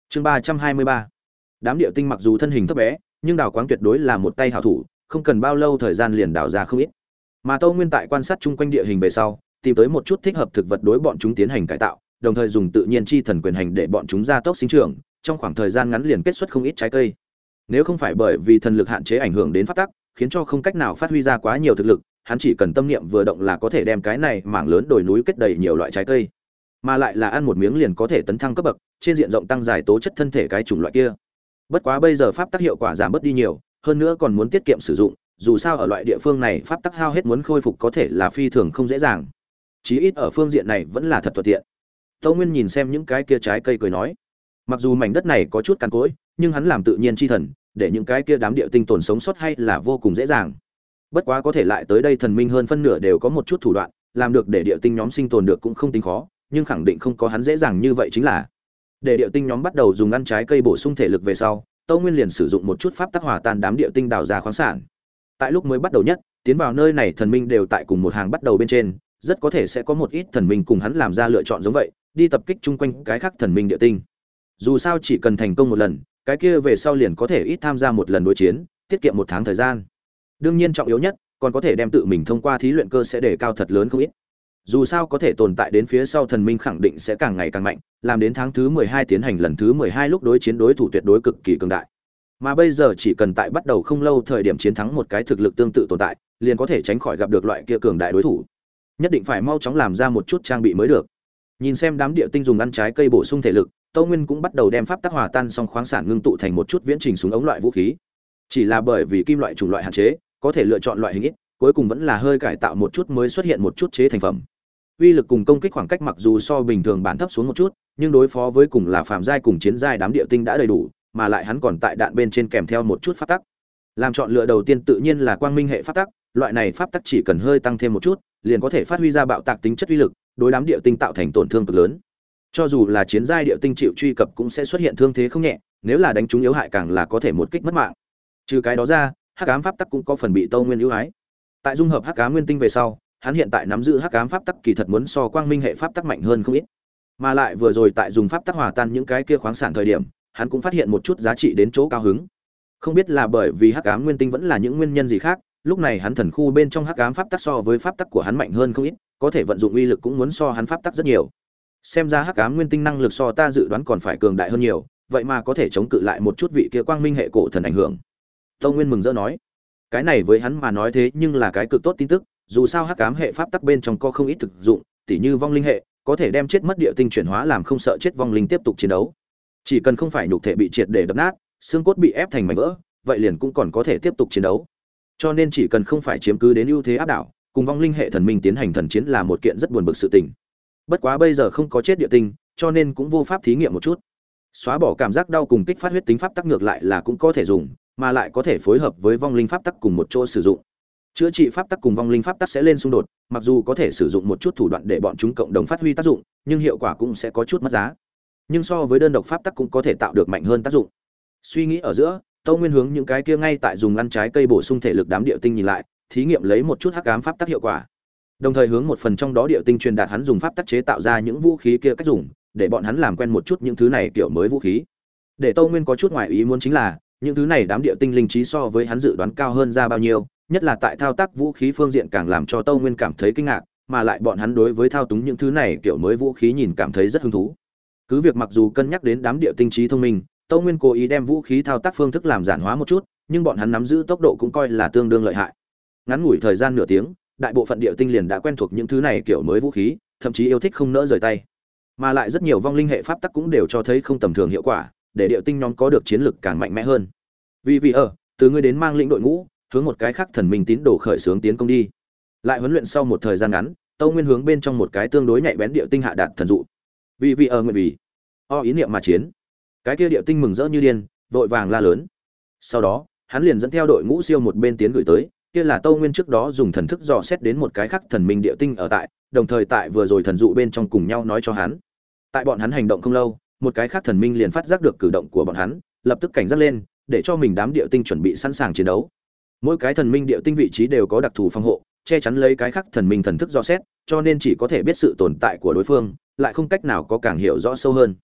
Chương 323. Đám địa tinh mặc dù thân hình thấp bé, nhưng đào quáng tuyệt đối là một tay hảo thủ, không cần bao lâu thời gian liền đào ra không ít. Mà Tâu Nguyên tại quan sát chung quanh địa hình về sau, tìm tới một chút thích hợp thực vật đối bọn chúng tiến hành cải tạo, đồng thời dùng tự nhiên chi thần quyền hành để bọn chúng gia tốc sinh trưởng, trong khoảng thời gian ngắn liền kết xuất không ít trái cây. Nếu không phải bởi vì thần lực hạn chế ảnh hưởng đến pháp tắc, khiến cho không cách nào phát huy ra quá nhiều thực lực, hắn chỉ cần tâm niệm vừa động là có thể đem cái này mảng lớn đồi núi kết đầy nhiều loại trái cây, mà lại là ăn một miếng liền có thể tấn thăng cấp bậc, trên diện rộng tăng dài tố chất thân thể cái chủng loại kia. Bất quá bây giờ pháp tắc hiệu quả giảm bớt đi nhiều, hơn nữa còn muốn tiết kiệm sử dụng, dù sao ở loại địa phương này pháp tắc hao hết muốn khôi phục có thể là phi thường không dễ dàng. Chí ít ở phương diện này vẫn là thật thuận tiện. Tâu Nguyên nhìn xem những cái kia trái cây cười nói, mặc dù mảnh đất này có chút cằn cỗi, nhưng hắn làm tự nhiên chi thần, để những cái kia đám địa tinh tồn sống sót hay là vô cùng dễ dàng. Bất quá có thể lại tới đây thần minh hơn phân nửa đều có một chút thủ đoạn, làm được để địa tinh nhóm sinh tồn được cũng không tính khó, nhưng khẳng định không có hắn dễ dàng như vậy chính là. Để địa tinh nhóm bắt đầu dùng ăn trái cây bổ sung thể lực về sau, Tâu Nguyên liền sử dụng một chút pháp tắc hòa tan đám địa tinh đào ra khoáng sản. Tại lúc mới bắt đầu nhất, tiến vào nơi này thần minh đều tại cùng một hàng bắt đầu bên trên, rất có thể sẽ có một ít thần minh cùng hắn làm ra lựa chọn giống vậy, đi tập kích chung quanh cái khác thần minh địa tinh. Dù sao chỉ cần thành công một lần, cái kia về sau liền có thể ít tham gia một lần đối chiến, tiết kiệm một tháng thời gian. Đương nhiên trọng yếu nhất, còn có thể đem tự mình thông qua thí luyện cơ sẽ đề cao thật lớn không ít. Dù sao có thể tồn tại đến phía sau thần minh khẳng định sẽ càng ngày càng mạnh, làm đến tháng thứ 12 tiến hành lần thứ 12 lúc đối chiến đối thủ tuyệt đối cực kỳ cường đại. Mà bây giờ chỉ cần tại bắt đầu không lâu thời điểm chiến thắng một cái thực lực tương tự tồn tại, liền có thể tránh khỏi gặp được loại kia cường đại đối thủ. Nhất định phải mau chóng làm ra một chút trang bị mới được. Nhìn xem đám địa tinh dùng ăn trái cây bổ sung thể lực, Tâu Nguyên cũng bắt đầu đem pháp tắc hòa tan xong khoáng sản ngưng tụ thành một chút viễn trình súng ống loại vũ khí. Chỉ là bởi vì kim loại chủng loại hạn chế, có thể lựa chọn loại hình ít, cuối cùng vẫn là hơi cải tạo một chút mới xuất hiện một chút chế thành phẩm. Uy lực cùng công kích khoảng cách mặc dù so bình thường bản thấp xuống một chút, nhưng đối phó với cùng là phàm giai cùng chiến giai đám địa tinh đã đầy đủ, mà lại hắn còn tại đạn bên trên kèm theo một chút pháp tắc. Làm chọn lựa đầu tiên tự nhiên là quang minh hệ pháp tắc, loại này pháp tắc chỉ cần hơi tăng thêm một chút, liền có thể phát huy ra bạo tạc tính chất uy lực, đối đám địa tinh tạo thành tổn thương cực lớn. Cho dù là chiến giai địa tinh chịu truy cập cũng sẽ xuất hiện thương thế không nhẹ, nếu là đánh trúng yếu hại càng là có thể một kích mất mạng. Trừ cái đó ra, hắc ám pháp tắc cũng có phần bị Tâu Nguyên ưu ái. Tại dung hợp hắc ám nguyên tinh về sau, hắn hiện tại nắm giữ hắc ám pháp tắc kỳ thật muốn so quang minh hệ pháp tắc mạnh hơn không ít. Mà lại vừa rồi tại dùng pháp tắc hòa tan những cái kia khoáng sản thời điểm, hắn cũng phát hiện một chút giá trị đến chỗ cao hứng. Không biết là bởi vì hắc ám nguyên tinh vẫn là những nguyên nhân gì khác, lúc này hắn thần khu bên trong hắc ám pháp tắc so với pháp tắc của hắn mạnh hơn không ít, có thể vận dụng uy lực cũng muốn so hắn pháp tắc rất nhiều. Xem ra hắc ám nguyên tinh năng lực so ta dự đoán còn phải cường đại hơn nhiều, vậy mà có thể chống cự lại một chút vị kia quang minh hệ cổ thần ảnh hưởng. Tâu Nguyên mừng rỡ nói, cái này với hắn mà nói thế nhưng là cái cực tốt tin tức, dù sao hắc ám hệ pháp tắc bên trong có không ít thực dụng, tỉ như vong linh hệ, có thể đem chết mất địa tinh chuyển hóa làm không sợ chết vong linh tiếp tục chiến đấu. Chỉ cần không phải nhục thể bị triệt để đập nát, xương cốt bị ép thành mảnh vỡ, vậy liền cũng còn có thể tiếp tục chiến đấu. Cho nên chỉ cần không phải chiếm cứ đến ưu thế áp đảo, cùng vong linh hệ thần minh tiến hành thần chiến là một kiện rất buồn bực sự tình. Bất quá bây giờ không có chết địa tinh, cho nên cũng vô pháp thí nghiệm một chút. Xóa bỏ cảm giác đau cùng kích phát huyết tính pháp tắc ngược lại là cũng có thể dùng, mà lại có thể phối hợp với vong linh pháp tắc cùng một chỗ sử dụng. Chữa trị pháp tắc cùng vong linh pháp tắc sẽ lên xung đột, mặc dù có thể sử dụng một chút thủ đoạn để bọn chúng cộng đồng phát huy tác dụng, nhưng hiệu quả cũng sẽ có chút mất giá. Nhưng so với đơn độc pháp tắc cũng có thể tạo được mạnh hơn tác dụng. Suy nghĩ ở giữa, Tâu Nguyên hướng những cái kia ngay tại dùng ăn trái cây bổ sung thể lực đám địa tinh nhìn lại, thí nghiệm lấy một chút hắc ám pháp tắc hiệu quả. Đồng thời hướng một phần trong đó địa tinh truyền đạt hắn dùng pháp tắc chế tạo ra những vũ khí kia cách dùng, để bọn hắn làm quen một chút những thứ này kiểu mới vũ khí. Để Tâu Nguyên có chút ngoài ý muốn chính là, những thứ này đám địa tinh linh trí so với hắn dự đoán cao hơn ra bao nhiêu, nhất là tại thao tác vũ khí phương diện càng làm cho Tâu Nguyên cảm thấy kinh ngạc, mà lại bọn hắn đối với thao túng những thứ này kiểu mới vũ khí nhìn cảm thấy rất hứng thú. Cứ việc mặc dù cân nhắc đến đám địa tinh trí thông minh, Tâu Nguyên cố ý đem vũ khí thao tác phương thức làm giản hóa một chút, nhưng bọn hắn nắm giữ tốc độ cũng coi là tương đương lợi hại. Ngắn ngủi thời gian nửa tiếng, đại bộ phận địa tinh liền đã quen thuộc những thứ này kiểu mới vũ khí, thậm chí yêu thích không nỡ rời tay. Mà lại rất nhiều vong linh hệ pháp tắc cũng đều cho thấy không tầm thường hiệu quả, để địa tinh nhóm có được chiến lực càng mạnh mẽ hơn. Vì từ ngươi đến mang lĩnh đội ngũ, hướng một cái khác thần minh tín đồ khởi xướng tiến công đi. Lại huấn luyện sau một thời gian ngắn, Tâu Nguyên hướng bên trong một cái tương đối nhạy bén địa tinh hạ đạt thần dụ. Nguyện vì ý niệm mà chiến. Cái kia địa tinh mừng rỡ như điên, vội vàng la lớn. Sau đó, hắn liền dẫn theo đội ngũ siêu một bên tiến gửi tới, kia là Tâu Nguyên trước đó dùng thần thức dò xét đến một cái khác thần minh địa tinh ở tại, đồng thời tại vừa rồi thần dụ bên trong cùng nhau nói cho hắn. Tại bọn hắn hành động không lâu, một cái khác thần minh liền phát giác được cử động của bọn hắn, lập tức cảnh giác lên, để cho mình đám địa tinh chuẩn bị sẵn sàng chiến đấu. Mỗi cái thần minh địa tinh vị trí đều có đặc thù phòng hộ, che chắn lấy cái khác thần minh thần thức dò xét, cho nên chỉ có thể biết sự tồn tại của đối phương, lại không cách nào có càng hiểu rõ sâu hơn.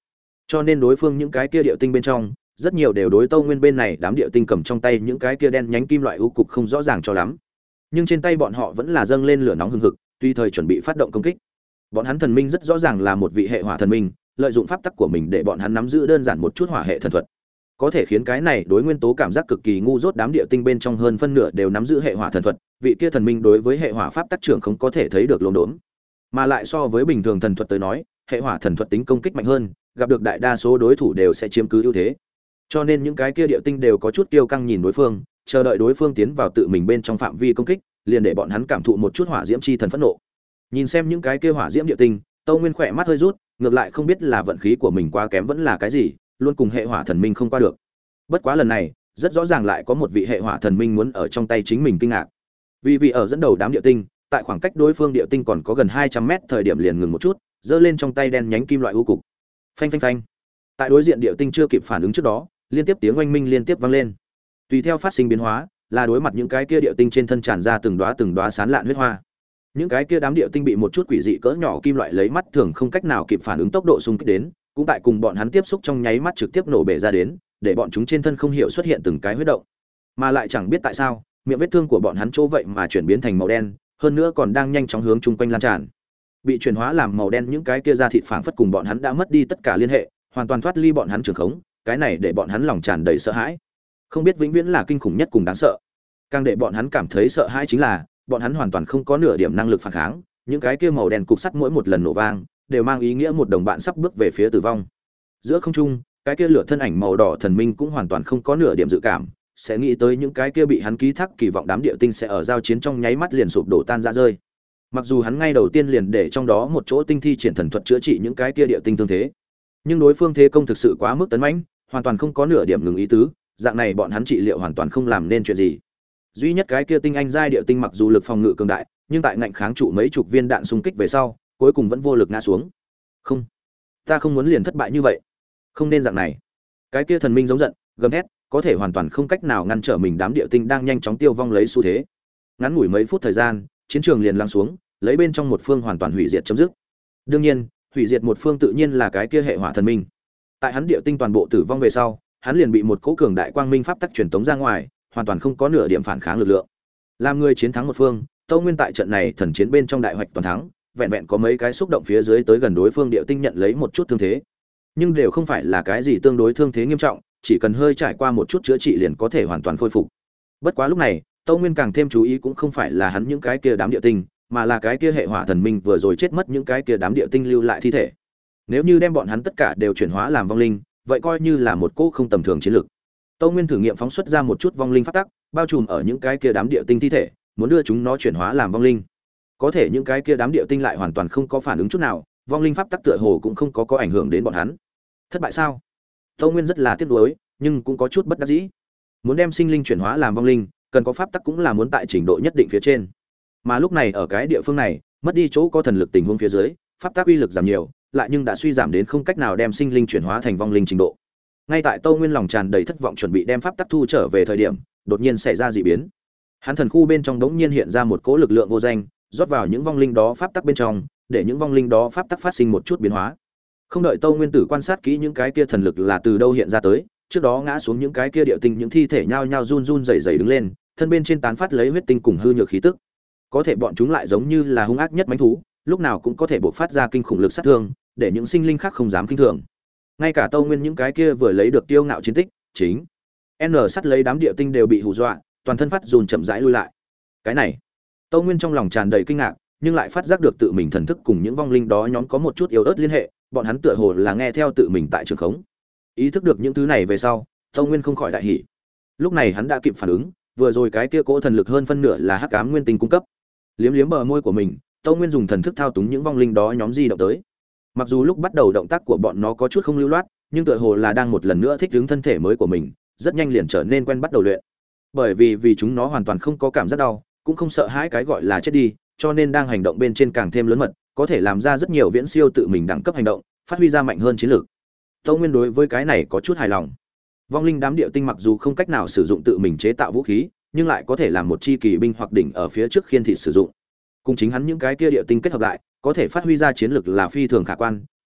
Cho nên đối phương những cái kia địa tinh bên trong, rất nhiều đều đối Tâu Nguyên bên này đám địa tinh cầm trong tay những cái kia đen nhánh kim loại u cục không rõ ràng cho lắm. Nhưng trên tay bọn họ vẫn là dâng lên lửa nóng hừng hực, tùy thời chuẩn bị phát động công kích. Bọn hắn thần minh rất rõ ràng là một vị hệ hỏa thần minh, lợi dụng pháp tắc của mình để bọn hắn nắm giữ đơn giản một chút hỏa hệ thần thuật. Có thể khiến cái này đối nguyên tố cảm giác cực kỳ ngu dốt đám địa tinh bên trong hơn phân nửa đều nắm giữ hệ hỏa thần thuật, vị kia thần minh đối với hệ hỏa pháp tắc trưởng không có thể thấy được lồn đốn. Mà lại so với bình thường thần thuật tới nói, hệ hỏa thần thuật tính công kích mạnh hơn, gặp được đại đa số đối thủ đều sẽ chiếm cứ ưu thế. Cho nên những cái kia địa tinh đều có chút kiêu căng nhìn đối phương, chờ đợi đối phương tiến vào tự mình bên trong phạm vi công kích, liền để bọn hắn cảm thụ một chút hỏa diễm chi thần phẫn nộ. Nhìn xem những cái kia hỏa diễm địa tinh, Tâu Nguyên khỏe mắt hơi rút, ngược lại không biết là vận khí của mình quá kém vẫn là cái gì, luôn cùng hệ hỏa thần minh không qua được. Bất quá lần này, rất rõ ràng lại có một vị hệ hỏa thần minh muốn ở trong tay chính mình kinh ngạc. Vì ở dẫn đầu đám địa tinh, tại khoảng cách đối phương địa tinh còn có gần 200 mét thời điểm liền ngừng một chút, giơ lên trong tay đen nhánh kim loại u cục. Phanh phanh phanh. Tại đối diện địa tinh chưa kịp phản ứng trước đó, liên tiếp tiếng oanh minh liên tiếp vang lên. Tùy theo phát sinh biến hóa, là đối mặt những cái kia địa tinh trên thân tràn ra từng đóa sán lạn huyết hoa. Những cái kia đám địa tinh bị một chút quỷ dị cỡ nhỏ kim loại lấy mắt thường không cách nào kịp phản ứng tốc độ xung kích đến, cũng tại cùng bọn hắn tiếp xúc trong nháy mắt trực tiếp nổ bể ra đến, để bọn chúng trên thân không hiểu xuất hiện từng cái huyết động. Mà lại chẳng biết tại sao, miệng vết thương của bọn hắn chỗ vậy mà chuyển biến thành màu đen, hơn nữa còn đang nhanh chóng hướng chung quanh lan tràn. Bị chuyển hóa làm màu đen những cái kia da thịt phảng phất cùng bọn hắn đã mất đi tất cả liên hệ, hoàn toàn thoát ly bọn hắn trường khống, cái này để bọn hắn lòng tràn đầy sợ hãi. Không biết vĩnh viễn là kinh khủng nhất cùng đáng sợ. Càng để bọn hắn cảm thấy sợ hãi chính là, bọn hắn hoàn toàn không có nửa điểm năng lực phản kháng, những cái kia màu đen cục sắt mỗi một lần nổ vang, đều mang ý nghĩa một đồng bạn sắp bước về phía tử vong. Giữa không trung, cái kia lửa thân ảnh màu đỏ thần minh cũng hoàn toàn không có nửa điểm dự cảm, sẽ nghĩ tới những cái kia bị hắn ký thác kỳ vọng đám địa tinh sẽ ở giao chiến trong nháy mắt liền sụp đổ tan ra rơi. Mặc dù hắn ngay đầu tiên liền để trong đó một chỗ tinh thi triển thần thuật chữa trị những cái kia địa tinh thương thế, nhưng đối phương thế công thực sự quá mức tấn mãnh, hoàn toàn không có nửa điểm ngừng ý tứ, dạng này bọn hắn trị liệu hoàn toàn không làm nên chuyện gì. Duy nhất cái kia tinh anh giai địa tinh mặc dù lực phòng ngự cường đại, nhưng tại ngạnh kháng trụ mấy chục viên đạn xung kích về sau, cuối cùng vẫn vô lực ngã xuống. Không, ta không muốn liền thất bại như vậy, không nên dạng này. Cái kia thần minh giống giận, gầm thét, có thể hoàn toàn không cách nào ngăn trở mình đám địa tinh đang nhanh chóng tiêu vong lấy xu thế. Ngắn ngủi mấy phút thời gian, chiến trường liền lắng xuống, lấy bên trong một phương hoàn toàn hủy diệt chấm dứt. Đương nhiên, hủy diệt một phương tự nhiên là cái kia hệ hỏa thần minh. Tại hắn địa tinh toàn bộ tử vong về sau, hắn liền bị một cỗ cường đại quang minh pháp tắc truyền tống ra ngoài, hoàn toàn không có nửa điểm phản kháng lực lượng. Làm người chiến thắng một phương, Tâu Nguyên tại trận này thần chiến bên trong đại hoạch toàn thắng, vẹn vẹn có mấy cái xúc động phía dưới tới gần đối phương địa tinh nhận lấy một chút thương thế, nhưng đều không phải là cái gì tương đối thương thế nghiêm trọng, chỉ cần hơi trải qua một chút chữa trị liền có thể hoàn toàn khôi phục. Bất quá lúc này, Tâu Nguyên càng thêm chú ý cũng không phải là hắn những cái kia đám địa tinh, mà là cái kia hệ hỏa thần minh vừa rồi chết mất những cái kia đám địa tinh lưu lại thi thể. Nếu như đem bọn hắn tất cả đều chuyển hóa làm vong linh, vậy coi như là một cỗ không tầm thường chiến lược. Tâu Nguyên thử nghiệm phóng xuất ra một chút vong linh pháp tắc, bao trùm ở những cái kia đám địa tinh thi thể, muốn đưa chúng nó chuyển hóa làm vong linh. Có thể những cái kia đám địa tinh lại hoàn toàn không có phản ứng chút nào, vong linh pháp tắc tựa hồ cũng không có ảnh hưởng đến bọn hắn. Thất bại sao? Tâu Nguyên rất là tiếc nuối, nhưng cũng có chút bất đắc dĩ. Muốn đem sinh linh chuyển hóa làm vong linh, cần có pháp tắc cũng là muốn tại trình độ nhất định phía trên. Mà lúc này ở cái địa phương này, mất đi chỗ có thần lực tình huống phía dưới, pháp tắc uy lực giảm nhiều, lại nhưng đã suy giảm đến không cách nào đem sinh linh chuyển hóa thành vong linh trình độ. Ngay tại Tâu Nguyên lòng tràn đầy thất vọng chuẩn bị đem pháp tắc thu trở về thời điểm, đột nhiên xảy ra dị biến. Hắn thần khu bên trong đống nhiên hiện ra một cỗ lực lượng vô danh, rót vào những vong linh đó pháp tắc bên trong, để những vong linh đó pháp tắc phát sinh một chút biến hóa. Không đợi Tâu Nguyên Tử quan sát kỹ những cái kia thần lực là từ đâu hiện ra tới, trước đó ngã xuống những cái kia địa tinh những thi thể nhao nhao run run rẩy rẩy đứng lên, thân bên trên tán phát lấy huyết tinh cùng hư nhược khí tức. Có thể bọn chúng lại giống như là hung ác nhất mãnh thú, lúc nào cũng có thể bộc phát ra kinh khủng lực sát thương, để những sinh linh khác không dám khinh thường. Ngay cả Tâu Nguyên những cái kia vừa lấy được tiêu ngạo chiến tích, chính sắt lấy đám địa tinh đều bị hù dọa, toàn thân phát run chậm rãi lui lại. Cái này, Tâu Nguyên trong lòng tràn đầy kinh ngạc, nhưng lại phát giác được tự mình thần thức cùng những vong linh đó nhóm có một chút yếu ớt liên hệ, bọn hắn tựa hồ là nghe theo tự mình tại trường khống. Ý thức được những thứ này về sau, Tâu Nguyên không khỏi đại hỉ. Lúc này hắn đã kịp phản ứng, vừa rồi cái kia cỗ thần lực hơn phân nửa là hắc ám nguyên tinh cung cấp. Liếm liếm bờ môi của mình, Tâu Nguyên dùng thần thức thao túng những vong linh đó nhóm di động tới. Mặc dù lúc bắt đầu động tác của bọn nó có chút không lưu loát, nhưng tựa hồ là đang một lần nữa thích ứng thân thể mới của mình, rất nhanh liền trở nên quen bắt đầu luyện. Bởi vì chúng nó hoàn toàn không có cảm giác đau, cũng không sợ hãi cái gọi là chết đi, cho nên đang hành động bên trên càng thêm lớn mật, có thể làm ra rất nhiều viễn siêu tự mình đẳng cấp hành động, phát huy ra mạnh hơn chiến lược. Tâu Nguyên đối với cái này có chút hài lòng. Vong linh đám địa tinh mặc dù không cách nào sử dụng tự mình chế tạo vũ khí, nhưng lại có thể làm một chi kỳ binh hoặc đỉnh ở phía trước khiên thị sử dụng. Cùng chính hắn những cái kia địa tinh kết hợp lại, có thể phát huy ra chiến lược là phi thường khả quan, không,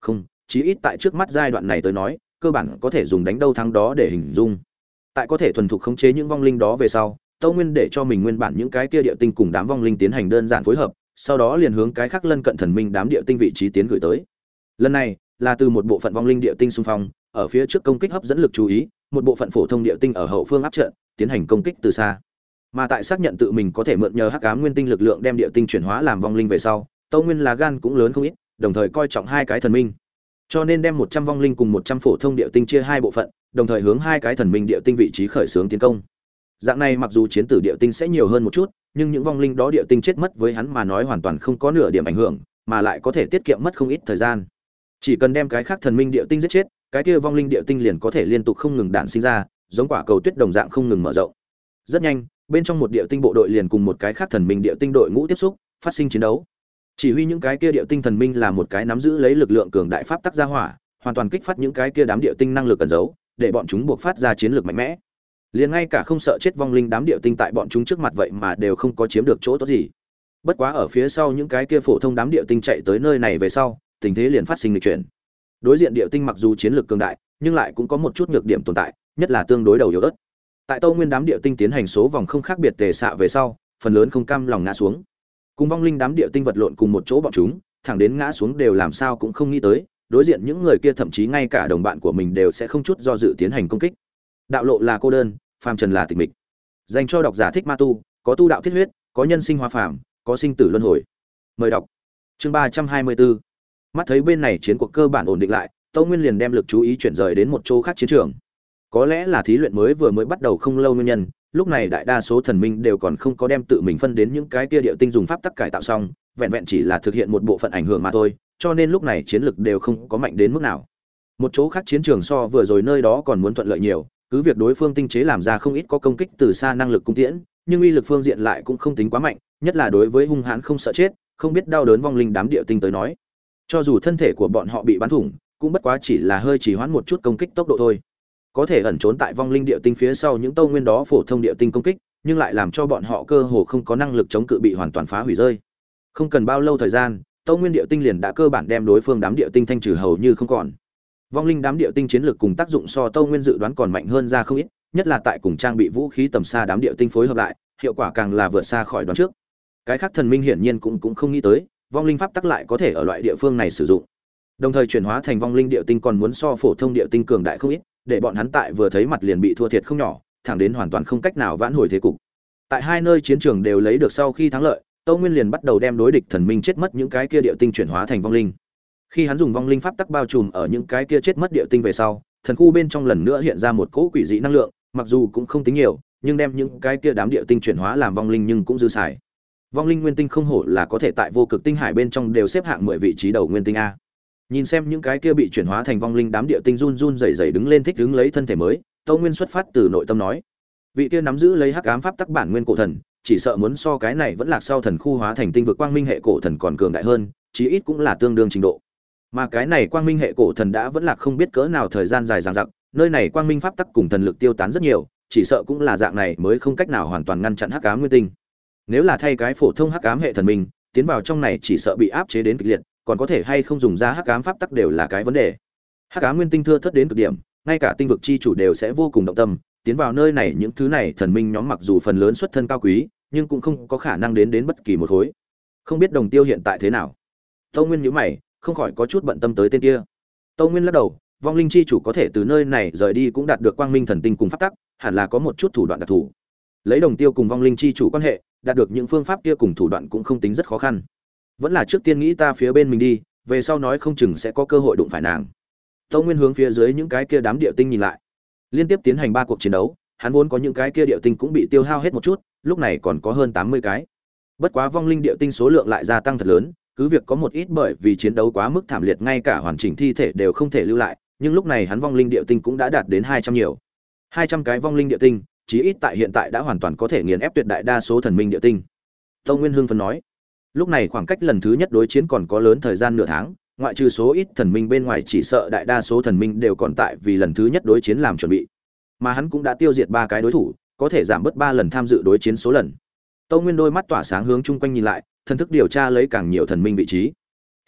chí ít tại trước mắt giai đoạn này tới nói, cơ bản có thể dùng đánh đâu thắng đó để hình dung. Tại có thể thuần thục khống chế những vong linh đó về sau, Tâu Nguyên để cho mình nguyên bản những cái kia địa tinh cùng đám vong linh tiến hành đơn giản phối hợp, sau đó liền hướng cái khác lân cận thần minh đám địa tinh vị trí tiến gửi tới. Lần này là từ một bộ phận vong linh địa tinh xung phong, ở phía trước công kích hấp dẫn lực chú ý, một bộ phận phổ thông địa tinh ở hậu phương áp trận, tiến hành công kích từ xa. Mà tại xác nhận tự mình có thể mượn nhờ hắc ám nguyên tinh lực lượng đem địa tinh chuyển hóa làm vong linh về sau, Tâu Nguyên là gan cũng lớn không ít, đồng thời coi trọng hai cái thần minh. Cho nên đem 100 vong linh cùng 100 phổ thông địa tinh chia hai bộ phận, đồng thời hướng hai cái thần minh địa tinh vị trí khởi xướng tiến công. Dạng này mặc dù chiến tử địa tinh sẽ nhiều hơn một chút, nhưng những vong linh đó địa tinh chết mất với hắn mà nói hoàn toàn không có nửa điểm ảnh hưởng, mà lại có thể tiết kiệm mất không ít thời gian. Chỉ cần đem cái khác thần minh địa tinh giết chết, cái kia vong linh địa tinh liền có thể liên tục không ngừng đản sinh ra, giống quả cầu tuyết đồng dạng không ngừng mở rộng. Rất nhanh, bên trong một địa tinh bộ đội liền cùng một cái khác thần minh địa tinh đội ngũ tiếp xúc, phát sinh chiến đấu. Chỉ huy những cái kia địa tinh thần minh là một cái nắm giữ lấy lực lượng cường đại pháp tắc gia hỏa, hoàn toàn kích phát những cái kia đám địa tinh năng lực ẩn giấu, để bọn chúng buộc phát ra chiến lược mạnh mẽ. Liền ngay cả không sợ chết vong linh đám địa tinh tại bọn chúng trước mặt vậy mà đều không có chiếm được chỗ tốt gì. Bất quá ở phía sau những cái kia phổ thông đám địa tinh chạy tới nơi này về sau, tình thế liền phát sinh nghịch chuyển. Đối diện địa tinh mặc dù chiến lược cường đại, nhưng lại cũng có một chút nhược điểm tồn tại, nhất là tương đối đầu yếu ớt. Tại Tâu Nguyên đám địa tinh tiến hành số vòng không khác biệt tề xạ về sau, phần lớn không cam lòng ngã xuống. Cùng vong linh đám địa tinh vật lộn cùng một chỗ bọn chúng, thẳng đến ngã xuống đều làm sao cũng không nghĩ tới, đối diện những người kia thậm chí ngay cả đồng bạn của mình đều sẽ không chút do dự tiến hành công kích. Đạo lộ là cô đơn, phàm trần là tịch mịch. Dành cho độc giả thích ma tu, có tu đạo thiết huyết, có nhân sinh hóa phàm, có sinh tử luân hồi. Mời đọc. Chương 324. Mắt thấy bên này chiến cuộc cơ bản ổn định lại, Tâu Nguyên liền đem lực chú ý chuyển rời đến một chỗ khác chiến trường. Có lẽ là thí luyện mới bắt đầu không lâu nguyên nhân, lúc này đại đa số thần minh đều còn không có đem tự mình phân đến những cái kia địa tinh dùng pháp tắc cải tạo xong, vẹn vẹn chỉ là thực hiện một bộ phận ảnh hưởng mà thôi, cho nên lúc này chiến lực đều không có mạnh đến mức nào. Một chỗ khác chiến trường so vừa rồi nơi đó còn muốn thuận lợi nhiều, cứ việc đối phương tinh chế làm ra không ít có công kích từ xa năng lực cung tiễn, nhưng uy lực phương diện lại cũng không tính quá mạnh, nhất là đối với hung hãn không sợ chết, không biết đau đớn vong linh đám địa tinh tới nói. Cho dù thân thể của bọn họ bị bắn thủng, cũng bất quá chỉ là hơi trì hoãn một chút công kích tốc độ thôi. Có thể ẩn trốn tại vong linh địa tinh phía sau những Tâu Nguyên đó phổ thông địa tinh công kích, nhưng lại làm cho bọn họ cơ hồ không có năng lực chống cự bị hoàn toàn phá hủy rơi. Không cần bao lâu thời gian, Tâu Nguyên địa tinh liền đã cơ bản đem đối phương đám địa tinh thanh trừ hầu như không còn. Vong linh đám địa tinh chiến lược cùng tác dụng so Tâu Nguyên dự đoán còn mạnh hơn ra không ít, nhất là tại cùng trang bị vũ khí tầm xa đám địa tinh phối hợp lại, hiệu quả càng là vượt xa khỏi đoán trước. Cái khác thần minh hiển nhiên cũng không nghĩ tới, vong linh pháp tắc lại có thể ở loại địa phương này sử dụng. Đồng thời chuyển hóa thành vong linh địa tinh còn muốn so phổ thông địa tinh cường đại không ít, để bọn hắn tại vừa thấy mặt liền bị thua thiệt không nhỏ, thẳng đến hoàn toàn không cách nào vãn hồi thế cục. Tại hai nơi chiến trường đều lấy được sau khi thắng lợi, Tâu Nguyên liền bắt đầu đem đối địch thần minh chết mất những cái kia địa tinh chuyển hóa thành vong linh. Khi hắn dùng vong linh pháp tắc bao trùm ở những cái kia chết mất địa tinh về sau, thần khu bên trong lần nữa hiện ra một cỗ quỷ dị năng lượng, mặc dù cũng không tính nhiều, nhưng đem những cái kia đám địa tinh chuyển hóa làm vong linh nhưng cũng dư xài. Vong linh nguyên tinh không hổ là có thể tại vô cực tinh hải bên trong đều xếp hạng 10 vị trí đầu nguyên tinh a. Nhìn xem những cái kia bị chuyển hóa thành vong linh đám địa tinh run run rẩy rẩy đứng lên thích đứng lấy thân thể mới, Tâu Nguyên xuất phát từ nội tâm nói: vị kia nắm giữ lấy hắc ám pháp tắc bản nguyên cổ thần, chỉ sợ muốn so cái này vẫn lạc sau thần khu hóa thành tinh vực quang minh hệ cổ thần còn cường đại hơn, chí ít cũng là tương đương trình độ. Mà cái này quang minh hệ cổ thần đã vẫn lạc không biết cỡ nào thời gian dài dằng dặc, nơi này quang minh pháp tắc cùng thần lực tiêu tán rất nhiều, chỉ sợ cũng là dạng này mới không cách nào hoàn toàn ngăn chặn hắc ám nguyên tinh. Nếu là thay cái phổ thông hắc ám hệ thần minh, tiến vào trong này chỉ sợ bị áp chế đến cực liệt, còn có thể hay không dùng ra hắc ám pháp tắc đều là cái vấn đề. Hắc ám nguyên tinh thưa thớt đến cực điểm, ngay cả tinh vực chi chủ đều sẽ vô cùng động tâm, tiến vào nơi này những thứ này thần minh nhóm mặc dù phần lớn xuất thân cao quý, nhưng cũng không có khả năng đến bất kỳ một khối. Không biết Đồng Tiêu hiện tại thế nào? Tâu Nguyên nhíu mày, không khỏi có chút bận tâm tới tên kia. Tâu Nguyên lắc đầu, vong linh chi chủ có thể từ nơi này rời đi cũng đạt được quang minh thần tinh cùng pháp tắc, hẳn là có một chút thủ đoạn đặc thù. Lấy Đồng Tiêu cùng vong linh chi chủ quan hệ, đạt được những phương pháp kia cùng thủ đoạn cũng không tính rất khó khăn. Vẫn là trước tiên nghĩ ta phía bên mình đi, về sau nói không chừng sẽ có cơ hội đụng phải nàng. Tâu Nguyên hướng phía dưới những cái kia đám địa tinh nhìn lại. Liên tiếp tiến hành 3 cuộc chiến đấu, hắn vốn có những cái kia địa tinh cũng bị tiêu hao hết một chút, lúc này còn có hơn 80 cái. Bất quá vong linh địa tinh số lượng lại gia tăng thật lớn, cứ việc có một ít bởi vì chiến đấu quá mức thảm liệt ngay cả hoàn chỉnh thi thể đều không thể lưu lại, nhưng lúc này hắn vong linh địa tinh cũng đã đạt đến 200 nhiều. 200 cái vong linh địa tinh, chí ít tại hiện tại đã hoàn toàn có thể nghiền ép tuyệt đại đa số thần minh địa tinh. Tâu Nguyên hưng phấn nói. Lúc này khoảng cách lần thứ nhất đối chiến còn có lớn thời gian nửa tháng, ngoại trừ số ít thần minh bên ngoài chỉ sợ đại đa số thần minh đều còn tại vì lần thứ nhất đối chiến làm chuẩn bị. Mà hắn cũng đã tiêu diệt 3 cái đối thủ, có thể giảm bớt 3 lần tham dự đối chiến số lần. Tâu Nguyên đôi mắt tỏa sáng hướng chung quanh nhìn lại, thần thức điều tra lấy càng nhiều thần minh vị trí.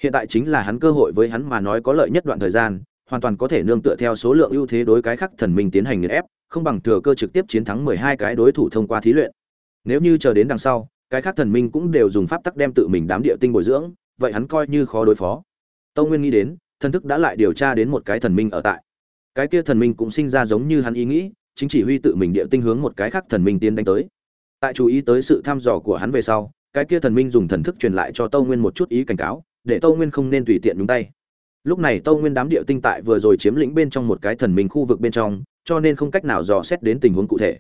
Hiện tại chính là hắn cơ hội với hắn mà nói có lợi nhất đoạn thời gian, hoàn toàn có thể nương tựa theo số lượng ưu thế đối cái khác thần minh tiến hành nghiền ép, không bằng thừa cơ trực tiếp chiến thắng 12 cái đối thủ thông qua thí luyện. Nếu như chờ đến đằng sau, cái khác thần minh cũng đều dùng pháp tắc đem tự mình đám địa tinh bồi dưỡng, vậy hắn coi như khó đối phó. Tâu Nguyên nghĩ đến, thần thức đã lại điều tra đến một cái thần minh ở tại. Cái kia thần minh cũng sinh ra giống như hắn ý nghĩ, chính chỉ huy tự mình địa tinh hướng một cái khác thần minh tiến đánh tới. Tại chú ý tới sự thăm dò của hắn về sau, cái kia thần minh dùng thần thức truyền lại cho Tâu Nguyên một chút ý cảnh cáo, để Tâu Nguyên không nên tùy tiện nhúng tay. Lúc này Tâu Nguyên đám địa tinh tại vừa rồi chiếm lĩnh bên trong một cái thần minh khu vực bên trong, cho nên không cách nào dò xét đến tình huống cụ thể.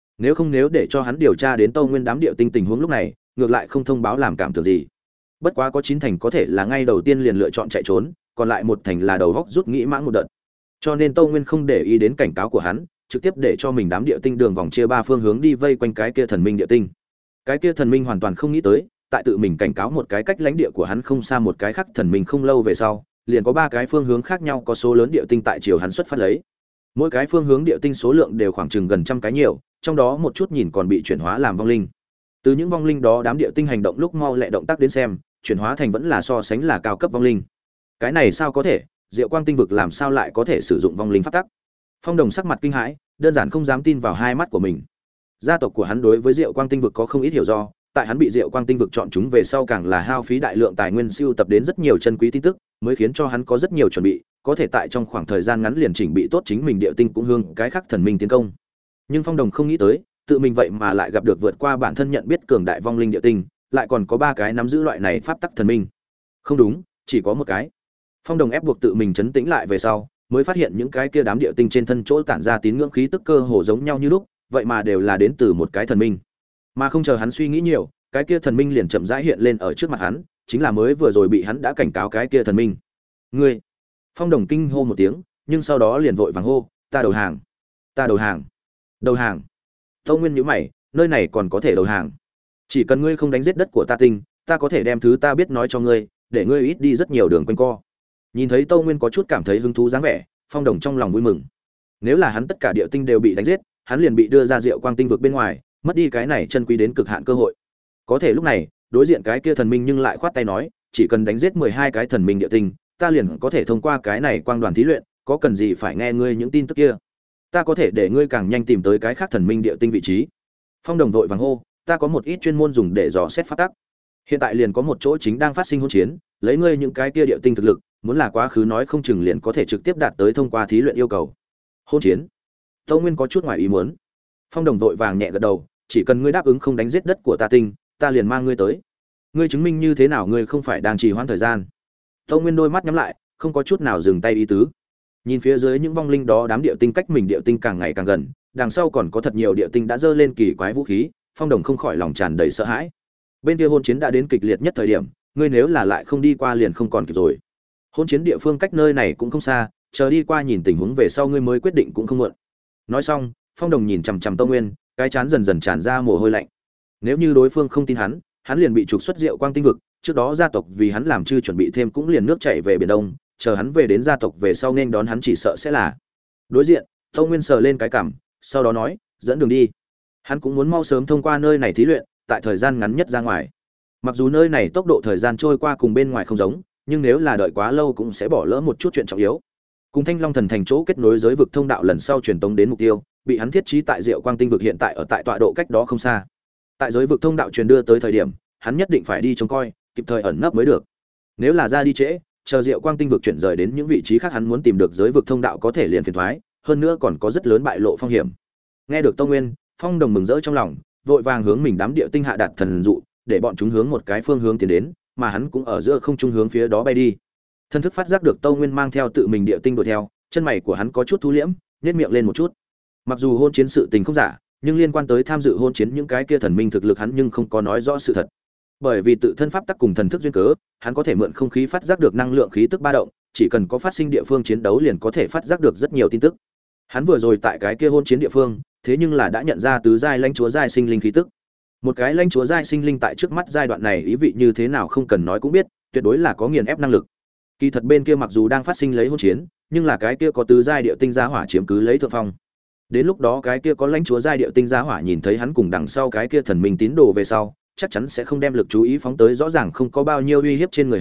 Nếu để cho hắn điều tra đến Tâu Nguyên đám địa tinh tình huống lúc này, ngược lại không thông báo làm cảm tưởng gì. Bất quá có 9 thành có thể là ngay đầu tiên liền lựa chọn chạy trốn, còn lại một thành là đầu góc rút nghĩ mãng một đợt. Cho nên Tâu Nguyên không để ý đến cảnh cáo của hắn, trực tiếp để cho mình đám địa tinh đường vòng chia 3 phương hướng đi vây quanh cái kia thần minh địa tinh. Cái kia thần minh hoàn toàn không nghĩ tới, tại tự mình cảnh cáo một cái cách lãnh địa của hắn không xa một cái khác thần minh không lâu về sau, liền có 3 cái phương hướng khác nhau có số lớn địa tinh tại chiều hắn xuất phát lấy. Mỗi cái phương hướng địa tinh số lượng đều khoảng chừng gần trăm cái nhiều, trong đó một chút nhìn còn bị chuyển hóa làm vong linh. Từ những vong linh đó đám địa tinh hành động lúc mau lẹ động tác đến xem, chuyển hóa thành vẫn là so sánh là cao cấp vong linh. Cái này sao có thể? Diệu Quang tinh vực làm sao lại có thể sử dụng vong linh pháp tắc? Phong Đồng sắc mặt kinh hãi, đơn giản không dám tin vào hai mắt của mình. Gia tộc của hắn đối với Diệu Quang tinh vực có không ít hiểu do, tại hắn bị Diệu Quang tinh vực chọn chúng về sau càng là hao phí đại lượng tài nguyên siêu tập đến rất nhiều chân quý tin tức, mới khiến cho hắn có rất nhiều chuẩn bị, có thể tại trong khoảng thời gian ngắn liền chỉnh bị tốt chính mình địa tinh cũng hương cái khác thần minh tiến công. Nhưng Phong Đồng không nghĩ tới, tự mình vậy mà lại gặp được vượt qua bản thân nhận biết cường đại vong linh địa tinh, lại còn có 3 cái nắm giữ loại này pháp tắc thần minh. Không đúng, chỉ có một cái. Phong Đồng ép buộc tự mình trấn tĩnh lại về sau, mới phát hiện những cái kia đám địa tinh trên thân chỗ tản ra tín ngưỡng khí tức cơ hồ giống nhau như lúc, vậy mà đều là đến từ một cái thần minh. Mà không chờ hắn suy nghĩ nhiều, cái kia thần minh liền chậm rãi hiện lên ở trước mặt hắn, chính là mới vừa rồi bị hắn đã cảnh cáo cái kia thần minh. Ngươi! Phong Đồng kinh hô một tiếng, nhưng sau đó liền vội vàng hô, ta đầu hàng, ta đầu hàng, đầu hàng. Tâu Nguyên nhíu mày, nơi này còn có thể đầu hàng? Chỉ cần ngươi không đánh giết đất của ta tinh, ta có thể đem thứ ta biết nói cho ngươi, để ngươi ít đi rất nhiều đường quanh co. Nhìn thấy Tâu Nguyên có chút cảm thấy hứng thú dáng vẻ, Phong Đồng trong lòng vui mừng. Nếu là hắn tất cả địa tinh đều bị đánh giết, hắn liền bị đưa ra Diệu Quang tinh vực bên ngoài, mất đi cái này chân quý đến cực hạn cơ hội. Có thể lúc này, đối diện cái kia thần minh nhưng lại khoát tay nói, chỉ cần đánh giết 12 cái thần minh địa tinh, ta liền có thể thông qua cái này quang đoàn thí luyện, có cần gì phải nghe ngươi những tin tức kia? Ta có thể để ngươi càng nhanh tìm tới cái khác thần minh địa tinh vị trí. Phong Đồng vội vàng hô, ta có một ít chuyên môn dùng để dò xét pháp tắc. Hiện tại liền có một chỗ chính đang phát sinh hỗn chiến, lấy ngươi những cái kia địa tinh thực lực, muốn là quá khứ nói không chừng liền có thể trực tiếp đạt tới thông qua thí luyện yêu cầu. Hỗn chiến? Tâu Nguyên có chút ngoài ý muốn. Phong Đồng vội vàng nhẹ gật đầu, chỉ cần ngươi đáp ứng không đánh giết đất của ta tinh, ta liền mang ngươi tới. Ngươi chứng minh như thế nào ngươi không phải đang trì hoãn thời gian? Tâu Nguyên đôi mắt nhắm lại, không có chút nào dừng tay ý tứ. Nhìn phía dưới những vong linh đó đám địa tinh cách mình địa tinh càng ngày càng gần, đằng sau còn có thật nhiều địa tinh đã giơ lên kỳ quái vũ khí, Phong Đồng không khỏi lòng tràn đầy sợ hãi. Bên kia hôn chiến đã đến kịch liệt nhất thời điểm, ngươi nếu là lại không đi qua liền không còn kịp rồi. Hôn chiến địa phương cách nơi này cũng không xa, chờ đi qua nhìn tình huống về sau ngươi mới quyết định cũng không muộn. Nói xong, Phong Đồng nhìn chằm chằm Tâu Nguyên, cái chán dần dần tràn ra mồ hôi lạnh. Nếu như đối phương không tin hắn liền bị trục xuất Diệu Quang tinh vực, trước đó gia tộc vì hắn làm chư chuẩn bị thêm cũng liền nước chảy về biển Đông, chờ hắn về đến gia tộc về sau nên đón hắn chỉ sợ sẽ là. Đối diện, Tâu Nguyên sờ lên cái cằm, sau đó nói, dẫn đường đi. Hắn cũng muốn mau sớm thông qua nơi này thí luyện, tại thời gian ngắn nhất ra ngoài. Mặc dù nơi này tốc độ thời gian trôi qua cùng bên ngoài không giống, nhưng nếu là đợi quá lâu cũng sẽ bỏ lỡ một chút chuyện trọng yếu. Cùng Thanh Long thần thành chỗ kết nối giới vực thông đạo lần sau truyền tống đến mục tiêu, bị hắn thiết trí tại Diệu Quang tinh vực hiện tại ở tại tọa độ cách đó không xa. Tại giới vực thông đạo truyền đưa tới thời điểm, hắn nhất định phải đi trông coi, kịp thời ẩn nấp mới được. Nếu là ra đi trễ, chờ Diệu Quang tinh vực chuyển rời đến những vị trí khác hắn muốn tìm được giới vực thông đạo có thể liền phiền toái, hơn nữa còn có rất lớn bại lộ phong hiểm. Nghe được Tâu Nguyên, Phong Đồng mừng rỡ trong lòng, vội vàng hướng mình đám địa tinh hạ đạt thần dụ, để bọn chúng hướng một cái phương hướng tiến đến, mà hắn cũng ở giữa không trung hướng phía đó bay đi. Thân thức phát giác được Tâu Nguyên mang theo tự mình địa tinh đuổi theo, chân mày của hắn có chút thu liễm, nhếch miệng lên một chút. Mặc dù hôn chiến sự tình không giả, nhưng liên quan tới tham dự hôn chiến những cái kia thần minh thực lực hắn nhưng không có nói rõ sự thật. Bởi vì tự thân pháp tắc cùng thần thức duyên cớ, hắn có thể mượn không khí phát giác được năng lượng khí tức ba động, chỉ cần có phát sinh địa phương chiến đấu liền có thể phát giác được rất nhiều tin tức. Hắn vừa rồi tại cái kia hôn chiến địa phương, thế nhưng là đã nhận ra tứ giai lãnh chúa giai sinh linh khí tức. Một cái lãnh chúa giai sinh linh tại trước mắt giai đoạn này ý vị như thế nào không cần nói cũng biết, tuyệt đối là có nghiền ép năng lực. Kỳ thật bên kia mặc dù đang phát sinh lấy hôn chiến, nhưng là cái kia có tứ giai địa tinh giá hỏa chiếm cứ lấy thượng phong. Đến lúc đó cái kia có lãnh chúa giai địa tinh giá hỏa nhìn thấy hắn cùng đằng sau cái kia thần minh tín đồ về sau, chắc chắn sẽ không đem lực chú ý phóng tới rõ ràng không có bao nhiêu uy hiếp trên người hắn,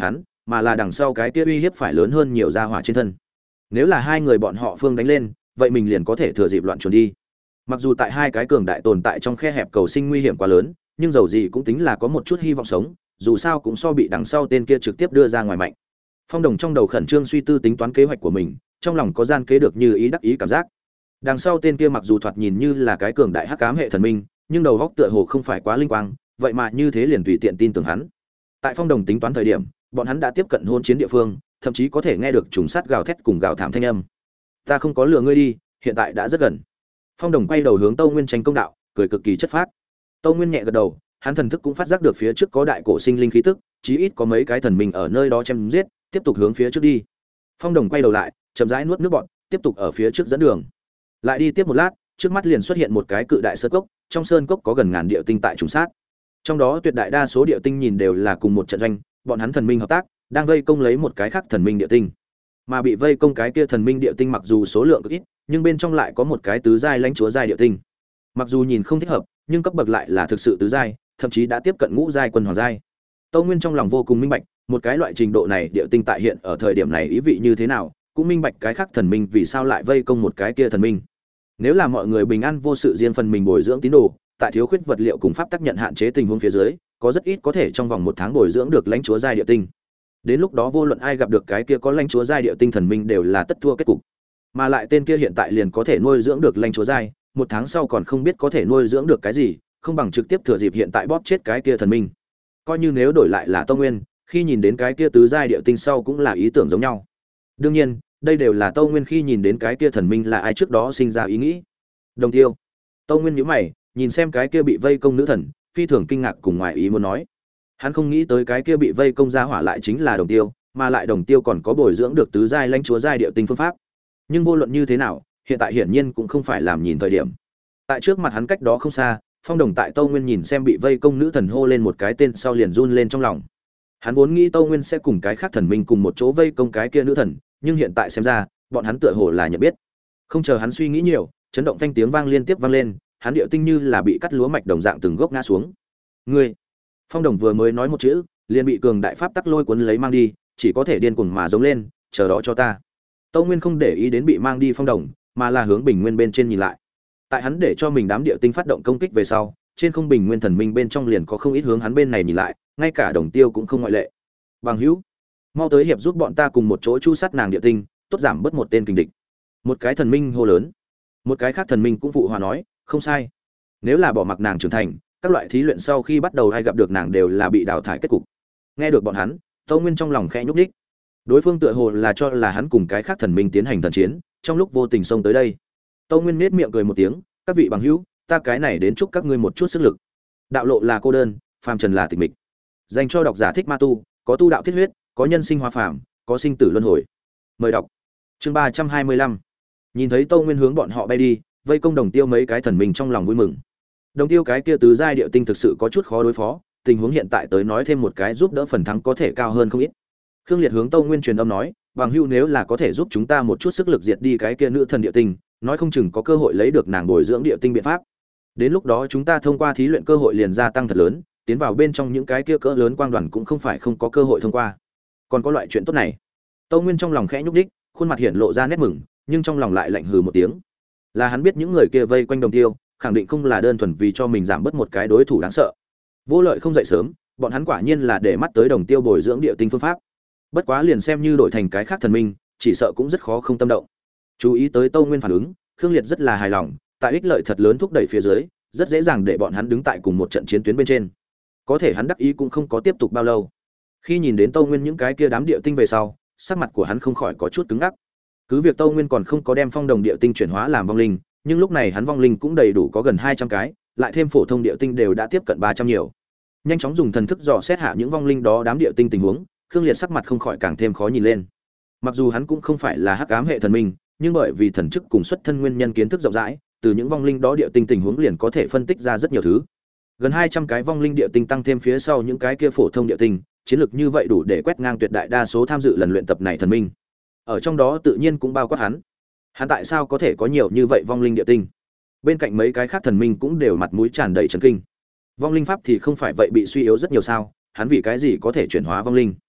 mà là đằng sau cái kia uy hiếp phải lớn hơn nhiều gia hỏa trên thân. Nếu là hai người bọn họ phương đánh lên, vậy mình liền có thể thừa dịp loạn chuồn đi. Mặc dù tại hai cái cường đại tồn tại trong khe hẹp cầu sinh nguy hiểm quá lớn, nhưng dầu gì cũng tính là có một chút hy vọng sống, dù sao cũng so bị đằng sau tên kia trực tiếp đưa ra ngoài mạnh. Phong Đồng trong đầu khẩn trương suy tư tính toán kế hoạch của mình, trong lòng có gian kế được như ý đắc ý cảm giác. Đằng sau tên kia mặc dù thoạt nhìn như là cái cường đại hắc ám hệ thần minh, nhưng đầu óc tựa hồ không phải quá linh quang, vậy mà như thế liền tùy tiện tin tưởng hắn. Tại Phong Đồng tính toán thời điểm, bọn hắn đã tiếp cận hôn chiến địa phương, thậm chí có thể nghe được trùng sát gào thét cùng gào thảm thanh âm. Ta không có lừa ngươi đi, hiện tại đã rất gần. Phong Đồng quay đầu hướng Tâu Nguyên tranh công đạo, cười cực kỳ chất phác. Tâu Nguyên nhẹ gật đầu, hắn thần thức cũng phát giác được phía trước có đại cổ sinh linh khí tức, chí ít có mấy cái thần minh ở nơi đó chém giết, tiếp tục hướng phía trước đi. Phong Đồng quay đầu lại, chậm rãi nuốt nước bọt, tiếp tục ở phía trước dẫn đường. Lại đi tiếp một lát, trước mắt liền xuất hiện một cái cự đại sơn cốc, trong sơn cốc có gần ngàn địa tinh tại trùng sát. Trong đó tuyệt đại đa số địa tinh nhìn đều là cùng một trận doanh, bọn hắn thần minh hợp tác, đang vây công lấy một cái khác thần minh địa tinh. Mà bị vây công cái kia thần minh địa tinh mặc dù số lượng cực ít, nhưng bên trong lại có một cái tứ giai lãnh chúa giai địa tinh. Mặc dù nhìn không thích hợp, nhưng cấp bậc lại là thực sự tứ giai, thậm chí đã tiếp cận ngũ giai quân hoàng giai. Tâu Nguyên trong lòng vô cùng minh bạch, một cái loại trình độ này địa tinh tại hiện ở thời điểm này ý vị như thế nào, cũng minh bạch cái khác thần minh vì sao lại vây công một cái kia thần minh. Nếu là mọi người bình an vô sự riêng phần mình bồi dưỡng tín đồ, tại thiếu khuyết vật liệu cùng pháp tác nhận hạn chế tình huống phía dưới, có rất ít có thể trong vòng một tháng bồi dưỡng được lãnh chúa giai địa tinh. Đến lúc đó vô luận ai gặp được cái kia có lãnh chúa giai địa tinh thần minh đều là tất thua kết cục. Mà lại tên kia hiện tại liền có thể nuôi dưỡng được lãnh chúa giai, một tháng sau còn không biết có thể nuôi dưỡng được cái gì, không bằng trực tiếp thừa dịp hiện tại bóp chết cái kia thần minh. Coi như nếu đổi lại là Tông Nguyên, khi nhìn đến cái kia tứ giai địa tinh sau cũng là ý tưởng giống nhau. Đương nhiên, đây đều là Tông Nguyên khi nhìn đến cái kia thần minh là ai trước đó sinh ra ý nghĩ. Đồng Tiêu. Tông Nguyên nhíu mày, nhìn xem cái kia bị vây công nữ thần, phi thường kinh ngạc cùng ngoài ý muốn nói. Hắn không nghĩ tới cái kia bị vây công ra hỏa lại chính là Đồng Tiêu, mà lại Đồng Tiêu còn có bồi dưỡng được tứ giai lãnh chúa giai địa tinh phương pháp. Nhưng vô luận như thế nào, hiện tại hiển nhiên cũng không phải làm nhìn thời điểm. Tại trước mặt hắn cách đó không xa, Phong Đồng tại Tâu Nguyên nhìn xem bị vây công nữ thần hô lên một cái tên sau liền run lên trong lòng. Hắn vốn nghĩ Tâu Nguyên sẽ cùng cái khác thần minh cùng một chỗ vây công cái kia nữ thần, nhưng hiện tại xem ra, bọn hắn tựa hồ là nhận biết. Không chờ hắn suy nghĩ nhiều, chấn động phanh tiếng vang liên tiếp vang lên, hắn điệu tinh như là bị cắt lúa mạch đồng dạng từng gốc ngã xuống. Ngươi! Phong Đồng vừa mới nói một chữ, liền bị cường đại pháp tắc lôi cuốn lấy mang đi, chỉ có thể điên cuồng mà giống lên, chờ đó cho ta. Tâu Nguyên không để ý đến bị mang đi Phong Đồng, mà là hướng bình nguyên bên trên nhìn lại. Tại hắn để cho mình đám địa tinh phát động công kích về sau, trên không bình nguyên thần minh bên trong liền có không ít hướng hắn bên này nhìn lại, ngay cả Đồng Tiêu cũng không ngoại lệ. Bằng hữu, mau tới hiệp giúp bọn ta cùng một chỗ chu sát nàng địa tinh, tốt giảm bớt một tên kình địch. Một cái thần minh hô lớn. Một cái khác thần minh cũng phụ hòa nói, không sai. Nếu là bỏ mặc nàng trưởng thành, các loại thí luyện sau khi bắt đầu hay gặp được nàng đều là bị đào thải kết cục. Nghe được bọn hắn, Tâu Nguyên trong lòng khẽ nhúc nhích. Đối phương tựa hồ là cho là hắn cùng cái khác thần minh tiến hành thần chiến, trong lúc vô tình xông tới đây. Tâu Nguyên nhếch miệng cười một tiếng, các vị bằng hữu, ta cái này đến chúc các ngươi một chút sức lực. Đạo lộ là cô đơn, phàm trần là tịch mịch. Dành cho độc giả thích ma tu, có tu đạo thiết huyết, có nhân sinh hóa phàm, có sinh tử luân hồi. Mời đọc. Chương 325. Nhìn thấy Tâu Nguyên hướng bọn họ bay đi, vây công Đồng Tiêu mấy cái thần minh trong lòng vui mừng. Đồng Tiêu cái kia tứ giai điệu tinh thực sự có chút khó đối phó, tình huống hiện tại tới nói thêm một cái giúp đỡ phần thắng có thể cao hơn không ít. Khương Liệt hướng Tâu Nguyên truyền âm nói, bằng hữu nếu là có thể giúp chúng ta một chút sức lực diệt đi cái kia nữ thần địa tinh, nói không chừng có cơ hội lấy được nàng bồi dưỡng địa tinh biện pháp. Đến lúc đó chúng ta thông qua thí luyện cơ hội liền gia tăng thật lớn, tiến vào bên trong những cái kia cỡ lớn quang đoàn cũng không phải không có cơ hội thông qua. Còn có loại chuyện tốt này. Tâu Nguyên trong lòng khẽ nhúc nhích, khuôn mặt hiện lộ ra nét mừng, nhưng trong lòng lại lạnh hừ một tiếng. Là hắn biết những người kia vây quanh Đồng Tiêu, khẳng định không là đơn thuần vì cho mình giảm bớt một cái đối thủ đáng sợ. Vô Lợi không dậy sớm, bọn hắn quả nhiên là để mắt tới Đồng Tiêu bồi dưỡng địa tinh phương pháp. Bất quá liền xem như đổi thành cái khác thần minh, chỉ sợ cũng rất khó không tâm động. Chú ý tới Tâu Nguyên phản ứng, Khương Liệt rất là hài lòng, tại ích lợi thật lớn thúc đẩy phía dưới, rất dễ dàng để bọn hắn đứng tại cùng một trận chiến tuyến bên trên. Có thể hắn đắc ý cũng không có tiếp tục bao lâu. Khi nhìn đến Tâu Nguyên những cái kia đám địa tinh về sau, sắc mặt của hắn không khỏi có chút cứng ngắc. Cứ việc Tâu Nguyên còn không có đem Phong Đồng địa tinh chuyển hóa làm vong linh, nhưng lúc này hắn vong linh cũng đầy đủ có gần 200 cái, lại thêm phổ thông địa tinh đều đã tiếp cận 300 nhiều. Nhanh chóng dùng thần thức dò xét hạ những vong linh đó đám địa tinh tình huống, Khương Liệt sắc mặt không khỏi càng thêm khó nhìn lên. Mặc dù hắn cũng không phải là hắc ám hệ thần minh, nhưng bởi vì thần chức cùng xuất thân nguyên nhân kiến thức rộng rãi, từ những vong linh đó địa tinh tình huống liền có thể phân tích ra rất nhiều thứ. Gần 200 cái vong linh địa tinh tăng thêm phía sau những cái kia phổ thông địa tinh, chiến lược như vậy đủ để quét ngang tuyệt đại đa số tham dự lần luyện tập này thần minh. Ở trong đó tự nhiên cũng bao quát hắn. Hắn tại sao có thể có nhiều như vậy vong linh địa tinh? Bên cạnh mấy cái khác thần minh cũng đều mặt mũi tràn đầy chấn kinh. Vong linh pháp thì không phải vậy bị suy yếu rất nhiều sao? Hắn vì cái gì có thể chuyển hóa vong linh?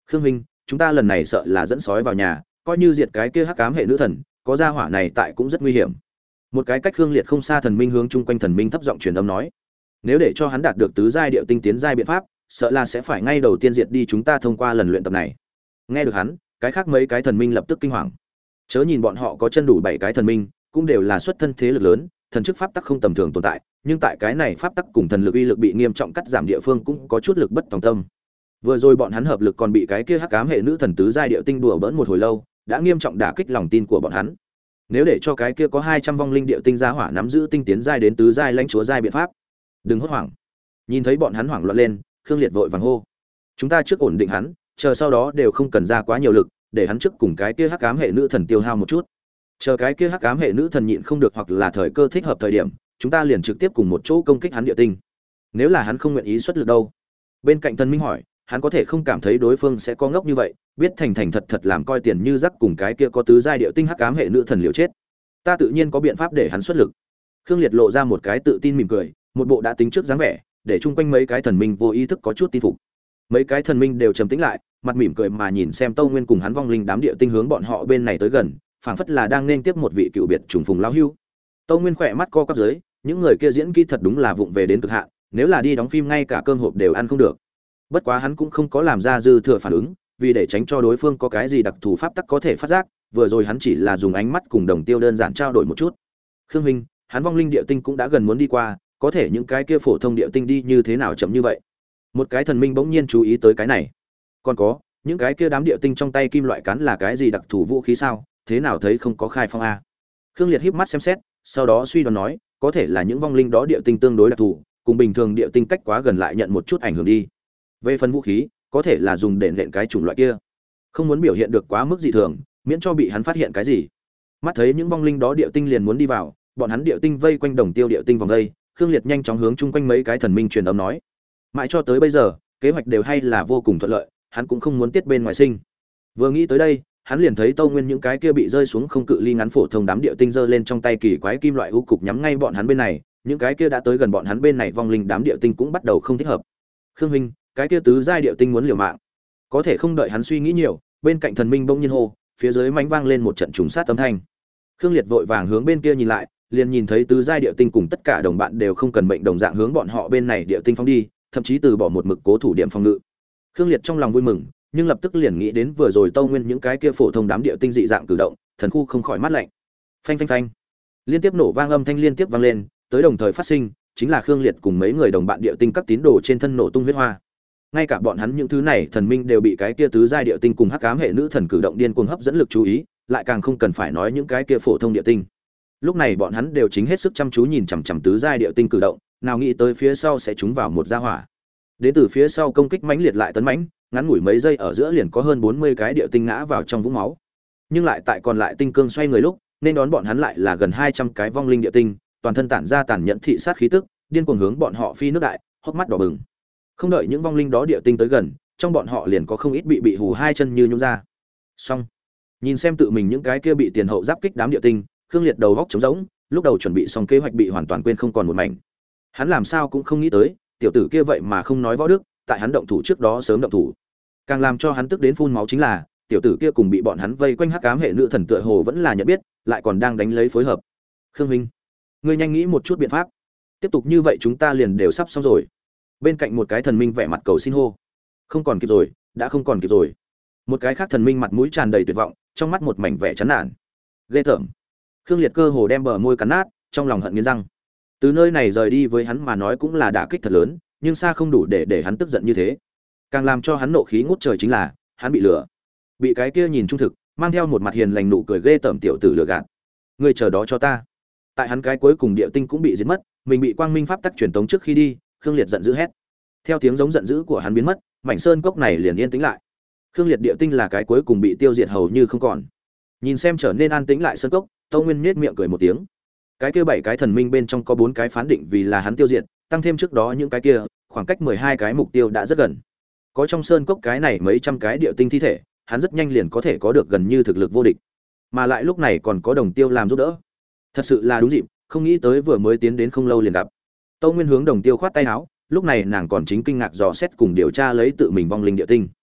Khương huynh, chúng ta lần này sợ là dẫn sói vào nhà, coi như diệt cái kia hắc ám hệ nữ thần, có gia hỏa này tại cũng rất nguy hiểm. Một cái cách Khương Liệt không xa thần minh hướng chung quanh thần minh thấp giọng truyền âm nói, nếu để cho hắn đạt được tứ giai điệu tinh tiến giai biện pháp, sợ là sẽ phải ngay đầu tiên diệt đi chúng ta thông qua lần luyện tập này. Nghe được hắn, cái khác mấy cái thần minh lập tức kinh hoàng. Chớ nhìn bọn họ có chân đủ 7 cái thần minh, cũng đều là xuất thân thế lực lớn, thần chức pháp tắc không tầm thường tồn tại, nhưng tại cái này pháp tắc cùng thần lực uy lực bị nghiêm trọng cắt giảm địa phương cũng có chút lực bất tòng tâm. Vừa rồi bọn hắn hợp lực còn bị cái kia hắc ám hệ nữ thần tứ giai điệu tinh đùa bỡn một hồi lâu, đã nghiêm trọng đả kích lòng tin của bọn hắn. Nếu để cho cái kia có 200 vong linh điệu tinh gia hỏa nắm giữ tinh tiến giai đến tứ giai lãnh chúa giai biện pháp, đừng hốt hoảng. Nhìn thấy bọn hắn hoảng loạn lên, Khương Liệt vội vàng hô, chúng ta trước ổn định hắn, chờ sau đó đều không cần ra quá nhiều lực, để hắn trước cùng cái kia hắc ám hệ nữ thần tiêu hao một chút. Chờ cái kia hắc ám hệ nữ thần nhịn không được hoặc là thời cơ thích hợp thời điểm, chúng ta liền trực tiếp cùng một chỗ công kích hắn địa tinh. Nếu là hắn không nguyện ý xuất lực đâu? Bên cạnh thần minh hỏi, hắn có thể không cảm thấy đối phương sẽ có ngốc như vậy, biết thành thành thật thật làm coi tiền như rắc cùng cái kia có tứ giai địa tinh hắc ám hệ nữ thần liều chết. Ta tự nhiên có biện pháp để hắn xuất lực. Khương Liệt lộ ra một cái tự tin mỉm cười, một bộ đã tính trước dáng vẻ, để chung quanh mấy cái thần minh vô ý thức có chút tin phục. Mấy cái thần minh đều trầm tĩnh lại, mặt mỉm cười mà nhìn xem Tâu Nguyên cùng hắn vong linh đám địa tinh hướng bọn họ bên này tới gần, phảng phất là đang nên tiếp một vị cựu biệt trùng phùng lão hưu. Tâu Nguyên khỏe mắt co quắp dưới, những người kia diễn kỹ thật đúng là vụng về đến cực hạn, nếu là đi đóng phim ngay cả cơm hộp đều ăn không được. Bất quá hắn cũng không có làm ra dư thừa phản ứng, vì để tránh cho đối phương có cái gì đặc thù pháp tắc có thể phát giác, vừa rồi hắn chỉ là dùng ánh mắt cùng đồng tiêu đơn giản trao đổi một chút. Khương huynh, hắn vong linh địa tinh cũng đã gần muốn đi qua, có thể những cái kia phổ thông địa tinh đi như thế nào chậm như vậy? Một cái thần minh bỗng nhiên chú ý tới cái này. Còn có, những cái kia đám địa tinh trong tay kim loại cán là cái gì đặc thù vũ khí sao? Thế nào thấy không có khai phong a? Khương Liệt híp mắt xem xét, sau đó suy đoán nói, có thể là những vong linh đó địa tinh tương đối đặc thù, cùng bình thường địa tinh cách quá gần lại nhận một chút ảnh hưởng đi. Về phần vũ khí, có thể là dùng để nện cái chủng loại kia, không muốn biểu hiện được quá mức dị thường, miễn cho bị hắn phát hiện cái gì. Mắt thấy những vong linh đó địa tinh liền muốn đi vào, bọn hắn địa tinh vây quanh đồng tiêu địa tinh vòng đây, Khương Liệt nhanh chóng hướng chung quanh mấy cái thần minh truyền âm nói, mãi cho tới bây giờ, kế hoạch đều hay là vô cùng thuận lợi, hắn cũng không muốn tiết bên ngoài sinh. Vừa nghĩ tới đây, hắn liền thấy Tâu Nguyên những cái kia bị rơi xuống không cự ly ngắn phổ thông đám địa tinh giơ lên trong tay kỳ quái kim loại u cục nhắm ngay bọn hắn bên này, những cái kia đã tới gần bọn hắn bên này vong linh đám địa tinh cũng bắt đầu không thích hợp. Khương huynh, cái kia tứ giai địa tinh muốn liều mạng. Có thể không đợi hắn suy nghĩ nhiều, bên cạnh thần minh bỗng nhiên hô, phía dưới mãnh vang lên một trận trùng sát âm thanh. Khương Liệt vội vàng hướng bên kia nhìn lại, liền nhìn thấy tứ giai địa tinh cùng tất cả đồng bạn đều không cần mệnh đồng dạng hướng bọn họ bên này địa tinh phóng đi, thậm chí từ bỏ một mực cố thủ điểm phòng ngự. Khương Liệt trong lòng vui mừng, nhưng lập tức liền nghĩ đến vừa rồi Tâu Nguyên những cái kia phổ thông đám địa tinh dị dạng cử động, thần khu không khỏi mát lạnh. Phanh phanh phanh. Liên tiếp nổ vang âm thanh liên tiếp vang lên, tới đồng thời phát sinh, chính là Khương Liệt cùng mấy người đồng bạn địa tinh các tín đồ trên thân nổ tung huyết hoa. Ngay cả bọn hắn những thứ này thần minh đều bị cái kia tứ giai địa tinh cùng hắc ám hệ nữ thần cử động điên cuồng hấp dẫn lực chú ý, lại càng không cần phải nói những cái kia phổ thông địa tinh. Lúc này bọn hắn đều chính hết sức chăm chú nhìn chằm chằm tứ giai địa tinh cử động, nào nghĩ tới phía sau sẽ trúng vào một gia hỏa. Đến từ phía sau công kích mãnh liệt lại tấn mãnh, ngắn ngủi mấy giây ở giữa liền có hơn 40 cái địa tinh ngã vào trong vũng máu. Nhưng lại tại còn lại tinh cương xoay người lúc, nên đón bọn hắn lại là gần 200 cái vong linh địa tinh, toàn thân tản ra tàn nhẫn thị sát khí tức, điên cuồng hướng bọn họ phi nước đại, hốc mắt đỏ bừng. Không đợi những vong linh đó địa tinh tới gần, trong bọn họ liền có không ít bị hù hai chân như nhũn ra. Xong, nhìn xem tự mình những cái kia bị tiền hậu giáp kích đám địa tinh, Khương Liệt đầu góc trống rỗng, lúc đầu chuẩn bị xong kế hoạch bị hoàn toàn quên không còn một mảnh. Hắn làm sao cũng không nghĩ tới, tiểu tử kia vậy mà không nói võ đức, tại hắn động thủ trước đó sớm động thủ. Càng làm cho hắn tức đến phun máu chính là, tiểu tử kia cùng bị bọn hắn vây quanh hắc ám hệ nữ thần tựa hồ vẫn là nhận biết, lại còn đang đánh lấy phối hợp. Khương huynh, ngươi nhanh nghĩ một chút biện pháp. Tiếp tục như vậy chúng ta liền đều sắp xong rồi. Bên cạnh một cái thần minh vẻ mặt cầu xin hô. Không còn kịp rồi, đã không còn kịp rồi. Một cái khác thần minh mặt mũi tràn đầy tuyệt vọng, trong mắt một mảnh vẻ chán nản. Ghê tởm. Khương Liệt cơ hồ đem bờ môi cắn nát, trong lòng hận nghiến răng. Từ nơi này rời đi với hắn mà nói cũng là đả kích thật lớn, nhưng xa không đủ để hắn tức giận như thế. Càng làm cho hắn nộ khí ngút trời chính là, hắn bị lừa. Bị cái kia nhìn trung thực, mang theo một mặt hiền lành nụ cười ghê tởm tiểu tử lừa gạt. Ngươi chờ đó cho ta. Tại hắn cái cuối cùng địa tinh cũng bị giết mất, mình bị quang minh pháp tắc truyền tống trước khi đi, Khương Liệt giận dữ hét. Theo tiếng giống giận dữ của hắn biến mất, mảnh sơn cốc này liền yên tĩnh lại. Khương Liệt địa tinh là cái cuối cùng bị tiêu diệt hầu như không còn. Nhìn xem trở nên an tĩnh lại sơn cốc, Tâu Nguyên nhếch miệng cười một tiếng. Cái kia 7 cái thần minh bên trong có 4 cái phán định vì là hắn tiêu diệt, tăng thêm trước đó những cái kia, khoảng cách 12 cái mục tiêu đã rất gần. Có trong sơn cốc cái này mấy trăm cái địa tinh thi thể, hắn rất nhanh liền có thể có được gần như thực lực vô địch. Mà lại lúc này còn có Đồng Tiêu làm giúp đỡ. Thật sự là đúng dịp, không nghĩ tới vừa mới tiến đến không lâu liền gặp. Tâu Nguyên hướng Đồng Tiêu khoát tay áo, lúc này nàng còn chính kinh ngạc dò xét cùng điều tra lấy tự mình vong linh địa tinh.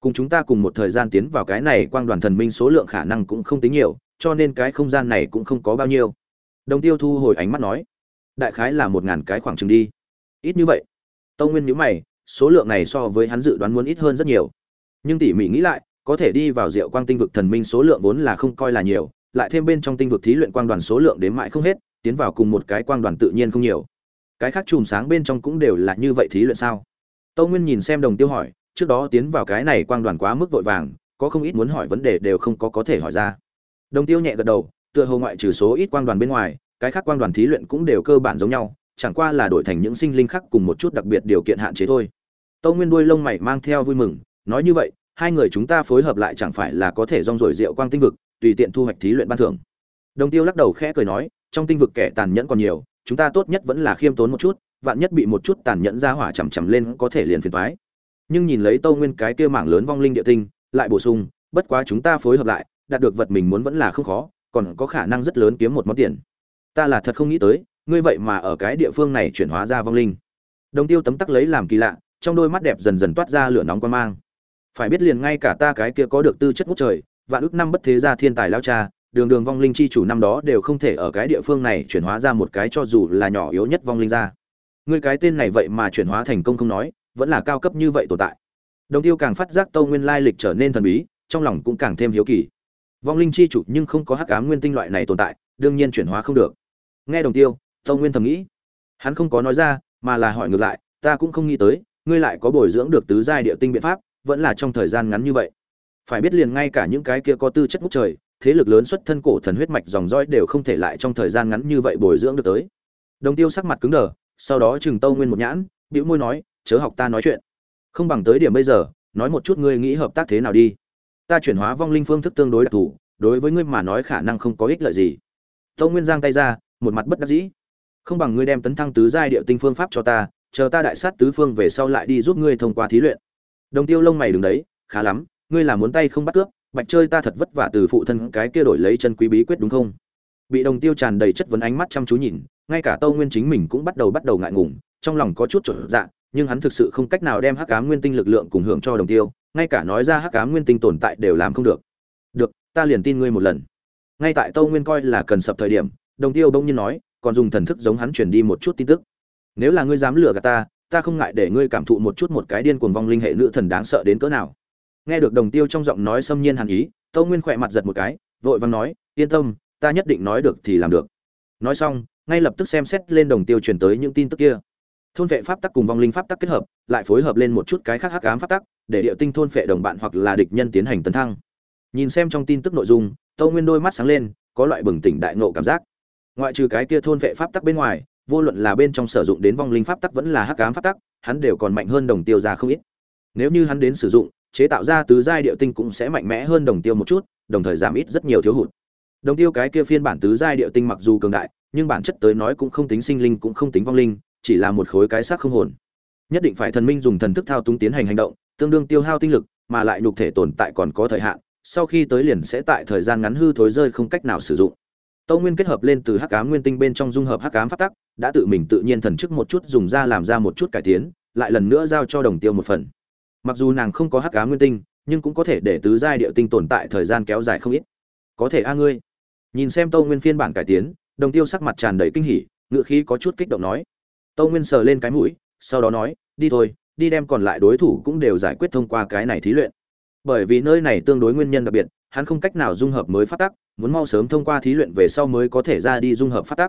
cùng chúng ta cùng một thời gian tiến vào cái này quang đoàn thần minh số lượng khả năng cũng không tính nhiều, cho nên cái không gian này cũng không có bao nhiêu. Đồng Tiêu thu hồi ánh mắt nói, đại khái là 1000 cái khoảng chừng đi. Ít như vậy? Tâu Nguyên nhíu mày, số lượng này so với hắn dự đoán muốn ít hơn rất nhiều. Nhưng tỉ mỉ nghĩ lại, có thể đi vào Diệu Quang tinh vực thần minh số lượng vốn là không coi là nhiều, lại thêm bên trong tinh vực thí luyện quang đoàn số lượng đến mãi không hết, tiến vào cùng một cái quang đoàn tự nhiên không nhiều. Cái khác chùm sáng bên trong cũng đều là như vậy thí luyện sao? Tâu Nguyên nhìn xem Đồng Tiêu hỏi, trước đó tiến vào cái này quang đoàn quá mức vội vàng, có không ít muốn hỏi vấn đề đều không có thể hỏi ra. Đồng Tiêu nhẹ gật đầu, tựa hồ ngoại trừ số ít quang đoàn bên ngoài, cái khác quang đoàn thí luyện cũng đều cơ bản giống nhau, chẳng qua là đổi thành những sinh linh khác cùng một chút đặc biệt điều kiện hạn chế thôi. Tâu Nguyên đuôi lông mày mang theo vui mừng, nói như vậy, hai người chúng ta phối hợp lại chẳng phải là có thể rong ruổi Diệu Quang tinh vực, tùy tiện thu hoạch thí luyện ban thưởng. Đồng Tiêu lắc đầu khẽ cười nói, trong tinh vực kẻ tàn nhẫn còn nhiều, chúng ta tốt nhất vẫn là khiêm tốn một chút, vạn nhất bị một chút tàn nhẫn ra hỏa chằm chằm lên có thể liền phiền toái. Nhưng nhìn lấy Tâu Nguyên cái kia mảng lớn vong linh địa tinh, lại bổ sung, bất quá chúng ta phối hợp lại, đạt được vật mình muốn vẫn là không khó, còn có khả năng rất lớn kiếm một món tiền. Ta là thật không nghĩ tới, ngươi vậy mà ở cái địa phương này chuyển hóa ra vong linh. Đồng Tiêu tấm tắc lấy làm kỳ lạ, trong đôi mắt đẹp dần dần toát ra lửa nóng quan mang. Phải biết liền ngay cả ta cái kia có được tư chất ngút trời, vạn ức năm bất thế gia thiên tài lão cha, đường vong linh chi chủ năm đó đều không thể ở cái địa phương này chuyển hóa ra một cái cho dù là nhỏ yếu nhất vong linh ra. Ngươi cái tên này vậy mà chuyển hóa thành công không nói, vẫn là cao cấp như vậy tồn tại. Đồng Tiêu càng phát giác Tâu Nguyên lai lịch trở nên thần bí, trong lòng cũng càng thêm hiếu kỳ. Vong linh chi chủ nhưng không có hắc ám nguyên tinh loại này tồn tại, đương nhiên chuyển hóa không được. Nghe Đồng Tiêu, Tâu Nguyên thầm nghĩ. Hắn không có nói ra, mà là hỏi ngược lại, ta cũng không nghĩ tới, ngươi lại có bồi dưỡng được tứ giai địa tinh biện pháp, vẫn là trong thời gian ngắn như vậy. Phải biết liền ngay cả những cái kia có tư chất ngút trời, thế lực lớn xuất thân cổ thần huyết mạch dòng dõi đều không thể lại trong thời gian ngắn như vậy bồi dưỡng được tới. Đồng Tiêu sắc mặt cứng đờ, sau đó chừng Tâu Nguyên một nhãn, bĩu môi nói, chớ học ta nói chuyện. Không bằng tới điểm bây giờ, nói một chút ngươi nghĩ hợp tác thế nào đi. Ta chuyển hóa vong linh phương thức tương đối đặc thù, đối với ngươi mà nói khả năng không có ích lợi gì. Tâu Nguyên giang tay ra, một mặt bất đắc dĩ. Không bằng ngươi đem tấn thăng tứ giai địa tinh phương pháp cho ta, chờ ta đại sát tứ phương về sau lại đi giúp ngươi thông qua thí luyện. Đồng Tiêu lông mày đứng đấy, khá lắm, ngươi là muốn tay không bắt cướp, bạch chơi ta thật vất vả từ phụ thân cái kia đổi lấy chân quý bí quyết đúng không? Bị Đồng Tiêu tràn đầy chất vấn ánh mắt chăm chú nhìn, ngay cả Tâu Nguyên chính mình cũng bắt đầu ngại ngùng, trong lòng có chút chột dạ, nhưng hắn thực sự không cách nào đem hắc ám nguyên tinh lực lượng cùng hưởng cho Đồng Tiêu, ngay cả nói ra hắc ám nguyên tinh tồn tại đều làm không được. Được, ta liền tin ngươi một lần. Ngay tại Tâu Nguyên coi là cần sập thời điểm, Đồng Tiêu bỗng nhiên nói, còn dùng thần thức giống hắn truyền đi một chút tin tức. Nếu là ngươi dám lừa gạt ta, ta không ngại để ngươi cảm thụ một chút một cái điên cuồng vong linh hệ nữ thần đáng sợ đến cỡ nào. Nghe được Đồng Tiêu trong giọng nói xâm nhiên hàn ý, Tâu Nguyên khỏe mặt giật một cái, vội vàng nói, yên tâm, ta nhất định nói được thì làm được. Nói xong, ngay lập tức xem xét lên Đồng Tiêu truyền tới những tin tức kia. Thôn vệ pháp tắc cùng vong linh pháp tắc kết hợp, lại phối hợp lên một chút cái khác hắc ám pháp tắc, để điệu tinh thôn vệ đồng bạn hoặc là địch nhân tiến hành tấn thăng. Nhìn xem trong tin tức nội dung, Tâu Nguyên đôi mắt sáng lên, có loại bừng tỉnh đại ngộ cảm giác. Ngoại trừ cái kia thôn vệ pháp tắc bên ngoài, vô luận là bên trong sử dụng đến vong linh pháp tắc vẫn là hắc ám pháp tắc, hắn đều còn mạnh hơn Đồng Tiêu ra không ít. Nếu như hắn đến sử dụng, chế tạo ra tứ giai điệu tinh cũng sẽ mạnh mẽ hơn Đồng Tiêu một chút, đồng thời giảm ít rất nhiều thiếu hụt. Đồng Tiêu cái kia phiên bản tứ giai điệu tinh mặc dù cường đại, nhưng bản chất tới nói cũng không tính sinh linh cũng không tính vong linh, chỉ là một khối cái xác không hồn. Nhất định phải thần minh dùng thần thức thao túng tiến hành hành động, tương đương tiêu hao tinh lực, mà lại nhục thể tồn tại còn có thời hạn, sau khi tới liền sẽ tại thời gian ngắn hư thối rơi không cách nào sử dụng. Tâu Nguyên kết hợp lên từ hắc ám nguyên tinh bên trong dung hợp hắc ám pháp tắc, đã tự mình tự nhiên thần chức một chút dùng ra làm ra một chút cải tiến, lại lần nữa giao cho Đồng Tiêu một phần. Mặc dù nàng không có hắc ám nguyên tinh, nhưng cũng có thể để tứ giai địa tinh tồn tại thời gian kéo dài không ít. Có thể a ngươi. Nhìn xem Tâu Nguyên phiên bản cải tiến, Đồng Tiêu sắc mặt tràn đầy kinh hỉ, ngựa khí có chút kích động nói. Tâu Nguyên sờ lên cái mũi, sau đó nói, đi thôi, đi đem còn lại đối thủ cũng đều giải quyết thông qua cái này thí luyện. Bởi vì nơi này tương đối nguyên nhân đặc biệt, hắn không cách nào dung hợp mới pháp tắc, muốn mau sớm thông qua thí luyện về sau mới có thể ra đi dung hợp pháp tắc.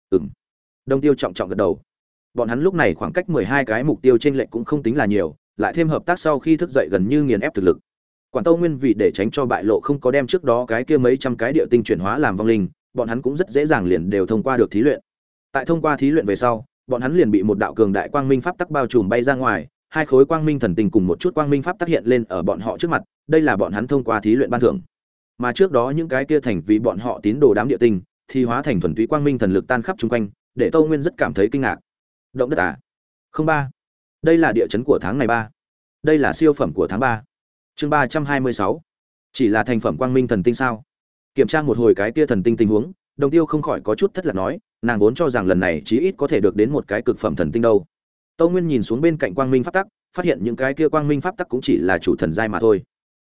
Đồng Tiêu trọng trọng gật đầu. Bọn hắn lúc này khoảng cách 12 cái mục tiêu chênh lệch cũng không tính là nhiều, lại thêm hợp tác sau khi thức dậy gần như nghiền ép thực lực. Quản Tâu Nguyên vì để tránh cho bại lộ không có đem trước đó cái kia mấy trăm cái địa tinh chuyển hóa làm vong linh, bọn hắn cũng rất dễ dàng liền đều thông qua được thí luyện. Tại thông qua thí luyện về sau, bọn hắn liền bị một đạo cường đại quang minh pháp tắc bao trùm bay ra ngoài, hai khối quang minh thần tinh cùng một chút quang minh pháp tắc hiện lên ở bọn họ trước mặt, đây là bọn hắn thông qua thí luyện ban thưởng. Mà trước đó những cái kia thành vì bọn họ tín đồ đám địa tinh, thì hóa thành thuần túy quang minh thần lực tan khắp chung quanh, để Tâu Nguyên rất cảm thấy kinh ngạc. Động đất à? Không ba. Đây là địa chấn của tháng này ba. Đây là siêu phẩm của tháng 3. Chương 326. Chỉ là thành phẩm quang minh thần tinh sao? Kiểm tra một hồi cái kia thần tinh tình huống, Đồng Tiêu không khỏi có chút thất lạc nói, nàng vốn cho rằng lần này chí ít có thể được đến một cái cực phẩm thần tinh đâu. Tâu Nguyên nhìn xuống bên cạnh quang minh pháp tắc, phát hiện những cái kia quang minh pháp tắc cũng chỉ là chủ thần giai mà thôi.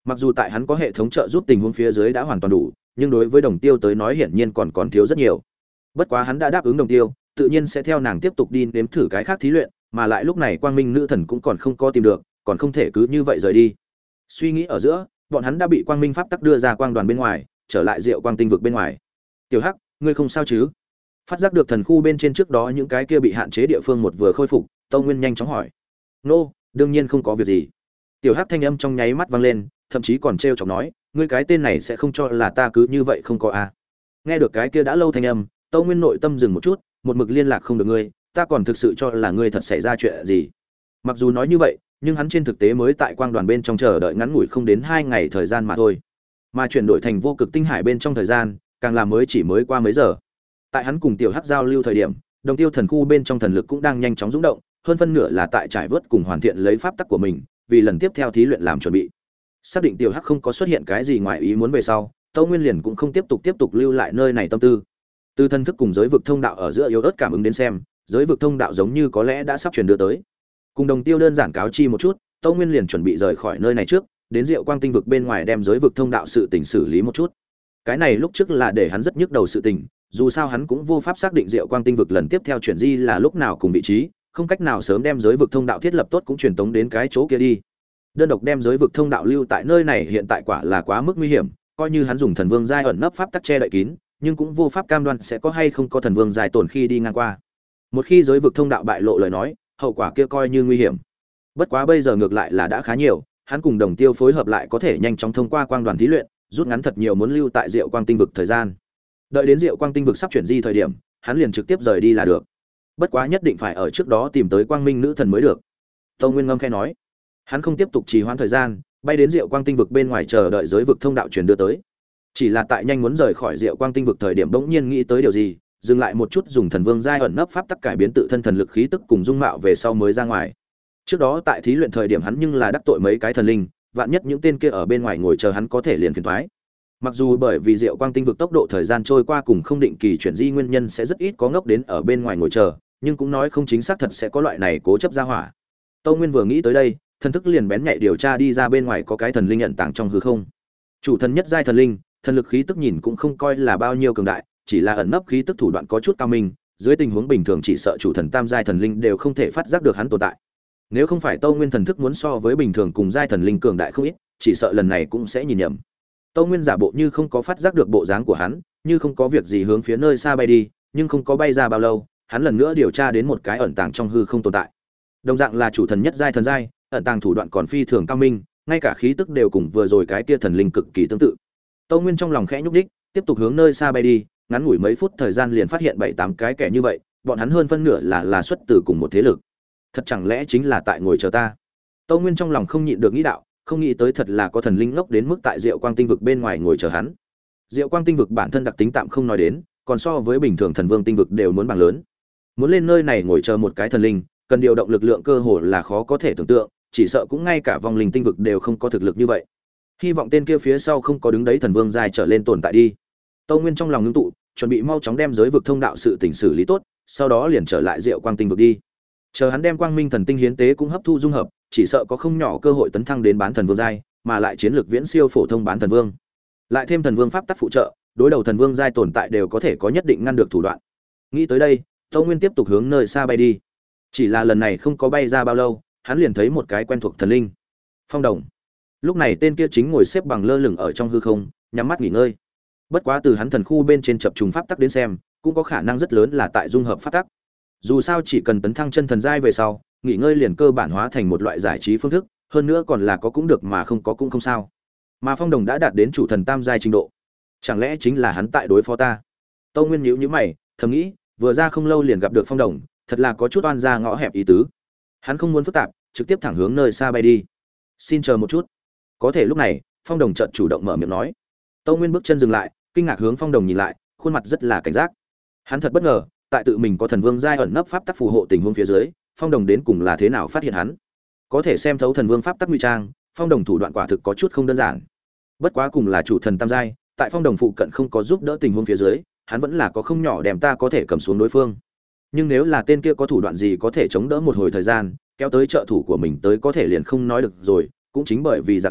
Mặc dù tại hắn có hệ thống trợ giúp tình huống phía dưới đã hoàn toàn đủ, nhưng đối với Đồng Tiêu tới nói hiển nhiên còn thiếu rất nhiều. Bất quá hắn đã đáp ứng Đồng Tiêu, tự nhiên sẽ theo nàng tiếp tục đi nếm thử cái khác thí luyện, mà lại lúc này Quang Minh nữ thần cũng còn không có tìm được, còn không thể cứ như vậy rời đi. Suy nghĩ ở giữa, bọn hắn đã bị Quang Minh pháp tắc đưa ra quang đoàn bên ngoài, trở lại Diệu Quang tinh vực bên ngoài. Tiểu Hắc, ngươi không sao chứ? Phát giác được thần khu bên trên trước đó những cái kia bị hạn chế địa phương một vừa khôi phục, Tâu Nguyên nhanh chóng hỏi. Nô, đương nhiên không có việc gì. Tiểu Hắc thanh âm trong nháy mắt vang lên, thậm chí còn trêu chọc nói, ngươi cái tên này sẽ không cho là ta cứ như vậy không có a. Nghe được cái kia đã lâu thanh âm, Tâu Nguyên nội tâm dừng một chút, một mực liên lạc không được ngươi, ta còn thực sự cho là ngươi thật xảy ra chuyện gì. Mặc dù nói như vậy, nhưng hắn trên thực tế mới tại quang đoàn bên trong chờ đợi ngắn ngủi không đến 2 ngày thời gian mà thôi. Mà chuyển đổi thành vô cực tinh hải bên trong thời gian, càng là mới qua mấy giờ. Tại hắn cùng Tiểu Hắc giao lưu thời điểm, Đồng Tiêu thần khu bên trong thần lực cũng đang nhanh chóng dũng động, hơn phân nửa là tại trải vớt cùng hoàn thiện lấy pháp tắc của mình, vì lần tiếp theo thí luyện làm chuẩn bị. Xác định Tiểu Hắc không có xuất hiện cái gì ngoài ý muốn về sau, Tâu Nguyên liền cũng không tiếp tục lưu lại nơi này tâm tư. Từ thân thức cùng giới vực thông đạo ở giữa yếu ớt cảm ứng đến xem, giới vực thông đạo giống như có lẽ đã sắp truyền đưa tới. Cùng Đồng Tiêu đơn giản cáo chi một chút, Tâu Nguyên liền chuẩn bị rời khỏi nơi này trước, đến Diệu Quang tinh vực bên ngoài đem giới vực thông đạo sự tình xử lý một chút. Cái này lúc trước là để hắn rất nhức đầu sự tình, dù sao hắn cũng vô pháp xác định Diệu Quang tinh vực lần tiếp theo chuyển di là lúc nào cùng vị trí, không cách nào sớm đem giới vực thông đạo thiết lập tốt cũng truyền tống đến cái chỗ kia đi. Đơn độc đem giới vực thông đạo lưu tại nơi này hiện tại quả là quá mức nguy hiểm, coi như hắn dùng thần vương giai ẩn nấp pháp tắc che đậy kín, nhưng cũng vô pháp cam đoan sẽ có hay không có thần vương giai tổn khi đi ngang qua. Một khi giới vực thông đạo bại lộ lời nói, hậu quả kia coi như nguy hiểm. Bất quá bây giờ ngược lại là đã khá nhiều, hắn cùng Đồng Tiêu phối hợp lại có thể nhanh chóng thông qua quang đoàn thí luyện, rút ngắn thật nhiều muốn lưu tại Diệu Quang tinh vực thời gian. Đợi đến Diệu Quang tinh vực sắp chuyển di thời điểm, hắn liền trực tiếp rời đi là được. Bất quá nhất định phải ở trước đó tìm tới Quang Minh nữ thần mới được. Tâu Nguyên ngâm khẽ nói. Hắn không tiếp tục trì hoãn thời gian, bay đến Diệu Quang tinh vực bên ngoài chờ đợi giới vực thông đạo truyền đưa tới. Chỉ là tại nhanh muốn rời khỏi Diệu Quang tinh vực thời điểm bỗng nhiên nghĩ tới điều gì, dừng lại một chút dùng thần vương giai ẩn nấp pháp tắc cải biến tự thân thần lực khí tức cùng dung mạo về sau mới ra ngoài. Trước đó tại thí luyện thời điểm hắn nhưng là đắc tội mấy cái thần linh, vạn nhất những tên kia ở bên ngoài ngồi chờ hắn có thể liền phiền toái. Mặc dù bởi vì Diệu Quang tinh vực tốc độ thời gian trôi qua cùng không định kỳ chuyển di nguyên nhân sẽ rất ít có ngốc đến ở bên ngoài ngồi chờ, nhưng cũng nói không chính xác thật sẽ có loại này cố chấp ra hỏa. Tâu Nguyên vừa nghĩ tới đây, thần thức liền bén nhạy điều tra đi ra bên ngoài có cái thần linh ẩn tàng trong hư không. Chủ thần nhất giai thần linh, thần lực khí tức nhìn cũng không coi là bao nhiêu cường đại, chỉ là ẩn nấp khí tức thủ đoạn có chút cao minh, dưới tình huống bình thường chỉ sợ chủ thần tam giai thần linh đều không thể phát giác được hắn tồn tại. Nếu không phải Tâu Nguyên thần thức muốn so với bình thường cùng giai thần linh cường đại không ít, chỉ sợ lần này cũng sẽ nhìn nhầm. Tâu Nguyên giả bộ như không có phát giác được bộ dáng của hắn, như không có việc gì hướng phía nơi xa bay đi, nhưng không có bay ra bao lâu, hắn lần nữa điều tra đến một cái ẩn tàng trong hư không tồn tại. Đồng dạng là chủ thần nhất giai thần giai, ẩn tàng thủ đoạn còn phi thường cao minh, ngay cả khí tức đều cùng vừa rồi cái kia thần linh cực kỳ tương tự. Tâu Nguyên trong lòng khẽ nhúc nhích, tiếp tục hướng nơi xa bay đi, ngắn ngủi mấy phút thời gian liền phát hiện 7-8 cái kẻ như vậy, bọn hắn hơn phân nửa là xuất từ cùng một thế lực. Thật chẳng lẽ chính là tại ngồi chờ ta? Tâu Nguyên trong lòng không nhịn được nghĩ đạo, không nghĩ tới thật là có thần linh ngốc đến mức tại Diệu Quang tinh vực bên ngoài ngồi chờ hắn. Diệu Quang tinh vực bản thân đặc tính tạm không nói đến, còn so với bình thường thần vương tinh vực đều muốn bằng lớn. Muốn lên nơi này ngồi chờ một cái thần linh, cần điều động lực lượng cơ hồ là khó có thể tưởng tượng, chỉ sợ cũng ngay cả vong linh tinh vực đều không có thực lực như vậy. Hy vọng tên kia phía sau không có đứng đấy thần vương giai trở lên tồn tại đi. Tâu Nguyên trong lòng ngưng tụ, chuẩn bị mau chóng đem giới vực thông đạo sự tình xử lý tốt, sau đó liền trở lại Diệu Quang tinh vực đi. Chờ hắn đem Quang Minh thần tinh hiến tế cũng hấp thu dung hợp, chỉ sợ có không nhỏ cơ hội tấn thăng đến bán thần vương giai, mà lại chiến lược viễn siêu phổ thông bán thần vương. Lại thêm thần vương pháp tắc phụ trợ, đối đầu thần vương giai tồn tại đều có thể có nhất định ngăn được thủ đoạn. Nghĩ tới đây, Tâu Nguyên tiếp tục hướng nơi xa bay đi. Chỉ là lần này không có bay ra bao lâu, hắn liền thấy một cái quen thuộc thần linh. Phong Đồng. Lúc này tên kia chính ngồi xếp bằng lơ lửng ở trong hư không, nhắm mắt nghỉ ngơi. Bất quá từ hắn thần khu bên trên chập trùng pháp tắc đến xem, cũng có khả năng rất lớn là tại dung hợp pháp tắc. Dù sao chỉ cần tấn thăng chân thần giai về sau, nghỉ ngơi liền cơ bản hóa thành một loại giải trí phương thức, hơn nữa còn là có cũng được mà không có cũng không sao. Mà Phong Đồng đã đạt đến chủ thần tam giai trình độ, chẳng lẽ chính là hắn tại đối phó ta? Tâu Nguyên nhíu nhíu mày, thầm nghĩ, vừa ra không lâu liền gặp được Phong Đồng, thật là có chút oan ra ngõ hẹp ý tứ. Hắn không muốn phức tạp, trực tiếp thẳng hướng nơi xa bay đi. Xin chờ một chút. Có thể lúc này, Phong Đồng chợt chủ động mở miệng nói. Tâu Nguyên bước chân dừng lại, kinh ngạc hướng Phong Đồng nhìn lại, khuôn mặt rất là cảnh giác. Hắn thật bất ngờ, tại tự mình có thần vương giai ẩn nấp pháp tắc phù hộ tình huống phía dưới, Phong Đồng đến cùng là thế nào phát hiện hắn? Có thể xem thấu thần vương pháp tắc nguy trang, Phong Đồng thủ đoạn quả thực có chút không đơn giản. Bất quá cùng là chủ thần tam giai, tại Phong Đồng phụ cận không có giúp đỡ tình huống phía dưới, hắn vẫn là có không nhỏ đem ta có thể cầm xuống đối phương. Nhưng nếu là tên kia có thủ đoạn gì có thể chống đỡ một hồi thời gian, kéo tới trợ thủ của mình tới có thể liền không nói được rồi, cũng chính bởi vì dạng này,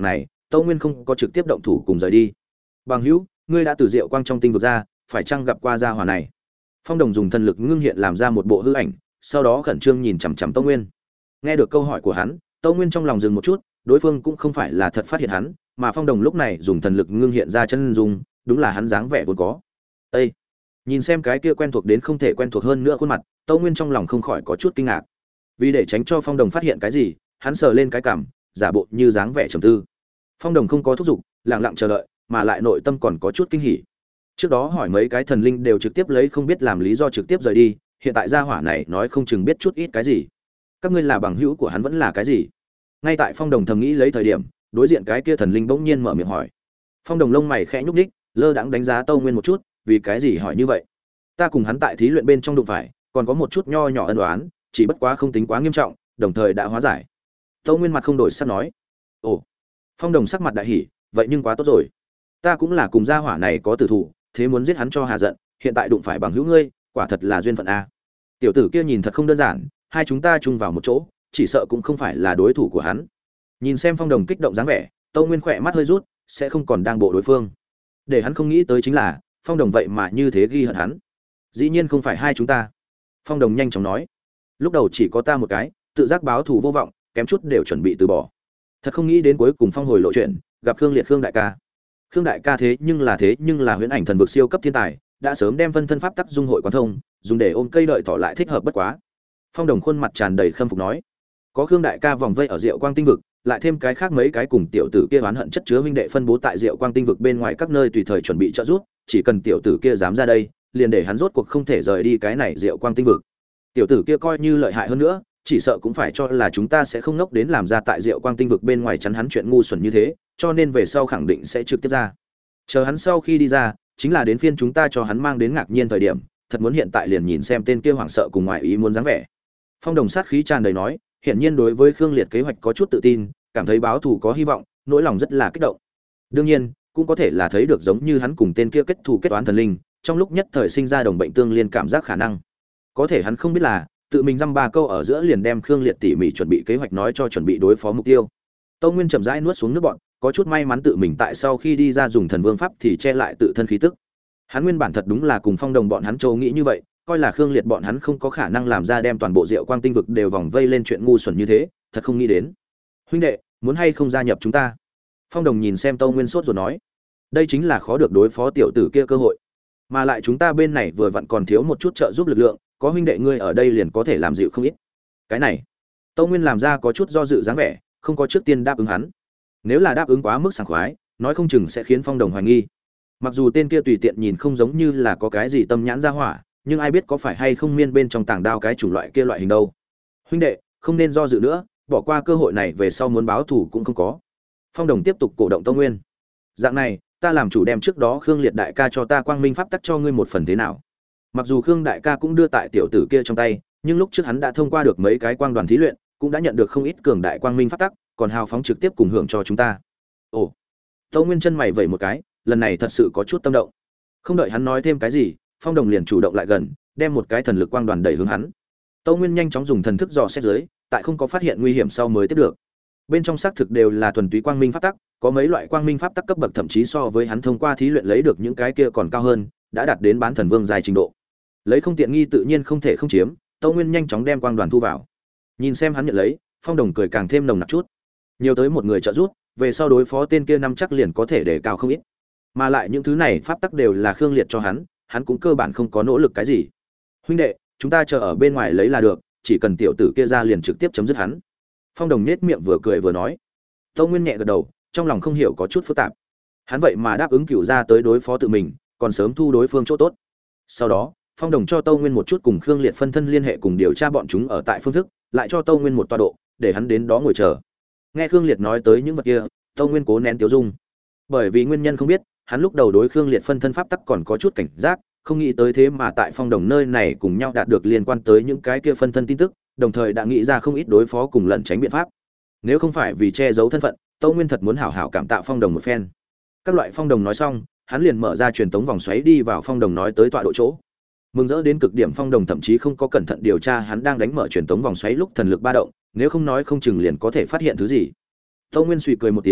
Tâu Nguyên không có trực tiếp động thủ cùng rời đi. Bằng hữu, ngươi đã từ Diệu Quang trong tinh vực ra, phải chăng gặp qua gia hỏa này? Phong Đồng dùng thần lực ngưng hiện làm ra một bộ hư ảnh, sau đó khẩn trương nhìn chằm chằm Tâu Nguyên. Nghe được câu hỏi của hắn, Tâu Nguyên trong lòng dừng một chút, đối phương cũng không phải là thật phát hiện hắn, mà Phong Đồng lúc này dùng thần lực ngưng hiện ra chân dung, đúng là hắn dáng vẻ vốn có. Ê! Nhìn xem cái kia quen thuộc đến không thể quen thuộc hơn nữa khuôn mặt, Tâu Nguyên trong lòng không khỏi có chút kinh ngạc. Vì để tránh cho Phong Đồng phát hiện cái gì, hắn sờ lên cái cằm, giả bộ như dáng vẻ trầm tư. Phong Đồng không có thúc giục, lặng lặng chờ đợi, mà lại nội tâm còn có chút kinh hỉ. Trước đó hỏi mấy cái thần linh đều trực tiếp lấy không biết làm lý do trực tiếp rời đi, hiện tại gia hỏa này nói không chừng biết chút ít cái gì. Các ngươi là bằng hữu của hắn vẫn là cái gì? Ngay tại Phong Đồng thầm nghĩ lấy thời điểm, đối diện cái kia thần linh bỗng nhiên mở miệng hỏi. Phong Đồng lông mày khẽ nhúc nhích, lơ đãng đánh giá Tâu Nguyên một chút, vì cái gì hỏi như vậy? Ta cùng hắn tại thí luyện bên trong đụng phải, còn có một chút nho nhỏ ân oán, chỉ bất quá không tính quá nghiêm trọng, đồng thời đã hóa giải. Tâu Nguyên mặt không đổi sắc nói. Ồ. Phong Đồng sắc mặt đại hỉ, vậy nhưng quá tốt rồi. Ta cũng là cùng gia hỏa này có tử thủ, thế muốn giết hắn cho hà giận, hiện tại đụng phải bằng hữu ngươi, quả thật là duyên phận a. Tiểu tử kia nhìn thật không đơn giản, hai chúng ta chung vào một chỗ, chỉ sợ cũng không phải là đối thủ của hắn. Nhìn xem Phong Đồng kích động dáng vẻ, Tâu Nguyên khỏe mắt hơi rút, sẽ không còn đang bộ đối phương. Để hắn không nghĩ tới chính là, Phong Đồng vậy mà như thế ghi hận hắn. Dĩ nhiên không phải hai chúng ta. Phong Đồng nhanh chóng nói. Lúc đầu chỉ có ta một cái, tự giác báo thù vô vọng, kém chút đều chuẩn bị từ bỏ. Thật không nghĩ đến cuối cùng Phong hồi lộ chuyện, gặp Khương Liệt Khương đại ca. Khương đại ca thế nhưng là huyễn ảnh thần vực siêu cấp thiên tài, đã sớm đem phân thân pháp tắc dung hội quán thông, dùng để ôm cây đợi tỏ lại thích hợp bất quá. Phong Đồng khuôn mặt tràn đầy khâm phục nói, có Khương đại ca vòng vây ở Diệu Quang tinh vực, lại thêm cái khác mấy cái cùng tiểu tử kia oán hận chất chứa huynh đệ phân bố tại Diệu Quang tinh vực bên ngoài các nơi tùy thời chuẩn bị trợ giúp, chỉ cần tiểu tử kia dám ra đây, liền để hắn rốt cuộc không thể rời đi cái này Diệu Quang tinh vực. Tiểu tử kia coi như lợi hại hơn nữa, chỉ sợ cũng phải cho là chúng ta sẽ không ngốc đến làm ra tại Diệu Quang tinh vực bên ngoài chắn hắn chuyện ngu xuẩn như thế, cho nên về sau khẳng định sẽ trực tiếp ra. Chờ hắn sau khi đi ra, chính là đến phiên chúng ta cho hắn mang đến ngạc nhiên thời điểm, thật muốn hiện tại liền nhìn xem tên kia hoảng sợ cùng ngoại ý muốn dáng vẻ. Phong Đồng sát khí tràn đầy nói, hiển nhiên đối với Khương Liệt kế hoạch có chút tự tin, cảm thấy báo thù có hy vọng, nỗi lòng rất là kích động. Đương nhiên, cũng có thể là thấy được giống như hắn cùng tên kia kết thù kết toán thần linh, trong lúc nhất thời sinh ra đồng bệnh tương liên cảm giác khả năng. Có thể hắn không biết là, tự mình dăm ba câu ở giữa liền đem Khương Liệt tỉ mỉ chuẩn bị kế hoạch nói cho chuẩn bị đối phó mục tiêu. Tâu Nguyên chậm rãi nuốt xuống nước bọt, có chút may mắn tự mình tại sau khi đi ra dùng thần vương pháp thì che lại tự thân khí tức. Hắn nguyên bản thật đúng là cùng Phong Đồng bọn hắn châu nghĩ như vậy, coi là Khương Liệt bọn hắn không có khả năng làm ra đem toàn bộ Diệu Quang tinh vực đều vòng vây lên chuyện ngu xuẩn như thế, thật không nghĩ đến. Huynh đệ, muốn hay không gia nhập chúng ta? Phong Đồng nhìn xem Tâu Nguyên sốt rồi nói, đây chính là khó được đối phó tiểu tử kia cơ hội, mà lại chúng ta bên này vừa vặn còn thiếu một chút trợ giúp lực lượng, có huynh đệ ngươi ở đây liền có thể làm dịu không ít. Cái này, Tâu Nguyên làm ra có chút do dự dáng vẻ, không có trước tiên đáp ứng hắn. Nếu là đáp ứng quá mức sảng khoái, nói không chừng sẽ khiến Phong Đồng hoài nghi. Mặc dù tên kia tùy tiện nhìn không giống như là có cái gì tâm nhãn ra hỏa, nhưng ai biết có phải hay không miên bên trong tảng đao cái chủng loại kia loại hình đâu. Huynh đệ, không nên do dự nữa, bỏ qua cơ hội này về sau muốn báo thù cũng không có. Phong Đồng tiếp tục cổ động Tâu Nguyên. Dạng này, ta làm chủ đem trước đó Khương Liệt đại ca cho ta quang minh pháp tắc cho ngươi một phần thế nào? Mặc dù Khương đại ca cũng đưa tại tiểu tử kia trong tay, nhưng lúc trước hắn đã thông qua được mấy cái quang đoàn thí luyện, cũng đã nhận được không ít cường đại quang minh pháp tắc, còn hào phóng trực tiếp cùng hưởng cho chúng ta. Ồ. Tâu Nguyên chân mày vẩy một cái, lần này thật sự có chút tâm động. Không đợi hắn nói thêm cái gì, Phong Đồng liền chủ động lại gần, đem một cái thần lực quang đoàn đẩy hướng hắn. Tâu Nguyên nhanh chóng dùng thần thức dò xét dưới, tại không có phát hiện nguy hiểm sau mới tiếp được. Bên trong xác thực đều là thuần túy quang minh pháp tắc, có mấy loại quang minh pháp tắc cấp bậc thậm chí so với hắn thông qua thí luyện lấy được những cái kia còn cao hơn, đã đạt đến bán thần vương dài trình độ. Lấy không tiện nghi tự nhiên không thể không chiếm, Tâu Nguyên nhanh chóng đem quang đoàn thu vào. Nhìn xem hắn nhận lấy, Phong Đồng cười càng thêm nồng nặc chút. Nhiều tới một người trợ giúp, về sau đối phó tên kia năm chắc liền có thể để cao không ít. Mà lại những thứ này pháp tắc đều là Khương Liệt cho hắn cũng cơ bản không có nỗ lực cái gì. Huynh đệ, chúng ta chờ ở bên ngoài lấy là được, chỉ cần tiểu tử kia ra liền trực tiếp chấm dứt hắn. Phong Đồng nhếch miệng vừa cười vừa nói. Tâu Nguyên nhẹ gật đầu, trong lòng không hiểu có chút phức tạp. Hắn vậy mà đáp ứng cửu ra tới đối phó tự mình, còn sớm thu đối phương chỗ tốt. Sau đó, Phong Đồng cho Tâu Nguyên một chút cùng Khương Liệt phân thân liên hệ cùng điều tra bọn chúng ở tại phương thức, lại cho Tâu Nguyên một tọa độ, để hắn đến đó ngồi chờ. Nghe Khương Liệt nói tới những vật kia, Tâu Nguyên cố nén tiêu dung. Bởi vì nguyên nhân không biết, hắn lúc đầu đối Khương Liệt phân thân pháp tắc còn có chút cảnh giác, không nghĩ tới thế mà tại Phong Đồng nơi này cùng nhau đạt được liên quan tới những cái kia phân thân tin tức, đồng thời đã nghĩ ra không ít đối phó cùng lẩn tránh biện pháp. Nếu không phải vì che giấu thân phận, Tâu Nguyên thật muốn hảo hảo cảm tạ Phong Đồng một phen. Các loại Phong Đồng nói xong, hắn liền mở ra truyền tống vòng xoáy đi vào Phong Đồng nói tới tọa độ chỗ. Mừng rỡ đến cực điểm, Phong Đồng thậm chí không có cẩn thận điều tra hắn đang đánh mở truyền tống vòng xoáy lúc thần lực ba động, nếu không nói không chừng liền có thể phát hiện thứ gì. Tâu Nguyên suy cười một tiếng,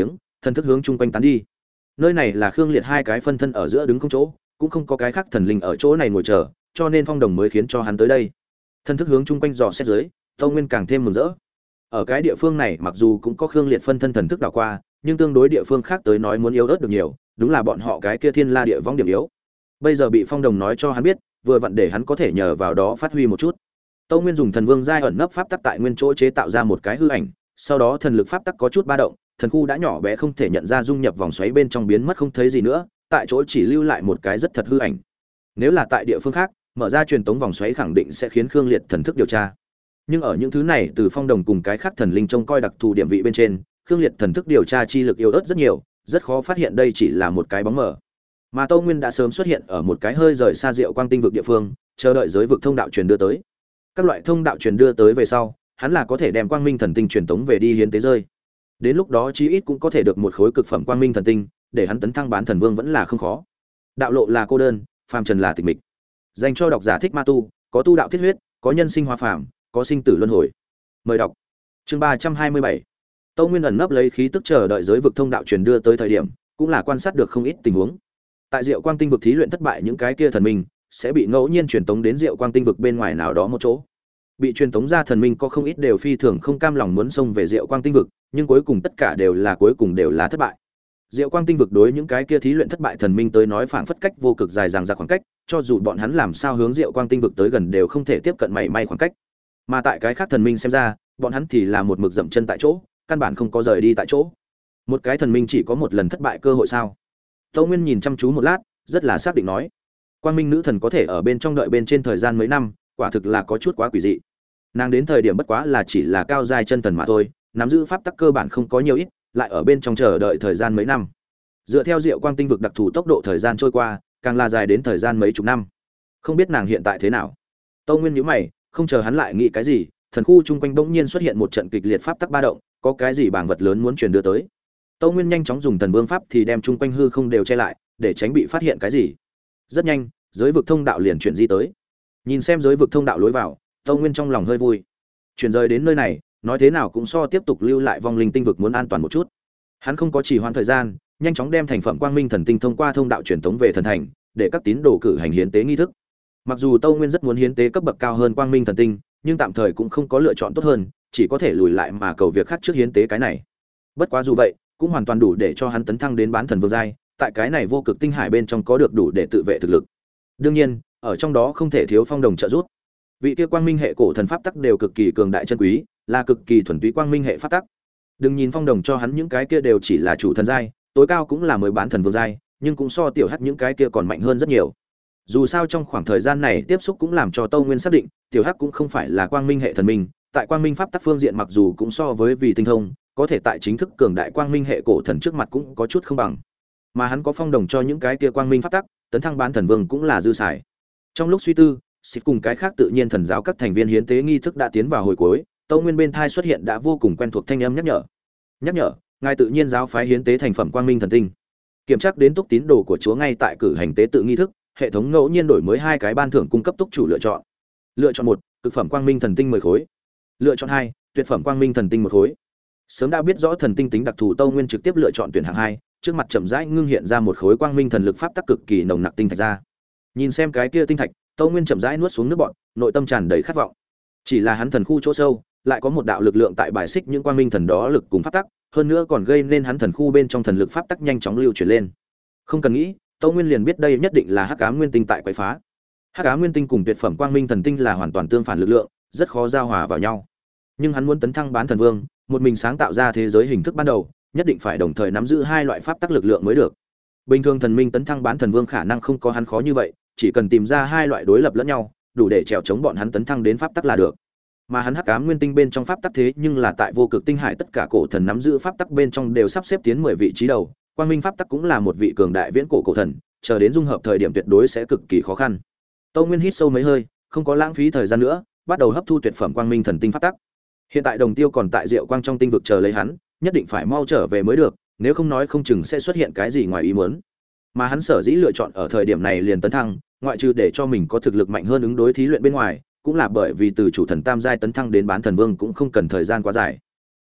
thần thức hướng chung quanh tán đi. Nơi này là Khương Liệt hai cái phân thân ở giữa đứng không chỗ, cũng không có cái khác thần linh ở chỗ này ngồi chờ, cho nên Phong Đồng mới khiến cho hắn tới đây. Thần thức hướng chung quanh dò xét dưới, Tâu Nguyên càng thêm mừng rỡ. Ở cái địa phương này mặc dù cũng có Khương Liệt phân thân thần thức đảo qua, nhưng tương đối địa phương khác tới nói muốn yếu ớt được nhiều, đúng là bọn họ cái kia Thiên La địa vong điểm yếu. Bây giờ bị Phong Đồng nói cho hắn biết, vừa vặn để hắn có thể nhờ vào đó phát huy một chút. Tâu Nguyên dùng thần vương giai ẩn nấp pháp tắc tại nguyên chỗ chế tạo ra một cái hư ảnh, sau đó thần lực pháp tắc có chút ba động, thần khu đã nhỏ bé không thể nhận ra dung nhập vòng xoáy bên trong biến mất không thấy gì nữa, tại chỗ chỉ lưu lại một cái rất thật hư ảnh. Nếu là tại địa phương khác, mở ra truyền tống vòng xoáy khẳng định sẽ khiến Khương Liệt thần thức điều tra. Nhưng ở những thứ này từ Phong Đồng cùng cái khác thần linh trông coi đặc thù điểm vị bên trên, Khương Liệt thần thức điều tra chi lực yếu ớt rất nhiều, rất khó phát hiện đây chỉ là một cái bóng mờ. Mà Tâu Nguyên đã sớm xuất hiện ở một cái hơi rời xa Diệu Quang Tinh vực địa phương, chờ đợi giới vực thông đạo truyền đưa tới. Các loại thông đạo truyền đưa tới về sau, hắn là có thể đem Quang Minh thần tinh truyền tống về đi hiến tế rơi. Đến lúc đó chí ít cũng có thể được một khối cực phẩm Quang Minh thần tinh, để hắn tấn thăng bán thần vương vẫn là không khó. Đạo lộ là cô đơn, phàm trần là tịch mịch. Dành cho độc giả thích ma tu, có tu đạo thiết huyết, có nhân sinh hóa phàm, có sinh tử luân hồi. Mời đọc. Chương 327. Tâu Nguyên ẩn nấp lấy khí tức chờ đợi giới vực thông đạo truyền đưa tới thời điểm, cũng là quan sát được không ít tình huống. Tại Diệu Quang Tinh vực thí luyện thất bại những cái kia thần minh sẽ bị ngẫu nhiên truyền tống đến Diệu Quang Tinh vực bên ngoài nào đó một chỗ. Bị truyền tống ra thần minh có không ít đều phi thường không cam lòng muốn xông về Diệu Quang Tinh vực, nhưng cuối cùng tất cả đều là thất bại. Diệu Quang Tinh vực đối những cái kia thí luyện thất bại thần minh tới nói phảng phất cách vô cực dài dằng dặc khoảng cách, cho dù bọn hắn làm sao hướng Diệu Quang Tinh vực tới gần đều không thể tiếp cận mảy may khoảng cách. Mà tại cái khác thần minh xem ra, bọn hắn thì là một mực dậm chân tại chỗ, căn bản không có rời đi tại chỗ. Một cái thần minh chỉ có một lần thất bại cơ hội sao? Tâu Nguyên nhìn chăm chú một lát, rất là xác định nói: Quang Minh nữ thần có thể ở bên trong đợi bên trên thời gian mấy năm, quả thực là có chút quá quỷ dị. Nàng đến thời điểm bất quá là chỉ là cao giai chân thần mà thôi, nắm giữ pháp tắc cơ bản không có nhiều ít, lại ở bên trong chờ đợi thời gian mấy năm. Dựa theo Diệu Quang Tinh vực đặc thù tốc độ thời gian trôi qua, càng là dài đến thời gian mấy chục năm. Không biết nàng hiện tại thế nào. Tâu Nguyên nhíu mày, không chờ hắn lại nghĩ cái gì, thần khu chung quanh bỗng nhiên xuất hiện một trận kịch liệt pháp tắc ba động, có cái gì bảng vật lớn muốn truyền đưa tới. Tâu Nguyên nhanh chóng dùng thần vương pháp thì đem chung quanh hư không đều che lại, để tránh bị phát hiện cái gì. Rất nhanh, giới vực thông đạo liền chuyển di tới. Nhìn xem giới vực thông đạo lối vào, Tâu Nguyên trong lòng hơi vui. Chuyển rời đến nơi này, nói thế nào cũng so tiếp tục lưu lại vong linh tinh vực muốn an toàn một chút. Hắn không có trì hoãn thời gian, nhanh chóng đem thành phẩm Quang Minh thần tinh thông qua thông đạo truyền tống về thần thành, để các tín đồ cử hành hiến tế nghi thức. Mặc dù Tâu Nguyên rất muốn hiến tế cấp bậc cao hơn Quang Minh thần tinh, nhưng tạm thời cũng không có lựa chọn tốt hơn, chỉ có thể lùi lại mà cầu việc khác trước hiến tế cái này. Bất quá dù vậy, cũng hoàn toàn đủ để cho hắn tấn thăng đến bán thần vương giai, tại cái này vô cực tinh hải bên trong có được đủ để tự vệ thực lực. Đương nhiên, ở trong đó không thể thiếu Phong Đồng trợ giúp. Vị kia Quang Minh hệ cổ thần pháp tắc đều cực kỳ cường đại chân quý, là cực kỳ thuần túy Quang Minh hệ pháp tắc. Đừng nhìn Phong Đồng cho hắn những cái kia đều chỉ là chủ thần giai, tối cao cũng là mới bán thần vương giai, nhưng cũng so tiểu hắc những cái kia còn mạnh hơn rất nhiều. Dù sao trong khoảng thời gian này tiếp xúc cũng làm cho Tâu Nguyên xác định, tiểu hắc cũng không phải là Quang Minh hệ thần minh, tại Quang Minh pháp tắc phương diện mặc dù cũng so với vì tinh thông, có thể tại chính thức cường đại Quang Minh hệ cổ thần trước mặt cũng có chút không bằng. Mà hắn có Phong Đồng cho những cái kia Quang Minh pháp tắc, tấn thăng bán thần vương cũng là dư xài. Trong lúc suy tư, xịt cùng cái khác tự nhiên thần giáo các thành viên hiến tế nghi thức đã tiến vào hồi cuối, Tâu Nguyên bên thai xuất hiện đã vô cùng quen thuộc thanh âm nhắc nhở. Nhắc nhở, ngài tự nhiên giáo phái hiến tế thành phẩm Quang Minh thần tinh. Kiểm tra đến túc tín đồ của Chúa ngay tại cử hành tế tự nghi thức, hệ thống ngẫu nhiên đổi mới hai cái ban thưởng cung cấp túc chủ lựa chọn. Lựa chọn 1, cực phẩm Quang Minh thần tinh 10 khối. Lựa chọn 2, tuyệt phẩm Quang Minh thần tinh 1 khối. Sớm đã biết rõ thần tinh tính đặc thù, Tâu Nguyên trực tiếp lựa chọn tuyển hạng 2, trước mặt chậm rãi ngưng hiện ra một khối Quang Minh thần lực pháp tắc cực kỳ nồng nặc tinh thạch ra. Nhìn xem cái kia tinh thạch, Tâu Nguyên chậm rãi nuốt xuống nước bọt, nội tâm tràn đầy khát vọng. Chỉ là hắn thần khu chỗ sâu, lại có một đạo lực lượng tại bài xích những Quang Minh thần đó lực cùng pháp tắc, hơn nữa còn gây nên hắn thần khu bên trong thần lực pháp tắc nhanh chóng lưu chuyển lên. Không cần nghĩ, Tâu Nguyên liền biết đây nhất định là Hắc Ám Nguyên Tinh tại quấy phá. Hắc Ám Nguyên Tinh cùng tuyệt phẩm Quang Minh thần tinh là hoàn toàn tương phản lực lượng, rất khó giao hòa vào nhau. Nhưng hắn muốn tấn thăng bán thần vương, một mình sáng tạo ra thế giới hình thức ban đầu, nhất định phải đồng thời nắm giữ hai loại pháp tắc lực lượng mới được. Bình thường thần minh tấn thăng bán thần vương khả năng không có hắn khó như vậy, chỉ cần tìm ra hai loại đối lập lẫn nhau, đủ để trèo chống bọn hắn tấn thăng đến pháp tắc là được. Mà hắn Hắc Ám Nguyên Tinh bên trong pháp tắc thế nhưng là tại vô cực tinh hải tất cả cổ thần nắm giữ pháp tắc bên trong đều sắp xếp tiến 10 vị trí đầu, Quang Minh pháp tắc cũng là một vị cường đại viễn cổ thần, chờ đến dung hợp thời điểm tuyệt đối sẽ cực kỳ khó khăn. Tâu Nguyên hít sâu mấy hơi, không có lãng phí thời gian nữa, bắt đầu hấp thu tuyệt phẩm Quang Minh thần tinh pháp tắc. Hiện tại Đồng Tiêu còn tại Diệu Quang trong tinh vực chờ lấy hắn, nhất định phải mau trở về mới được, nếu không nói không chừng sẽ xuất hiện cái gì ngoài ý muốn. Mà hắn sở dĩ lựa chọn ở thời điểm này liền tấn thăng, ngoại trừ để cho mình có thực lực mạnh hơn ứng đối thí luyện bên ngoài, cũng là bởi vì từ chủ thần tam giai tấn thăng đến bán thần vương cũng không cần thời gian quá dài.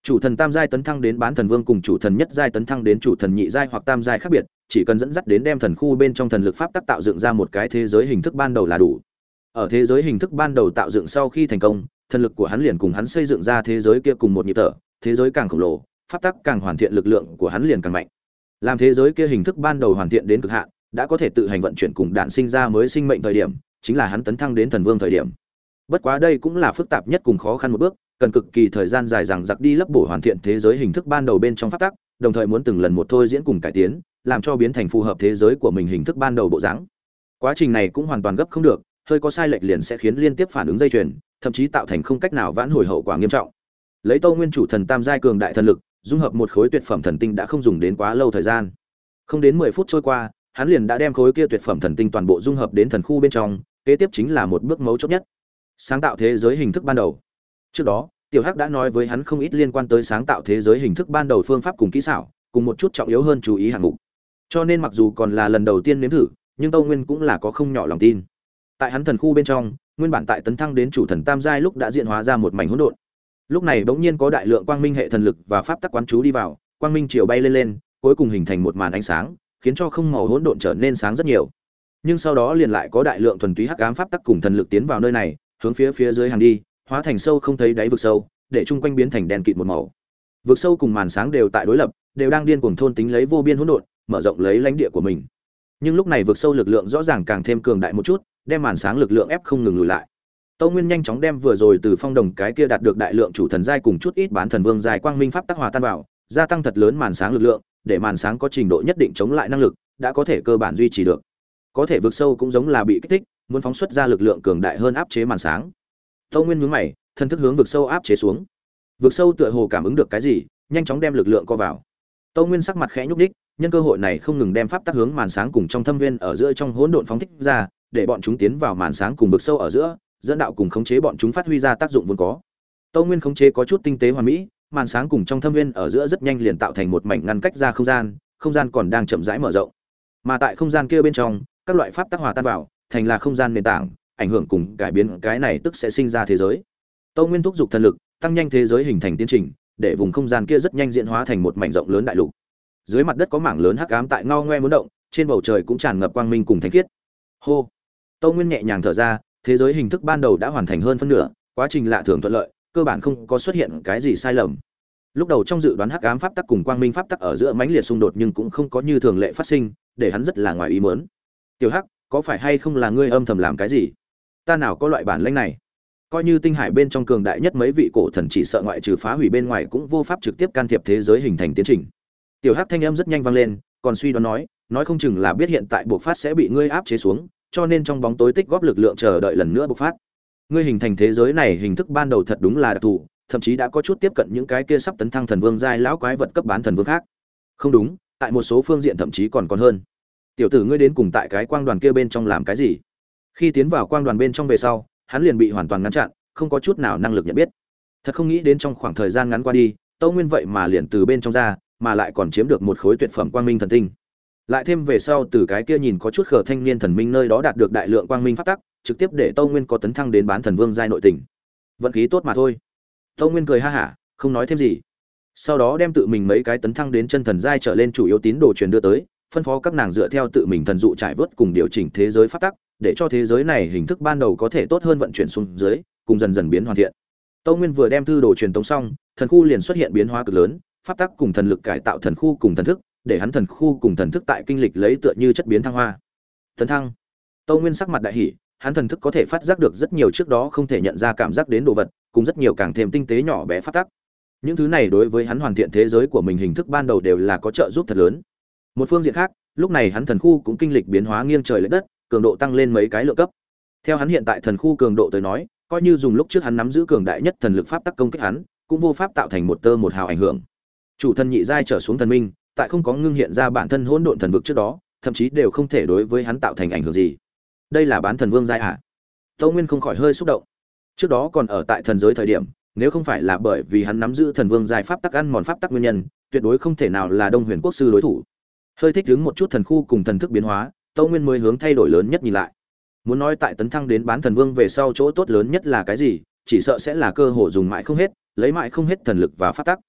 Chủ thần tam giai tấn thăng đến bán thần vương cùng chủ thần nhất giai tấn thăng đến chủ thần nhị giai hoặc tam giai khác biệt, chỉ cần dẫn dắt đến đem thần khu bên trong thần lực pháp tắc tạo dựng ra một cái thế giới hình thức ban đầu là đủ. Ở thế giới hình thức ban đầu tạo dựng sau khi thành công, thần lực của hắn liền cùng hắn xây dựng ra thế giới kia cùng một nhịp thở, thế giới càng khổng lồ, pháp tắc càng hoàn thiện, lực lượng của hắn liền càng mạnh. Làm thế giới kia hình thức ban đầu hoàn thiện đến cực hạn, đã có thể tự hành vận chuyển cùng đạn sinh ra mới sinh mệnh thời điểm, chính là hắn tấn thăng đến thần vương thời điểm. Bất quá đây cũng là phức tạp nhất cùng khó khăn một bước, cần cực kỳ thời gian dài dằng dặc đi lấp bổ hoàn thiện thế giới hình thức ban đầu bên trong pháp tắc, đồng thời muốn từng lần một thôi diễn cùng cải tiến, làm cho biến thành phù hợp thế giới của mình hình thức ban đầu bộ dáng. Quá trình này cũng hoàn toàn gấp không được, hơi có sai lệch liền sẽ khiến liên tiếp phản ứng dây chuyền, thậm chí tạo thành không cách nào vãn hồi hậu quả nghiêm trọng. Lấy Tâu Nguyên chủ thần tam giai cường đại thần lực, dung hợp một khối tuyệt phẩm thần tinh đã không dùng đến quá lâu thời gian. Không đến 10 phút trôi qua, hắn liền đã đem khối kia tuyệt phẩm thần tinh toàn bộ dung hợp đến thần khu bên trong, kế tiếp chính là một bước mấu chốt nhất. Sáng tạo thế giới hình thức ban đầu. Trước đó, Tiểu Hắc đã nói với hắn không ít liên quan tới sáng tạo thế giới hình thức ban đầu phương pháp cùng kỹ xảo, cùng một chút trọng yếu hơn chú ý hạng mục. Cho nên mặc dù còn là lần đầu tiên nếm thử, nhưng Tâu Nguyên cũng là có không nhỏ lòng tin. Tại hắn thần khu bên trong, nguyên bản tại tấn thăng đến chủ thần tam giai lúc đã diễn hóa ra một mảnh hỗn độn. Lúc này bỗng nhiên có đại lượng quang minh hệ thần lực và pháp tắc quán chú đi vào, quang minh chiều bay lên, cuối cùng hình thành một màn ánh sáng, khiến cho không màu hỗn độn trở nên sáng rất nhiều. Nhưng sau đó liền lại có đại lượng thuần túy hắc ám pháp tắc cùng thần lực tiến vào nơi này, hướng phía dưới hàng đi, hóa thành sâu không thấy đáy vực sâu, để chung quanh biến thành đen kịt một màu. Vực sâu cùng màn sáng đều tại đối lập, đều đang điên cuồng thôn tính lấy vô biên hỗn độn, mở rộng lấy lãnh địa của mình. Nhưng lúc này vực sâu lực lượng rõ ràng càng thêm cường đại một chút, đem màn sáng lực lượng ép không ngừng lùi lại. Tâu Nguyên nhanh chóng đem vừa rồi từ phong đồng cái kia đạt được đại lượng chủ thần giai cùng chút ít bán thần vương giai quang minh pháp tắc hòa tan vào, gia tăng thật lớn màn sáng lực lượng, để màn sáng có trình độ nhất định chống lại năng lực, đã có thể cơ bản duy trì được. Có thể vực sâu cũng giống là bị kích thích, muốn phóng xuất ra lực lượng cường đại hơn áp chế màn sáng. Tâu Nguyên nhướng mày, thân thức hướng vực sâu áp chế xuống. Vực sâu tựa hồ cảm ứng được cái gì, nhanh chóng đem lực lượng co vào. Tâu Nguyên sắc mặt khẽ nhúc nhích, nhân cơ hội này không ngừng đem pháp tắc hướng màn sáng cùng trong thâm viên ở giữa trong hỗn độn phóng thích ra, để bọn chúng tiến vào màn sáng cùng vực sâu ở giữa, dẫn đạo cùng khống chế bọn chúng phát huy ra tác dụng vốn có. Tâu Nguyên khống chế có chút tinh tế hoàn mỹ, màn sáng cùng trong thâm viên ở giữa rất nhanh liền tạo thành một mảnh ngăn cách ra không gian còn đang chậm rãi mở rộng. Mà tại không gian kia bên trong, các loại pháp tắc hòa tan vào, thành là không gian nền tảng, ảnh hưởng cùng cải biến cái này tức sẽ sinh ra thế giới. Tâu Nguyên thúc giục thần lực, tăng nhanh thế giới hình thành tiến trình, để vùng không gian kia rất nhanh diễn hóa thành một mảnh rộng lớn đại lục. Dưới mặt đất có mảng lớn hắc ám tại ngao ngoe muốn động, trên bầu trời cũng tràn ngập quang minh cùng thánh khiết. Hô. Tâu Nguyên nhẹ nhàng thở ra, thế giới hình thức ban đầu đã hoàn thành hơn phân nửa, quá trình lạ thường thuận lợi, cơ bản không có xuất hiện cái gì sai lầm. Lúc đầu trong dự đoán hắc ám pháp tắc cùng quang minh pháp tắc ở giữa mãnh liệt xung đột nhưng cũng không có như thường lệ phát sinh, để hắn rất là ngoài ý muốn. Tiểu Hắc, có phải hay không là ngươi âm thầm làm cái gì? Ta nào có loại bản lĩnh này? Coi như tinh hải bên trong cường đại nhất mấy vị cổ thần chỉ sợ ngoại trừ phá hủy bên ngoài cũng vô pháp trực tiếp can thiệp thế giới hình thành tiến trình. Tiểu Hắc thanh âm rất nhanh vang lên, còn suy đoán nói không chừng là biết hiện tại buộc phát sẽ bị ngươi áp chế xuống, cho nên trong bóng tối tích góp lực lượng chờ đợi lần nữa bộc phát. Ngươi hình thành thế giới này hình thức ban đầu thật đúng là đặc thù, thậm chí đã có chút tiếp cận những cái kia sắp tấn thăng thần vương giai lão quái vật cấp bán thần vương khác. Không đúng, tại một số phương diện thậm chí còn hơn. Tiểu tử ngươi đến cùng tại cái quang đoàn kia bên trong làm cái gì? Khi tiến vào quang đoàn bên trong về sau, hắn liền bị hoàn toàn ngăn chặn, không có chút nào năng lực nhận biết. Thật không nghĩ đến trong khoảng thời gian ngắn qua đi, Tâu Nguyên vậy mà liền từ bên trong ra, mà lại còn chiếm được một khối tuyệt phẩm quang minh thần tinh. Lại thêm về sau từ cái kia nhìn có chút khờ thanh niên thần minh nơi đó đạt được đại lượng quang minh pháp tắc, trực tiếp để Tâu Nguyên có tấn thăng đến bán thần vương giai nội tình. Vận khí tốt mà thôi. Tâu Nguyên cười ha hả, không nói thêm gì. Sau đó đem tự mình mấy cái tấn thăng đến chân thần giai trở lên chủ yếu tín đồ truyền đưa tới, phân phó các nàng dựa theo tự mình thần dụ trải vớt cùng điều chỉnh thế giới pháp tắc, để cho thế giới này hình thức ban đầu có thể tốt hơn vận chuyển xuống dưới, cùng dần dần biến hoàn thiện. Tâu Nguyên vừa đem thư đồ truyền tống xong, thần khu liền xuất hiện biến hóa cực lớn, pháp tắc cùng thần lực cải tạo thần khu cùng thần thức, để hắn thần khu cùng thần thức tại kinh lịch lấy tựa như chất biến thăng hoa. Tấn thăng. Tâu Nguyên sắc mặt đại hỉ, hắn thần thức có thể phát giác được rất nhiều trước đó không thể nhận ra cảm giác đến đồ vật, cùng rất nhiều càng thêm tinh tế nhỏ bé pháp tắc. Những thứ này đối với hắn hoàn thiện thế giới của mình hình thức ban đầu đều là có trợ giúp thật lớn. Một phương diện khác, lúc này hắn thần khu cũng kinh lịch biến hóa nghiêng trời lệch đất, cường độ tăng lên mấy cái lượng cấp. Theo hắn hiện tại thần khu cường độ tới nói, coi như dùng lúc trước hắn nắm giữ cường đại nhất thần lực pháp tắc công kích hắn, cũng vô pháp tạo thành một tơ một hào ảnh hưởng. Chủ thần nhị giai trở xuống thần minh, tại không có ngưng hiện ra bản thân hỗn độn thần vực trước đó, thậm chí đều không thể đối với hắn tạo thành ảnh hưởng gì. Đây là bán thần vương giai à? Tâu Nguyên không khỏi hơi xúc động. Trước đó còn ở tại thần giới thời điểm, nếu không phải là bởi vì hắn nắm giữ thần vương giai pháp tắc ăn mòn pháp tắc nguyên nhân, tuyệt đối không thể nào là Đông Huyền Quốc sư đối thủ. Hơi thích ứng một chút thần khu cùng thần thức biến hóa, Tâu Nguyên mới hướng thay đổi lớn nhất nhìn lại. Muốn nói tại tấn thăng đến bán thần vương về sau chỗ tốt lớn nhất là cái gì, chỉ sợ sẽ là cơ hội dùng mãi không hết, lấy mãi không hết thần lực và pháp tắc.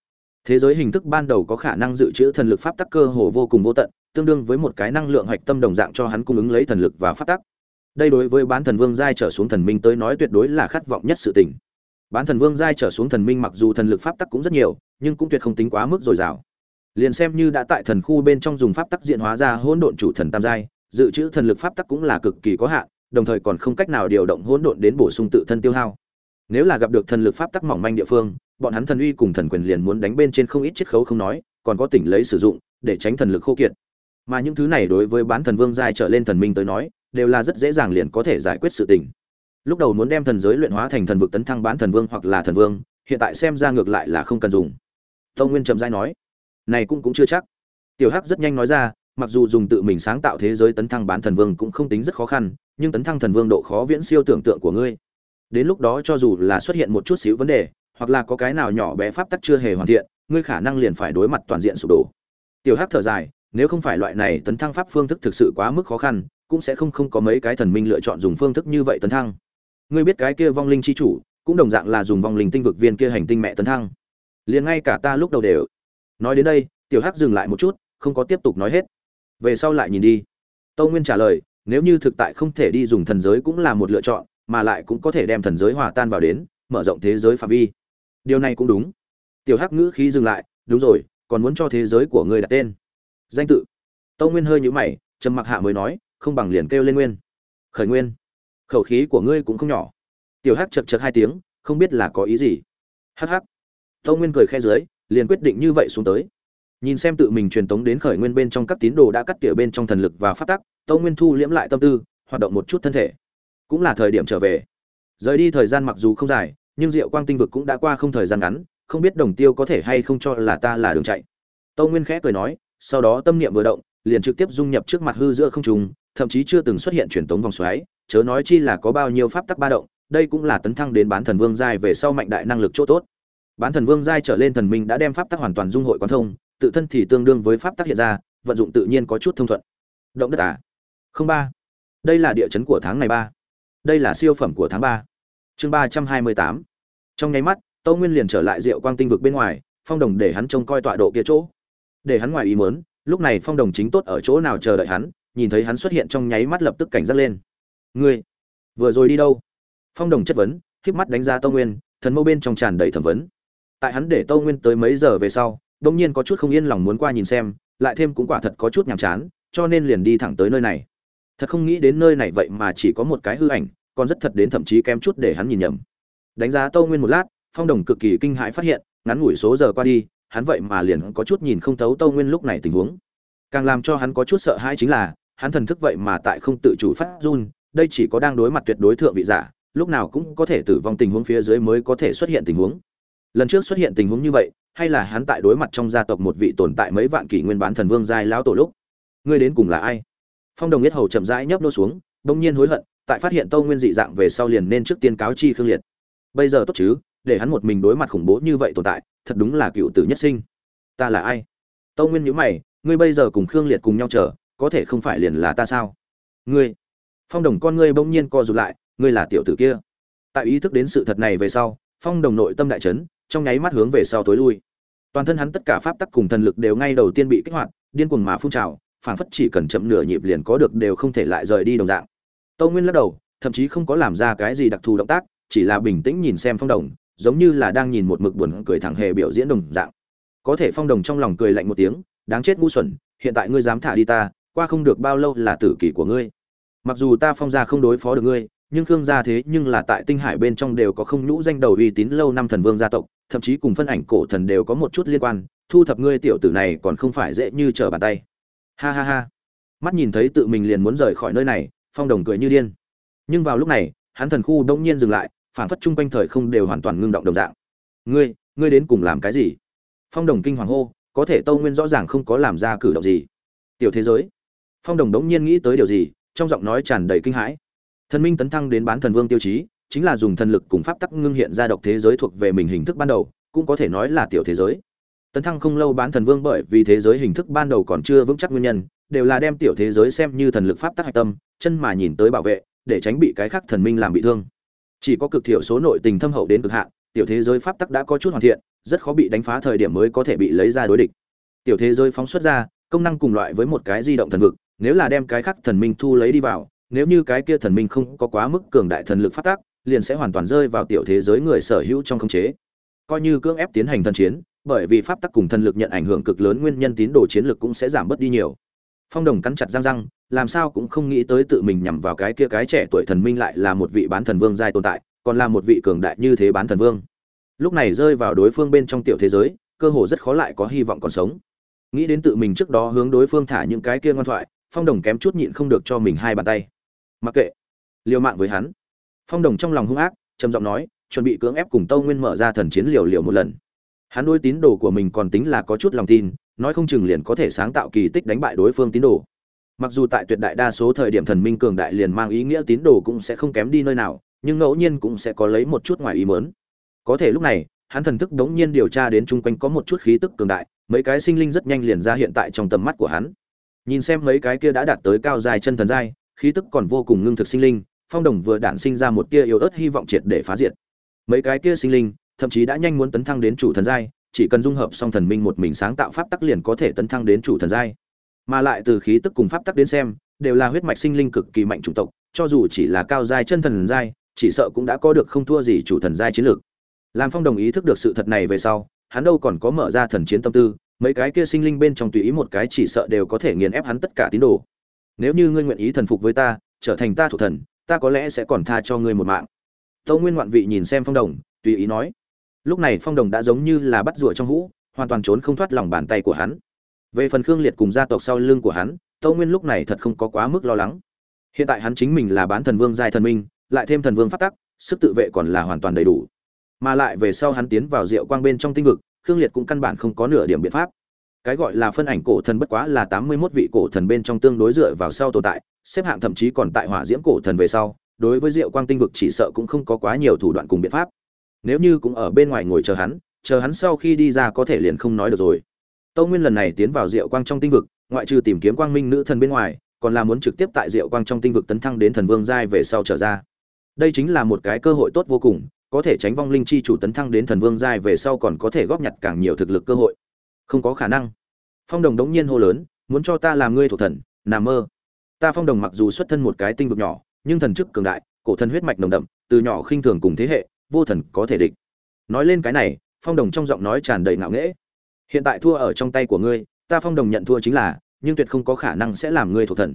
Thế giới hình thức ban đầu có khả năng dự trữ thần lực pháp tắc cơ hồ vô cùng vô tận, tương đương với một cái năng lượng hạch tâm đồng dạng cho hắn cung ứng lấy thần lực và pháp tắc. Đây đối với bán thần vương giai trở xuống thần minh tới nói tuyệt đối là khát vọng nhất sự tình. Bán thần vương giai trở xuống thần minh mặc dù thần lực pháp tắc cũng rất nhiều, nhưng cũng tuyệt không tính quá mức dồi dào. Liền xem như đã tại thần khu bên trong dùng pháp tắc diện hóa ra hỗn độn chủ thần tam giai, dự trữ thần lực pháp tắc cũng là cực kỳ có hạn, đồng thời còn không cách nào điều động hỗn độn đến bổ sung tự thân tiêu hao. Nếu là gặp được thần lực pháp tắc mỏng manh địa phương, bọn hắn thần uy cùng thần quyền liền muốn đánh bên trên không ít chiết khấu không nói, còn có tỉnh lấy sử dụng để tránh thần lực khô kiệt. Mà những thứ này đối với bán thần vương giai trở lên thần minh tới nói, đều là rất dễ dàng liền có thể giải quyết sự tình. Lúc đầu muốn đem thần giới luyện hóa thành thần vực tấn thăng bán thần vương hoặc là thần vương, hiện tại xem ra ngược lại là không cần dùng. Tông Nguyên trầm rãi nói, này cũng chưa chắc. Tiểu Hắc rất nhanh nói ra, mặc dù dùng tự mình sáng tạo thế giới tấn thăng bán thần vương cũng không tính rất khó khăn, nhưng tấn thăng thần vương độ khó viễn siêu tưởng tượng của ngươi. Đến lúc đó cho dù là xuất hiện một chút xíu vấn đề, hoặc là có cái nào nhỏ bé pháp tắc chưa hề hoàn thiện, ngươi khả năng liền phải đối mặt toàn diện sụp đổ. Tiểu Hắc thở dài, nếu không phải loại này tấn thăng pháp phương thức thực sự quá mức khó khăn, cũng sẽ không có mấy cái thần minh lựa chọn dùng phương thức như vậy tấn thăng. Ngươi biết cái kia vong linh chi chủ, cũng đồng dạng là dùng vong linh tinh vực viên kia hành tinh mẹ tấn thăng. Liền ngay cả ta lúc đầu đều. Nói đến đây, Tiểu Hắc dừng lại một chút, không có tiếp tục nói hết. Về sau lại nhìn đi. Tâu Nguyên trả lời, nếu như thực tại không thể đi dùng thần giới cũng là một lựa chọn, mà lại cũng có thể đem thần giới hòa tan vào đến, mở rộng thế giới phạm vi. Điều này cũng đúng. Tiểu Hắc ngữ khí dừng lại, đúng rồi, còn muốn cho thế giới của ngươi đặt tên. Danh tự. Tâu Nguyên hơi nhíu mày, trầm mặc hạ mới nói, không bằng liền kêu lên Nguyên. Khởi Nguyên. Khẩu khí của ngươi cũng không nhỏ. Tiểu Hắc chậc chậc hai tiếng, không biết là có ý gì. Hắc hắc. Tâu Nguyên cười khẽ dưới, liền quyết định như vậy xuống tới. Nhìn xem tự mình truyền tống đến Khởi Nguyên bên trong các tín đồ đã cắt tỉa bên trong thần lực và pháp tắc, Tâu Nguyên thu liễm lại tâm tư, hoạt động một chút thân thể. Cũng là thời điểm trở về. Rời đi thời gian mặc dù không dài, nhưng Diệu Quang tinh vực cũng đã qua không thời gian ngắn, không biết Đồng Tiêu có thể hay không cho là ta là đường chạy. Tâu Nguyên khẽ cười nói, sau đó tâm niệm vừa động, liền trực tiếp dung nhập trước mặt hư giữa không trung, thậm chí chưa từng xuất hiện truyền tống vòng xoáy, chớ nói chi là có bao nhiêu pháp tắc ba động, đây cũng là tấn thăng đến bán thần vương giai về sau mạnh đại năng lực chỗ tốt. Bán thần vương giai trở lên thần minh đã đem pháp tắc hoàn toàn dung hội quán thông, tự thân thì tương đương với pháp tắc hiện ra, vận dụng tự nhiên có chút thông thuận. Động đất à? Không ba. Đây là địa chấn của tháng này ba. Đây là siêu phẩm của tháng 3. Chương 328. Trong nháy mắt, Tâu Nguyên liền trở lại Diệu Quang tinh vực bên ngoài, Phong Đồng để hắn trông coi tọa độ kia chỗ. Để hắn ngoài ý muốn, lúc này Phong Đồng chính tốt ở chỗ nào chờ đợi hắn, nhìn thấy hắn xuất hiện trong nháy mắt lập tức cảnh giác lên. "Ngươi vừa rồi đi đâu?" Phong Đồng chất vấn, khép mắt đánh giá Tâu Nguyên, thần mâu bên trong tràn đầy thẩm vấn. Tại hắn để Tâu Nguyên tới mấy giờ về sau, đột nhiên có chút không yên lòng muốn qua nhìn xem, lại thêm cũng quả thật có chút nhàm chán, cho nên liền đi thẳng tới nơi này. Thật không nghĩ đến nơi này vậy mà chỉ có một cái hư ảnh, còn rất thật đến thậm chí kém chút để hắn nhìn nhầm. Đánh giá Tâu Nguyên một lát, Phong Đồng cực kỳ kinh hãi phát hiện, ngắn ngủi số giờ qua đi, hắn vậy mà liền có chút nhìn không thấu Tâu Nguyên lúc này tình huống. Càng làm cho hắn có chút sợ hãi chính là, hắn thần thức vậy mà tại không tự chủ phát run, đây chỉ có đang đối mặt tuyệt đối thượng vị giả, lúc nào cũng có thể tử vong tình huống phía dưới mới có thể xuất hiện tình huống. Lần trước xuất hiện tình huống như vậy, hay là hắn tại đối mặt trong gia tộc một vị tồn tại mấy vạn kỷ nguyên bán thần vương giai lão tổ lúc. Ngươi đến cùng là ai? Phong Đồng biết hầu chậm rãi nhấp nô xuống, bỗng nhiên hối hận, tại phát hiện Tâu Nguyên dị dạng về sau liền nên trước tiên cáo chi Khương Liệt. Bây giờ tốt chứ, để hắn một mình đối mặt khủng bố như vậy tồn tại, thật đúng là cựu tử nhất sinh. Ta là ai? Tâu Nguyên nhíu mày, ngươi bây giờ cùng Khương Liệt cùng nhau chờ, có thể không phải liền là ta sao? Ngươi? Phong Đồng con ngươi bỗng nhiên co rụt lại, ngươi là tiểu tử kia. Tại ý thức đến sự thật này về sau, Phong Đồng nội tâm đại chấn, trong nháy mắt hướng về sau tối lui. Toàn thân hắn tất cả pháp tắc cùng thần lực đều ngay đầu tiên bị kích hoạt, điên cuồng mà phun trào, phảng phất chỉ cần chậm nửa nhịp liền có được đều không thể lại rời đi đồng dạng. Tâu Nguyên lắc đầu, thậm chí không có làm ra cái gì đặc thù động tác, chỉ là bình tĩnh nhìn xem Phong Đồng, giống như là đang nhìn một mực buồn cười thẳng hề biểu diễn đồng dạng. Có thể Phong Đồng trong lòng cười lạnh một tiếng, đáng chết ngu xuẩn, hiện tại ngươi dám thả đi ta, qua không được bao lâu là tử kỳ của ngươi. Mặc dù ta Phong gia không đối phó được ngươi, nhưng Khương gia thế nhưng là tại Tinh Hải bên trong đều có không nhũ danh đầu uy tín lâu năm thần vương gia tộc, thậm chí cùng phân ảnh cổ thần đều có một chút liên quan, thu thập ngươi tiểu tử này còn không phải dễ như trở bàn tay. Ha ha ha. Mắt nhìn thấy tự mình liền muốn rời khỏi nơi này, Phong Đồng cười như điên. Nhưng vào lúc này, hắn thần khu đông nhiên dừng lại, phản phất chung quanh thời không đều hoàn toàn ngưng động đồng dạng. Ngươi đến cùng làm cái gì? Phong Đồng kinh hoàng hô, có thể Tâu Nguyên rõ ràng không có làm ra cử động gì. Tiểu thế giới. Phong Đồng đống nhiên nghĩ tới điều gì, trong giọng nói tràn đầy kinh hãi. Thần minh tấn thăng đến bán thần vương tiêu chí, chính là dùng thần lực cùng pháp tắc ngưng hiện ra độc thế giới thuộc về mình hình thức ban đầu, cũng có thể nói là tiểu thế giới. Tấn thăng không lâu bán thần vương bởi vì thế giới hình thức ban đầu còn chưa vững chắc nguyên nhân, đều là đem tiểu thế giới xem như thần lực pháp tắc hạch tâm, chân mà nhìn tới bảo vệ, để tránh bị cái khác thần minh làm bị thương. Chỉ có cực thiểu số nội tình thâm hậu đến cực hạn, tiểu thế giới pháp tắc đã có chút hoàn thiện, rất khó bị đánh phá thời điểm mới có thể bị lấy ra đối địch. Tiểu thế giới phóng xuất ra, công năng cùng loại với một cái di động thần vực, nếu là đem cái khác thần minh thu lấy đi vào, nếu như cái kia thần minh không có quá mức cường đại thần lực phát tác, liền sẽ hoàn toàn rơi vào tiểu thế giới người sở hữu trong khống chế. Coi như cưỡng ép tiến hành thần chiến, bởi vì pháp tắc cùng thần lực nhận ảnh hưởng cực lớn, nguyên nhân tín đồ chiến lực cũng sẽ giảm bớt đi nhiều. Phong Đồng cắn chặt răng, làm sao cũng không nghĩ tới tự mình nhằm vào cái kia cái trẻ tuổi thần minh lại là một vị bán thần vương giai tồn tại, còn là một vị cường đại như thế bán thần vương. Lúc này rơi vào đối phương bên trong tiểu thế giới, cơ hồ rất khó lại có hy vọng còn sống. Nghĩ đến tự mình trước đó hướng đối phương thả những cái kia ngoan thoại, Phong Đồng kém chút nhịn không được cho mình hai bàn tay. Mặc kệ, liều mạng với hắn. Phong Đồng trong lòng hung ác, trầm giọng nói, chuẩn bị cưỡng ép cùng Tâu Nguyên mở ra thần chiến liều một lần. Hắn đối tín đồ của mình còn tính là có chút lòng tin, nói không chừng liền có thể sáng tạo kỳ tích đánh bại đối phương tín đồ. Mặc dù tại tuyệt đại đa số thời điểm thần minh cường đại liền mang ý nghĩa tín đồ cũng sẽ không kém đi nơi nào, nhưng ngẫu nhiên cũng sẽ có lấy một chút ngoài ý muốn. Có thể lúc này, hắn thần thức đống nhiên điều tra đến chung quanh có một chút khí tức cường đại, mấy cái sinh linh rất nhanh liền ra hiện tại trong tầm mắt của hắn. Nhìn xem mấy cái kia đã đạt tới cao dài chân thần giai, khí tức còn vô cùng ngưng thực sinh linh, Phong Đồng vừa đản sinh ra một tia yếu ớt hy vọng triệt để phá diệt. Mấy cái kia sinh linh, thậm chí đã nhanh muốn tấn thăng đến chủ thần giai, chỉ cần dung hợp song thần minh một mình sáng tạo pháp tắc liền có thể tấn thăng đến chủ thần giai. Mà lại từ khí tức cùng pháp tắc đến xem, đều là huyết mạch sinh linh cực kỳ mạnh chủng tộc, cho dù chỉ là cao giai chân thần giai, chỉ sợ cũng đã có được không thua gì chủ thần giai chiến lược. Làm Phong Đồng ý thức được sự thật này về sau, hắn đâu còn có mở ra thần chiến tâm tư, mấy cái kia sinh linh bên trong tùy ý một cái chỉ sợ đều có thể nghiền ép hắn tất cả tín đồ. Nếu như ngươi nguyện ý thần phục với ta, trở thành ta thuộc thần, ta có lẽ sẽ còn tha cho ngươi một mạng. Tâu Nguyên ngoạn vị nhìn xem Phong Đồng, tùy ý nói. Lúc này Phong Đồng đã giống như là bắt rùa trong hũ, hoàn toàn trốn không thoát lòng bàn tay của hắn. Về phần Khương Liệt cùng gia tộc sau lưng của hắn, Tâu Nguyên lúc này thật không có quá mức lo lắng. Hiện tại hắn chính mình là bán thần vương giai thần minh, lại thêm thần vương pháp tắc, sức tự vệ còn là hoàn toàn đầy đủ. Mà lại về sau hắn tiến vào Diệu Quang bên trong tinh vực, Khương Liệt cũng căn bản không có nửa điểm biện pháp. Cái gọi là phân ảnh cổ thần bất quá là 81 vị cổ thần bên trong tương đối dựa vào sau tồn tại, xếp hạng thậm chí còn tại Hỏa Diễm cổ thần về sau, đối với Diệu Quang tinh vực chỉ sợ cũng không có quá nhiều thủ đoạn cùng biện pháp. Nếu như cũng ở bên ngoài ngồi chờ hắn sau khi đi ra có thể liền không nói được rồi. Tâu Nguyên lần này tiến vào Diệu Quang trong tinh vực, ngoại trừ tìm kiếm Quang Minh nữ thần bên ngoài, còn là muốn trực tiếp tại Diệu Quang trong tinh vực tấn thăng đến thần vương giai về sau trở ra. Đây chính là một cái cơ hội tốt vô cùng, có thể tránh vong linh chi chủ tấn thăng đến thần vương giai về sau còn có thể góp nhặt càng nhiều thực lực cơ hội. Không có khả năng. Phong Đồng đống nhiên hô lớn, muốn cho ta làm ngươi thuộc thần, nằm mơ. Ta Phong Đồng mặc dù xuất thân một cái tinh vực nhỏ, nhưng thần chức cường đại, cổ thần huyết mạch nồng đậm, từ nhỏ khinh thường cùng thế hệ, vô thần có thể địch. Nói lên cái này, Phong Đồng trong giọng nói tràn đầy ngạo nghễ. Hiện tại thua ở trong tay của ngươi, ta Phong Đồng nhận thua chính là, nhưng tuyệt không có khả năng sẽ làm ngươi thuộc thần.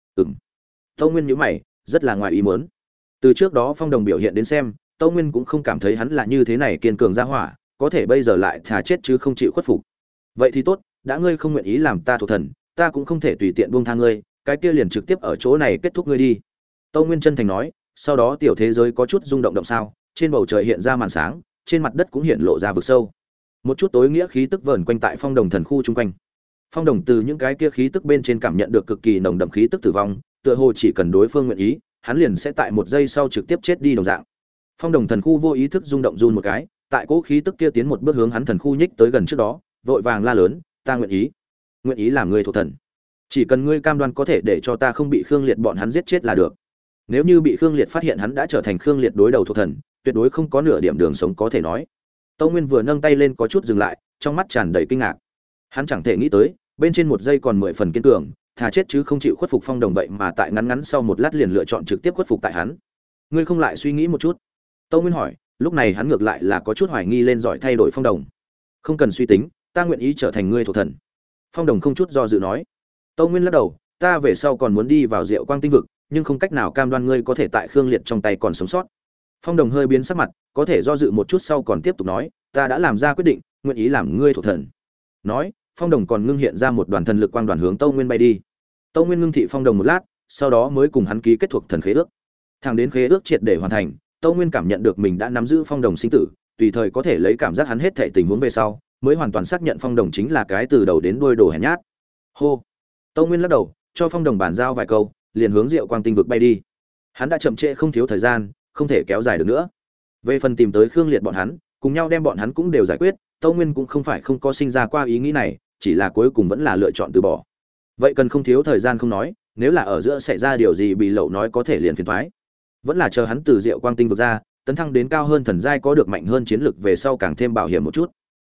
Tâu Nguyên nhíu mày, rất là ngoài ý muốn. Từ trước đó Phong Đồng biểu hiện đến xem, Tâu Nguyên cũng không cảm thấy hắn là như thế này kiên cường ra hỏa, có thể bây giờ lại thà chết chứ không chịu khuất phục. Vậy thì tốt, đã ngươi không nguyện ý làm ta thuộc thần, ta cũng không thể tùy tiện buông tha ngươi, cái kia liền trực tiếp ở chỗ này kết thúc ngươi đi. Tâu Nguyên chân thành nói, sau đó tiểu thế giới có chút rung động động sao, trên bầu trời hiện ra màn sáng, trên mặt đất cũng hiện lộ ra vực sâu. Một chút tối nghĩa khí tức vờn quanh tại Phong Đồng thần khu chung quanh. Phong Đồng từ những cái kia khí tức bên trên cảm nhận được cực kỳ nồng đậm khí tức tử vong, tựa hồ chỉ cần đối phương nguyện ý, hắn liền sẽ tại một giây sau trực tiếp chết đi đồng dạng. Phong Đồng thần khu vô ý thức rung động run một cái, tại cỗ khí tức kia tiến một bước hướng hắn thần khu nhích tới gần trước đó, vội vàng la lớn, ta nguyện ý làm ngươi thuộc thần. Chỉ cần ngươi cam đoan có thể để cho ta không bị Khương Liệt bọn hắn giết chết là được. Nếu như bị Khương Liệt phát hiện hắn đã trở thành Khương Liệt đối đầu thuộc thần, tuyệt đối không có nửa điểm đường sống có thể nói. Tâu Nguyên vừa nâng tay lên có chút dừng lại, trong mắt tràn đầy kinh ngạc. Hắn chẳng thể nghĩ tới, bên trên một giây còn 10 phần kiên cường, thà chết chứ không chịu khuất phục Phong Đồng vậy mà tại ngắn sau một lát liền lựa chọn trực tiếp khuất phục tại hắn. Ngươi không lại suy nghĩ một chút? Tâu Nguyên hỏi, lúc này hắn ngược lại là có chút hoài nghi lên giỏi thay đổi Phong Đồng. Không cần suy tính, ta nguyện ý trở thành ngươi thuộc thần. Phong Đồng không chút do dự nói. Tâu Nguyên lắc đầu, ta về sau còn muốn đi vào Diệu Quang tinh vực, nhưng không cách nào cam đoan ngươi có thể tại Khương Liệt trong tay còn sống sót. Phong Đồng hơi biến sắc mặt, có thể do dự một chút sau còn tiếp tục nói, ta đã làm ra quyết định, nguyện ý làm ngươi thuộc thần. Nói, Phong Đồng còn ngưng hiện ra một đoàn thần lực quang đoàn hướng Tâu Nguyên bay đi. Tâu Nguyên ngưng thị Phong Đồng một lát, sau đó mới cùng hắn ký kết thuộc thần khế ước. Thẳng đến khế ước triệt để hoàn thành, Tâu Nguyên cảm nhận được mình đã nắm giữ Phong Đồng sinh tử, tùy thời có thể lấy cảm giác hắn hết thảy tình huống về sau, mới hoàn toàn xác nhận Phong Đồng chính là cái từ đầu đến đuôi đồ hèn nhát. Hô. Tâu Nguyên lắc đầu, cho Phong Đồng bàn giao vài câu, liền hướng Diệu Quang tinh vực bay đi. Hắn đã chậm trễ không thiếu thời gian, không thể kéo dài được nữa. Về phần tìm tới Khương Liệt bọn hắn, cùng nhau đem bọn hắn cũng đều giải quyết, Tâu Nguyên cũng không phải không có sinh ra qua ý nghĩ này, chỉ là cuối cùng vẫn là lựa chọn từ bỏ. Vậy cần không thiếu thời gian không nói, nếu là ở giữa xảy ra điều gì bị lậu nói có thể liền phiền toái. Vẫn là chờ hắn từ Diệu Quang tinh vực ra, tấn thăng đến cao hơn thần giai có được mạnh hơn chiến lực về sau càng thêm bảo hiểm một chút.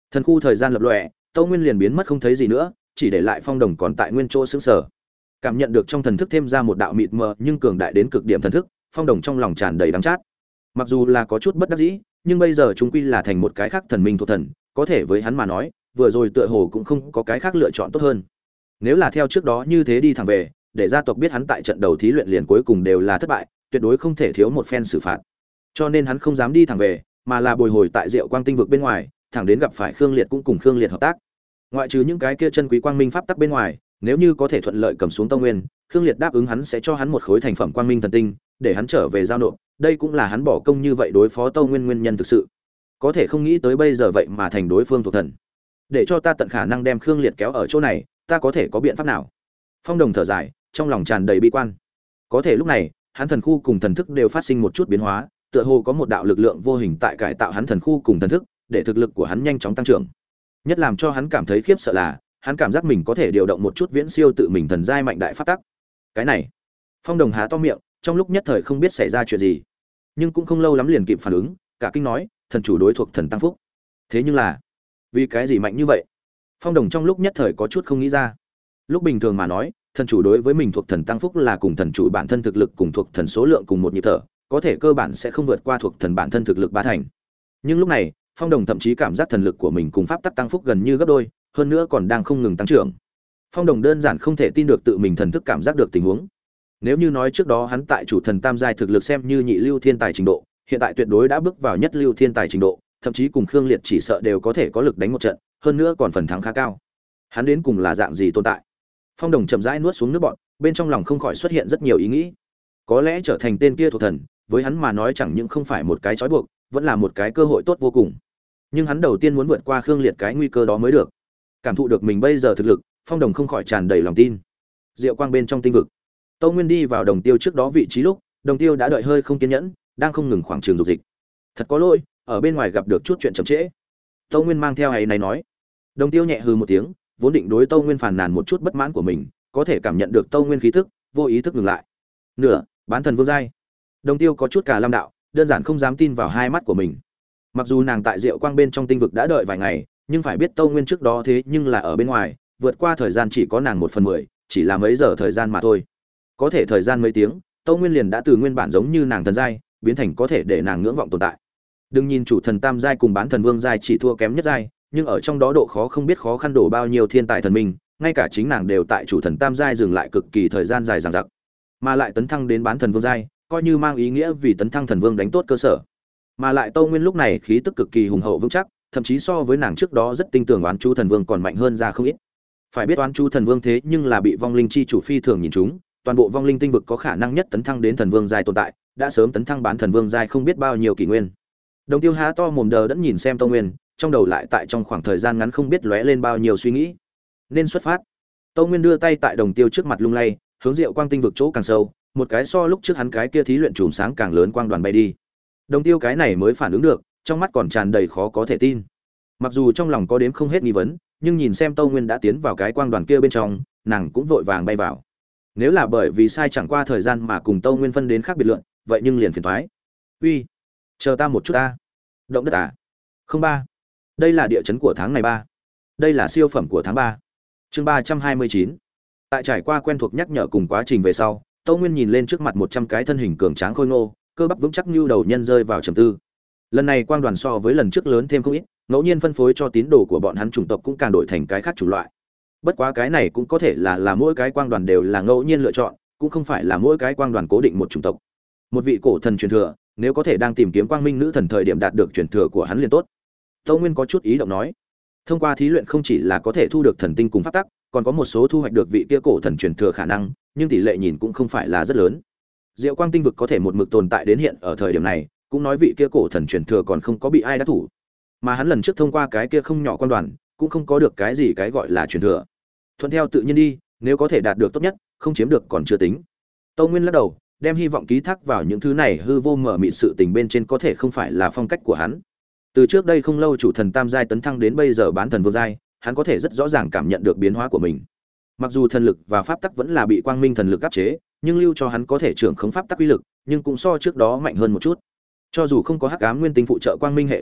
Thần khu thời gian lập lòe, Tâu Nguyên liền biến mất không thấy gì nữa, chỉ để lại Phong Đồng còn tại nguyên chỗ sững sờ. Cảm nhận được trong thần thức thêm ra một đạo mịt mờ nhưng cường đại đến cực điểm thần thức, Phong Đồng trong lòng tràn đầy đắng chát. Mặc dù là có chút bất đắc dĩ, nhưng bây giờ chúng quy là thành một cái khác thần minh thuộc thần, có thể với hắn mà nói, vừa rồi tựa hồ cũng không có cái khác lựa chọn tốt hơn. Nếu là theo trước đó như thế đi thẳng về, để gia tộc biết hắn tại trận đầu thí luyện liền cuối cùng đều là thất bại, tuyệt đối không thể thiếu một phen xử phạt. Cho nên hắn không dám đi thẳng về, mà là bồi hồi tại Diệu Quang tinh vực bên ngoài, thẳng đến gặp phải Khương Liệt cũng cùng Khương Liệt hợp tác. Ngoại trừ những cái kia chân quý quang minh pháp tắc bên ngoài, nếu như có thể thuận lợi cầm xuống Tông Nguyên, Khương Liệt đáp ứng hắn sẽ cho hắn một khối thành phẩm quang minh thần tinh, để hắn trở về giao nộp, đây cũng là hắn bỏ công như vậy đối phó Tông Nguyên nguyên nhân thực sự. Có thể không nghĩ tới bây giờ vậy mà thành đối phương thuộc thần. Để cho ta tận khả năng đem Khương Liệt kéo ở chỗ này, ta có thể có biện pháp nào? Phong Đồng thở dài, trong lòng tràn đầy bi quan. Có thể lúc này, hắn thần khu cùng thần thức đều phát sinh một chút biến hóa, tựa hồ có một đạo lực lượng vô hình tại cải tạo hắn thần khu cùng thần thức, để thực lực của hắn nhanh chóng tăng trưởng. Nhất làm cho hắn cảm thấy khiếp sợ là, hắn cảm giác mình có thể điều động một chút viễn siêu tự mình thần giai mạnh đại pháp tắc. Cái này, Phong Đồng há to miệng, trong lúc nhất thời không biết xảy ra chuyện gì, nhưng cũng không lâu lắm liền kịp phản ứng, cả kinh nói, thần chủ đối thuộc thần tăng phúc. Thế nhưng là, vì cái gì mạnh như vậy? Phong Đồng trong lúc nhất thời có chút không nghĩ ra. Lúc bình thường mà nói, thần chủ đối với mình thuộc thần tăng phúc là cùng thần chủ bản thân thực lực cùng thuộc thần số lượng cùng một nhịp thở, có thể cơ bản sẽ không vượt qua thuộc thần bản thân thực lực ba thành. Nhưng lúc này, Phong Đồng thậm chí cảm giác thần lực của mình cùng pháp tắc tăng phúc gần như gấp đôi, hơn nữa còn đang không ngừng tăng trưởng. Phong Đồng đơn giản không thể tin được tự mình thần thức cảm giác được tình huống. Nếu như nói trước đó hắn tại chủ thần tam giai thực lực xem như nhị lưu thiên tài trình độ, hiện tại tuyệt đối đã bước vào nhất lưu thiên tài trình độ, thậm chí cùng Khương Liệt chỉ sợ đều có thể có lực đánh một trận, hơn nữa còn phần thắng khá cao. Hắn đến cùng là dạng gì tồn tại? Phong Đồng chậm rãi nuốt xuống nước bọt, bên trong lòng không khỏi xuất hiện rất nhiều ý nghĩ. Có lẽ trở thành tên kia thuộc thần, với hắn mà nói chẳng những không phải một cái trói buộc, vẫn là một cái cơ hội tốt vô cùng. Nhưng hắn đầu tiên muốn vượt qua Khương Liệt cái nguy cơ đó mới được. Cảm thụ được mình bây giờ thực lực, Phong Đồng không khỏi tràn đầy lòng tin. Diệu Quang bên trong tinh vực, Tâu Nguyên đi vào Đồng Tiêu trước đó vị trí lúc, Đồng Tiêu đã đợi hơi không kiên nhẫn, đang không ngừng khoảng trường dục dịch. Thật có lỗi, ở bên ngoài gặp được chút chuyện chậm trễ. Tâu Nguyên mang theo ấy này nói. Đồng Tiêu nhẹ hừ một tiếng, vốn định đối Tâu Nguyên phàn nàn một chút bất mãn của mình, có thể cảm nhận được Tâu Nguyên khí tức, vô ý thức ngừng lại. Nửa, bán thần vương giai. Đồng Tiêu có chút cả lam đạo, đơn giản không dám tin vào hai mắt của mình. Mặc dù nàng tại Diệu Quang bên trong tinh vực đã đợi vài ngày, nhưng phải biết Tâu Nguyên trước đó thế nhưng là ở bên ngoài, vượt qua thời gian chỉ có nàng 1/10, chỉ là mấy giờ thời gian mà thôi. Có thể thời gian mấy tiếng, Tâu Nguyên liền đã từ nguyên bản giống như nàng thần giai, biến thành có thể để nàng ngưỡng vọng tồn tại. Đừng nhìn chủ thần tam giai cùng bán thần vương giai chỉ thua kém nhất giai, nhưng ở trong đó độ khó không biết khó khăn đổ bao nhiêu thiên tài thần minh, ngay cả chính nàng đều tại chủ thần tam giai dừng lại cực kỳ thời gian dài dằng dặc, mà lại tấn thăng đến bán thần vương giai, coi như mang ý nghĩa vì tấn thăng thần vương đánh tốt cơ sở. Mà lại Tâu Nguyên lúc này khí tức cực kỳ hùng hậu vững chắc, thậm chí so với nàng trước đó rất tin tưởng Oán Chu Thần Vương còn mạnh hơn ra không ít. Phải biết Oán Chu Thần Vương thế nhưng là bị vong linh chi chủ phi thường nhìn chúng, toàn bộ vong linh tinh vực có khả năng nhất tấn thăng đến thần vương giai tồn tại, đã sớm tấn thăng bán thần vương giai không biết bao nhiêu kỷ nguyên. Đồng Tiêu há to mồm đờ đẫn nhìn xem Tâu Nguyên, trong đầu lại tại trong khoảng thời gian ngắn không biết lóe lên bao nhiêu suy nghĩ. Nên xuất phát. Tâu Nguyên đưa tay tại Đồng Tiêu trước mặt lung lay, hướng Diệu Quang tinh vực chỗ càng sâu, một cái so lúc trước hắn cái kia thí luyện chùm sáng càng lớn quang đoàn bay đi. Đồng Tiêu cái này mới phản ứng được, trong mắt còn tràn đầy khó có thể tin. Mặc dù trong lòng có đếm không hết nghi vấn, nhưng nhìn xem Tâu Nguyên đã tiến vào cái quang đoàn kia bên trong, nàng cũng vội vàng bay vào. Nếu là bởi vì sai chẳng qua thời gian mà cùng Tâu Nguyên phân đến khác biệt lượng, vậy nhưng liền phiền toái. Uy, chờ ta một chút ta. Động đất à? Không ba. Đây là địa chấn của tháng này ba. Đây là siêu phẩm của tháng 3. Chương 329. Tại trải qua quen thuộc nhắc nhở cùng quá trình về sau, Tâu Nguyên nhìn lên trước mặt 100 cái thân hình cường tráng khôi ngô, cơ bắp vững chắc như đầu nhân rơi vào trầm tư. Lần này quang đoàn so với lần trước lớn thêm không ít, ngẫu nhiên phân phối cho tín đồ của bọn hắn chủng tộc cũng càng đổi thành cái khác chủng loại. Bất quá cái này cũng có thể là mỗi cái quang đoàn đều là ngẫu nhiên lựa chọn, cũng không phải là mỗi cái quang đoàn cố định một chủng tộc. Một vị cổ thần truyền thừa, nếu có thể đang tìm kiếm quang minh nữ thần thời điểm đạt được truyền thừa của hắn liền tốt. Tâu Nguyên có chút ý động nói, thông qua thí luyện không chỉ là có thể thu được thần tinh cùng pháp tắc, còn có một số thu hoạch được vị kia cổ thần truyền thừa khả năng, nhưng tỷ lệ nhìn cũng không phải là rất lớn. Diệu Quang tinh vực có thể một mực tồn tại đến hiện ở thời điểm này, cũng nói vị kia cổ thần truyền thừa còn không có bị ai đắc thủ. Mà hắn lần trước thông qua cái kia không nhỏ quan đoàn, cũng không có được cái gì cái gọi là truyền thừa. Thuận theo tự nhiên đi, nếu có thể đạt được tốt nhất, không chiếm được còn chưa tính. Tâu Nguyên lắc đầu, đem hy vọng ký thác vào những thứ này hư vô mở mịt sự tình bên trên có thể không phải là phong cách của hắn. Từ trước đây không lâu chủ thần tam giai tấn thăng đến bây giờ bán thần vương giai, hắn có thể rất rõ ràng cảm nhận được biến hóa của mình. Mặc dù thần lực và pháp tắc vẫn là bị quang minh thần lực áp chế, nhưng lưu cho hắn có thể trưởng khống pháp tắc uy lực, nhưng cũng so trước đó mạnh hơn một chút. Cho dù không có hắc ám nguyên tinh phụ trợ quang minh hệ pháp tắc,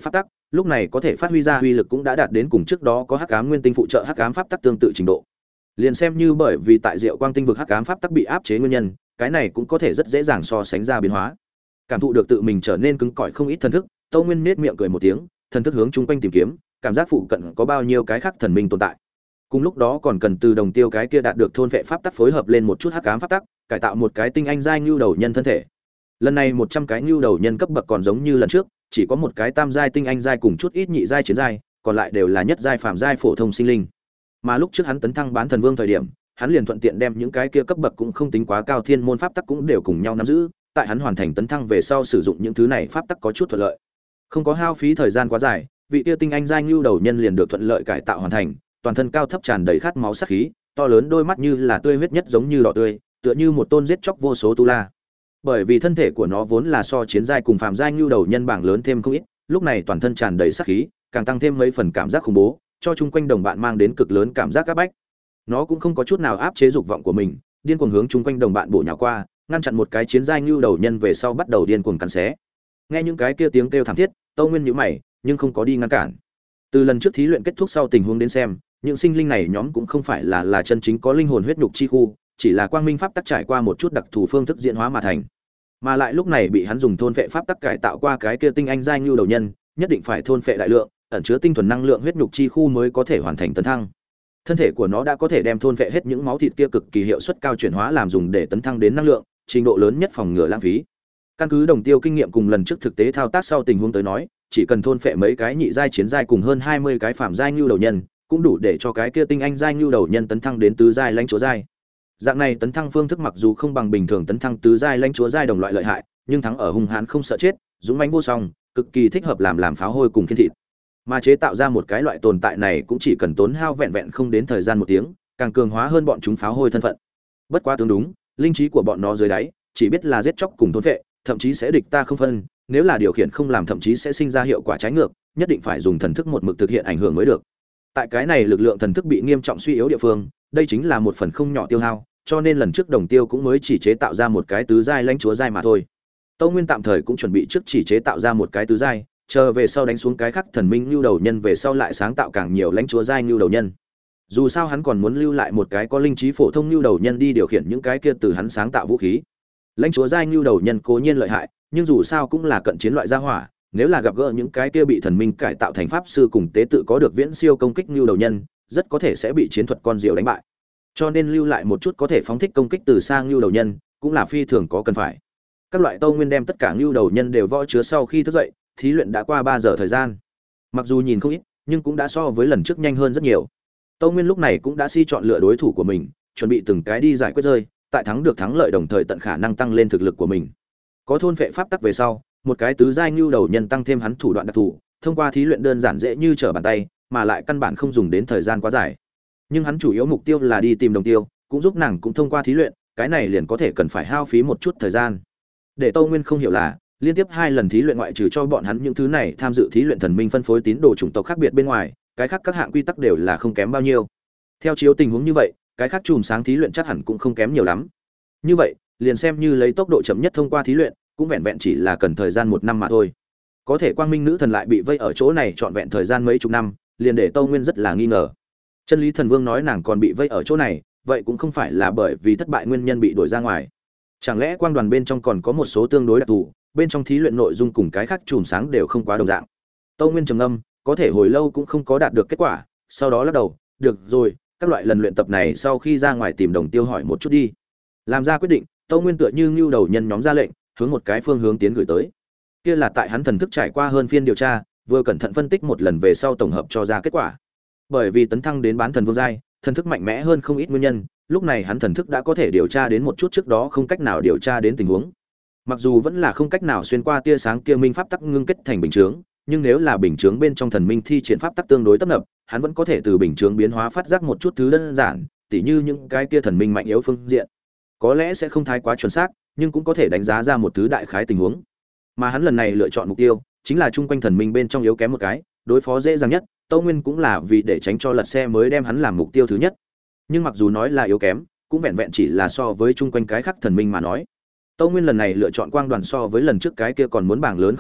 lúc này có thể phát huy ra uy lực cũng đã đạt đến cùng trước đó có hắc ám nguyên tinh phụ trợ hắc ám pháp tắc tương tự trình độ. Liền xem như bởi vì tại Diệu Quang tinh vực hắc ám pháp tắc bị áp chế nguyên nhân, cái này cũng có thể rất dễ dàng so sánh ra biến hóa. Cảm thụ được tự mình trở nên cứng cỏi không ít thần thức, Tâu Nguyên nhếch miệng cười một tiếng, thần thức hướng chung quanh tìm kiếm, cảm giác phụ cận có bao nhiêu cái khác thần minh tồn tại. Cùng lúc đó còn cần từ đồng tiêu cái kia đạt được thôn vệ pháp tắc phối hợp lên một chút hắc ám pháp tắc, cải tạo một cái tinh anh giai nhu đầu nhân thân thể. Lần này 100 cái nhu đầu nhân cấp bậc còn giống như lần trước, chỉ có một cái tam giai tinh anh giai cùng chút ít nhị giai chiến giai, còn lại đều là nhất giai phàm giai phổ thông sinh linh. Mà lúc trước hắn tấn thăng bán thần vương thời điểm, hắn liền thuận tiện đem những cái kia cấp bậc cũng không tính quá cao thiên môn pháp tắc cũng đều cùng nhau nắm giữ, tại hắn hoàn thành tấn thăng về sau sử dụng những thứ này pháp tắc có chút thuận lợi. Không có hao phí thời gian quá dài, vị kia tinh anh giai nhu đầu nhân liền được thuận lợi cải tạo hoàn thành, toàn thân cao thấp tràn đầy khát máu sát khí, to lớn đôi mắt như là tươi huyết nhất giống như đỏ tươi, tựa như một tôn giết chóc vô số tu la. Bởi vì thân thể của nó vốn là so chiến giai cùng phàm giai nhu đầu nhân bảng lớn thêm không ít, lúc này toàn thân tràn đầy sát khí, càng tăng thêm mấy phần cảm giác khủng bố, cho chung quanh đồng bạn mang đến cực lớn cảm giác áp bách. Nó cũng không có chút nào áp chế dục vọng của mình, điên cuồng hướng chung quanh đồng bạn bổ nhào qua, ngăn chặn một cái chiến giai nhu đầu nhân về sau bắt đầu điên cuồng cắn xé. Nghe những cái kia tiếng kêu thảm thiết, Tâu Nguyên nhíu mày, nhưng không có đi ngăn cản. Từ lần trước thí luyện kết thúc sau tình huống đến xem, những sinh linh này nhóm cũng không phải là chân chính có linh hồn huyết nhục chi khu, chỉ là quang minh pháp tắc trải qua một chút đặc thù phương thức diễn hóa mà thành. Mà lại lúc này bị hắn dùng thôn phệ pháp tắc cải tạo qua cái kia tinh anh giai nhu đầu nhân, nhất định phải thôn phệ đại lượng, ẩn chứa tinh thuần năng lượng huyết nhục chi khu mới có thể hoàn thành tấn thăng. Thân thể của nó đã có thể đem thôn phệ hết những máu thịt kia cực kỳ hiệu suất cao chuyển hóa làm dùng để tấn thăng đến năng lượng, trình độ lớn nhất phòng ngừa lãng phí. Căn cứ đồng tiêu kinh nghiệm cùng lần trước thực tế thao tác sau tình huống tới nói, chỉ cần thôn phệ mấy cái nhị giai chiến giai cùng hơn 20 cái phàm giai nhu đầu nhân, cũng đủ để cho cái kia tinh anh giai nhu đầu nhân tấn thăng đến tứ giai lãnh chúa giai. Dạng này tấn thăng phương thức mặc dù không bằng bình thường tấn thăng tứ giai lãnh chúa giai đồng loại lợi hại, nhưng thắng ở hung hãn không sợ chết, dũng mãnh vô song, cực kỳ thích hợp làm pháo hôi cùng khiên thịt. Mà chế tạo ra một cái loại tồn tại này cũng chỉ cần tốn hao vẹn vẹn không đến thời gian 1 tiếng, càng cường hóa hơn bọn chúng pháo hôi thân phận. Bất quá tương đúng, linh trí của bọn nó dưới đáy, chỉ biết là giết chóc cùng thôn vệ, thậm chí sẽ địch ta không phân, nếu là điều khiển không làm thậm chí sẽ sinh ra hiệu quả trái ngược, nhất định phải dùng thần thức một mực thực hiện ảnh hưởng mới được. Tại cái này lực lượng thần thức bị nghiêm trọng suy yếu địa phương, đây chính là một phần không nhỏ tiêu hao, cho nên lần trước Đồng Tiêu cũng mới chỉ chế tạo ra một cái tứ giai lãnh chúa giai mà thôi. Tâu Nguyên tạm thời cũng chuẩn bị trước chỉ chế tạo ra một cái tứ giai, chờ về sau đánh xuống cái khắc thần minh nhu đầu nhân về sau lại sáng tạo càng nhiều lãnh chúa giai nhu đầu nhân. Dù sao hắn còn muốn lưu lại một cái có linh trí phổ thông nhu đầu nhân đi điều khiển những cái kia từ hắn sáng tạo vũ khí. Lãnh chúa giai nhu đầu nhân cố nhiên lợi hại, nhưng dù sao cũng là cận chiến loại gia hỏa, nếu là gặp gỡ những cái kia bị thần minh cải tạo thành pháp sư cùng tế tự có được viễn siêu công kích nhu đầu nhân, rất có thể sẽ bị chiến thuật con diều đánh bại. Cho nên lưu lại một chút có thể phóng thích công kích từ xa nhu đầu nhân, cũng là phi thường có cần phải. Các loại Tâu Nguyên đem tất cả nhu đầu nhân đều võ chứa sau khi thức dậy, thí luyện đã qua 3 giờ thời gian. Mặc dù nhìn không ít, nhưng cũng đã so với lần trước nhanh hơn rất nhiều. Tâu Nguyên lúc này cũng đã chọn lựa đối thủ của mình, chuẩn bị từng cái đi giải quyết rơi, tại thắng được thắng lợi đồng thời tận khả năng tăng lên thực lực của mình. Có thôn phệ pháp tắc về sau, một cái tứ giai nhu đầu nhân tăng thêm hắn thủ đoạn đặc thù, thông qua thí luyện đơn giản dễ như trở bàn tay, mà lại căn bản không dùng đến thời gian quá dài. Nhưng hắn chủ yếu mục tiêu là đi tìm Đồng Tiêu, cũng giúp nàng cũng thông qua thí luyện, cái này liền có thể cần phải hao phí một chút thời gian. Để Tâu Nguyên không hiểu là, liên tiếp 2 lần thí luyện ngoại trừ cho bọn hắn những thứ này tham dự thí luyện thần minh phân phối tín đồ chủng tộc khác biệt bên ngoài, cái khác các hạng quy tắc đều là không kém bao nhiêu. Theo chiếu tình huống như vậy, cái khác chùm sáng thí luyện chắc hẳn cũng không kém nhiều lắm. Như vậy, liền xem như lấy tốc độ chậm nhất thông qua thí luyện, cũng vẹn vẹn chỉ là cần thời gian 1 năm mà thôi. Có thể Quang Minh nữ thần lại bị vây ở chỗ này trọn vẹn thời gian mấy chục năm, liền để Tâu Nguyên rất là nghi ngờ. Chân Lý Thần Vương nói nàng còn bị vây ở chỗ này, vậy cũng không phải là bởi vì thất bại nguyên nhân bị đuổi ra ngoài. Chẳng lẽ quang đoàn bên trong còn có một số tương đối đặc thù, bên trong thí luyện nội dung cùng cái khác chùm sáng đều không quá đồng dạng. Tâu Nguyên trầm ngâm, có thể hồi lâu cũng không có đạt được kết quả, sau đó lắc đầu, được rồi, các loại lần luyện tập này sau khi ra ngoài tìm Đồng Tiêu hỏi một chút đi. Làm ra quyết định, Tâu Nguyên tựa như ngưu đầu nhân nhóm ra lệnh, hướng một cái phương hướng tiến gửi tới. Kia là tại hắn thần thức trải qua hơn phiên điều tra, vừa cẩn thận phân tích một lần về sau tổng hợp cho ra kết quả. Bởi vì tấn thăng đến bán thần vương giai, thần thức mạnh mẽ hơn không ít nguyên nhân, lúc này hắn thần thức đã có thể điều tra đến một chút trước đó không cách nào điều tra đến tình huống. Mặc dù vẫn là không cách nào xuyên qua tia sáng kia minh pháp tắc ngưng kết thành bình chướng, nhưng nếu là bình chướng bên trong thần minh thi triển pháp tắc tương đối tấp nập, hắn vẫn có thể từ bình chướng biến hóa phát giác một chút thứ đơn giản, tỉ như những cái kia thần minh mạnh yếu phương diện. Có lẽ sẽ không thái quá chuẩn xác, nhưng cũng có thể đánh giá ra một thứ đại khái tình huống. Mà hắn lần này lựa chọn mục tiêu chính là chung quanh thần minh bên trong yếu kém một cái, đối phó dễ dàng nhất. Tâu Nguyên cũng là vì để tránh cho lật xe mới đem hắn làm mục tiêu thứ nhất. Nhưng mặc dù nói là yếu kém, cũng vẹn vẹn chỉ là so với chung quanh cái khác thần minh mà nói. Tâu Nguyên lần này lựa chọn quang đoàn so với lần trước cái kia còn muốn bảng lớn không ít,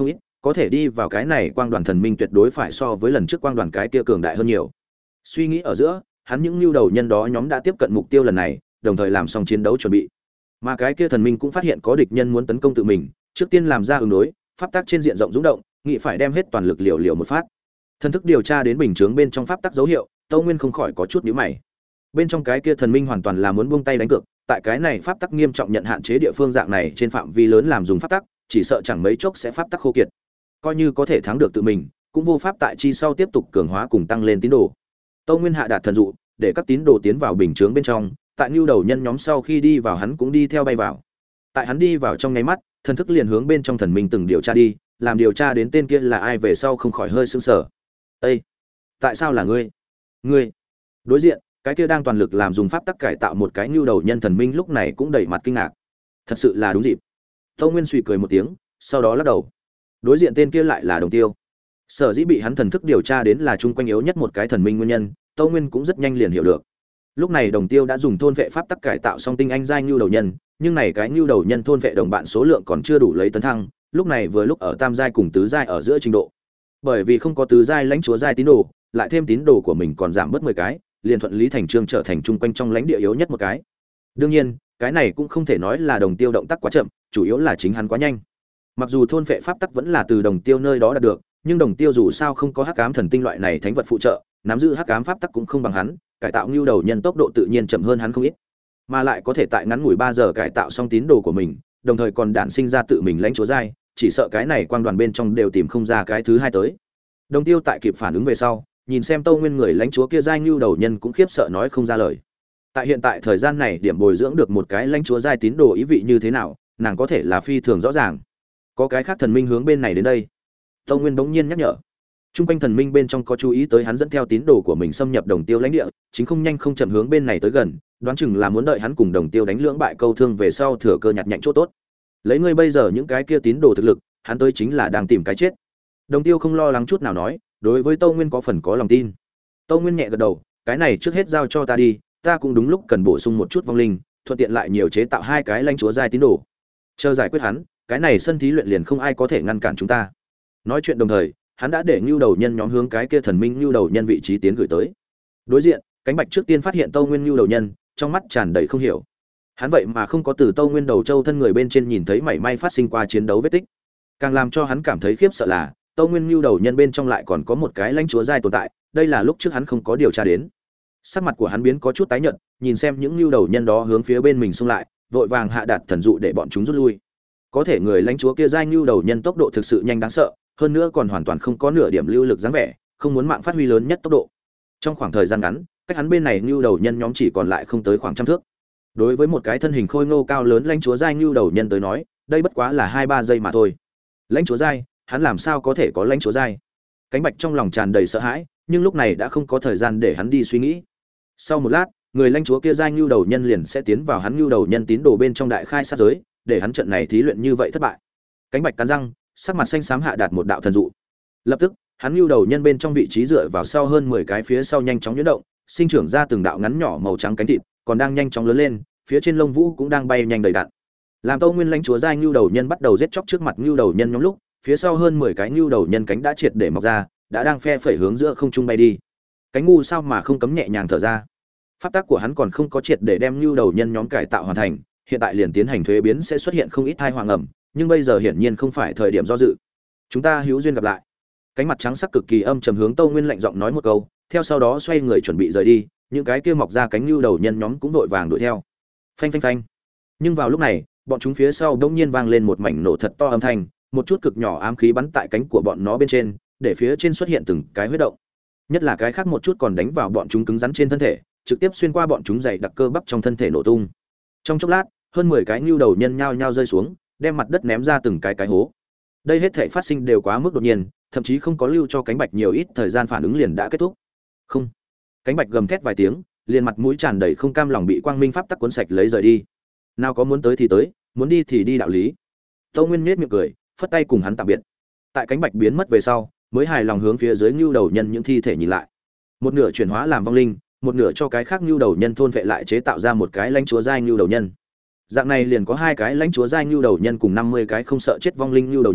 có thể đi vào cái này quang đoàn thần minh tuyệt đối phải so với lần trước quang đoàn cái kia cường đại hơn nhiều. Suy nghĩ ở giữa, hắn những nhu đầu nhân đó nhóm đã tiếp cận mục tiêu lần này, đồng thời làm xong chiến đấu chuẩn bị. Mà cái kia thần minh cũng phát hiện có địch nhân muốn tấn công tự mình, trước tiên làm ra ứng đối, pháp tắc trên diện rộng rung động, nghĩ phải đem hết toàn lực liều liều một phát. Thần thức điều tra đến bình chướng bên trong pháp tắc dấu hiệu, Tâu Nguyên không khỏi có chút nhíu mày. Bên trong cái kia thần minh hoàn toàn là muốn buông tay đánh cược, tại cái này pháp tắc nghiêm trọng nhận hạn chế địa phương dạng này trên phạm vi lớn làm dùng pháp tắc, chỉ sợ chẳng mấy chốc sẽ pháp tắc khô kiệt. Coi như có thể thắng được tự mình, cũng vô pháp tại chi sau tiếp tục cường hóa cùng tăng lên tín đồ. Tâu Nguyên hạ đạt thần dụ, để các tín đồ tiến vào bình chướng bên trong, tại nhu đầu nhân nhóm sau khi đi vào hắn cũng đi theo bay vào. Tại hắn đi vào trong nháy mắt, thần thức liền hướng bên trong thần minh từng điều tra đi, làm điều tra đến tên kia là ai về sau không khỏi hơi sững sờ. "Ê, tại sao là ngươi?" "Ngươi?" Đối diện, cái kia đang toàn lực làm dùng pháp tắc cải tạo một cái nhu đầu nhân thần minh lúc này cũng đầy mặt kinh ngạc. Thật sự là đúng dịp. Tâu Nguyên suy cười một tiếng, sau đó lắc đầu. Đối diện tên kia lại là Đồng Tiêu. Sở dĩ bị hắn thần thức điều tra đến là chung quanh yếu nhất một cái thần minh nguyên nhân, Tâu Nguyên cũng rất nhanh liền hiểu được. Lúc này Đồng Tiêu đã dùng thôn vệ pháp tắc cải tạo xong tinh anh giai nhu đầu nhân, nhưng này cái nhu đầu nhân thôn vệ đồng bạn số lượng còn chưa đủ lấy tấn thăng, lúc này vừa lúc ở tam giai cùng tứ giai ở giữa trình độ. Bởi vì không có tứ giai lãnh chúa giai tín đồ, lại thêm tín đồ của mình còn giảm bớt 10 cái, liền thuận lý thành trương trở thành chung quanh trong lãnh địa yếu nhất một cái. Đương nhiên, cái này cũng không thể nói là Đồng Tiêu động tác quá chậm, chủ yếu là chính hắn quá nhanh. Mặc dù thôn vệ pháp tắc vẫn là từ Đồng Tiêu nơi đó đạt được, nhưng Đồng Tiêu dù sao không có hắc ám thần tinh loại này thánh vật phụ trợ, nắm giữ hắc ám pháp tắc cũng không bằng hắn, cải tạo nhu đầu nhân tốc độ tự nhiên chậm hơn hắn không ít, mà lại có thể tại ngắn ngủi 3 giờ cải tạo xong tín đồ của mình, đồng thời còn đản sinh ra tự mình lãnh chúa giai, chỉ sợ cái này quang đoàn bên trong đều tìm không ra cái thứ hai tới. Đồng Tiêu tại kịp phản ứng về sau, nhìn xem Tâu Nguyên người lãnh chúa kia giai nhu đầu nhân cũng khiếp sợ nói không ra lời. Tại hiện tại thời gian này, điểm bồi dưỡng được một cái lãnh chúa giai tín đồ ý vị như thế nào, nàng có thể là phi thường rõ ràng. Có cái khác thần minh hướng bên này đến đây. Tâu Nguyên bỗng nhiên nhắc nhở. Trung quanh thần minh bên trong có chú ý tới hắn dẫn theo tín đồ của mình xâm nhập Đồng Tiêu lãnh địa, chính không nhanh không chậm hướng bên này tới gần, đoán chừng là muốn đợi hắn cùng Đồng Tiêu đánh lưỡng bại câu thương về sau thừa cơ nhặt nhạnh chỗ tốt. Lấy ngươi bây giờ những cái kia tín đồ thực lực, hắn tới chính là đang tìm cái chết. Đồng Tiêu không lo lắng chút nào nói, đối với Tâu Nguyên có phần có lòng tin. Tâu Nguyên nhẹ gật đầu, cái này trước hết giao cho ta đi, ta cũng đúng lúc cần bổ sung một chút vong linh, thuận tiện lại nhiều chế tạo 2 cái lãnh chúa giai tín đồ. Chờ giải quyết hắn, cái này sân thí luyện liền không ai có thể ngăn cản chúng ta. Nói chuyện đồng thời, hắn đã để nhu đầu nhân nhóm hướng cái kia thần minh nhu đầu nhân vị trí tiến gửi tới. Đối diện, Cánh Bạch trước tiên phát hiện Tâu Nguyên nhu đầu nhân, trong mắt tràn đầy không hiểu. Hắn vậy mà không có từ Tâu Nguyên đầu châu thân người bên trên nhìn thấy mảy may phát sinh qua chiến đấu vết tích. Càng làm cho hắn cảm thấy khiếp sợ là, Tâu Nguyên nhu đầu nhân bên trong lại còn có một cái lãnh chúa giai tồn tại, đây là lúc trước hắn không có điều tra đến. Sắc mặt của hắn biến có chút tái nhợt, nhìn xem những nhu đầu nhân đó hướng phía bên mình xung lại, vội vàng hạ đạt thần dụ để bọn chúng rút lui. Có thể người lãnh chúa kia giai nhu đầu nhân tốc độ thực sự nhanh đáng sợ, hơn nữa còn hoàn toàn không có nửa điểm lưu lực dáng vẻ, không muốn mạng phát huy lớn nhất tốc độ. Trong khoảng thời gian ngắn, cách hắn bên này nhu đầu nhân nhóm chỉ còn lại không tới khoảng trăm thước. Đối với một cái thân hình khôi ngô cao lớn lãnh chúa giai nhu đầu nhân tới nói, đây bất quá là 2-3 giây mà thôi. Lãnh chúa giai, hắn làm sao có thể có lãnh chúa giai? Cánh Bạch trong lòng tràn đầy sợ hãi, nhưng lúc này đã không có thời gian để hắn đi suy nghĩ. Sau một lát, người lãnh chúa kia giai nhu đầu nhân liền sẽ tiến vào hắn nhu đầu nhân tín đồ bên trong đại khai sát giới, để hắn trận này thí luyện như vậy thất bại. Cánh Bạch cắn răng, sắc mặt xanh xám hạ đạt một đạo thần dụ. Lập tức, hắn nhu đầu nhân bên trong vị trí dựa vào sau hơn 10 cái phía sau nhanh chóng nhuyễn động, sinh trưởng ra từng đạo ngắn nhỏ màu trắng cánh thịt, còn đang nhanh chóng lớn lên, phía trên lông vũ cũng đang bay nhanh đầy đặn. Làm Tâu Nguyên lãnh chúa giai nhu đầu nhân bắt đầu giết chóc trước mặt nhu đầu nhân nhóm lúc, phía sau hơn 10 cái nhu đầu nhân cánh đã triệt để mọc ra, đã đang phe phẩy hướng giữa không trung bay đi. Cánh ngu sao mà không cấm nhẹ nhàng thở ra. Pháp tắc của hắn còn không có triệt để đem nhu đầu nhân nhóm cải tạo hoàn thành, hiện tại liền tiến hành thuế biến sẽ xuất hiện không ít tai họa ngầm, nhưng bây giờ hiển nhiên không phải thời điểm do dự. Chúng ta hữu duyên gặp lại. Cánh mặt trắng sắc cực kỳ âm trầm hướng Tâu Nguyên lạnh giọng nói một câu, theo sau đó xoay người chuẩn bị rời đi, những cái kia mọc ra cánh nhu đầu nhân nhóm cũng vội vàng đuổi theo. Phanh phanh phanh. Nhưng vào lúc này, bọn chúng phía sau bỗng nhiên vang lên một mảnh nổ thật to âm thanh, một chút cực nhỏ ám khí bắn tại cánh của bọn nó bên trên, để phía trên xuất hiện từng cái huyết động. Nhất là cái khác một chút còn đánh vào bọn chúng cứng rắn trên thân thể, trực tiếp xuyên qua bọn chúng dày đặc cơ bắp trong thân thể nổ tung. Trong chốc lát, hơn 10 cái nhu đầu nhân nhao nhao rơi xuống, đem mặt đất ném ra từng cái hố. Đây hết thảy phát sinh đều quá mức đột nhiên, thậm chí không có lưu cho Cánh Bạch nhiều ít thời gian phản ứng liền đã kết thúc. Không. Cánh Bạch gầm thét vài tiếng, liền mặt mũi tràn đầy không cam lòng bị quang minh pháp tắc cuốn sạch lấy rời đi. Nào có muốn tới thì tới, muốn đi thì đi đạo lý. Tâu Nguyên nhếch miệng cười, phất tay cùng hắn tạm biệt. Tại Cánh Bạch biến mất về sau, mới hài lòng hướng phía dưới nhu đầu nhân những thi thể nhìn lại. Một nửa chuyển hóa làm vong linh, một nửa cho cái khác nhu đầu nhân thôn vệ lại chế tạo ra một cái lãnh chúa giai nhu đầu nhân. Dạng này liền có 2 cái lãnh chúa giai nhu đầu nhân cùng 50 cái không sợ chết vong linh nhu đầu nhân,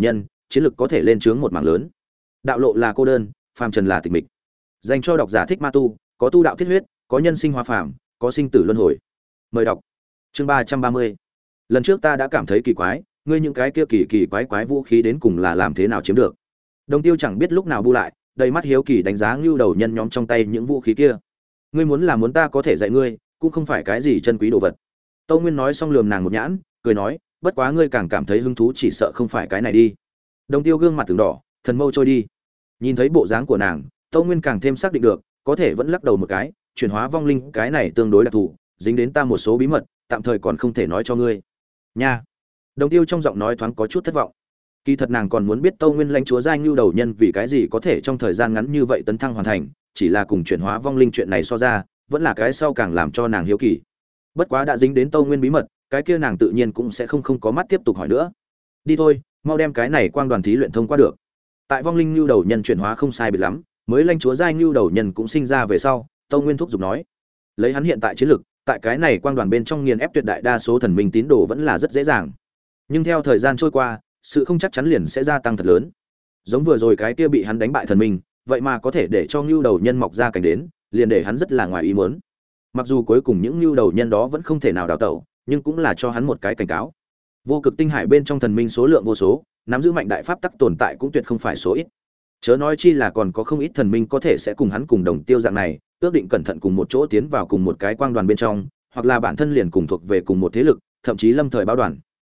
chiến lược có thể lên chướng một mảng lớn. Đạo lộ là cô đơn, phàm trần là tịch mịch. Dành cho độc giả thích ma tu, có tu đạo thiết huyết, có nhân sinh hóa phàm, có sinh tử luân hồi. Mời đọc. Chương 330. Lần trước ta đã cảm thấy kỳ quái, ngươi những cái kia kỳ kỳ quái quái vũ khí đến cùng là làm thế nào chiếm được? Đồng Tiêu chẳng biết lúc nào bu lại, đầy mắt hiếu kỳ đánh giá Nưu Đầu Nhân nhóm trong tay những vũ khí kia. Ngươi muốn là muốn ta có thể dạy ngươi, cũng không phải cái gì chân quý đồ vật. Tâu Nguyên nói xong lườm nàng một nhãn, cười nói, bất quá ngươi càng cảm thấy hứng thú chỉ sợ không phải cái này đi. Đồng Tiêu gương mặt từng đỏ, thần mâu trôi đi. Nhìn thấy bộ dáng của nàng, Tâu Nguyên càng thêm xác định được, có thể vẫn lắc đầu một cái, chuyển hóa vong linh cái này tương đối đặc thù, dính đến ta một số bí mật, tạm thời còn không thể nói cho ngươi. Nha. Đồng Tiêu trong giọng nói thoáng có chút thất vọng. Kỳ thật nàng còn muốn biết Tâu Nguyên lãnh chúa giai Nưu Đầu Nhân vì cái gì có thể trong thời gian ngắn như vậy tấn thăng hoàn thành, chỉ là cùng chuyển hóa vong linh chuyện này so ra, vẫn là cái sau càng làm cho nàng hiếu kỳ. Bất quá đã dính đến Tâu Nguyên bí mật, cái kia nàng tự nhiên cũng sẽ không có mắt tiếp tục hỏi nữa. Đi thôi, mau đem cái này quang đoàn thí luyện thông qua được. Tại vong linh Nưu Đầu Nhân chuyển hóa không sai biệt lắm, mới lãnh chúa giai Nưu Đầu Nhân cũng sinh ra về sau, Tâu Nguyên thúc giục nói, lấy hắn hiện tại chiến lực, tại cái này quang đoàn bên trong nghiền ép tuyệt đại đa số thần minh tín đồ vẫn là rất dễ dàng. Nhưng theo thời gian trôi qua, sự không chắc chắn liền sẽ gia tăng thật lớn. Giống vừa rồi cái kia bị hắn đánh bại thần minh, vậy mà có thể để cho Nưu Đầu Nhân mọc ra cảnh đến, liền để hắn rất là ngoài ý muốn. Mặc dù cuối cùng những Nưu Đầu Nhân đó vẫn không thể nào đào tẩu, nhưng cũng là cho hắn một cái cảnh cáo. Vô cực tinh hải bên trong thần minh số lượng vô số, nắm giữ mạnh đại pháp tắc tồn tại cũng tuyệt không phải số ít. Chớ nói chi là còn có không ít thần minh có thể sẽ cùng hắn cùng Đồng Tiêu dạng này, ước định cẩn thận cùng một chỗ tiến vào cùng một cái quang đoàn bên trong, hoặc là bản thân liền cùng thuộc về cùng một thế lực, thậm chí lâm thời báo đoàn.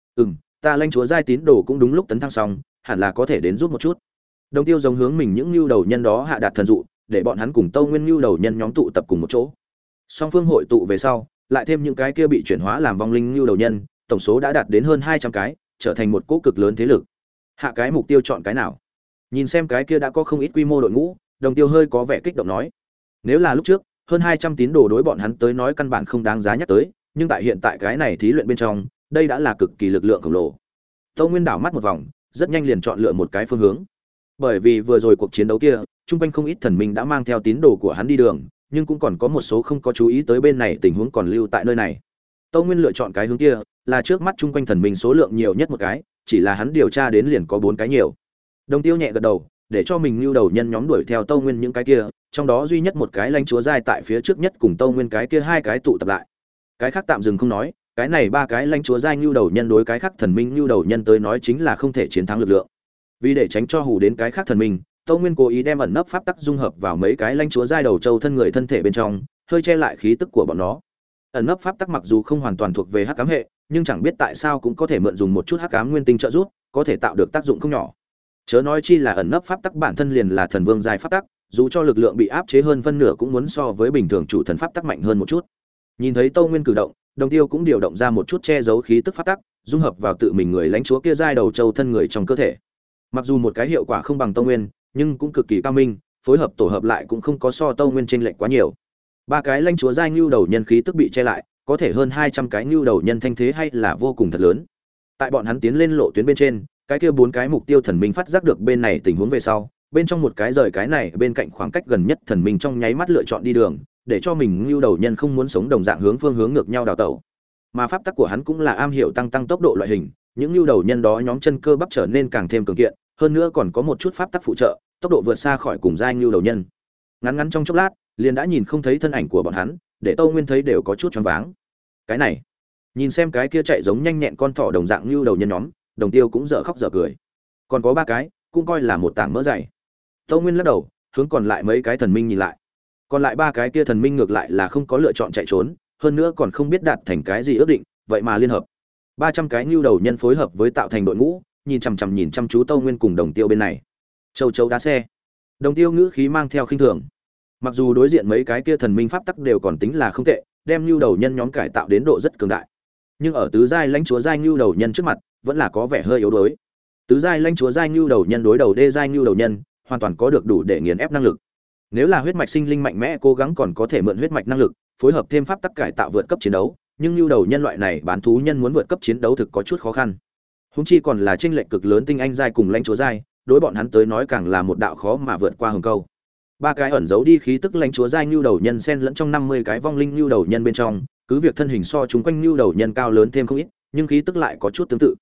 Ta lãnh chúa giai tín đồ cũng đúng lúc tấn thăng xong, hẳn là có thể đến giúp một chút. Đồng Tiêu giống hướng mình những Nưu Đầu Nhân đó hạ đạt thần dụ, để bọn hắn cùng Tâu Nguyên Nưu Đầu Nhân nhóm tụ tập cùng một chỗ. Song phương hội tụ về sau, lại thêm những cái kia bị chuyển hóa làm vong linh Nưu Đầu Nhân, tổng số đã đạt đến hơn 200 cái, trở thành một cỗ cực lớn thế lực. Hạ cái mục tiêu chọn cái nào? Nhìn xem cái kia đã có không ít quy mô đội ngũ, Đồng Tiêu hơi có vẻ kích động nói: nếu là lúc trước, hơn 200 tín đồ đối bọn hắn tới nói căn bản không đáng giá nhắc tới, nhưng tại hiện tại cái này thí luyện bên trong, đây đã là cực kỳ lực lượng khổng lồ. Tâu Nguyên đảo mắt một vòng, rất nhanh liền chọn lựa một cái phương hướng. Bởi vì vừa rồi cuộc chiến đấu kia, trung quanh không ít thần minh đã mang theo tín đồ của hắn đi đường, nhưng cũng còn có một số không có chú ý tới bên này tình huống còn lưu tại nơi này. Tâu Nguyên lựa chọn cái hướng kia, là trước mắt trung quanh thần minh số lượng nhiều nhất một cái, chỉ là hắn điều tra đến liền có 4 cái nhiều. Đồng Tiêu nhẹ gật đầu, để cho mình Nưu Đầu Nhân nhóm đuổi theo Tâu Nguyên những cái kia, trong đó duy nhất một cái lãnh chúa giai tại phía trước nhất cùng Tâu Nguyên cái kia 2 cái tụ tập lại. Cái khác tạm dừng không nói, cái này 3 cái lãnh chúa giai Nưu Đầu Nhân đối cái khác thần minh Nưu Đầu Nhân tới nói chính là không thể chiến thắng lực lượng. Vì để tránh cho hù đến cái khác thần minh, Tâu Nguyên cố ý đem ẩn nấp pháp tắc dung hợp vào mấy cái lãnh chúa giai đầu châu thân người thân thể bên trong, hơi che lại khí tức của bọn nó. Ẩn nấp pháp tắc mặc dù không hoàn toàn thuộc về hắc ám hệ, nhưng chẳng biết tại sao cũng có thể mượn dùng một chút hắc ám nguyên tinh trợ giúp, có thể tạo được tác dụng không nhỏ. Chớ nói chi là ẩn nấp pháp tắc bản thân liền là thần vương giai pháp tắc, dù cho lực lượng bị áp chế hơn phân nửa cũng muốn so với bình thường chủ thần pháp tắc mạnh hơn một chút. Nhìn thấy Tâu Nguyên cử động, Đồng Tiêu cũng điều động ra một chút che giấu khí tức pháp tắc, dung hợp vào tự mình người lãnh chúa kia giai đầu châu thân người trong cơ thể. Mặc dù một cái hiệu quả không bằng Tâu Nguyên, nhưng cũng cực kỳ cao minh, phối hợp tổ hợp lại cũng không có so Tâu Nguyên chênh lệch quá nhiều. 3 cái lãnh chúa giai Nưu Đầu Nhân khí tức bị che lại, có thể hơn 200 cái Nưu Đầu Nhân thanh thế hay là vô cùng thật lớn. Tại bọn hắn tiến lên lộ tuyến bên trên, cái kia 4 cái mục tiêu thần minh phát giác được bên này tình huống về sau, bên trong một cái rời cái này bên cạnh khoảng cách gần nhất thần minh trong nháy mắt lựa chọn đi đường, để cho mình Nưu Đầu Nhân không muốn sống đồng dạng hướng phương hướng ngược nhau đào tẩu. Mà pháp tắc của hắn cũng là am hiểu tăng tốc độ loại hình, những Nưu Đầu Nhân đó nhóm chân cơ bắp trở nên càng thêm cường kiện, hơn nữa còn có một chút pháp tắc phụ trợ, tốc độ vượt xa khỏi cùng giai Nưu Đầu Nhân. Ngắn trong chốc lát, liền đã nhìn không thấy thân ảnh của bọn hắn, để Tâu Nguyên thấy đều có chút choáng váng. Cái này, nhìn xem cái kia chạy giống nhanh nhẹn con thỏ đồng dạng Nưu Đầu Nhân nhóm, Đồng Tiêu cũng dở khóc dở cười. Còn có 3 cái, cũng coi là một tảng mỡ dày. Tâu Nguyên lắc đầu, hướng còn lại mấy cái thần minh nhìn lại. Còn lại 3 cái kia thần minh ngược lại là không có lựa chọn chạy trốn, hơn nữa còn không biết đạt thành cái gì ước định, vậy mà liên hợp. 300 cái Nưu Đầu Nhân phối hợp với tạo thành đội ngũ, nhìn chằm chú Tâu Nguyên cùng Đồng Tiêu bên này. Châu đá xe. Đồng Tiêu ngữ khí mang theo khinh thường. Mặc dù đối diện mấy cái kia thần minh pháp tắc đều còn tính là không tệ, đem Nưu Đầu Nhân nhóm cải tạo đến độ rất cường đại. Nhưng ở tứ giai lãnh chúa giai Nưu Đầu Nhân trước mặt, vẫn là có vẻ hơi yếu đuối. Tứ giai lãnh chúa giai Nưu Đầu Nhân đối đầu đê giai Nưu Đầu Nhân, hoàn toàn có được đủ để nghiền ép năng lực. Nếu là huyết mạch sinh linh mạnh mẽ cố gắng còn có thể mượn huyết mạch năng lực, phối hợp thêm pháp tắc cải tạo vượt cấp chiến đấu, nhưng Nưu Đầu Nhân loại này bán thú nhân muốn vượt cấp chiến đấu thực có chút khó khăn. Huống chi còn là chênh lệch cực lớn tinh anh giai cùng lãnh chúa giai, đối bọn hắn tới nói càng là một đạo khó mà vượt qua hừng câu. 3 cái ẩn giấu đi khí tức lãnh chúa giai Nưu Đầu Nhân xen lẫn trong 50 cái vong linh Nưu Đầu Nhân bên trong, cứ việc thân hình so chúng quanh Nưu Đầu Nhân cao lớn thêm không ít, nhưng khí tức lại có chút tương tự.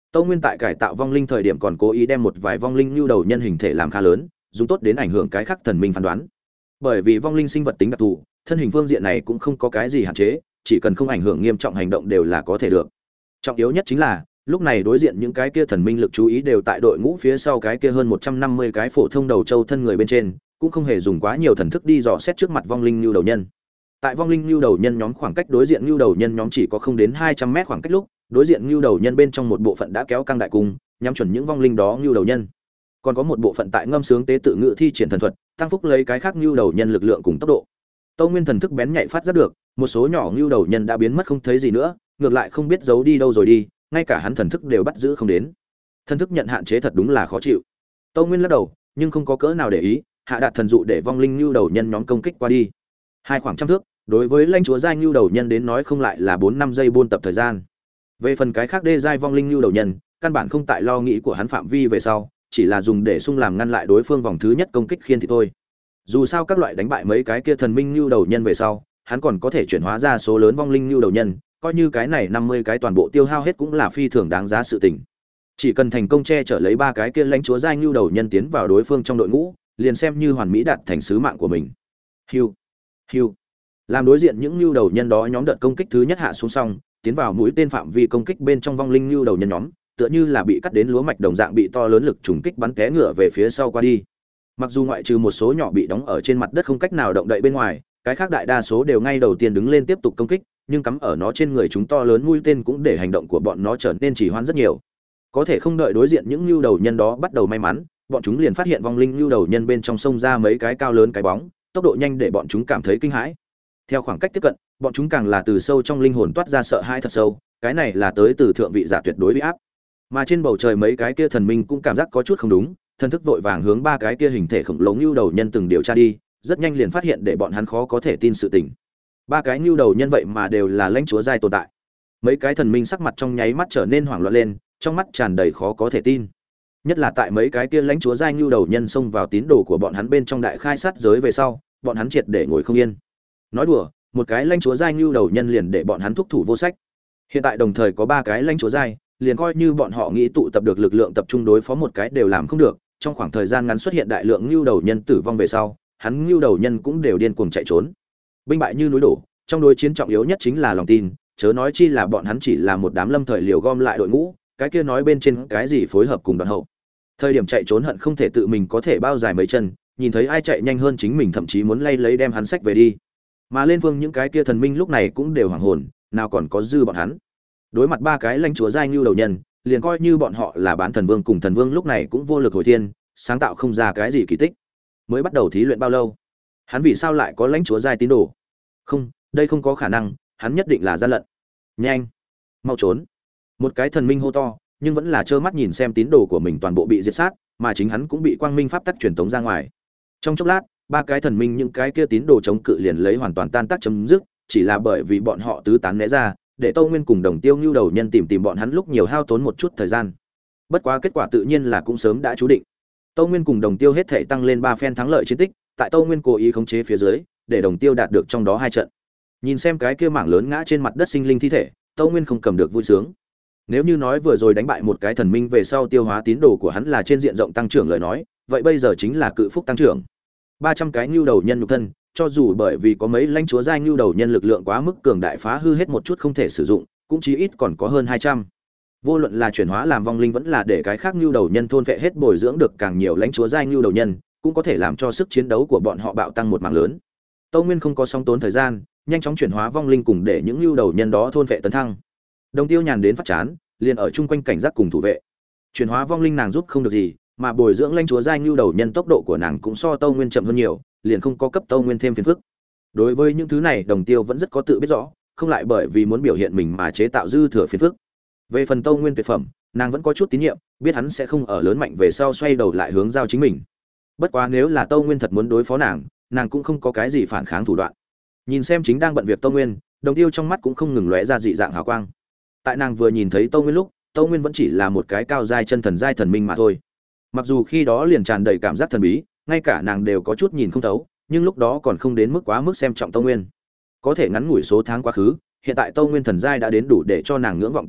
Tâu Nguyên tại cải tạo vong linh thời điểm còn cố ý đem một vài vong linh nhu đầu nhân hình thể làm khá lớn, dùng tốt đến ảnh hưởng cái khác thần minh phán đoán. Bởi vì vong linh sinh vật tính đặc thù, thân hình phương diện này cũng không có cái gì hạn chế, chỉ cần không ảnh hưởng nghiêm trọng hành động đều là có thể được. Trọng yếu nhất chính là, lúc này đối diện những cái kia thần minh lực chú ý đều tại đội ngũ phía sau cái kia hơn 150 cái phổ thông đầu châu thân người bên trên, cũng không hề dùng quá nhiều thần thức đi dò xét trước mặt vong linh nhu đầu nhân. Tại vong linh nhu đầu nhân nhóm khoảng cách đối diện nhu đầu nhân nhóm chỉ có không đến 200 mét khoảng cách lúc, đối diện nhu đầu nhân bên trong một bộ phận đã kéo căng đại cung, nhắm chuẩn những vong linh đó nhu đầu nhân. Còn có một bộ phận tại ngâm sướng tế tự ngự thi triển thần thuật, tăng phúc lấy cái khác nhu đầu nhân lực lượng cùng tốc độ. Tâu Nguyên thần thức bén nhạy phát giác được, một số nhỏ nhu đầu nhân đã biến mất không thấy gì nữa, ngược lại không biết giấu đi đâu rồi đi, ngay cả hắn thần thức đều bắt giữ không đến. Thần thức nhận hạn chế thật đúng là khó chịu. Tâu Nguyên lắc đầu, nhưng không có cỡ nào để ý, hạ đạt thần dụ để vong linh nhu đầu nhân nhóm công kích qua đi. Hai khoảng trăm thước, đối với lãnh chúa giai nhu đầu nhân đến nói không lại là 4-5 giây buôn tập thời gian. Về phần cái khác đê giai vong linh nhu đầu nhân, căn bản không tại lo nghĩ của hắn phạm vi về sau, chỉ là dùng để xung làm ngăn lại đối phương vòng thứ nhất công kích khiên thì thôi. Dù sao các loại đánh bại mấy cái kia thần minh nhu đầu nhân về sau, hắn còn có thể chuyển hóa ra số lớn vong linh nhu đầu nhân, coi như cái này 50 cái toàn bộ tiêu hao hết cũng là phi thường đáng giá sự tình. Chỉ cần thành công che chở lấy ba cái kia lãnh chúa giai nhu đầu nhân tiến vào đối phương trong đội ngũ, liền xem như hoàn mỹ đạt thành sứ mạng của mình. Hưu, hưu. Làm đối diện những nhu đầu nhân đó nhóm đợt công kích thứ nhất hạ xuống xong, tiến vào mũi tên phạm vi công kích bên trong vong linh nhu đầu nhân nhóm, tựa như là bị cắt đến lúa mạch đồng dạng bị to lớn lực trùng kích bắn té ngựa về phía sau qua đi. Mặc dù ngoại trừ một số nhỏ bị đóng ở trên mặt đất không cách nào động đậy bên ngoài, cái khác đại đa số đều ngay đầu tiên đứng lên tiếp tục công kích, nhưng cắm ở nó trên người chúng to lớn mũi tên cũng để hành động của bọn nó trở nên trì hoãn rất nhiều. Có thể không đợi đối diện những nhu đầu nhân đó bắt đầu may mắn, bọn chúng liền phát hiện vong linh nhu đầu nhân bên trong sông ra mấy cái cao lớn cái bóng, tốc độ nhanh để bọn chúng cảm thấy kinh hãi. Theo khoảng cách tiếp cận, bọn chúng càng là từ sâu trong linh hồn toát ra sợ hãi thật sâu, cái này là tới từ thượng vị giả tuyệt đối uy áp. Mà trên bầu trời mấy cái kia thần minh cũng cảm giác có chút không đúng, thần thức vội vàng hướng ba cái kia hình thể khổng lồ nhu đầu nhân từng điều tra đi, rất nhanh liền phát hiện để bọn hắn khó có thể tin sự tình. Ba cái nhu đầu nhân vậy mà đều là lãnh chúa giai tồn tại. Mấy cái thần minh sắc mặt trong nháy mắt trở nên hoảng loạn lên, trong mắt tràn đầy khó có thể tin. Nhất là tại mấy cái kia lãnh chúa giai nhu đầu nhân xông vào tín đồ của bọn hắn bên trong đại khai sát giới về sau, bọn hắn triệt để ngồi không yên. Nói đùa, một cái lãnh chúa giai nhu đầu nhân liền để bọn hắn thúc thủ vô sách. Hiện tại đồng thời có ba cái lãnh chúa giai, liền coi như bọn họ nghĩ tụ tập được lực lượng tập trung đối phó một cái đều làm không được. Trong khoảng thời gian ngắn xuất hiện đại lượng nhu đầu nhân tử vong về sau, hắn nhu đầu nhân cũng đều điên cuồng chạy trốn. Binh bại như núi đổ, trong đối chiến trọng yếu nhất chính là lòng tin, chớ nói chi là bọn hắn chỉ là một đám lâm thời liều gom lại đội ngũ, cái kia nói bên trên cái gì phối hợp cùng đoàn hậu. Thời điểm chạy trốn hận không thể tự mình có thể bao dài mấy chân, nhìn thấy ai chạy nhanh hơn chính mình thậm chí muốn lay lấy đem hắn sách về đi. Mà lên phương những cái kia thần minh lúc này cũng đều hoảng hồn, nào còn có dư bọn hắn. Đối mặt ba cái lãnh chúa giai nhu đầu nhân, liền coi như bọn họ là bán thần vương cùng thần vương lúc này cũng vô lực hồi thiên, sáng tạo không ra cái gì kỳ tích. Mới bắt đầu thí luyện bao lâu, hắn vì sao lại có lãnh chúa giai tín đồ? Không, đây không có khả năng, hắn nhất định là gian lận. Nhanh, mau trốn! Một cái thần minh hô to, nhưng vẫn là trơ mắt nhìn xem tín đồ của mình toàn bộ bị diệt sát, mà chính hắn cũng bị quang minh pháp tắc truyền tống ra ngoài. Trong chốc lát, ba cái thần minh những cái kia tín đồ chống cự liền lấy hoàn toàn tan tác chấm dứt, chỉ là bởi vì bọn họ tứ tán né ra, để Tâu Nguyên cùng Đồng Tiêu Nưu đầu nhân tìm bọn hắn lúc nhiều hao tốn một chút thời gian. Bất quá kết quả tự nhiên là cũng sớm đã chú định. Tâu Nguyên cùng Đồng Tiêu hết thể tăng lên 3 phen thắng lợi chiến tích, tại Tâu Nguyên cố ý khống chế phía dưới, để Đồng Tiêu đạt được trong đó 2 trận. Nhìn xem cái kia mảng lớn ngã trên mặt đất sinh linh thi thể, Tâu Nguyên không cầm được vui sướng. Nếu như nói vừa rồi đánh bại một cái thần minh về sau tiêu hóa tín đồ của hắn là trên diện rộng tăng trưởng lời nói, vậy bây giờ chính là cự phúc tăng trưởng. 300 cái nhu đầu nhân nhục thân, cho dù bởi vì có mấy lãnh chúa giai nhu đầu nhân lực lượng quá mức cường đại phá hư hết một chút không thể sử dụng, cũng chí ít còn có hơn 200. Vô luận là chuyển hóa làm vong linh vẫn là để cái khác nhu đầu nhân thôn phệ hết bồi dưỡng được càng nhiều lãnh chúa giai nhu đầu nhân, cũng có thể làm cho sức chiến đấu của bọn họ bạo tăng một mảng lớn. Tâu Nguyên không có song tốn thời gian, nhanh chóng chuyển hóa vong linh cùng để những nhu đầu nhân đó thôn phệ tấn thăng. Đồng Tiêu nhàn đến phát chán, liền ở chung quanh cảnh giác cùng thủ vệ. Chuyển hóa vong linh nàng giúp không được gì, mà bồi dưỡng lãnh chúa giai nhu đầu nhân tốc độ của nàng cũng so Tâu Nguyên chậm hơn nhiều, liền không có cấp Tâu Nguyên thêm phiền phức. Đối với những thứ này, Đồng Tiêu vẫn rất có tự biết rõ, không lại bởi vì muốn biểu hiện mình mà chế tạo dư thừa phiền phức. Về phần Tâu Nguyên tuyệt phẩm, nàng vẫn có chút tín nhiệm, biết hắn sẽ không ở lớn mạnh về sau xoay đầu lại hướng giao chính mình. Bất quá nếu là Tâu Nguyên thật muốn đối phó nàng, nàng cũng không có cái gì phản kháng thủ đoạn. Nhìn xem chính đang bận việc Tâu Nguyên, Đồng Tiêu trong mắt cũng không ngừng lóe ra dị dạng hào quang. Tại nàng vừa nhìn thấy Tâu Nguyên lúc, Tâu Nguyên vẫn chỉ là một cái cao giai chân thần giai thần minh mà thôi. Mặc dù khi đó liền tràn đầy cảm giác thần bí, ngay cả nàng đều có chút nhìn không thấu, nhưng lúc đó còn không đến mức quá mức xem trọng Tâu Nguyên. Có thể ngắn ngủi số tháng quá khứ, hiện tại Tâu Nguyên thần giai đã đến đủ để cho nàng ngưỡng vọng tình trạng,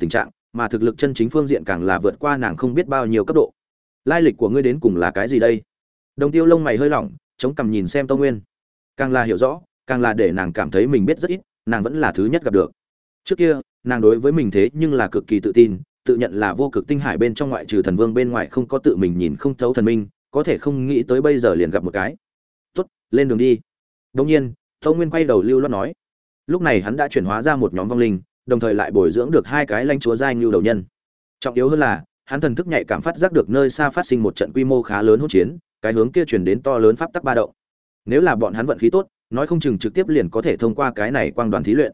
mà thực lực chân chính phương diện càng là vượt qua nàng không biết bao nhiêu cấp độ. Lai lịch của ngươi đến cùng là cái gì đây? Đồng Tiêu lông mày hơi lỏng, chống cằm nhìn xem Tâu Nguyên. Càng là hiểu rõ, càng là để nàng cảm thấy mình biết rất ít, nàng vẫn là thứ nhất gặp được. Trước kia, nàng đối với mình thế nhưng là cực kỳ tự tin, tự nhận là vô cực tinh hải bên trong ngoại trừ thần vương bên ngoài không có tự mình nhìn không thấu thần minh, có thể không nghĩ tới bây giờ liền gặp một cái. "Tốt, lên đường đi." Đương nhiên, Tâu Nguyên quay đầu lưu loát nói. Lúc này hắn đã chuyển hóa ra một nhóm vong linh, đồng thời lại bồi dưỡng được hai cái lãnh chúa giai ngưu đầu nhân. Trọng yếu hơn là, hắn thần thức nhạy cảm phát giác được nơi xa phát sinh một trận quy mô khá lớn hỗn chiến, cái hướng kia truyền đến to lớn pháp tắc ba động. Nếu là bọn hắn vận khí tốt, nói không chừng trực tiếp liền có thể thông qua cái này quang đoàn thí luyện.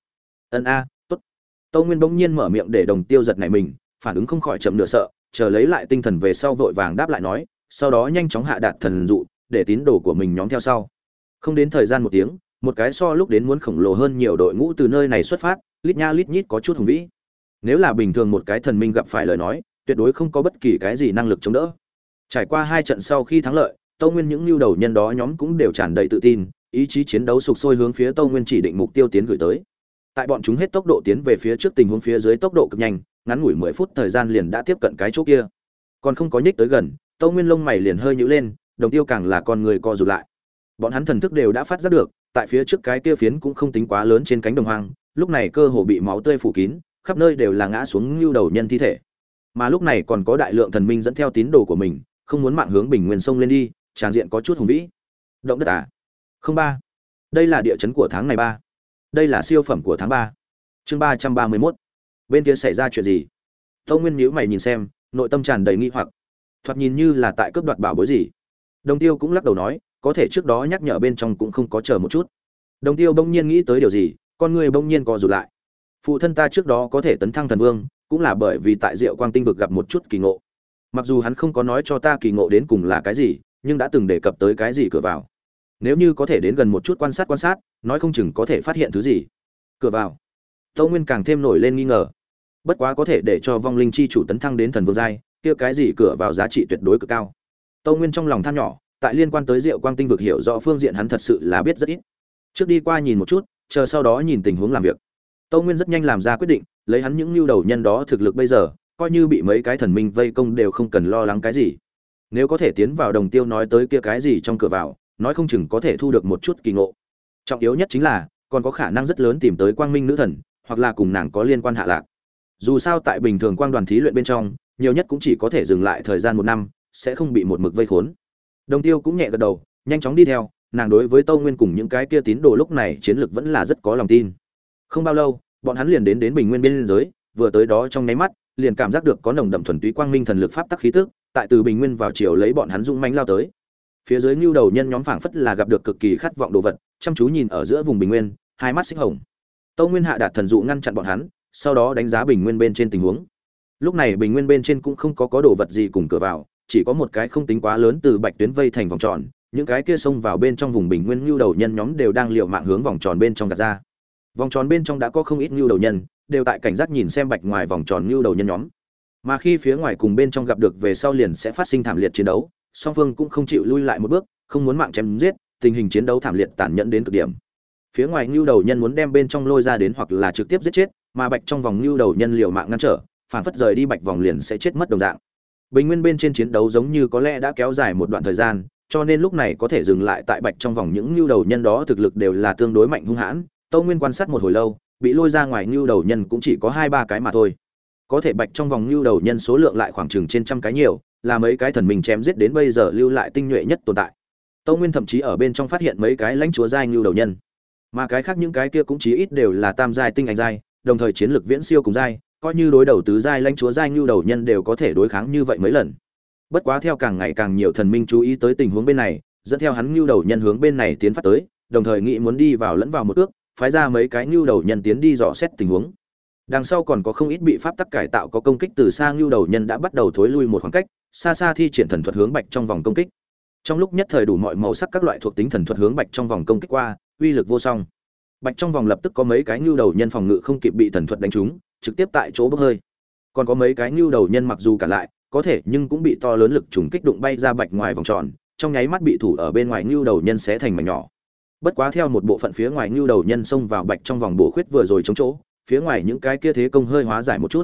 Tốt. Tâu Nguyên bỗng nhiên mở miệng để Đồng Tiêu giật nảy mình, phản ứng không khỏi chậm nửa sợ, chờ lấy lại tinh thần về sau vội vàng đáp lại nói, sau đó nhanh chóng hạ đạt thần dụ, để tín đồ của mình nhóm theo sau. Không đến thời gian một tiếng, một cái so lúc đến muốn khổng lồ hơn nhiều đội ngũ từ nơi này xuất phát, lít nha lít nhít có chút hùng vĩ. Nếu là bình thường một cái thần minh gặp phải lời nói, tuyệt đối không có bất kỳ cái gì năng lực chống đỡ. Trải qua hai trận sau khi thắng lợi, Tâu Nguyên những lưu đầu nhân đó nhóm cũng đều tràn đầy tự tin, ý chí chiến đấu sục sôi hướng phía Tâu Nguyên chỉ định mục tiêu tiến gửi tới. Tại bọn chúng hết tốc độ tiến về phía trước tình huống phía dưới tốc độ cực nhanh, ngắn ngủi 10 phút thời gian liền đã tiếp cận cái chỗ kia. Còn không có nhích tới gần, Tâu Nguyên lông mày liền hơi nhíu lên, Đồng Tiêu càng là con người co rụt lại. Bọn hắn thần thức đều đã phát giác được, tại phía trước cái kia phiến cũng không tính quá lớn trên cánh đồng hoang, lúc này cơ hồ bị máu tươi phủ kín, khắp nơi đều là ngã xuống lưu đầu nhân thi thể. Mà lúc này còn có đại lượng thần minh dẫn theo tín đồ của mình, không muốn mạng hướng Bình Nguyên sông lên đi, tràng diện có chút hùng vĩ. Động đất à? Không ba. Đây là địa chấn của tháng này ba. Đây là siêu phẩm của tháng 3. Chương 331. Bên kia xảy ra chuyện gì? Tâu Nguyên nhíu mày nhìn xem, nội tâm tràn đầy nghi hoặc. Thoạt nhìn như là tại cướp đoạt bảo bối gì. Đồng Tiêu cũng lắc đầu nói, có thể trước đó nhắc nhở bên trong cũng không có chờ một chút. Đồng Tiêu bỗng nhiên nghĩ tới điều gì, con người bỗng nhiên co rụt lại. Phụ thân ta trước đó có thể tấn thăng thần vương, cũng là bởi vì tại Diệu Quang Tinh vực gặp một chút kỳ ngộ. Mặc dù hắn không có nói cho ta kỳ ngộ đến cùng là cái gì, nhưng đã từng đề cập tới cái gì cửa vào. Nếu như có thể đến gần một chút quan sát, nói không chừng có thể phát hiện thứ gì. Cửa vào. Tâu Nguyên càng thêm nổi lên nghi ngờ. Bất quá có thể để cho vong linh chi chủ tấn thăng đến thần vương giai, kia cái gì cửa vào giá trị tuyệt đối cực cao. Tâu Nguyên trong lòng than nhỏ, tại liên quan tới Diệu Quang Tinh vực hiểu rõ phương diện hắn thật sự là biết rất ít. Trước đi qua nhìn một chút, chờ sau đó nhìn tình huống làm việc. Tâu Nguyên rất nhanh làm ra quyết định, lấy hắn những nhu đầu nhân đó thực lực bây giờ, coi như bị mấy cái thần minh vây công đều không cần lo lắng cái gì. Nếu có thể tiến vào Đồng Tiêu nói tới kia cái gì trong cửa vào, nói không chừng có thể thu được một chút kỳ ngộ. Trọng yếu nhất chính là còn có khả năng rất lớn tìm tới Quang Minh nữ thần, hoặc là cùng nàng có liên quan hạ lạc. Dù sao tại bình thường quang đoàn thí luyện bên trong, nhiều nhất cũng chỉ có thể dừng lại thời gian 1 năm, sẽ không bị một mực vây khốn. Đồng Tiêu cũng nhẹ gật đầu, nhanh chóng đi theo, nàng đối với Tâu Nguyên cùng những cái kia tín đồ lúc này chiến lược vẫn là rất có lòng tin. Không bao lâu, bọn hắn liền đến Bình Nguyên biên giới, vừa tới đó trong nháy mắt, liền cảm giác được có nồng đậm thuần túy quang minh thần lực pháp tắc khí tức, tại từ Bình Nguyên vào chiều lấy bọn hắn dũng mãnh lao tới. Phía dưới nhu đầu nhân nhóm phảng phất là gặp được cực kỳ khát vọng đồ vật, chăm chú nhìn ở giữa vùng Bình Nguyên, hai mắt xích hồng. Tâu Nguyên hạ đạt thần dụ ngăn chặn bọn hắn, sau đó đánh giá Bình Nguyên bên trên tình huống. Lúc này Bình Nguyên bên trên cũng không có đồ vật gì cùng cửa vào, chỉ có một cái không tính quá lớn từ bạch tuyến vây thành vòng tròn, những cái kia xông vào bên trong vùng Bình Nguyên nhu đầu nhân nhóm đều đang liều mạng hướng vòng tròn bên trong gạt ra. Vòng tròn bên trong đã có không ít nhu đầu nhân, đều tại cảnh giác nhìn xem bạch ngoài vòng tròn nhu đầu nhân nhóm. Mà khi phía ngoài cùng bên trong gặp được về sau liền sẽ phát sinh thảm liệt chiến đấu, song phương cũng không chịu lui lại một bước, không muốn mạng chém giết, tình hình chiến đấu thảm liệt tàn nhẫn đến cực điểm. Phía ngoài nhu đầu nhân muốn đem bên trong lôi ra đến hoặc là trực tiếp giết chết, mà bạch trong vòng nhu đầu nhân liều mạng ngăn trở, phản phất rời đi bạch vòng liền sẽ chết mất đồng dạng. Bình Nguyên bên trên chiến đấu giống như có lẽ đã kéo dài một đoạn thời gian, cho nên lúc này có thể dừng lại tại bạch trong vòng những nhu đầu nhân đó thực lực đều là tương đối mạnh hung hãn. Tâu Nguyên quan sát một hồi lâu, bị lôi ra ngoài nhu đầu nhân cũng chỉ có 2-3 cái mà thôi. Có thể bạch trong vòng nhu đầu nhân số lượng lại khoảng chừng trên trăm cái nhiều, là mấy cái thần mình chém giết đến bây giờ lưu lại tinh nhuệ nhất tồn tại. Tâu Nguyên thậm chí ở bên trong phát hiện mấy cái lãnh chúa giai nhu đầu nhân, mà cái khác những cái kia cũng chí ít đều là tam giai tinh anh giai, đồng thời chiến lược viễn siêu cùng giai, coi như đối đầu tứ giai lãnh chúa giai nhu đầu nhân đều có thể đối kháng như vậy mấy lần. Bất quá theo càng ngày càng nhiều thần minh chú ý tới tình huống bên này, dẫn theo hắn nhu đầu nhân hướng bên này tiến phát tới, đồng thời nghĩ muốn đi vào lẫn vào một ước, phái ra mấy cái nhu đầu nhân tiến đi dò xét tình huống. Đằng sau còn có không ít bị pháp tắc cải tạo có công kích từ xa nhu đầu nhân đã bắt đầu thối lui một khoảng cách, xa xa thi triển thần thuật hướng bạch trong vòng công kích. Trong lúc nhất thời đủ mọi màu sắc các loại thuộc tính thần thuật hướng bạch trong vòng công kích qua, uy lực vô song. Bạch trong vòng lập tức có mấy cái nhu đầu nhân phòng ngự không kịp bị thần thuật đánh trúng, trực tiếp tại chỗ bốc hơi. Còn có mấy cái nhu đầu nhân mặc dù cản lại, có thể nhưng cũng bị to lớn lực trùng kích đụng bay ra bạch ngoài vòng tròn, trong nháy mắt bị thủ ở bên ngoài nhu đầu nhân xé thành mảnh nhỏ. Bất quá theo một bộ phận phía ngoài nhu đầu nhân xông vào bạch trong vòng bổ khuyết vừa rồi chống chỗ, phía ngoài những cái kia thế công hơi hóa giải một chút.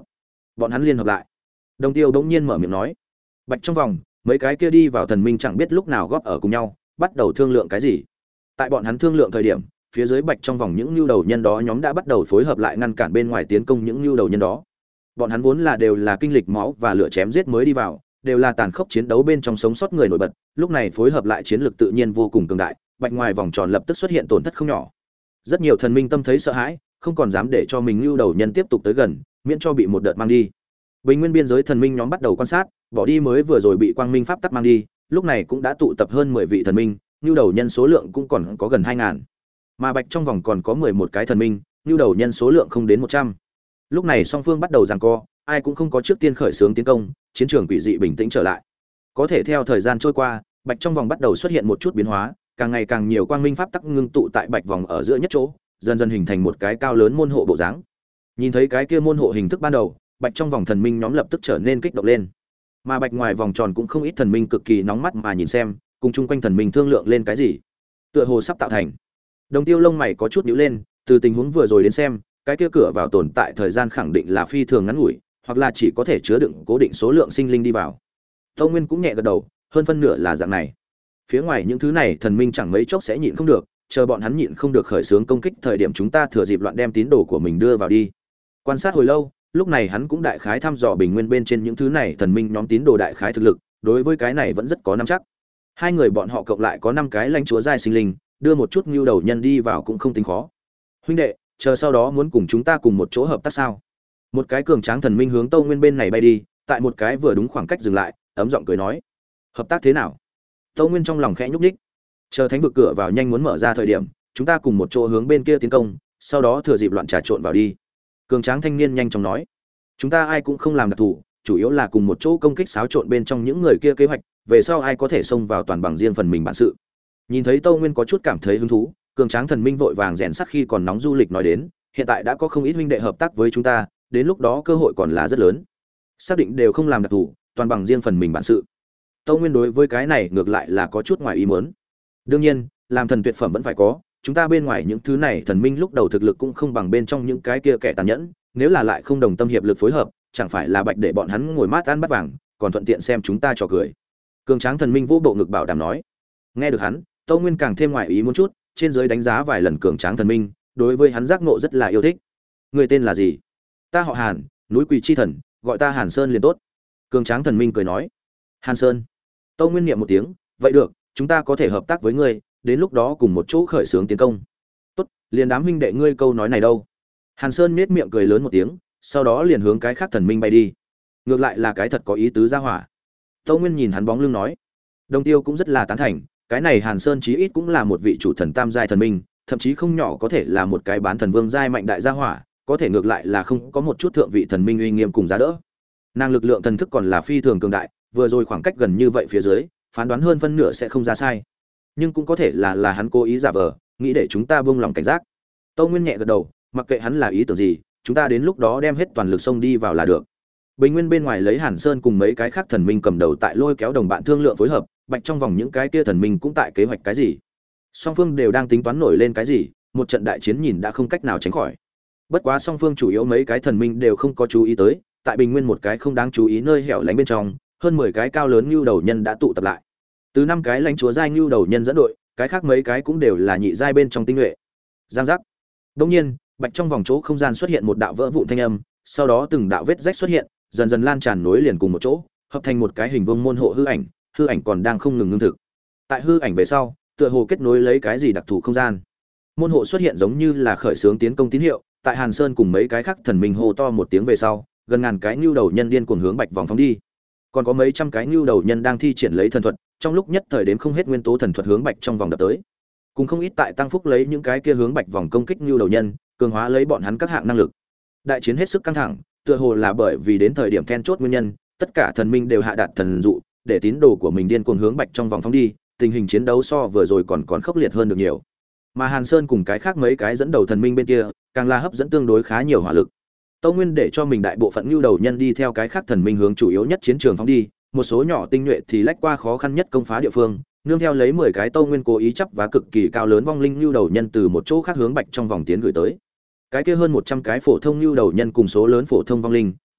Bọn hắn liên hợp lại. Đồng Tiêu bỗng nhiên mở miệng nói. Bạch trong vòng, mấy cái kia đi vào thần minh chẳng biết lúc nào góp ở cùng nhau, bắt đầu thương lượng cái gì. Tại bọn hắn thương lượng thời điểm, phía dưới Bạch trong vòng những nhu đầu nhân đó nhóm đã bắt đầu phối hợp lại ngăn cản bên ngoài tiến công những nhu đầu nhân đó. Bọn hắn vốn là đều là kinh lịch máu và lửa chém giết mới đi vào, đều là tàn khốc chiến đấu bên trong sống sót người nổi bật, lúc này phối hợp lại chiến lược tự nhiên vô cùng cường đại, Bạch ngoài vòng tròn lập tức xuất hiện tổn thất không nhỏ. Rất nhiều thần minh tâm thấy sợ hãi, không còn dám để cho mình nhu đầu nhân tiếp tục tới gần, miễn cho bị một đợt mang đi. Bình nguyên biên giới thần minh nhóm bắt đầu quan sát, bỏ đi mới vừa rồi bị quang minh pháp tắc mang đi, lúc này cũng đã tụ tập hơn 10 vị thần minh, nhu đầu nhân số lượng cũng còn có gần 2000. Mà Bạch trong vòng còn có 11 cái thần minh, nhu đầu nhân số lượng không đến 100. Lúc này song phương bắt đầu giằng co, ai cũng không có trước tiên khởi xướng tiến công, chiến trường quỷ dị bình tĩnh trở lại. Có thể theo thời gian trôi qua, Bạch trong vòng bắt đầu xuất hiện một chút biến hóa, càng ngày càng nhiều quang minh pháp tắc ngưng tụ tại Bạch vòng ở giữa nhất chỗ, dần dần hình thành một cái cao lớn môn hộ bộ dáng. Nhìn thấy cái kia môn hộ hình thức ban đầu, Bạch trong vòng thần minh nhóm lập tức trở nên kích động lên. Mà Bạch ngoài vòng tròn cũng không ít thần minh cực kỳ nóng mắt mà nhìn xem, cùng chung quanh thần minh thương lượng lên cái gì. Tựa hồ sắp tạo thành. Đồng Tiêu lông mày có chút nhíu lên, từ tình huống vừa rồi đến xem, cái kia cửa vào tồn tại thời gian khẳng định là phi thường ngắn ngủi, hoặc là chỉ có thể chứa đựng cố định số lượng sinh linh đi vào. Tâu Nguyên cũng nhẹ gật đầu, hơn phân nửa là dạng này. Phía ngoài những thứ này thần minh chẳng mấy chốc sẽ nhịn không được, chờ bọn hắn nhịn không được khởi xướng công kích thời điểm chúng ta thừa dịp loạn đem tín đồ của mình đưa vào đi. Quan sát hồi lâu, lúc này hắn cũng đại khái thăm dò bình nguyên bên trên những thứ này thần minh nhóm tín đồ đại khái thực lực, đối với cái này vẫn rất có nắm chắc. Hai người bọn họ cộng lại có 5 cái lãnh chúa giai sinh linh, đưa một chút nhu đầu nhân đi vào cũng không tính khó. Huynh đệ, chờ sau đó muốn cùng chúng ta cùng một chỗ hợp tác sao? Một cái cường tráng thần minh hướng Tâu Nguyên bên này bay đi, tại một cái vừa đúng khoảng cách dừng lại, ấm giọng cười nói: "Hợp tác thế nào?" Tâu Nguyên trong lòng khẽ nhúc nhích. Chờ thánh vực cửa vào nhanh muốn mở ra thời điểm, chúng ta cùng một chỗ hướng bên kia tiến công, sau đó thừa dịp loạn trà trộn vào đi. Cường tráng thanh niên nhanh chóng nói: "Chúng ta ai cũng không làm đặc thù, chủ yếu là cùng một chỗ công kích xáo trộn bên trong những người kia kế hoạch, về sau ai có thể xông vào toàn bằng riêng phần mình bản sự." Nhìn thấy Tâu Nguyên có chút cảm thấy hứng thú, cường tráng thần minh vội vàng rèn sắt khi còn nóng du lịch nói đến: "Hiện tại đã có không ít huynh đệ hợp tác với chúng ta, đến lúc đó cơ hội còn là rất lớn. Xác định đều không làm đặc thù, toàn bằng riêng phần mình bản sự." Tâu Nguyên đối với cái này ngược lại là có chút ngoài ý muốn. Đương nhiên, làm thần tuyệt phẩm vẫn phải có, chúng ta bên ngoài những thứ này thần minh lúc đầu thực lực cũng không bằng bên trong những cái kia kẻ tàn nhẫn, nếu là lại không đồng tâm hiệp lực phối hợp, chẳng phải là bạch để bọn hắn ngồi mát ăn bát vàng, còn thuận tiện xem chúng ta trò cười. Cường tráng thần minh vô bộ ngực bảo đảm nói. Nghe được hắn, Tâu Nguyên càng thêm ngoài ý muốn chút, trên dưới đánh giá vài lần cường tráng thần minh, đối với hắn giác ngộ rất là yêu thích. Người tên là gì? Ta họ Hàn, núi Quỳ chi thần, gọi ta Hàn Sơn liền tốt. Cường tráng thần minh cười nói. Hàn Sơn. Tâu Nguyên niệm một tiếng, vậy được, chúng ta có thể hợp tác với ngươi, đến lúc đó cùng một chỗ khởi xướng tiến công. Tốt, liền đám huynh đệ ngươi câu nói này đâu. Hàn Sơn nhếch miệng cười lớn một tiếng, sau đó liền hướng cái khác thần minh bay đi. Ngược lại là cái thật có ý tứ ra hỏa. Tâu Nguyên nhìn hắn bóng lưng nói. Đồng Tiêu cũng rất là tán thành, cái này Hàn Sơn chí ít cũng là một vị chủ thần tam giai thần minh, thậm chí không nhỏ có thể là một cái bán thần vương giai mạnh đại gia hỏa, có thể ngược lại là không có một chút thượng vị thần minh uy nghiêm cùng giá đỡ. Năng lực lượng thần thức còn là phi thường cường đại, vừa rồi khoảng cách gần như vậy phía dưới, phán đoán hơn phân nửa sẽ không ra sai. Nhưng cũng có thể là hắn cố ý giả vờ, nghĩ để chúng ta buông lòng cảnh giác. Tâu Nguyên nhẹ gật đầu, mặc kệ hắn là ý tưởng gì, chúng ta đến lúc đó đem hết toàn lực xông đi vào là được. Bình nguyên bên ngoài lấy Hàn Sơn cùng mấy cái khác thần minh cầm đầu tại lôi kéo đồng bạn thương lượng phối hợp, bạch trong vòng những cái kia thần minh cũng tại kế hoạch cái gì. Song phương đều đang tính toán nổi lên cái gì, một trận đại chiến nhìn đã không cách nào tránh khỏi. Bất quá song phương chủ yếu mấy cái thần minh đều không có chú ý tới, tại bình nguyên một cái không đáng chú ý nơi hẻo lánh bên trong, hơn 10 cái cao lớn nhu đầu nhân đã tụ tập lại. Từ 5 cái lãnh chúa giai nhu đầu nhân dẫn đội, cái khác mấy cái cũng đều là nhị giai bên trong tinh nhuệ. Giang giác. Đương nhiên, bạch trong vòng chỗ không gian xuất hiện một đạo vỡ vụn thanh âm, sau đó từng đạo vết rách xuất hiện, dần dần lan tràn nối liền cùng một chỗ, hợp thành một cái hình vuông môn hộ hư ảnh còn đang không ngừng ngưng thực. Tại hư ảnh về sau, tựa hồ kết nối lấy cái gì đặc thù không gian. Môn hộ xuất hiện giống như là khởi xướng tiến công tín hiệu, tại Hàn Sơn cùng mấy cái khác thần minh hô to một tiếng về sau, gần ngàn cái nhu đầu nhân điên cuồng hướng bạch vòng phóng đi. Còn có mấy trăm cái nhu đầu nhân đang thi triển lấy thần thuật, trong lúc nhất thời đến không hết nguyên tố thần thuật hướng bạch trong vòng đập tới. Cùng không ít tại tăng phúc lấy những cái kia hướng bạch vòng công kích nhu đầu nhân, cường hóa lấy bọn hắn các hạng năng lực. Đại chiến hết sức căng thẳng, tựa hồ là bởi vì đến thời điểm then chốt nguyên nhân, tất cả thần minh đều hạ đạt thần dụ, để tín đồ của mình điên cuồng hướng bạch trong vòng phóng đi, tình hình chiến đấu so vừa rồi còn khốc liệt hơn được nhiều. Mà Hàn Sơn cùng cái khác mấy cái dẫn đầu thần minh bên kia, càng là hấp dẫn tương đối khá nhiều hỏa lực. Tâu Nguyên để cho mình đại bộ phận nhu đầu nhân đi theo cái khác thần minh hướng chủ yếu nhất chiến trường phóng đi, một số nhỏ tinh nhuệ thì lách qua khó khăn nhất công phá địa phương, nương theo lấy 10 cái Tâu Nguyên cố ý chấp và cực kỳ cao lớn vong linh nhu đầu nhân từ một chỗ khác hướng bạch trong vòng tiến gửi tới. Cái kia hơn 100 cái phổ thông nhu đầu nhân cùng số lớn phổ thông vong linh,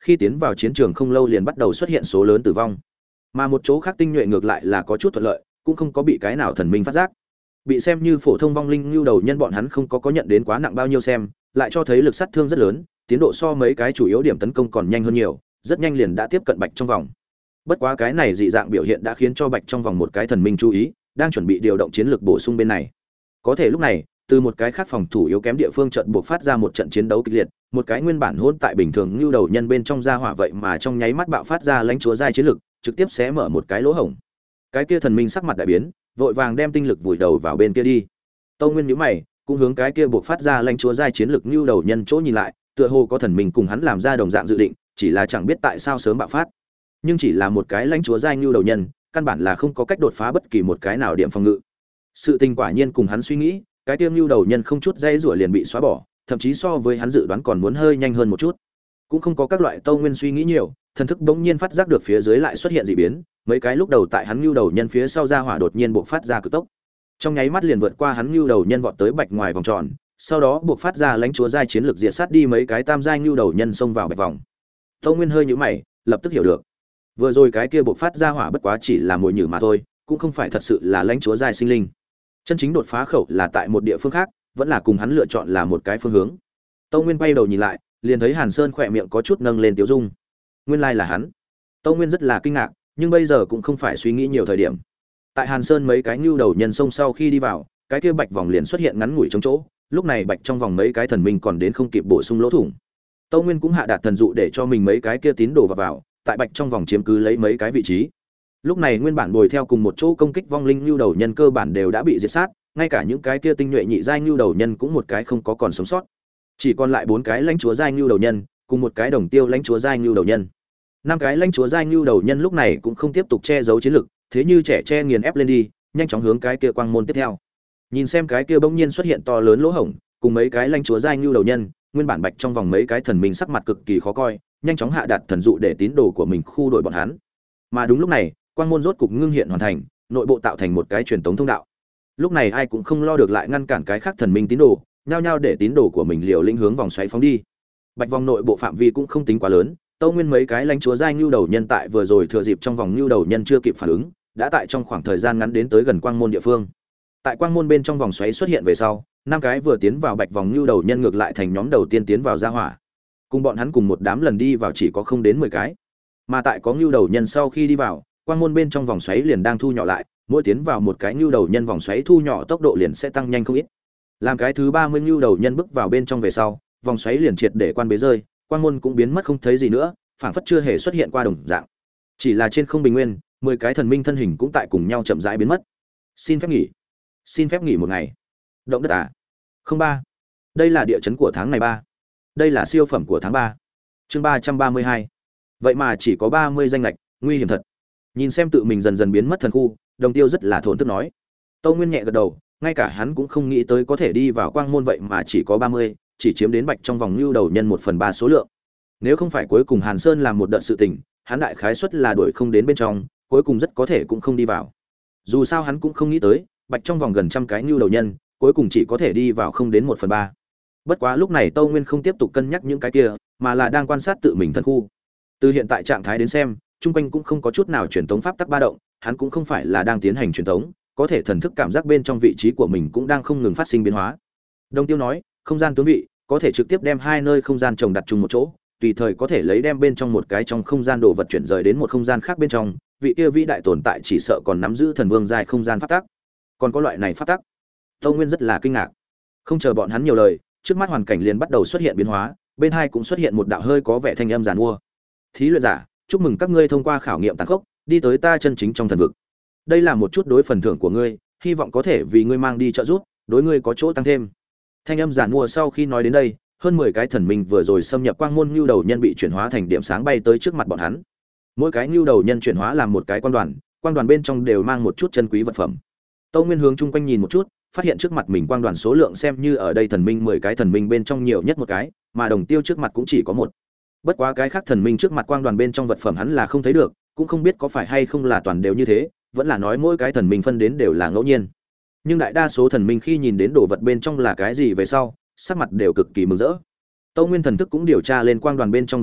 khi tiến vào chiến trường không lâu liền bắt đầu xuất hiện số lớn tử vong. Mà một chỗ khác tinh nhuệ ngược lại là có chút thuận lợi, cũng không có bị cái nào thần minh phát giác. Bị xem như phổ thông vong linh lưu đầu nhân bọn hắn không có nhận đến quá nặng bao nhiêu xem, lại cho thấy lực sát thương rất lớn, tiến độ so mấy cái chủ yếu điểm tấn công còn nhanh hơn nhiều, rất nhanh liền đã tiếp cận Bạch trong vòng. Bất quá cái này dị dạng biểu hiện đã khiến cho Bạch trong vòng một cái thần minh chú ý, đang chuẩn bị điều động chiến lược bổ sung bên này. Có thể lúc này, từ một cái khác phòng thủ yếu kém địa phương trận buộc phát ra một trận chiến đấu kịch liệt, một cái nguyên bản hỗn tại bình thường lưu đầu nhân bên trong ra hỏa vậy mà trong nháy mắt bạo phát ra lãnh chúa giai chiến lực, trực tiếp xé mở một cái lỗ hổng. Cái kia thần minh sắc mặt đại biến, vội vàng đem tinh lực vùi đầu vào bên kia đi. Tâu Nguyên nhíu mày, cũng hướng cái kia buộc phát ra lãnh chúa giai chiến lực lưu đầu nhân chỗ nhìn lại, tựa hồ có thần minh cùng hắn làm ra đồng dạng dự định, chỉ là chẳng biết tại sao sớm bạo phát. Nhưng chỉ là một cái lãnh chúa giai lưu đầu nhân, căn bản là không có cách đột phá bất kỳ một cái nào điểm phòng ngự. Sự tình quả nhiên cùng hắn suy nghĩ, cái tiêu lưu đầu nhân không chút dây rủa liền bị xóa bỏ, thậm chí so với hắn dự đoán còn muốn hơi nhanh hơn một chút. Cũng không có các loại Tâu Nguyên suy nghĩ nhiều, thần thức bỗng nhiên phát giác được phía dưới lại xuất hiện dị biến, mấy cái lúc đầu tại hắn lưu đầu nhân phía sau ra hỏa đột nhiên bộc phát ra cực tốc. Trong nháy mắt liền vượt qua hắn lưu đầu nhân vọt tới Bạch ngoài vòng tròn, sau đó bộc phát ra lãnh chúa giai chiến lược diệt sát đi mấy cái tam giai lưu đầu nhân xông vào Bạch vòng. Tâu Nguyên hơi nhíu mày, lập tức hiểu được. Vừa rồi cái kia bộc phát ra hỏa bất quá chỉ là mồi nhử mà thôi, cũng không phải thật sự là lãnh chúa giai sinh linh. Chân chính đột phá khẩu là tại một địa phương khác, vẫn là cùng hắn lựa chọn là một cái phương hướng. Tâu Nguyên quay đầu nhìn lại, liền thấy Hàn Sơn khỏe miệng có chút nâng lên tiếu dung. Nguyên lai là hắn. Tâu Nguyên rất là kinh ngạc, nhưng bây giờ cũng không phải suy nghĩ nhiều thời điểm. Tại Hàn Sơn mấy cái nhu đầu nhân sông sau khi đi vào, cái kia Bạch vòng liền xuất hiện ngắn ngủi trong chỗ, lúc này Bạch trong vòng mấy cái thần minh còn đến không kịp bổ sung lỗ thủng. Tâu Nguyên cũng hạ đạt thần dụ để cho mình mấy cái kia tín đồ vào, tại Bạch trong vòng chiếm cứ lấy mấy cái vị trí. Lúc này nguyên bản bồi theo cùng một chỗ công kích vong linh nhu đầu nhân cơ bản đều đã bị diệt sát, ngay cả những cái kia tinh nhuệ nhị giai nhu đầu nhân cũng một cái không có còn sống sót. Chỉ còn lại 4 cái lãnh chúa giai nhu đầu nhân, cùng một cái đồng tiêu lãnh chúa giai nhu đầu nhân. 5 cái lãnh chúa giai nhu đầu nhân lúc này cũng không tiếp tục che giấu chiến lực, thế như trẻ che nghiền ép lên đi, nhanh chóng hướng cái kia quang môn tiếp theo. Nhìn xem cái kia bỗng nhiên xuất hiện to lớn lỗ hổng, cùng mấy cái lãnh chúa giai nhu đầu nhân, nguyên bản Bạch trong vòng mấy cái thần minh sắc mặt cực kỳ khó coi, nhanh chóng hạ đạt thần dụ để tín đồ của mình khu đổi bọn hắn. Mà đúng lúc này, quang môn rốt cục ngưng hiện hoàn thành, nội bộ tạo thành một cái truyền tống thông đạo. Lúc này ai cũng không lo được lại ngăn cản cái khác thần minh tín đồ, nhao nhao để tín đồ của mình liều lĩnh hướng vòng xoáy phóng đi. Bạch vòng nội bộ phạm vi cũng không tính quá lớn, Tâu Nguyên mấy cái lãnh chúa giai nhu đầu nhân tại vừa rồi thừa dịp trong vòng nhu đầu nhân chưa kịp phản ứng, đã tại trong khoảng thời gian ngắn đến tới gần quang môn địa phương. Tại quang môn bên trong vòng xoáy xuất hiện về sau, 5 cái vừa tiến vào Bạch vòng nhu đầu nhân ngược lại thành nhóm đầu tiên tiến vào gia hỏa. Cùng bọn hắn cùng một đám lần đi vào chỉ có không đến 10 cái. Mà tại có nhu đầu nhân sau khi đi vào, quang môn bên trong vòng xoáy liền đang thu nhỏ lại, mỗi tiến vào một cái nhu đầu nhân vòng xoáy thu nhỏ tốc độ liền sẽ tăng nhanh không ít. Làm cái thứ 30 nhu đầu nhân bước vào bên trong về sau, vòng xoáy liền triệt để quan bế rơi, quang môn cũng biến mất không thấy gì nữa, phảng phất chưa hề xuất hiện qua đồng dạng. Chỉ là trên không bình nguyên, 10 cái thần minh thân hình cũng tại cùng nhau chậm rãi biến mất. Xin phép nghỉ. Xin phép nghỉ một ngày. Động đất à? Không ba. Đây là địa chấn của tháng này 3. Đây là siêu phẩm của tháng 3. Chương 332. Vậy mà chỉ có 30 danh lệch, nguy hiểm thật. Nhìn xem tự mình dần dần biến mất thần khu, Đồng Tiêu rất là thốn thức nói. Tâu Nguyên nhẹ gật đầu, ngay cả hắn cũng không nghĩ tới có thể đi vào quang môn vậy mà chỉ có 30, chỉ chiếm đến Bạch trong vòng lưu đầu nhân 1/3 số lượng. Nếu không phải cuối cùng Hàn Sơn làm một đợt sự tình, hắn đại khái suất là đuổi không đến bên trong, cuối cùng rất có thể cũng không đi vào. Dù sao hắn cũng không nghĩ tới, Bạch trong vòng gần trăm cái lưu đầu nhân, cuối cùng chỉ có thể đi vào không đến 1/3. Bất quá lúc này Tâu Nguyên không tiếp tục cân nhắc những cái kia, mà là đang quan sát tự mình thân khu. Từ hiện tại trạng thái đến xem, trung quanh cũng không có chút nào truyền tống pháp tắc ba động, hắn cũng không phải là đang tiến hành truyền tống, có thể thần thức cảm giác bên trong vị trí của mình cũng đang không ngừng phát sinh biến hóa. Đồng Tiêu nói, không gian tướng vị, có thể trực tiếp đem hai nơi không gian chồng đặt chung một chỗ, tùy thời có thể lấy đem bên trong một cái trong không gian đồ vật chuyển rời đến một không gian khác bên trong, vị kia vĩ đại tồn tại chỉ sợ còn nắm giữ thần vương giai không gian pháp tắc. Còn có loại này pháp tắc? Tâu Nguyên rất là kinh ngạc. Không chờ bọn hắn nhiều lời, trước mắt hoàn cảnh liền bắt đầu xuất hiện biến hóa, bên hai cũng xuất hiện một đạo hơi có vẻ thanh âm giàn mua. Thí luyện giả, chúc mừng các ngươi thông qua khảo nghiệm tàn khốc, đi tới ta chân chính trong thần vực. Đây là một chút đối phần thưởng của ngươi, hy vọng có thể vì ngươi mang đi trợ giúp, đối ngươi có chỗ tăng thêm. Thanh âm giàn mua sau khi nói đến đây, hơn 10 cái thần minh vừa rồi xâm nhập quang môn nhu đầu nhân bị chuyển hóa thành điểm sáng bay tới trước mặt bọn hắn. Mỗi cái nhu đầu nhân chuyển hóa làm một cái quang đoàn bên trong đều mang một chút chân quý vật phẩm. Tâu Nguyên hướng chung quanh nhìn một chút, phát hiện trước mặt mình quang đoàn số lượng xem như ở đây thần minh 10 cái thần minh bên trong nhiều nhất một cái, mà Đồng Tiêu trước mặt cũng chỉ có một. Bất quá cái khác thần minh trước mặt quang đoàn bên trong vật phẩm hắn là không thấy được, cũng không biết có phải hay không là toàn đều như thế, vẫn là nói mỗi cái thần minh phân đến đều là ngẫu nhiên. Nhưng đại đa số thần minh khi nhìn đến đồ vật bên trong là cái gì về sau, sắc mặt đều cực kỳ mừng rỡ. Tâu Nguyên thần thức cũng điều tra lên quang đoàn bên trong đồ vật,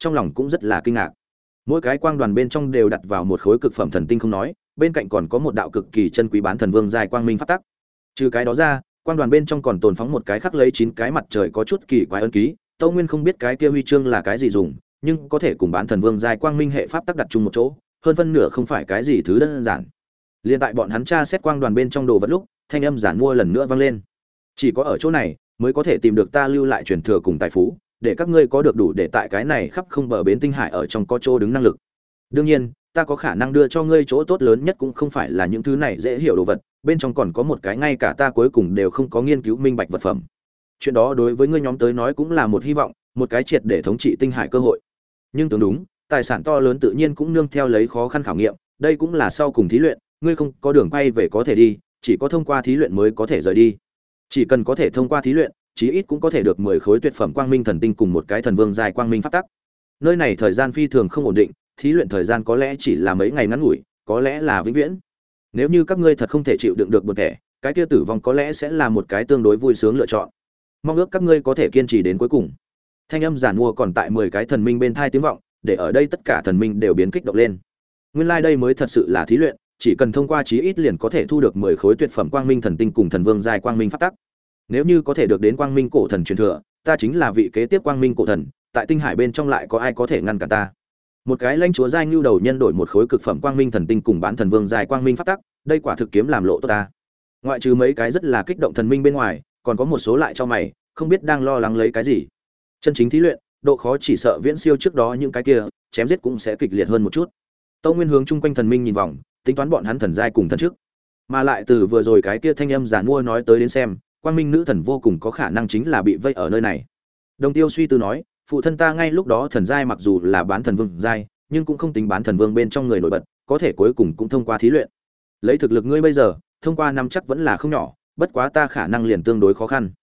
trong lòng cũng rất là kinh ngạc. Mỗi cái quang đoàn bên trong đều đặt vào một khối cực phẩm thần tinh không nói, bên cạnh còn có một đạo cực kỳ chân quý bán thần vương dài quang minh pháp tắc. Trừ cái đó ra, quang đoàn bên trong còn tồn phóng một cái khắc lấy 9 cái mặt trời có chút kỳ quái ấn ký. Tâu Nguyên không biết cái kia huy chương là cái gì dùng, nhưng có thể cùng bán thần vương dài quang minh hệ pháp tắc đặt chung một chỗ, hơn phân nửa không phải cái gì thứ đơn giản. Liên tại bọn hắn tra xét quang đoàn bên trong đồ vật lúc, thanh âm giản mua lần nữa vang lên. Chỉ có ở chỗ này mới có thể tìm được ta lưu lại truyền thừa cùng tài phú, để các ngươi có được đủ để tại cái này khắp không bờ bến tinh hải ở trong có chỗ đứng năng lực. Đương nhiên, ta có khả năng đưa cho ngươi chỗ tốt lớn nhất cũng không phải là những thứ này dễ hiểu đồ vật, bên trong còn có một cái ngay cả ta cuối cùng đều không có nghiên cứu minh bạch vật phẩm. Chuyện đó đối với ngươi nhóm tới nói cũng là một hy vọng, một cái triệt để thống trị tinh hải cơ hội. Nhưng tưởng đúng, tài sản to lớn tự nhiên cũng nương theo lấy khó khăn khảo nghiệm, đây cũng là sau cùng thí luyện, ngươi không có đường quay về có thể đi, chỉ có thông qua thí luyện mới có thể rời đi. Chỉ cần có thể thông qua thí luyện, chí ít cũng có thể được 10 khối tuyệt phẩm quang minh thần tinh cùng một cái thần vương dài quang minh pháp tắc. Nơi này thời gian phi thường không ổn định, thí luyện thời gian có lẽ chỉ là mấy ngày ngắn ngủi, có lẽ là vĩnh viễn. Nếu như các ngươi thật không thể chịu đựng được buồn tẻ, cái kia tử vong có lẽ sẽ là một cái tương đối vui sướng lựa chọn. Mong ước các ngươi có thể kiên trì đến cuối cùng. Thanh âm giản mua còn tại 10 cái thần minh bên thai tiếng vọng, để ở đây tất cả thần minh đều biến kích động lên. Nguyên lai đây mới thật sự là thí luyện, chỉ cần thông qua chí ít liền có thể thu được 10 khối tuyệt phẩm quang minh thần tinh cùng thần vương giai quang minh pháp tắc. Nếu như có thể được đến quang minh cổ thần truyền thừa, ta chính là vị kế tiếp quang minh cổ thần, tại tinh hải bên trong lại có ai có thể ngăn cản ta? Một cái lãnh chúa giai nhu đầu nhân đổi một khối cực phẩm quang minh thần tinh cùng bán thần vương giai quang minh pháp tắc, đây quả thực kiếm làm lộ tốt ta. Ngoại trừ mấy cái rất là kích động thần minh bên ngoài, còn có một số lại cho mày, không biết đang lo lắng lấy cái gì. Chân chính thí luyện, độ khó chỉ sợ viễn siêu trước đó những cái kia, chém giết cũng sẽ kịch liệt hơn một chút. Tâu Nguyên hướng chung quanh thần minh nhìn vòng, tính toán bọn hắn thần giai cùng thần trước, mà lại từ vừa rồi cái kia thanh âm giản mua nói tới đến xem, quang minh nữ thần vô cùng có khả năng chính là bị vây ở nơi này. Đồng Tiêu suy tư nói, phụ thân ta ngay lúc đó thần giai mặc dù là bán thần vương giai, nhưng cũng không tính bán thần vương bên trong người nổi bật, có thể cuối cùng cũng thông qua thí luyện. Lấy thực lực ngươi bây giờ, thông qua năm chắc vẫn là không nhỏ, bất quá ta khả năng liền tương đối khó khăn.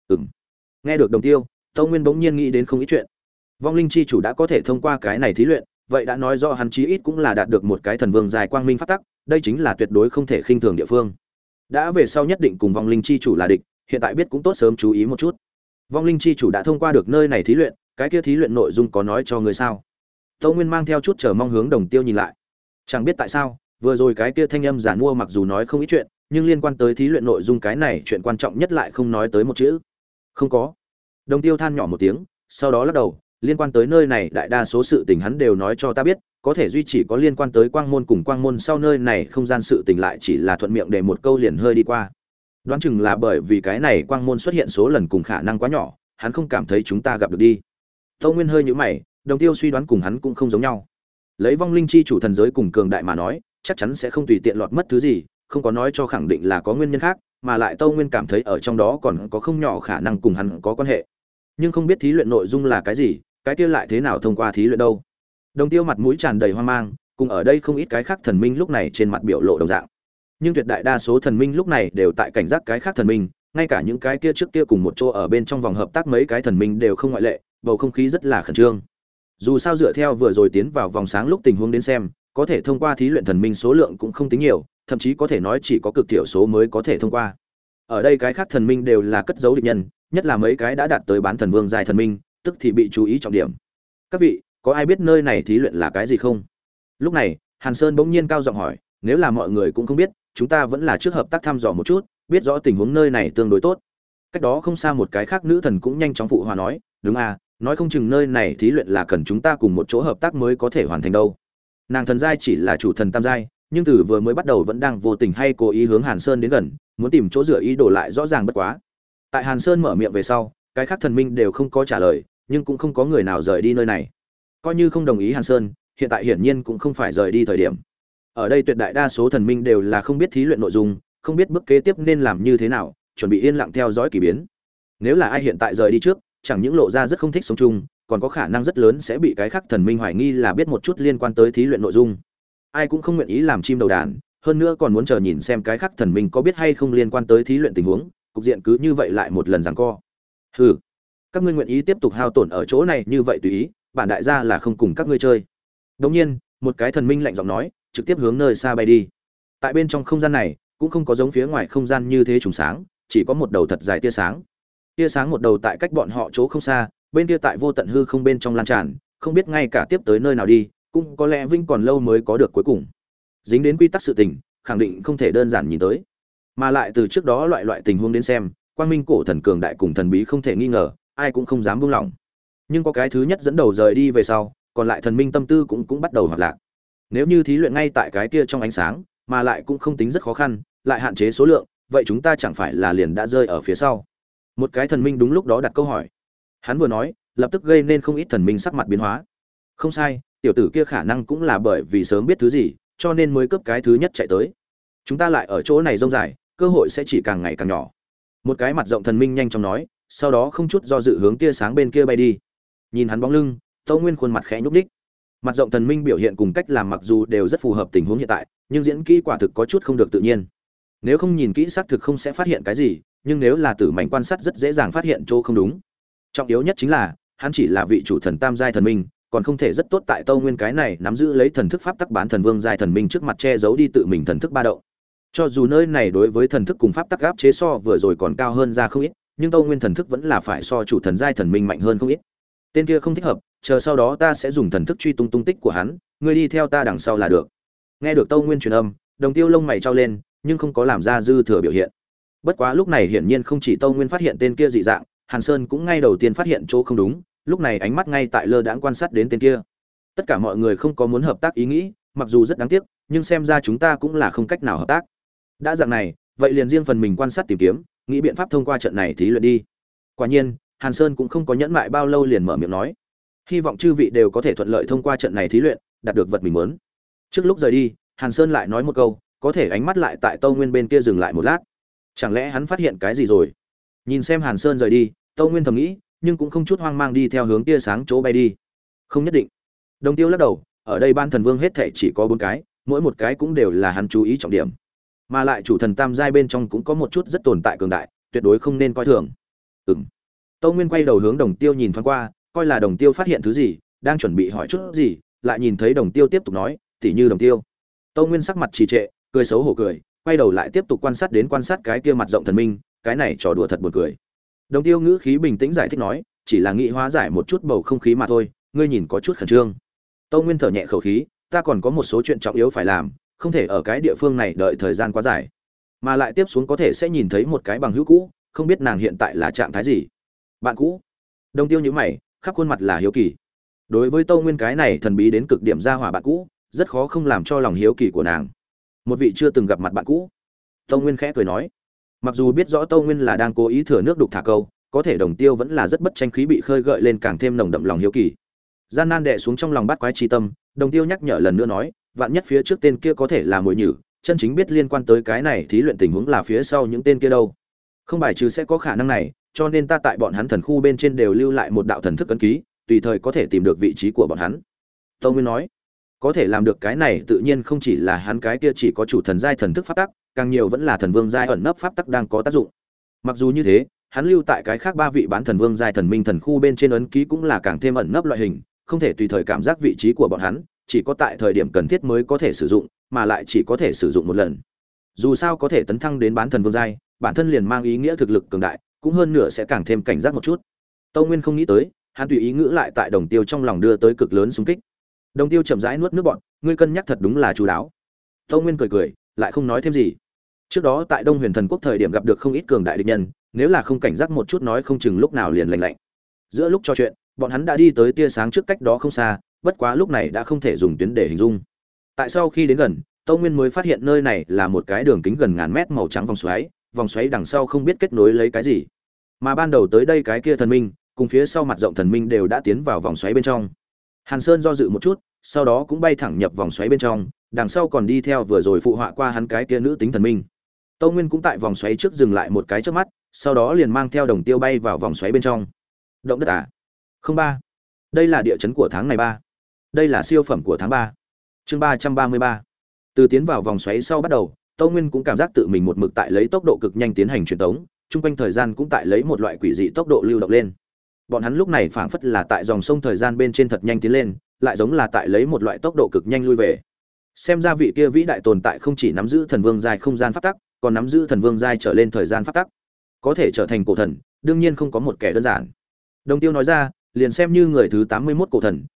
Nghe được Đồng Tiêu, Tâu Nguyên bỗng nhiên nghĩ đến không ít chuyện. Vong linh chi chủ đã có thể thông qua cái này thí luyện, vậy đã nói rõ hắn chí ít cũng là đạt được một cái thần vương dài quang minh pháp tắc, đây chính là tuyệt đối không thể khinh thường địa phương. Đã về sau nhất định cùng vong linh chi chủ là địch, hiện tại biết cũng tốt sớm chú ý một chút. Vong linh chi chủ đã thông qua được nơi này thí luyện, cái kia thí luyện nội dung có nói cho người sao? Tâu Nguyên mang theo chút chờ mong hướng Đồng Tiêu nhìn lại. Chẳng biết tại sao, vừa rồi cái kia thanh âm giản mua mặc dù nói không ít chuyện, nhưng liên quan tới thí luyện nội dung cái này chuyện quan trọng nhất lại không nói tới một chữ. Không có. Đồng Tiêu than nhỏ một tiếng, sau đó lắc đầu, liên quan tới nơi này đại đa số sự tình hắn đều nói cho ta biết, có thể duy chỉ có liên quan tới quang môn cùng quang môn sau nơi này không gian sự tình lại chỉ là thuận miệng để một câu liền hơi đi qua. Đoán chừng là bởi vì cái này quang môn xuất hiện số lần cùng khả năng quá nhỏ, hắn không cảm thấy chúng ta gặp được đi. Tâu Nguyên hơi nhíu mày, Đồng Tiêu suy đoán cùng hắn cũng không giống nhau. Lấy vong linh chi chủ thần giới cùng cường đại mà nói, chắc chắn sẽ không tùy tiện lọt mất thứ gì, không có nói cho khẳng định là có nguyên nhân khác, mà lại Tâu Nguyên cảm thấy ở trong đó còn có không nhỏ khả năng cùng hắn có quan hệ. Nhưng không biết thí luyện nội dung là cái gì, cái kia lại thế nào thông qua thí luyện đâu? Đồng Tiêu mặt mũi tràn đầy hoang mang, cùng ở đây không ít cái khác thần minh lúc này trên mặt biểu lộ đồng dạng. Nhưng tuyệt đại đa số thần minh lúc này đều tại cảnh giác cái khác thần minh, ngay cả những cái kia trước kia cùng một chỗ ở bên trong vòng hợp tác mấy cái thần minh đều không ngoại lệ, bầu không khí rất là khẩn trương. Dù sao dựa theo vừa rồi tiến vào vòng sáng lúc tình huống đến xem, có thể thông qua thí luyện thần minh số lượng cũng không tính nhiều, thậm chí có thể nói chỉ có cực thiểu số mới có thể thông qua. Ở đây cái khác thần minh đều là cất giấu địch nhân, nhất là mấy cái đã đạt tới bán thần vương giai thần minh, tức thì bị chú ý trọng điểm. Các vị, có ai biết nơi này thí luyện là cái gì không? Lúc này, Hàn Sơn bỗng nhiên cao giọng hỏi, nếu là mọi người cũng không biết, chúng ta vẫn là trước hợp tác thăm dò một chút, biết rõ tình huống nơi này tương đối tốt. Cách đó không xa một cái khác nữ thần cũng nhanh chóng phụ hòa nói, đúng à, nói không chừng nơi này thí luyện là cần chúng ta cùng một chỗ hợp tác mới có thể hoàn thành đâu. Nàng thần giai chỉ là chủ thần tam giai, nhưng từ vừa mới bắt đầu vẫn đang vô tình hay cố ý hướng Hàn Sơn đến gần, muốn tìm chỗ dựa ý đồ lại rõ ràng bất quá. Tại Hàn Sơn mở miệng về sau, cái khác thần minh đều không có trả lời, nhưng cũng không có người nào rời đi nơi này. Coi như không đồng ý Hàn Sơn, hiện tại hiển nhiên cũng không phải rời đi thời điểm. Ở đây tuyệt đại đa số thần minh đều là không biết thí luyện nội dung, không biết bước kế tiếp nên làm như thế nào, chuẩn bị yên lặng theo dõi kỳ biến. Nếu là ai hiện tại rời đi trước, chẳng những lộ ra rất không thích sống chung, còn có khả năng rất lớn sẽ bị cái khác thần minh hoài nghi là biết một chút liên quan tới thí luyện nội dung. Ai cũng không nguyện ý làm chim đầu đàn, hơn nữa còn muốn chờ nhìn xem cái khác thần minh có biết hay không liên quan tới thí luyện tình huống, cục diện cứ như vậy lại một lần giằng co. Hừ, các ngươi nguyện ý tiếp tục hao tổn ở chỗ này như vậy tùy ý, bản đại gia là không cùng các ngươi chơi. Đống nhiên, một cái thần minh lạnh giọng nói, trực tiếp hướng nơi xa bay đi. Tại bên trong không gian này, cũng không có giống phía ngoài không gian như thế trùng sáng, chỉ có một đầu thật dài tia sáng. Tia sáng một đầu tại cách bọn họ chỗ không xa, bên kia tại vô tận hư không bên trong lan tràn, không biết ngay cả tiếp tới nơi nào đi, cũng có lẽ vinh còn lâu mới có được cuối cùng. Dính đến quy tắc sự tình, khẳng định không thể đơn giản nhìn tới. Mà lại từ trước đó loại tình huống đến xem, quang minh cổ thần cường đại cùng thần bí không thể nghi ngờ, ai cũng không dám buông lỏng. Nhưng có cái thứ nhất dẫn đầu rời đi về sau, còn lại thần minh tâm tư cũng bắt đầu hoạt lạc. Nếu như thí luyện ngay tại cái kia trong ánh sáng, mà lại cũng không tính rất khó khăn, lại hạn chế số lượng, vậy chúng ta chẳng phải là liền đã rơi ở phía sau? Một cái thần minh đúng lúc đó đặt câu hỏi. Hắn vừa nói, lập tức gây nên không ít thần minh sắc mặt biến hóa. Không sai, tiểu tử kia khả năng cũng là bởi vì sớm biết thứ gì, cho nên mới cướp cái thứ nhất chạy tới. Chúng ta lại ở chỗ này rông dài, cơ hội sẽ chỉ càng ngày càng nhỏ. Một cái mặt rộng thần minh nhanh chóng nói, sau đó không chút do dự hướng tia sáng bên kia bay đi. Nhìn hắn bóng lưng, Tâu Nguyên khuôn mặt khẽ nhúc nhích. Mặt rộng thần minh biểu hiện cùng cách làm mặc dù đều rất phù hợp tình huống hiện tại, nhưng diễn kỹ quả thực có chút không được tự nhiên. Nếu không nhìn kỹ xác thực không sẽ phát hiện cái gì, nhưng nếu là tử mảnh quan sát rất dễ dàng phát hiện chỗ không đúng. Trọng yếu nhất chính là, hắn chỉ là vị chủ thần tam giai thần minh, còn không thể rất tốt tại Tâu Nguyên cái này nắm giữ lấy thần thức pháp tắc bán thần vương giai thần minh trước mặt che giấu đi tự mình thần thức ba động. Cho dù nơi này đối với thần thức cùng pháp tắc áp chế so vừa rồi còn cao hơn ra không ít, nhưng Tâu Nguyên thần thức vẫn là phải so chủ thần giai thần minh mạnh hơn không ít. Tên kia không thích hợp, chờ sau đó ta sẽ dùng thần thức truy tung tung tích của hắn, ngươi đi theo ta đằng sau là được. Nghe được Tâu Nguyên truyền âm, Đồng Tiêu lông mày trao lên, nhưng không có làm ra dư thừa biểu hiện. Bất quá lúc này hiển nhiên không chỉ Tâu Nguyên phát hiện tên kia dị dạng, Hàn Sơn cũng ngay đầu tiên phát hiện chỗ không đúng, lúc này ánh mắt ngay tại lơ đãng quan sát đến tên kia. Tất cả mọi người không có muốn hợp tác ý nghĩ, mặc dù rất đáng tiếc, nhưng xem ra chúng ta cũng là không cách nào hợp tác. Đã dạng này, vậy liền riêng phần mình quan sát tìm kiếm, nghĩ biện pháp thông qua trận này thí luyện đi. Quả nhiên, Hàn Sơn cũng không có nhẫn mại bao lâu liền mở miệng nói, hy vọng chư vị đều có thể thuận lợi thông qua trận này thí luyện, đạt được vật mình muốn. Trước lúc rời đi, Hàn Sơn lại nói một câu, có thể ánh mắt lại tại Tâu Nguyên bên kia dừng lại một lát. Chẳng lẽ hắn phát hiện cái gì rồi? Nhìn xem Hàn Sơn rời đi, Tâu Nguyên thầm nghĩ, nhưng cũng không chút hoang mang đi theo hướng tia sáng chỗ bay đi. Không nhất định. Đồng Tiêu lắc đầu, ở đây ban thần vương hết thảy chỉ có 4 cái, mỗi một cái cũng đều là hắn chú ý trọng điểm. Mà lại chủ thần tam giai bên trong cũng có một chút rất tồn tại cường đại, tuyệt đối không nên coi thường. Tâu Nguyên quay đầu hướng Đồng Tiêu nhìn thoáng qua, coi là Đồng Tiêu phát hiện thứ gì, đang chuẩn bị hỏi chút gì, lại nhìn thấy Đồng Tiêu tiếp tục nói, tỉ như Đồng Tiêu. Tâu Nguyên sắc mặt trì trệ, cười xấu hổ cười, quay đầu lại tiếp tục quan sát cái kia mặt rộng thần minh, cái này trò đùa thật buồn cười. Đồng Tiêu ngữ khí bình tĩnh giải thích nói, chỉ là nghĩ hóa giải một chút bầu không khí mà thôi, ngươi nhìn có chút khẩn trương. Tâu Nguyên thở nhẹ khẩu khí, ta còn có một số chuyện trọng yếu phải làm, không thể ở cái địa phương này đợi thời gian quá dài, mà lại tiếp xuống có thể sẽ nhìn thấy một cái bằng hữu cũ, không biết nàng hiện tại là trạng thái gì. Bạn cũ? Đồng Tiêu nhíu mày, khắp khuôn mặt là hiếu kỳ. Đối với Tâu Nguyên cái này thần bí đến cực điểm ra hỏa bạn cũ, rất khó không làm cho lòng hiếu kỳ của nàng. Một vị chưa từng gặp mặt bạn cũ. Tâu Nguyên khẽ cười nói, mặc dù biết rõ Tâu Nguyên là đang cố ý thừa nước đục thả câu, có thể Đồng Tiêu vẫn là rất bất tranh khí bị khơi gợi lên càng thêm nồng đậm lòng hiếu kỳ. Gian nan đè xuống trong lòng bắt quái chi tâm, Đồng Tiêu nhắc nhở lần nữa nói, vạn nhất phía trước tên kia có thể là mồi nhử, chân chính biết liên quan tới cái này thí luyện tình huống là phía sau những tên kia đâu. Không bài trừ sẽ có khả năng này, cho nên ta tại bọn hắn thần khu bên trên đều lưu lại một đạo thần thức ấn ký, tùy thời có thể tìm được vị trí của bọn hắn. Tâu Nguyên nói, có thể làm được cái này tự nhiên không chỉ là hắn cái kia chỉ có chủ thần giai thần thức pháp tắc, càng nhiều vẫn là thần vương giai ẩn nấp pháp tắc đang có tác dụng. Mặc dù như thế, hắn lưu tại cái khác 3 vị bán thần vương giai thần minh thần khu bên trên ấn ký cũng là càng thêm ẩn nấp loại hình, không thể tùy thời cảm giác vị trí của bọn hắn, chỉ có tại thời điểm cần thiết mới có thể sử dụng, mà lại chỉ có thể sử dụng một lần. Dù sao có thể tấn thăng đến bán thần vương giai, bản thân liền mang ý nghĩa thực lực cường đại, cũng hơn nữa sẽ càng thêm cảnh giác một chút. Tâu Nguyên không nghĩ tới, hắn tùy ý ngữ lại tại Đồng Tiêu trong lòng đưa tới cực lớn xung kích. Đồng Tiêu chậm rãi nuốt nước bọt, ngươi cân nhắc thật đúng là chú đáo. Tâu Nguyên cười cười, lại không nói thêm gì. Trước đó tại Đông Huyền Thần Quốc thời điểm gặp được không ít cường đại địch nhân, nếu là không cảnh giác một chút nói không chừng lúc nào liền lạnh lạnh. Giữa lúc trò chuyện, bọn hắn đã đi tới tia sáng trước cách đó không xa, bất quá lúc này đã không thể dùng tuyến để hình dung. Tại sau khi đến gần, Tâu Nguyên mới phát hiện nơi này là một cái đường kính gần ngàn mét màu trắng vòng xoáy đằng sau không biết kết nối lấy cái gì. Mà ban đầu tới đây cái kia thần minh, cùng phía sau mặt rộng thần minh đều đã tiến vào vòng xoáy bên trong. Hàn Sơn do dự một chút, sau đó cũng bay thẳng nhập vòng xoáy bên trong, đằng sau còn đi theo vừa rồi phụ họa qua hắn cái kia nữ tính thần minh. Tâu Nguyên cũng tại vòng xoáy trước dừng lại một cái chớp mắt, sau đó liền mang theo Đồng Tiêu bay vào vòng xoáy bên trong. Động đất à? Không ba. Đây là địa chấn của tháng này 3. Đây là siêu phẩm của tháng 3. Chương 333. Từ tiến vào vòng xoáy sau bắt đầu, Tâu Nguyên cũng cảm giác tự mình một mực tại lấy tốc độ cực nhanh tiến hành truyền tống, chung quanh thời gian cũng tại lấy một loại quỷ dị tốc độ lưu động lên. Bọn hắn lúc này phảng phất là tại dòng sông thời gian bên trên thật nhanh tiến lên, lại giống là tại lấy một loại tốc độ cực nhanh lui về. Xem ra vị kia vĩ đại tồn tại không chỉ nắm giữ thần vương giai không gian pháp tắc, còn nắm giữ thần vương giai trở lên thời gian pháp tắc. Có thể trở thành cổ thần, đương nhiên không có một kẻ đơn giản. Đồng Tiêu nói ra, liền xem như người thứ 81 cổ thần,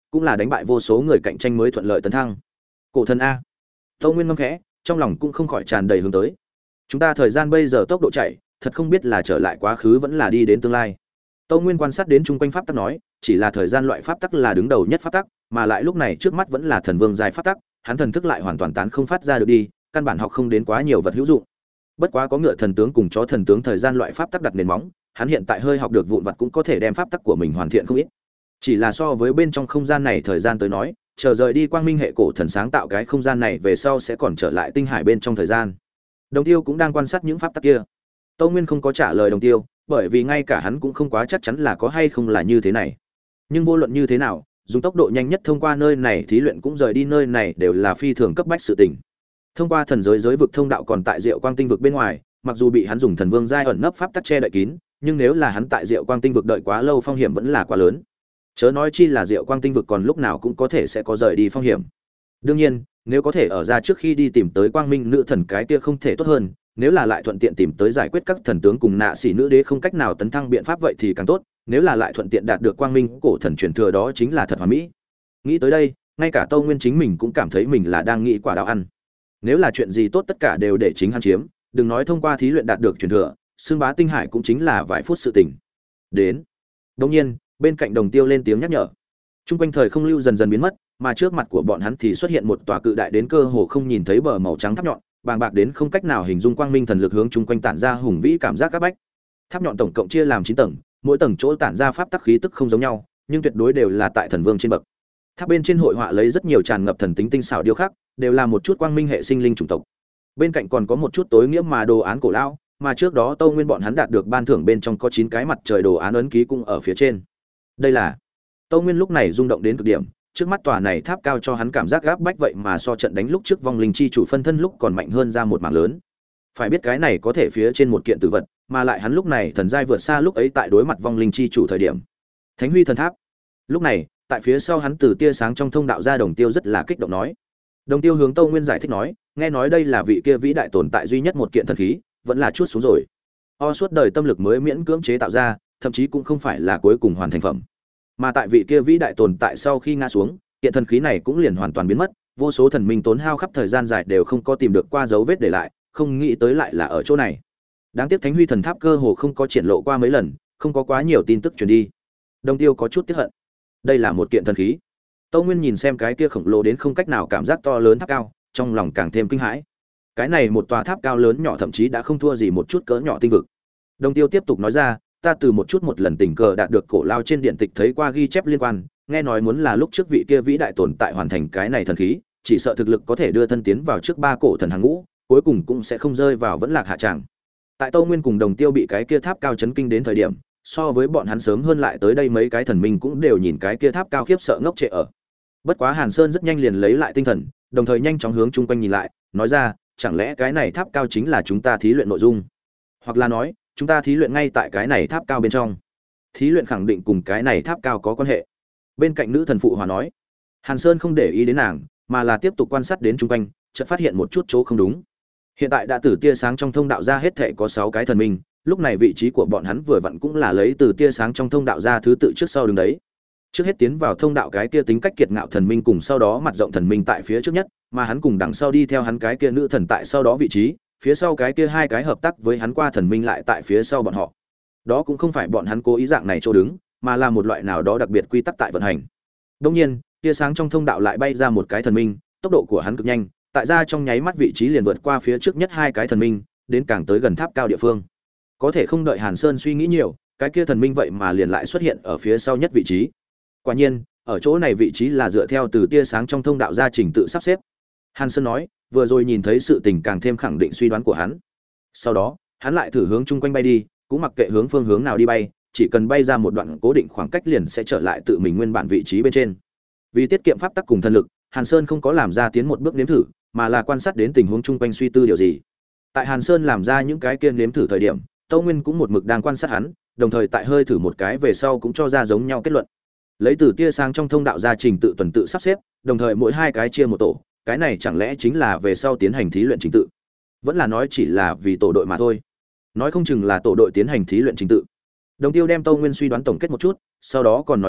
cũng là đánh bại vô số người cạnh tranh mới thuận lợi tấn thăng. Cổ thần a. Tâu Nguyên ngâm khẽ, trong lòng cũng không khỏi tràn đầy hướng tới. Chúng ta thời gian bây giờ tốc độ chạy, thật không biết là trở lại quá khứ vẫn là đi đến tương lai. Tâu Nguyên quan sát đến chung quanh pháp tắc nói, chỉ là thời gian loại pháp tắc là đứng đầu nhất pháp tắc, mà lại lúc này trước mắt vẫn là thần vương giai pháp tắc, hắn thần thức lại hoàn toàn tán không phát ra được đi, căn bản học không đến quá nhiều vật hữu dụng. Bất quá có ngựa thần tướng cùng chó thần tướng thời gian loại pháp tắc đặt nền móng, hắn hiện tại hơi học được vụn vặt cũng có thể đem pháp tắc của mình hoàn thiện không ít. Chỉ là so với bên trong không gian này thời gian tới nói, chờ rời đi quang minh hệ cổ thần sáng tạo cái không gian này về sau sẽ còn trở lại tinh hải bên trong thời gian. Đồng Tiêu cũng đang quan sát những pháp tắc kia. Tâu Nguyên không có trả lời Đồng Tiêu, bởi vì ngay cả hắn cũng không quá chắc chắn là có hay không là như thế này. Nhưng vô luận như thế nào, dùng tốc độ nhanh nhất thông qua nơi này thí luyện cũng rời đi nơi này đều là phi thường cấp bách sự tình. Thông qua thần giới giới vực thông đạo còn tại Diệu Quang Tinh vực bên ngoài, mặc dù bị hắn dùng thần vương giai ẩn nấp pháp tắc che đậy kín, nhưng nếu là hắn tại Diệu Quang Tinh vực đợi quá lâu phong hiểm vẫn là quá lớn. Chớ nói chi là Diệu Quang Tinh vực còn lúc nào cũng có thể sẽ có rời đi phong hiểm. Đương nhiên, nếu có thể ở ra trước khi đi tìm tới Quang Minh nữ thần cái kia không thể tốt hơn, nếu là lại thuận tiện tìm tới giải quyết các thần tướng cùng nạ sĩ nữ đế không cách nào tấn thăng biện pháp vậy thì càng tốt, nếu là lại thuận tiện đạt được Quang Minh cổ thần truyền thừa đó chính là thật hoàn mỹ. Nghĩ tới đây, ngay cả Tâu Nguyên chính mình cũng cảm thấy mình là đang nghĩ quả đào ăn. Nếu là chuyện gì tốt tất cả đều để chính hắn chiếm, đừng nói thông qua thí luyện đạt được truyền thừa, xương bá tinh hải cũng chính là vài phút sự tình. Đến. Đương nhiên, bên cạnh Đồng Tiêu lên tiếng nhắc nhở. Trung quanh thời không lưu dần dần biến mất, mà trước mặt của bọn hắn thì xuất hiện một tòa cự đại đến cơ hồ không nhìn thấy bờ màu trắng tháp nhọn, bàng bạc đến không cách nào hình dung quang minh thần lực hướng chung quanh tản ra hùng vĩ cảm giác các bách. Tháp nhọn tổng cộng chia làm 9 tầng, mỗi tầng chỗ tản ra pháp tắc khí tức không giống nhau, nhưng tuyệt đối đều là tại thần vương trên bậc. Tháp bên trên hội họa lấy rất nhiều tràn ngập thần tính tinh xảo điêu khắc, đều là một chút quang minh hệ sinh linh chủng tộc. Bên cạnh còn có một chút tối nghĩa mà đồ án cổ lão, mà trước đó Tâu Nguyên bọn hắn đạt được ban thưởng bên trong có 9 cái mặt trời đồ án ấn ký cũng ở phía trên. Đây là Tâu Nguyên lúc này rung động đến cực điểm, trước mắt tòa này tháp cao cho hắn cảm giác gáp bách vậy mà so trận đánh lúc trước vong linh chi chủ phân thân lúc còn mạnh hơn ra một mảng lớn. Phải biết cái này có thể phía trên một kiện tử vật, mà lại hắn lúc này thần giai vượt xa lúc ấy tại đối mặt vong linh chi chủ thời điểm. Thánh Huy thần tháp. Lúc này, tại phía sau hắn từ tia sáng trong thông đạo ra Đồng Tiêu rất là kích động nói. Đồng Tiêu hướng Tâu Nguyên giải thích nói, nghe nói đây là vị kia vĩ đại tồn tại duy nhất một kiện thần khí, vẫn là chuốt xuống rồi. Suốt đời tâm lực mới miễn cưỡng chế tạo ra, thậm chí cũng không phải là cuối cùng hoàn thành phẩm. Mà tại vị kia vĩ đại tồn tại sau khi ngã xuống, kiện thần khí này cũng liền hoàn toàn biến mất, vô số thần minh tốn hao khắp thời gian dài đều không có tìm được qua dấu vết để lại, không nghĩ tới lại là ở chỗ này. Đáng tiếc Thánh Huy thần tháp cơ hồ không có triển lộ qua mấy lần, không có quá nhiều tin tức truyền đi. Đồng Tiêu có chút tiếc hận. Đây là một kiện thần khí. Tâu Nguyên nhìn xem cái kia khổng lồ đến không cách nào cảm giác to lớn tháp cao, trong lòng càng thêm kinh hãi. Cái này một tòa tháp cao lớn nhỏ thậm chí đã không thua gì một chút cỡ nhỏ tinh vực. Đồng Tiêu tiếp tục nói ra, ta từ một lần tình cờ đạt được cổ lao trên điện tịch thấy qua ghi chép liên quan, nghe nói muốn là lúc trước vị kia vĩ đại tồn tại hoàn thành cái này thần khí, chỉ sợ thực lực có thể đưa thân tiến vào trước 3 cổ thần hàng ngũ, cuối cùng cũng sẽ không rơi vào vẫn lạc hạ tràng. Tại Tâu Nguyên cùng Đồng Tiêu bị cái kia tháp cao chấn kinh đến thời điểm, so với bọn hắn sớm hơn lại tới đây mấy cái thần minh cũng đều nhìn cái kia tháp cao khiếp sợ ngốc trệ ở. Bất quá Hàn Sơn rất nhanh liền lấy lại tinh thần, đồng thời nhanh chóng hướng chung quanh nhìn lại, nói ra, chẳng lẽ cái này tháp cao chính là chúng ta thí luyện nội dung? Hoặc là nói, chúng ta thí luyện ngay tại cái này tháp cao bên trong. Thí luyện khẳng định cùng cái này tháp cao có quan hệ. Bên cạnh nữ thần phụ hòa nói. Hàn Sơn không để ý đến nàng, mà là tiếp tục quan sát đến chung quanh, chợt phát hiện một chút chỗ không đúng. Hiện tại đã từ tia sáng trong thông đạo ra hết thảy có 6 cái thần minh, lúc này vị trí của bọn hắn vừa vặn cũng là lấy từ tia sáng trong thông đạo ra thứ tự trước sau đứng đấy. Trước hết tiến vào thông đạo cái kia tính cách kiệt ngạo thần minh cùng sau đó mặt rộng thần minh tại phía trước nhất, mà hắn cùng đằng sau đi theo hắn cái kia nữ thần tại sau đó vị trí, phía sau cái kia 2 cái hợp tác với hắn qua thần minh lại tại phía sau bọn họ. Đó cũng không phải bọn hắn cố ý dạng này chỗ đứng, mà là một loại nào đó đặc biệt quy tắc tại vận hành. Đương nhiên, tia sáng trong thông đạo lại bay ra một cái thần minh, tốc độ của hắn cực nhanh, tại ra trong nháy mắt vị trí liền vượt qua phía trước nhất 2 cái thần minh, đến càng tới gần tháp cao địa phương. Có thể không đợi Hàn Sơn suy nghĩ nhiều, cái kia thần minh vậy mà liền lại xuất hiện ở phía sau nhất vị trí. Quả nhiên, ở chỗ này vị trí là dựa theo từ tia sáng trong thông đạo ra trình tự sắp xếp. Hàn Sơn nói, vừa rồi nhìn thấy sự tình càng thêm khẳng định suy đoán của hắn. Sau đó, hắn lại thử hướng chung quanh bay đi, cũng mặc kệ hướng phương hướng nào đi bay, chỉ cần bay ra một đoạn cố định khoảng cách liền sẽ trở lại tự mình nguyên bản vị trí bên trên. Vì tiết kiệm pháp tắc cùng thần lực, Hàn Sơn không có làm ra tiến một bước nếm thử, mà là quan sát đến tình huống chung quanh suy tư điều gì. Tại Hàn Sơn làm ra những cái kia nếm thử thời điểm, Tâu Nguyên cũng một mực đang quan sát hắn, đồng thời tại hơi thử một cái về sau cũng cho ra giống nhau kết luận. Lấy từ tia sáng trong thông đạo ra trình tự tuần tự sắp xếp, đồng thời mỗi 2 cái chia một tổ, cái này chẳng lẽ chính là về sau tiến hành thí luyện trình tự? Vẫn là nói chỉ là vì tổ đội mà thôi. Nói không chừng là tổ đội tiến hành thí luyện trình tự. Đồng Tiêu đem Tâu Nguyên suy đoán tổng kết một chút, sau đó còn nói,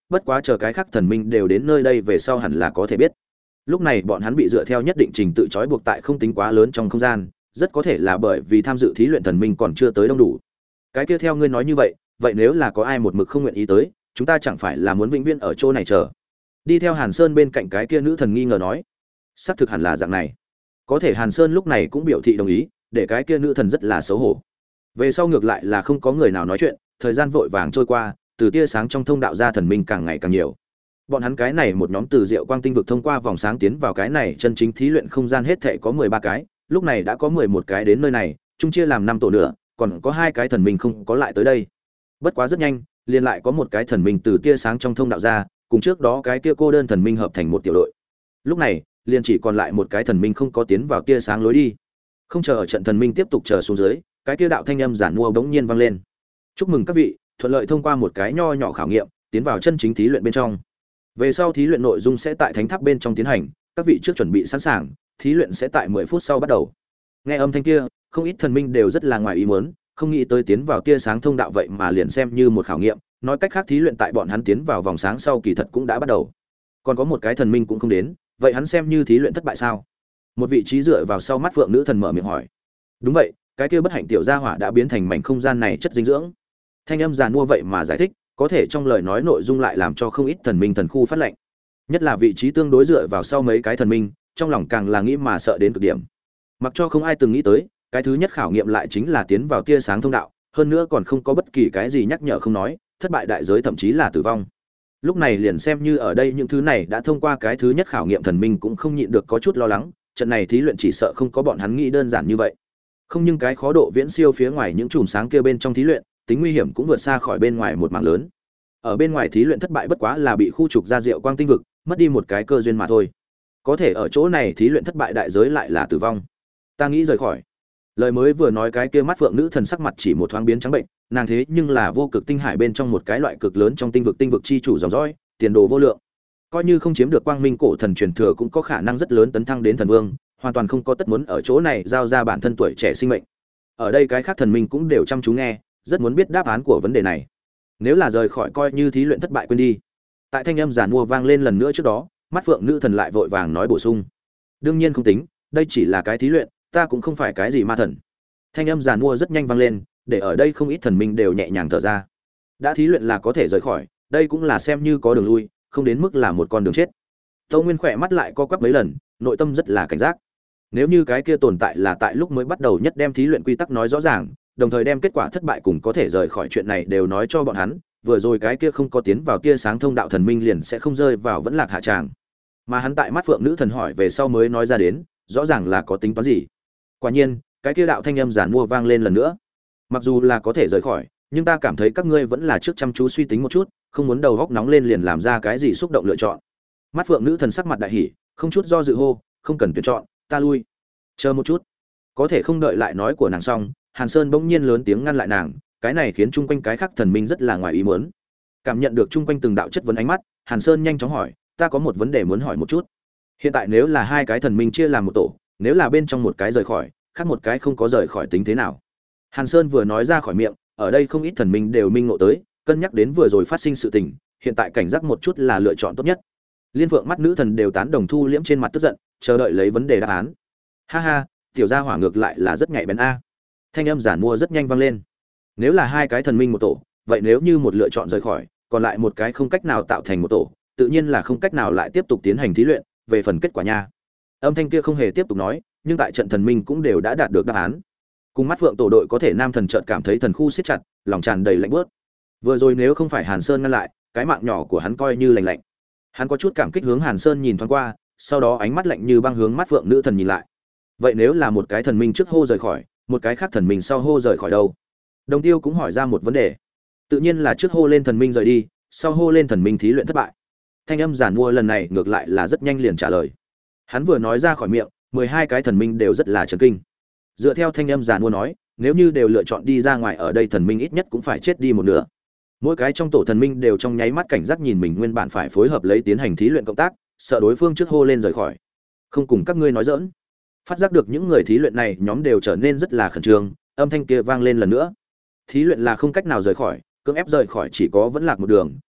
bất quá chờ cái khác thần minh đều đến nơi đây về sau hẳn là có thể biết. Lúc này bọn hắn bị dựa theo nhất định trình tự trói buộc tại không tính quá lớn trong không gian, rất có thể là bởi vì tham dự thí luyện thần minh còn chưa tới đông đủ. Cái kia theo ngươi nói như vậy, vậy nếu là có ai một mực không nguyện ý tới, chúng ta chẳng phải là muốn vĩnh viễn ở chỗ này chờ? Đi theo Hàn Sơn bên cạnh cái kia nữ thần nghi ngờ nói. Xác thực hẳn là dạng này. Có thể Hàn Sơn lúc này cũng biểu thị đồng ý, để cái kia nữ thần rất là xấu hổ. Về sau ngược lại là không có người nào nói chuyện, thời gian vội vàng trôi qua, từ tia sáng trong thông đạo ra thần minh càng ngày càng nhiều. Bọn hắn cái này một nhóm từ Diệu Quang tinh vực thông qua vòng sáng tiến vào cái này chân chính thí luyện không gian hết thảy có 13 cái, lúc này đã có 11 cái đến nơi này, chung chia làm 5 tổ nữa, còn có 2 cái thần minh không có lại tới đây. Bất quá rất nhanh, liền lại có một cái thần minh từ tia sáng trong thông đạo ra, cùng trước đó cái kia cô đơn thần minh hợp thành một tiểu đội. Lúc này, liền chỉ còn lại một cái thần minh không có tiến vào tia sáng lối đi. Không chờ ở trận thần minh tiếp tục chờ xuống dưới, cái kia đạo thanh âm giản mua bỗng nhiên vang lên. Chúc mừng các vị, thuận lợi thông qua một cái nho nhỏ khảo nghiệm, tiến vào chân chính thí luyện bên trong. Về sau thí luyện nội dung sẽ tại thánh tháp bên trong tiến hành, các vị trước chuẩn bị sẵn sàng, thí luyện sẽ tại 10 phút sau bắt đầu. Nghe âm thanh kia, không ít thần minh đều rất là ngoài ý muốn, không nghĩ tới tiến vào tia sáng thông đạo vậy mà liền xem như một khảo nghiệm, nói cách khác thí luyện tại bọn hắn tiến vào vòng sáng sau kỳ thật cũng đã bắt đầu. Còn có một cái thần minh cũng không đến, vậy hắn xem như thí luyện thất bại sao? Một vị trí dựa vào sau mắt phượng nữ thần mở miệng hỏi. Đúng vậy, cái kia bất hạnh tiểu gia hỏa đã biến thành mảnh không gian này chất dinh dưỡng. Thanh âm giàn mua vậy mà giải thích, có thể trong lời nói nội dung lại làm cho không ít thần minh thần khu phát lệnh. Nhất là vị trí tương đối dựa vào sau mấy cái thần minh, trong lòng càng là nghĩ mà sợ đến cực điểm. Mặc cho không ai từng nghĩ tới, cái thứ nhất khảo nghiệm lại chính là tiến vào tia sáng thông đạo, hơn nữa còn không có bất kỳ cái gì nhắc nhở không nói, thất bại đại giới thậm chí là tử vong. Lúc này liền xem như ở đây những thứ này đã thông qua cái thứ nhất khảo nghiệm thần minh cũng không nhịn được có chút lo lắng, trận này thí luyện chỉ sợ không có bọn hắn nghĩ đơn giản như vậy. Không, nhưng cái khó độ viễn siêu phía ngoài những chùm sáng kia bên trong thí luyện, tính nguy hiểm cũng vượt xa khỏi bên ngoài một mảng lớn. Ở bên ngoài thí luyện thất bại bất quá là bị khu trục ra Diệu Quang tinh vực, mất đi một cái cơ duyên mà thôi. Có thể ở chỗ này thí luyện thất bại đại giới lại là tử vong. Ta nghĩ rời khỏi. Lời mới vừa nói cái kia mắt phượng nữ thần sắc mặt chỉ một thoáng biến trắng bệnh, nàng thế nhưng là vô cực tinh hải bên trong một cái loại cực lớn trong tinh vực chi chủ dòng dõi, tiền đồ vô lượng. Coi như không chiếm được quang minh cổ thần truyền thừa cũng có khả năng rất lớn tấn thăng đến thần vương, hoàn toàn không có tất muốn ở chỗ này giao ra bản thân tuổi trẻ sinh mệnh. Ở đây cái khác thần minh cũng đều chăm chú nghe, rất muốn biết đáp án của vấn đề này. Nếu là rời khỏi coi như thí luyện thất bại quên đi. Tại thanh âm giản mua vang lên lần nữa trước đó, mắt phượng nữ thần lại vội vàng nói bổ sung. Đương nhiên không tính, đây chỉ là cái thí luyện, ta cũng không phải cái gì ma thần. Thanh âm giản mua rất nhanh vang lên, để ở đây không ít thần minh đều nhẹ nhàng thở ra. Đã thí luyện là có thể rời khỏi, đây cũng là xem như có đường lui, không đến mức là một con đường chết. Tâu Nguyên khỏe mắt lại co quắp mấy lần, nội tâm rất là cảnh giác. Nếu như cái kia tồn tại là tại lúc mới bắt đầu nhất đem thí luyện quy tắc nói rõ ràng, đồng thời đem kết quả thất bại cùng có thể rời khỏi chuyện này đều nói cho bọn hắn, vừa rồi cái kia không có tiến vào tia sáng thông đạo thần minh liền sẽ không rơi vào vẫn lạc hạ tràng. Mà hắn tại mắt phượng nữ thần hỏi về sau mới nói ra đến, rõ ràng là có tính toán gì. Quả nhiên, cái kia đạo thanh âm giản mua vang lên lần nữa. Mặc dù là có thể rời khỏi, nhưng ta cảm thấy các ngươi vẫn là trước chăm chú suy tính một chút, không muốn đầu góc nóng lên liền làm ra cái gì xúc động lựa chọn. Mắt phượng nữ thần sắc mặt đại hỉ, không chút do dự hô, không cần tuyển chọn, ta lui. Chờ một chút. Có thể không đợi lại nói của nàng xong, Hàn Sơn bỗng nhiên lớn tiếng ngăn lại nàng, cái này khiến chung quanh cái khác thần minh rất là ngoài ý muốn. Cảm nhận được chung quanh từng đạo chất vấn ánh mắt, Hàn Sơn nhanh chóng hỏi, ta có một vấn đề muốn hỏi một chút. Hiện tại nếu là hai cái thần minh chia làm một tổ, nếu là bên trong một cái rời khỏi, khác một cái không có rời khỏi tính thế nào? Hàn Sơn vừa nói ra khỏi miệng, ở đây không ít thần minh đều minh ngộ tới, cân nhắc đến vừa rồi phát sinh sự tình, hiện tại cảnh giác một chút là lựa chọn tốt nhất. Liên Phượng mắt nữ thần đều tán đồng thu liễm trên mặt tức giận, chờ đợi lấy vấn đề đáp án. Ha ha, tiểu gia hỏa ngược lại là rất nhạy bén a. Thanh âm giản mua rất nhanh vang lên. Nếu là hai cái thần minh một tổ, vậy nếu như một lựa chọn rời khỏi, còn lại một cái không cách nào tạo thành một tổ, tự nhiên là không cách nào lại tiếp tục tiến hành thí luyện, về phần kết quả nha. Âm thanh kia không hề tiếp tục nói, nhưng tại trận thần minh cũng đều đã đạt được đáp án. Cùng mắt Phượng tổ đội có thể nam thần chợt cảm thấy thần khu siết chặt, lòng tràn đầy lạnh buốt. Vừa rồi nếu không phải Hàn Sơn ngăn lại, cái mạng nhỏ của hắn coi như lành lạnh. Hắn có chút cảm kích hướng Hàn Sơn nhìn thoáng qua, sau đó ánh mắt lạnh như băng hướng mắt Phượng nữ thần nhìn lại. Vậy nếu là một cái thần minh trước hô rời khỏi, một cái khác thần minh sau hô rời khỏi đâu? Đồng Tiêu cũng hỏi ra một vấn đề. Tự nhiên là trước hô lên thần minh rời đi, sau hô lên thần minh thí luyện thất bại. Thanh âm giản mua lần này ngược lại là rất nhanh liền trả lời. Hắn vừa nói ra khỏi miệng, 12 cái thần minh đều rất là chấn kinh. Dựa theo thanh âm giản mua nói, nếu như đều lựa chọn đi ra ngoài ở đây thần minh ít nhất cũng phải chết đi một nửa. Mỗi cái trong tổ thần minh đều trong nháy mắt cảnh giác nhìn mình nguyên bản phải phối hợp lấy tiến hành thí luyện cộng tác, sợ đối phương trước hô lên rời khỏi. Không cùng các ngươi nói giỡn. Phát giác được những người thí luyện này nhóm đều trở nên rất là khẩn trương, âm thanh kia vang lên lần nữa. Thí luyện là không cách nào rời khỏi, cưỡng ép rời khỏi chỉ có vẫn lạc một đường,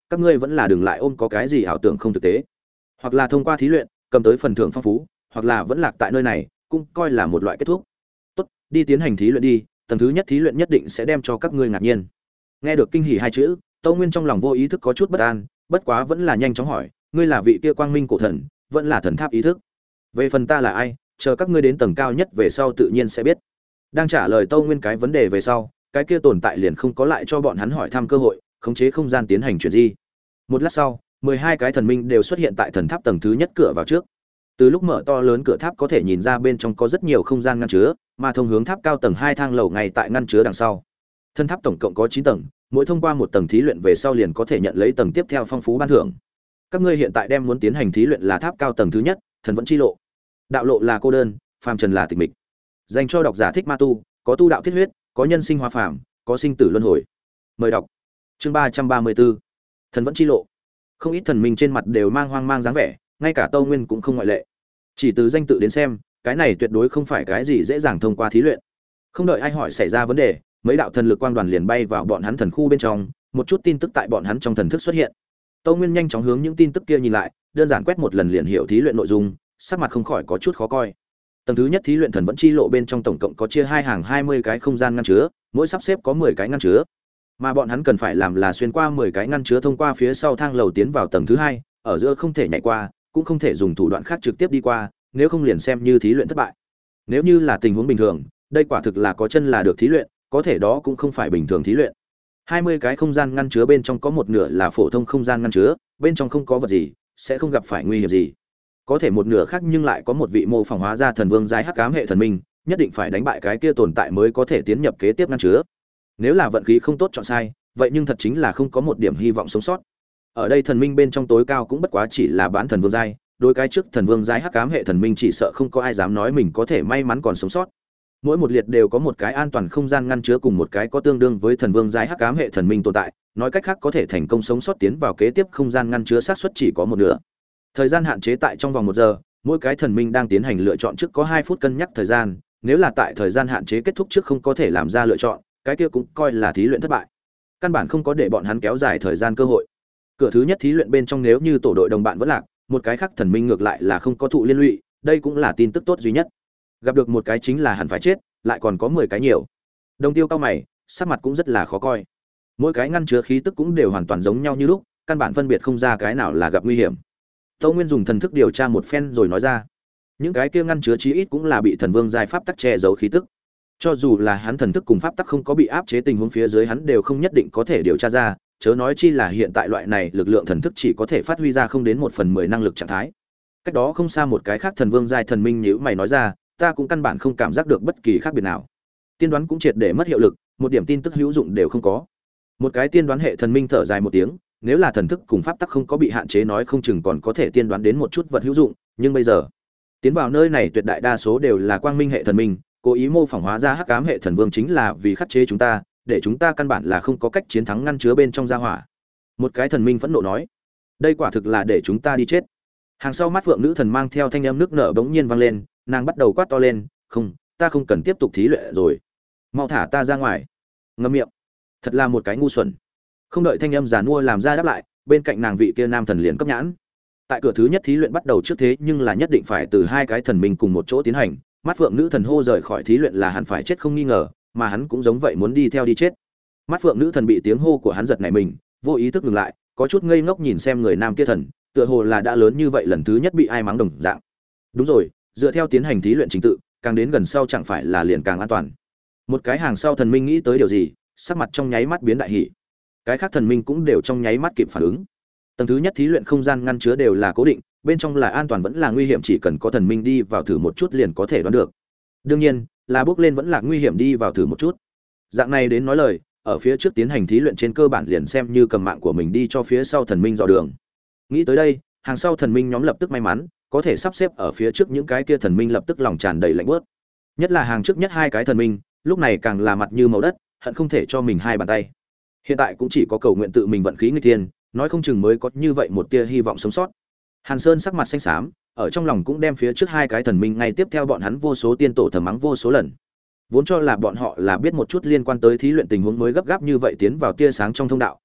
các ngươi vẫn là đừng lại ôm có cái gì ảo tưởng không thực tế, hoặc là thông qua thí luyện cầm tới phần thưởng phong phú, hoặc là vẫn lạc tại nơi này cũng coi là một loại kết thúc. Tốt, đi tiến hành thí luyện đi, tầng thứ nhất thí luyện nhất định sẽ đem cho các ngươi ngạc nhiên. Nghe được kinh hỉ hai chữ, Tâu Nguyên trong lòng vô ý thức có chút bất an, bất quá vẫn là nhanh chóng hỏi, ngươi là vị kia quang minh cổ thần, vẫn là thần tháp ý thức? Về phần ta là ai, chờ các ngươi đến tầng cao nhất về sau tự nhiên sẽ biết. Đang trả lời Tâu Nguyên cái vấn đề về sau, cái kia tồn tại liền không có lại cho bọn hắn hỏi thăm cơ hội, khống chế không gian tiến hành chuyển di. Một lát sau, 12 cái thần minh đều xuất hiện tại thần tháp tầng thứ nhất cửa vào trước. Từ lúc mở to lớn cửa tháp có thể nhìn ra bên trong có rất nhiều không gian ngăn chứa, mà thông hướng tháp cao tầng 2 thang lầu ngay tại ngăn chứa đằng sau. Thân tháp tổng cộng có 9 tầng, mỗi thông qua một tầng thí luyện về sau liền có thể nhận lấy tầng tiếp theo phong phú ban thưởng. Các ngươi hiện tại đem muốn tiến hành thí luyện là tháp cao tầng thứ nhất, thần vẫn chi lộ. Đạo lộ là cô đơn, phàm trần là tịch mịch. Dành cho độc giả thích ma tu, có tu đạo thiết huyết, có nhân sinh hóa phàm, có sinh tử luân hồi. Mời đọc. Chương 334. Thần vẫn chi lộ. Không ít thần minh trên mặt đều mang hoang mang dáng vẻ, ngay cả Tâu Nguyên cũng không ngoại lệ. Chỉ từ danh tự đến xem, cái này tuyệt đối không phải cái gì dễ dàng thông qua thí luyện. Không đợi ai hỏi xảy ra vấn đề, mấy đạo thần lực quang đoàn liền bay vào bọn hắn thần khu bên trong, một chút tin tức tại bọn hắn trong thần thức xuất hiện. Tâu Nguyên nhanh chóng hướng những tin tức kia nhìn lại, đơn giản quét một lần liền hiểu thí luyện nội dung, sắc mặt không khỏi có chút khó coi. Tầng thứ nhất thí luyện thần vẫn chi lộ bên trong tổng cộng có chia hai hàng 20 cái không gian ngăn chứa, mỗi sắp xếp có 10 cái ngăn chứa. Mà bọn hắn cần phải làm là xuyên qua 10 cái ngăn chứa thông qua phía sau thang lầu tiến vào tầng thứ hai, ở giữa không thể nhảy qua, cũng không thể dùng thủ đoạn khác trực tiếp đi qua, nếu không liền xem như thí luyện thất bại. Nếu như là tình huống bình thường, đây quả thực là có chân là được thí luyện, có thể đó cũng không phải bình thường thí luyện. 20 cái không gian ngăn chứa bên trong có một nửa là phổ thông không gian ngăn chứa, bên trong không có vật gì, sẽ không gặp phải nguy hiểm gì. Có thể một nửa khác nhưng lại có một vị mô phỏng hóa ra thần vương giai hắc ám hệ thần minh, nhất định phải đánh bại cái kia tồn tại mới có thể tiến nhập kế tiếp ngăn chứa. Nếu là vận khí không tốt chọn sai, vậy nhưng thật chính là không có một điểm hy vọng sống sót. Ở đây thần minh bên trong tối cao cũng bất quá chỉ là bán thần vương giai, đối cái trước thần vương giai hắc ám hệ thần minh chỉ sợ không có ai dám nói mình có thể may mắn còn sống sót. Mỗi một liệt đều có một cái an toàn không gian ngăn chứa cùng một cái có tương đương với thần vương giai hắc ám hệ thần minh tồn tại, nói cách khác có thể thành công sống sót tiến vào kế tiếp không gian ngăn chứa xác suất chỉ có một nửa. Thời gian hạn chế tại trong vòng 1 giờ, mỗi cái thần minh đang tiến hành lựa chọn trước có 2 phút cân nhắc thời gian, nếu là tại thời gian hạn chế kết thúc trước không có thể làm ra lựa chọn, cái kia cũng coi là thí luyện thất bại. Căn bản không có để bọn hắn kéo dài thời gian cơ hội. Cửa thứ nhất thí luyện bên trong nếu như tổ đội đồng bạn vẫn lạc, một cái khác thần minh ngược lại là không có thụ liên lụy, đây cũng là tin tức tốt duy nhất. Gặp được một cái chính là hẳn phải chết, lại còn có 10 cái nhiều. Đồng Tiêu cao mày, sắc mặt cũng rất là khó coi. Mỗi cái ngăn chứa khí tức cũng đều hoàn toàn giống nhau như lúc, căn bản phân biệt không ra cái nào là gặp nguy hiểm. Tâu Nguyên dùng thần thức điều tra một phen rồi nói ra, những cái kia ngăn chứa chí ít cũng là bị thần vương giai pháp tắc che giấu khí tức. Cho dù là hắn thần thức cùng pháp tắc không có bị áp chế tình huống phía dưới hắn đều không nhất định có thể điều tra ra, chớ nói chi là hiện tại loại này lực lượng thần thức chỉ có thể phát huy ra không đến 1/10 năng lực trạng thái. Cách đó không xa một cái khác thần vương giai thần minh nhíu mày nói ra, ta cũng căn bản không cảm giác được bất kỳ khác biệt nào. Tiên đoán cũng triệt để mất hiệu lực, một điểm tin tức hữu dụng đều không có. Một cái tiên đoán hệ thần minh thở dài một tiếng, nếu là thần thức cùng pháp tắc không có bị hạn chế nói không chừng còn có thể tiên đoán đến một chút vật hữu dụng, nhưng bây giờ, tiến vào nơi này tuyệt đại đa số đều là quang minh hệ thần minh, cố ý mô phỏng hóa ra hắc ám hệ thần vương chính là vì khắc chế chúng ta, để chúng ta căn bản là không có cách chiến thắng ngăn chứa bên trong gia hỏa. Một cái thần minh phẫn nộ nói, đây quả thực là để chúng ta đi chết. Hàng sau mắt phượng nữ thần mang theo thanh âm nước nở bỗng nhiên vang lên, nàng bắt đầu quát to lên, không, ta không cần tiếp tục thí luyện rồi, mau thả ta ra ngoài. Ngậm miệng, thật là một cái ngu xuẩn. Không đợi thanh âm giàn mua làm ra đáp lại, bên cạnh nàng vị kia nam thần liền cấp nhãn. Tại cửa thứ nhất thí luyện bắt đầu trước thế nhưng là nhất định phải từ 2 cái thần minh cùng một chỗ tiến hành, mắt phượng nữ thần hô rời khỏi thí luyện là hẳn phải chết không nghi ngờ, mà hắn cũng giống vậy muốn đi theo đi chết. Mắt phượng nữ thần bị tiếng hô của hắn giật nảy mình, vô ý thức ngừng lại, có chút ngây ngốc nhìn xem người nam kia thần, tựa hồ là đã lớn như vậy lần thứ nhất bị ai mắng đồng dạng. Đúng rồi, dựa theo tiến hành thí luyện trình tự, càng đến gần sau chẳng phải là liền càng an toàn. Một cái hàng sau thần minh nghĩ tới điều gì, sắc mặt trong nháy mắt biến đại hỉ. Cái khác thần minh cũng đều trong nháy mắt kịp phản ứng. Tầng thứ nhất thí luyện không gian ngăn chứa đều là cố định, bên trong là an toàn vẫn là nguy hiểm chỉ cần có thần minh đi vào thử một chút liền có thể đoán được. Đương nhiên, là bước lên vẫn là nguy hiểm đi vào thử một chút. Dạng này đến nói lời, ở phía trước tiến hành thí luyện trên cơ bản liền xem như cầm mạng của mình đi cho phía sau thần minh dò đường. Nghĩ tới đây, hàng sau thần minh nhóm lập tức may mắn, có thể sắp xếp ở phía trước những cái kia thần minh lập tức lòng tràn đầy lạnh buốt. Nhất là hàng trước nhất 2 cái thần minh, lúc này càng là mặt như màu đất, hận không thể cho mình 2 bàn tay. Hiện tại cũng chỉ có cầu nguyện tự mình vận khí nghịch thiên, nói không chừng mới có như vậy một tia hy vọng sống sót. Hàn Sơn sắc mặt xanh xám, ở trong lòng cũng đem phía trước 2 cái thần minh ngay tiếp theo bọn hắn vô số tiên tổ thầm mắng vô số lần. Vốn cho là bọn họ là biết một chút liên quan tới thí luyện tình huống mới gấp gáp như vậy tiến vào tia sáng trong thông đạo,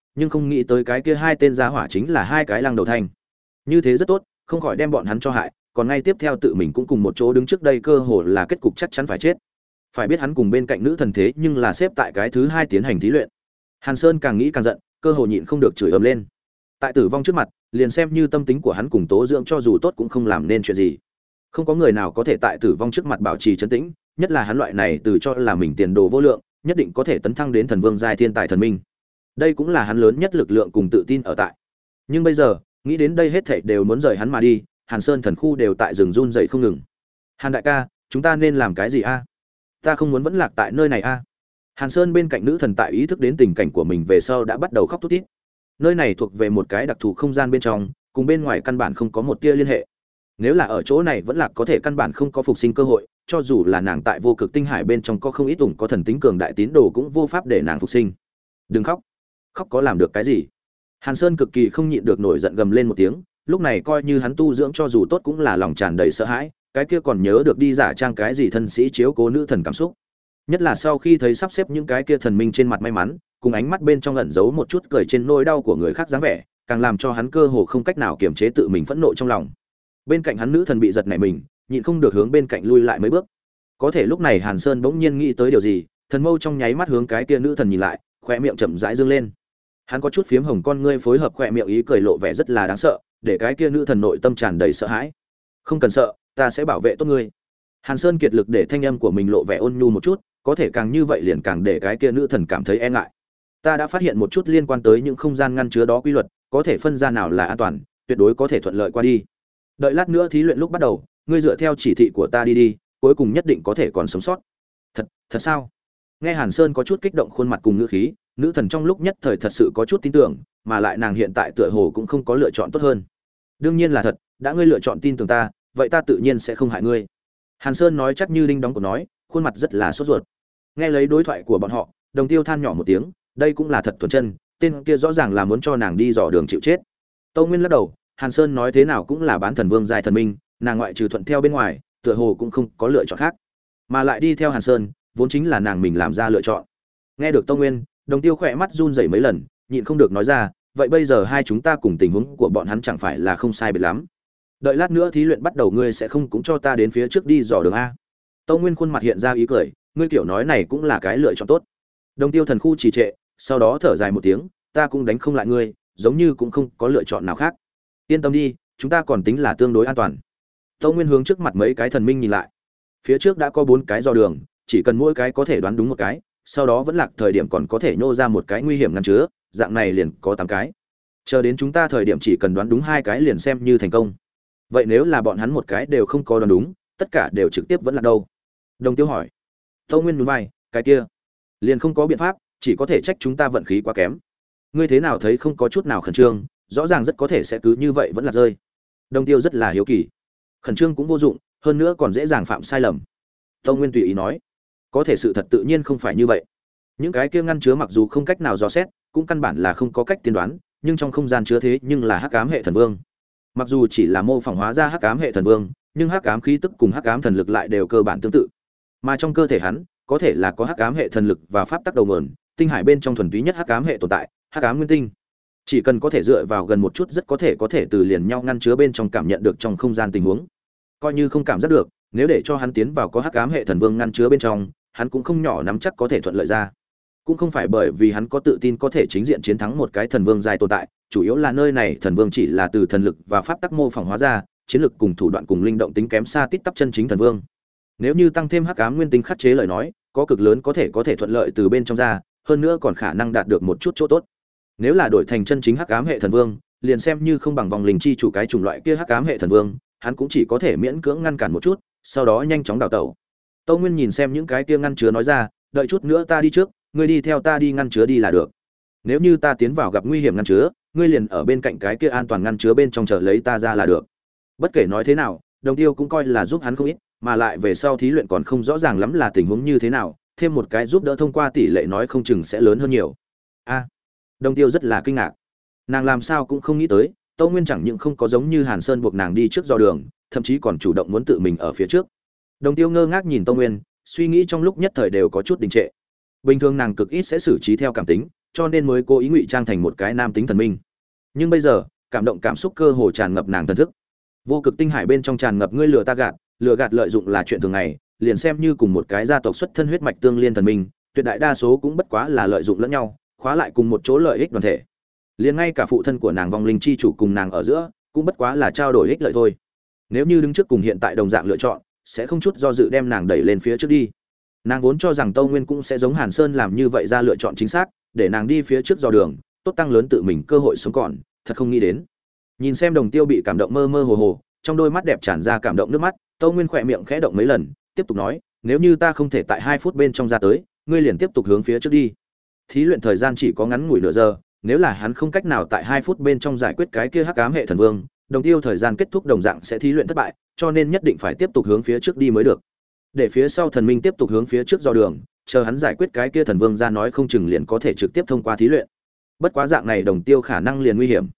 nhưng không nghĩ tới cái kia hai tên gia hỏa chính là hai cái lăng đầu thanh. Như thế rất tốt, không khỏi đem bọn hắn cho hại, còn ngay tiếp theo tự mình cũng cùng một chỗ đứng trước đây, cơ hồ là kết cục chắc chắn phải chết. Phải biết hắn cùng bên cạnh nữ thần thế nhưng là xếp tại cái thứ hai tiến hành thí luyện. Hàn Sơn càng nghĩ càng giận, cơ hồ nhịn không được chửi ầm lên. Tại tử vong trước mặt, liền xem như tâm tính của hắn cùng tố dưỡng cho dù tốt cũng không làm nên chuyện gì. Không có người nào có thể tại tử vong trước mặt bảo trì trấn tĩnh, nhất là hắn loại này từ cho là mình tiền đồ vô lượng, nhất định có thể tấn thăng đến thần vương giai thiên tài thần minh. Đây cũng là hắn lớn nhất lực lượng cùng tự tin ở tại. Nhưng bây giờ, nghĩ đến đây hết thảy đều muốn rời hắn mà đi, Hàn Sơn thần khu đều tại rừng run rẩy không ngừng. Hàn đại ca, chúng ta nên làm cái gì a? Ta không muốn vẫn lạc tại nơi này a. Hàn Sơn bên cạnh nữ thần tại ý thức đến tình cảnh của mình về sau đã bắt đầu khóc thút thít. Nơi này thuộc về một cái đặc thù không gian bên trong, cùng bên ngoài căn bản không có một tia liên hệ. Nếu là ở chỗ này vẫn lạc có thể căn bản không có phục sinh cơ hội, cho dù là nàng tại vô cực tinh hải bên trong có không ít ủng có thần tính cường đại tín đồ cũng vô pháp để nàng phục sinh. Đừng khóc. Khóc có làm được cái gì? Hàn Sơn cực kỳ không nhịn được nổi giận gầm lên một tiếng, lúc này coi như hắn tu dưỡng cho dù tốt cũng là lòng tràn đầy sợ hãi, cái kia còn nhớ được đi giả trang cái gì thân sĩ chiếu cố nữ thần cảm xúc. Nhất là sau khi thấy sắp xếp những cái kia thần minh trên mặt may mắn, cùng ánh mắt bên trong ẩn giấu một chút cười trên nỗi đau của người khác dáng vẻ, càng làm cho hắn cơ hồ không cách nào kiềm chế tự mình phẫn nộ trong lòng. Bên cạnh hắn nữ thần bị giật nảy mình, nhịn không được hướng bên cạnh lui lại mấy bước. Có thể lúc này Hàn Sơn bỗng nhiên nghĩ tới điều gì, thần mâu trong nháy mắt hướng cái kia nữ thần nhìn lại, khóe miệng chậm rãi dương lên. Hắn có chút phiếm hồng con ngươi phối hợp khóe miệng ý cười lộ vẻ rất là đáng sợ, để cái kia nữ thần nội tâm tràn đầy sợ hãi. Không cần sợ, ta sẽ bảo vệ tốt ngươi. Hàn Sơn kiệt lực để thanh âm của mình lộ vẻ ôn nhu một chút, có thể càng như vậy liền càng để cái kia nữ thần cảm thấy e ngại. Ta đã phát hiện một chút liên quan tới những không gian ngăn chứa đó quy luật, có thể phân ra nào là an toàn, tuyệt đối có thể thuận lợi qua đi. Đợi lát nữa thí luyện lúc bắt đầu, ngươi dựa theo chỉ thị của ta đi đi, cuối cùng nhất định có thể còn sống sót. Thật sao? Nghe Hàn Sơn có chút kích động khuôn mặt cùng ngữ khí, nữ thần trong lúc nhất thời thật sự có chút tin tưởng, mà lại nàng hiện tại tựa hồ cũng không có lựa chọn tốt hơn. Đương nhiên là thật, đã ngươi lựa chọn tin tưởng ta, vậy ta tự nhiên sẽ không hại ngươi. Hàn Sơn nói chắc như đinh đóng của nói, khuôn mặt rất là sốt ruột. Nghe lấy đối thoại của bọn họ, Đồng Tiêu than nhỏ một tiếng, đây cũng là thật thuần chân, tên kia rõ ràng là muốn cho nàng đi dò đường chịu chết. Tâu Nguyên lắc đầu, Hàn Sơn nói thế nào cũng là bán thần vương giai thần minh, nàng ngoại trừ thuận theo bên ngoài, tựa hồ cũng không có lựa chọn khác, mà lại đi theo Hàn Sơn, vốn chính là nàng mình làm ra lựa chọn. Nghe được Tâu Nguyên, Đồng Tiêu khỏe mắt run rẩy mấy lần, nhịn không được nói ra, vậy bây giờ hai chúng ta cùng tình huống của bọn hắn chẳng phải là không sai biệt lắm. Đợi lát nữa thí luyện bắt đầu ngươi sẽ không cũng cho ta đến phía trước đi dò đường a? Tâu Nguyên khuôn mặt hiện ra ý cười, ngươi kiểu nói này cũng là cái lựa chọn tốt. Đồng Tiêu thần khu trì trệ, sau đó thở dài một tiếng, ta cũng đánh không lại ngươi, giống như cũng không có lựa chọn nào khác. Yên tâm đi, chúng ta còn tính là tương đối an toàn. Tâu Nguyên hướng trước mặt mấy cái thần minh nhìn lại. Phía trước đã có 4 cái dò đường, chỉ cần mỗi cái có thể đoán đúng một cái, sau đó vẫn lạc thời điểm còn có thể nhô ra một cái nguy hiểm ngăn chứa, dạng này liền có 8 cái. Chờ đến chúng ta thời điểm chỉ cần đoán đúng 2 cái liền xem như thành công. Vậy nếu là bọn hắn một cái đều không có đoán đúng, tất cả đều trực tiếp vẫn là đâu? Đồng Tiêu hỏi. Tâu Nguyên nhún vai, cái kia liền không có biện pháp, chỉ có thể trách chúng ta vận khí quá kém. Ngươi thế nào thấy không có chút nào khẩn trương, rõ ràng rất có thể sẽ cứ như vậy vẫn là rơi. Đồng Tiêu rất là hiếu kỳ. Khẩn trương cũng vô dụng, hơn nữa còn dễ dàng phạm sai lầm. Tâu Nguyên tùy ý nói, có thể sự thật tự nhiên không phải như vậy. Những cái kia ngăn chứa mặc dù không cách nào dò xét, cũng căn bản là không có cách tiên đoán, nhưng trong không gian chứa thế nhưng là Hắc Ám hệ thần vương. Mặc dù chỉ là mô phỏng hóa ra Hắc Ám hệ thần vương, nhưng Hắc Ám khí tức cùng Hắc Ám thần lực lại đều cơ bản tương tự. Mà trong cơ thể hắn, có thể là có Hắc Ám hệ thần lực và pháp tắc đầu nguồn, tinh hải bên trong thuần túy nhất Hắc Ám hệ tồn tại, Hắc Ám nguyên tinh. Chỉ cần có thể dựa vào gần một chút rất có thể từ liền nhau ngăn chứa bên trong cảm nhận được trong không gian tình huống. Coi như không cảm giác được, nếu để cho hắn tiến vào có Hắc Ám hệ thần vương ngăn chứa bên trong, hắn cũng không nhỏ nắm chắc có thể thuận lợi ra. Cũng không phải bởi vì hắn có tự tin có thể chính diện chiến thắng một cái thần vương giai tồn tại, chủ yếu là nơi này thần vương chỉ là từ thần lực và pháp tắc mô phỏng hóa ra, chiến lực cùng thủ đoạn cùng linh động tính kém xa tít tắp chân chính thần vương. Nếu như tăng thêm Hắc Ám nguyên tinh khắc chế lời nói, có cực lớn có thể thuận lợi từ bên trong ra, hơn nữa còn khả năng đạt được một chút chỗ tốt. Nếu là đổi thành chân chính Hắc Ám hệ thần vương, liền xem như không bằng vòng linh chi chủ cái chủng loại kia Hắc Ám hệ thần vương, hắn cũng chỉ có thể miễn cưỡng ngăn cản một chút, sau đó nhanh chóng đào tẩu. Tâu Nguyên nhìn xem những cái kia ngăn chứa nói ra, đợi chút nữa ta đi trước, ngươi đi theo ta đi ngăn chứa đi là được. Nếu như ta tiến vào gặp nguy hiểm ngăn chứa, ngươi liền ở bên cạnh cái kia an toàn ngăn chứa bên trong chờ lấy ta ra là được. Bất kể nói thế nào, Đồng Tiêu cũng coi là giúp hắn không ít, mà lại về sau thí luyện còn không rõ ràng lắm là tình huống như thế nào, thêm một cái giúp đỡ thông qua tỷ lệ nói không chừng sẽ lớn hơn nhiều. A, Đồng Tiêu rất là kinh ngạc. Nàng làm sao cũng không nghĩ tới, Tâu Nguyên chẳng những không có giống như Hàn Sơn buộc nàng đi trước dò đường, thậm chí còn chủ động muốn tự mình ở phía trước. Đồng Tiêu ngơ ngác nhìn Tâu Nguyên, suy nghĩ trong lúc nhất thời đều có chút đình trệ. Bình thường nàng cực ít sẽ xử trí theo cảm tính, cho nên mới cố ý ngụy trang thành một cái nam tính thần minh. Nhưng bây giờ cảm động cảm xúc cơ hồ tràn ngập nàng thần thức. Vô cực tinh hải bên trong tràn ngập ngươi lừa gạt lợi dụng là chuyện thường ngày, liền xem như cùng một cái gia tộc xuất thân huyết mạch tương liên thần minh, tuyệt đại đa số cũng bất quá là lợi dụng lẫn nhau, khóa lại cùng một chỗ lợi ích đoàn thể. Liền ngay cả phụ thân của nàng vong linh chi chủ cùng nàng ở giữa, cũng bất quá là trao đổi ích lợi thôi. Nếu như đứng trước cùng hiện tại đồng dạng lựa chọn, sẽ không chút do dự đem nàng đẩy lên phía trước đi. Nàng vốn cho rằng Tâu Nguyên cũng sẽ giống Hàn Sơn làm như vậy ra lựa chọn chính xác, để nàng đi phía trước dò đường, tốt tăng lớn tự mình cơ hội sống còn, thật không nghĩ đến. Nhìn xem Đồng Tiêu bị cảm động mơ mơ hồ hồ, trong đôi mắt đẹp tràn ra cảm động nước mắt, Tâu Nguyên khỏe miệng khẽ động mấy lần, tiếp tục nói, nếu như ta không thể tại 2 phút bên trong ra tới, ngươi liền tiếp tục hướng phía trước đi. Thí luyện thời gian chỉ có ngắn ngủi nửa giờ, nếu là hắn không cách nào tại 2 phút bên trong giải quyết cái kia Hắc Ám hệ thần vương, Đồng Tiêu thời gian kết thúc đồng dạng sẽ thí luyện thất bại, cho nên nhất định phải tiếp tục hướng phía trước đi mới được. Để phía sau thần minh tiếp tục hướng phía trước dò đường, chờ hắn giải quyết cái kia thần vương ra nói không chừng liền có thể trực tiếp thông qua thí luyện. Bất quá dạng này Đồng Tiêu khả năng liền nguy hiểm.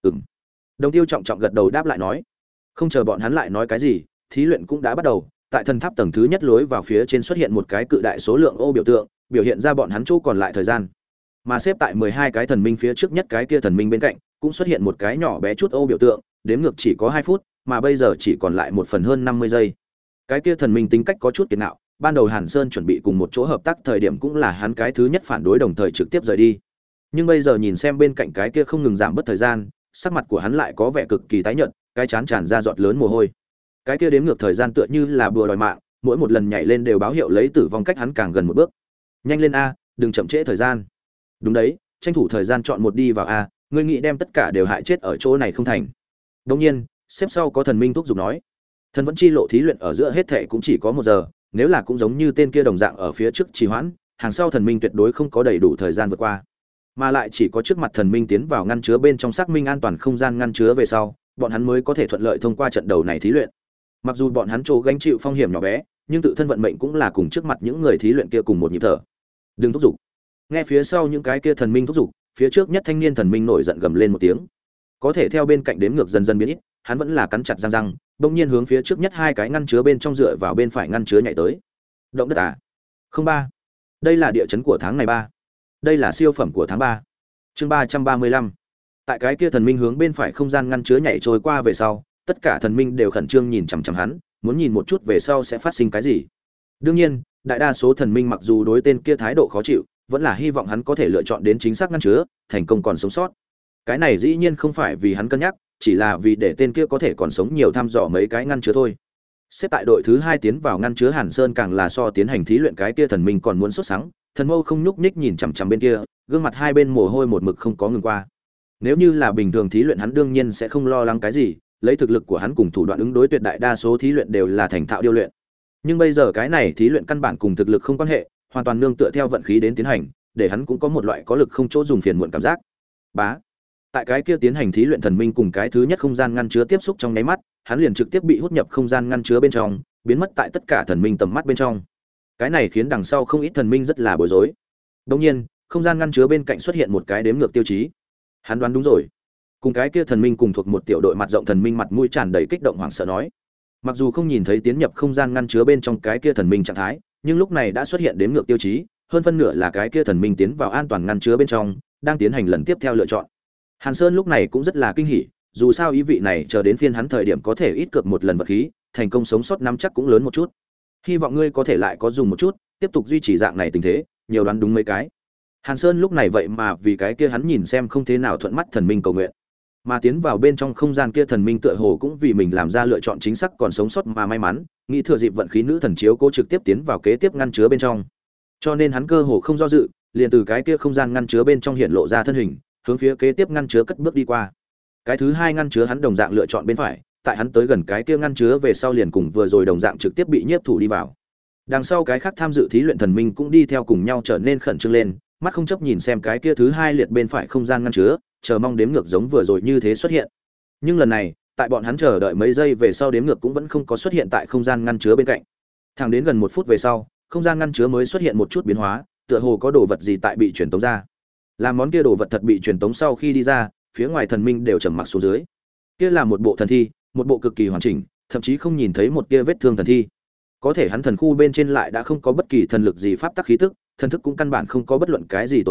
Đồng Tiêu trọng trọng gật đầu đáp lại nói. Không chờ bọn hắn lại nói cái gì, thí luyện cũng đã bắt đầu. Tại thần tháp tầng thứ nhất lối vào phía trên xuất hiện một cái cự đại số lượng ô biểu tượng, biểu hiện ra bọn hắn chỗ còn lại thời gian. Mà xếp tại 12 cái thần minh phía trước nhất cái kia thần minh bên cạnh, cũng xuất hiện một cái nhỏ bé chút ô biểu tượng, đếm ngược chỉ có 2 phút, mà bây giờ chỉ còn lại 1 phần hơn 50 giây. Cái kia thần minh tính cách có chút kiệt ngạo, ban đầu Hàn Sơn chuẩn bị cùng một chỗ hợp tác thời điểm cũng là hắn cái thứ nhất phản đối đồng thời trực tiếp rời đi. Nhưng bây giờ nhìn xem bên cạnh cái kia không ngừng giảm bớt thời gian, sắc mặt của hắn lại có vẻ cực kỳ tái nhợt, cái chán tràn ra giọt lớn mồ hôi. Cái kia đếm ngược thời gian tựa như là bùa đòi mạng, mỗi một lần nhảy lên đều báo hiệu lấy tử vong cách hắn càng gần một bước. Nhanh lên a, đừng chậm trễ thời gian. Đúng đấy, tranh thủ thời gian chọn một đi vào a, ngươi nghĩ đem tất cả đều hại chết ở chỗ này không thành. Đương nhiên, xếp sau có thần minh thúc giục nói. Thần vẫn chi lộ thí luyện ở giữa hết thệ cũng chỉ có 1 giờ, nếu là cũng giống như tên kia đồng dạng ở phía trước trì hoãn, hàng sau thần minh tuyệt đối không có đầy đủ thời gian vượt qua. Mà lại chỉ có trước mặt thần minh tiến vào ngăn chứa bên trong xác minh an toàn không gian ngăn chứa về sau, bọn hắn mới có thể thuận lợi thông qua trận đầu này thí luyện. Mặc dù bọn hắn chỗ gánh chịu phong hiểm nhỏ bé, nhưng tự thân vận mệnh cũng là cùng trước mặt những người thí luyện kia cùng một nhịp thở. Đừng thúc giục. Nghe phía sau những cái kia thần minh thúc giục, phía trước nhất thanh niên thần minh nổi giận gầm lên một tiếng. Có thể theo bên cạnh đếm ngược dần dần biến ít, hắn vẫn là cắn chặt răng răng, bỗng nhiên hướng phía trước nhất 2 cái ngăn chứa bên trong dựa vào bên phải ngăn chứa nhảy tới. Động đất à? Không ba. Đây là địa chấn của tháng này 3. Đây là siêu phẩm của tháng 3. Chương 335. Tại cái kia thần minh hướng bên phải không gian ngăn chứa nhảy trôi qua về sau, tất cả thần minh đều khẩn trương nhìn chằm chằm hắn, muốn nhìn một chút về sau sẽ phát sinh cái gì. Đương nhiên, đại đa số thần minh mặc dù đối tên kia thái độ khó chịu, vẫn là hy vọng hắn có thể lựa chọn đến chính xác ngăn chứa, thành công còn sống sót. Cái này dĩ nhiên không phải vì hắn cân nhắc, chỉ là vì để tên kia có thể còn sống nhiều thăm dò mấy cái ngăn chứa thôi. Xếp tại đội thứ 2 tiến vào ngăn chứa Hàn Sơn càng là so tiến hành thí luyện cái kia thần minh còn muốn xuất sáng, thần mâu không nhúc nhích nhìn chằm chằm bên kia, gương mặt hai bên mồ hôi một mực không có ngừng qua. Nếu như là bình thường thí luyện hắn đương nhiên sẽ không lo lắng cái gì, lấy thực lực của hắn cùng thủ đoạn ứng đối tuyệt đại đa số thí luyện đều là thành thạo điêu luyện. Nhưng bây giờ cái này thí luyện căn bản cùng thực lực không quan hệ, hoàn toàn nương tựa theo vận khí đến tiến hành, để hắn cũng có một loại có lực không chỗ dùng phiền muộn cảm giác. Bá. Tại cái kia tiến hành thí luyện thần minh cùng cái thứ nhất không gian ngăn chứa tiếp xúc trong nháy mắt, hắn liền trực tiếp bị hút nhập không gian ngăn chứa bên trong, biến mất tại tất cả thần minh tầm mắt bên trong. Cái này khiến đằng sau không ít thần minh rất là bối rối. Đương nhiên, không gian ngăn chứa bên cạnh xuất hiện một cái đếm ngược tiêu chí. Hắn đoán đúng rồi. Cùng cái kia thần minh cùng thuộc một tiểu đội mặt rộng thần minh mặt mũi tràn đầy kích động hoảng sợ nói. Mặc dù không nhìn thấy tiến nhập không gian ngăn chứa bên trong cái kia thần minh trạng thái, nhưng lúc này đã xuất hiện đếm ngược tiêu chí, hơn phân nửa là cái kia thần minh tiến vào an toàn ngăn chứa bên trong, đang tiến hành lần tiếp theo lựa chọn. Hàn Sơn lúc này cũng rất là kinh hỉ, dù sao ý vị này chờ đến phiên hắn thời điểm có thể ít cược một lần vật khí, thành công sống sót nắm chắc cũng lớn một chút. Hy vọng ngươi có thể lại có dùng một chút, tiếp tục duy trì dạng này tình thế, nhiều đoán đúng mấy cái. Hàn Sơn lúc này vậy mà vì cái kia hắn nhìn xem không thế nào thuận mắt thần minh cầu nguyện, mà tiến vào bên trong không gian kia thần minh tựa hồ cũng vì mình làm ra lựa chọn chính xác còn sống sót mà may mắn, nghĩ thừa dịp vận khí nữ thần chiếu cố trực tiếp tiến vào kế tiếp ngăn chứa bên trong. Cho nên hắn cơ hồ không do dự, liền từ cái kia không gian ngăn chứa bên trong hiện lộ ra thân hình, hướng phía kế tiếp ngăn chứa cất bước đi qua. Cái thứ hai ngăn chứa hắn đồng dạng lựa chọn bên phải, tại hắn tới gần cái kia ngăn chứa về sau liền cùng vừa rồi đồng dạng trực tiếp bị nhiếp thủ đi vào. Đằng sau cái khác tham dự thí luyện thần minh cũng đi theo cùng nhau trở nên khẩn trương lên, mắt không chấp nhìn xem cái kia thứ hai liệt bên phải không gian ngăn chứa, chờ mong đếm ngược giống vừa rồi như thế xuất hiện. Nhưng lần này, tại bọn hắn chờ đợi mấy giây về sau đếm ngược cũng vẫn không có xuất hiện tại không gian ngăn chứa bên cạnh. Thẳng đến gần 1 phút về sau, không gian ngăn chứa mới xuất hiện một chút biến hóa, tựa hồ có đồ vật gì tại bị truyền tống ra. Làm món kia đồ vật thật bị truyền tống sau khi đi ra, phía ngoài thần minh đều trầm mặc xuống dưới. Kia là một bộ thần thi, một bộ cực kỳ hoàn chỉnh, thậm chí không nhìn thấy một tia vết thương thần thi. Có thể hắn thần khu bên trên lại đã không có bất kỳ thần lực gì pháp tắc khí tức, thần thức cũng căn bản không có bất luận cái gì tồn tại,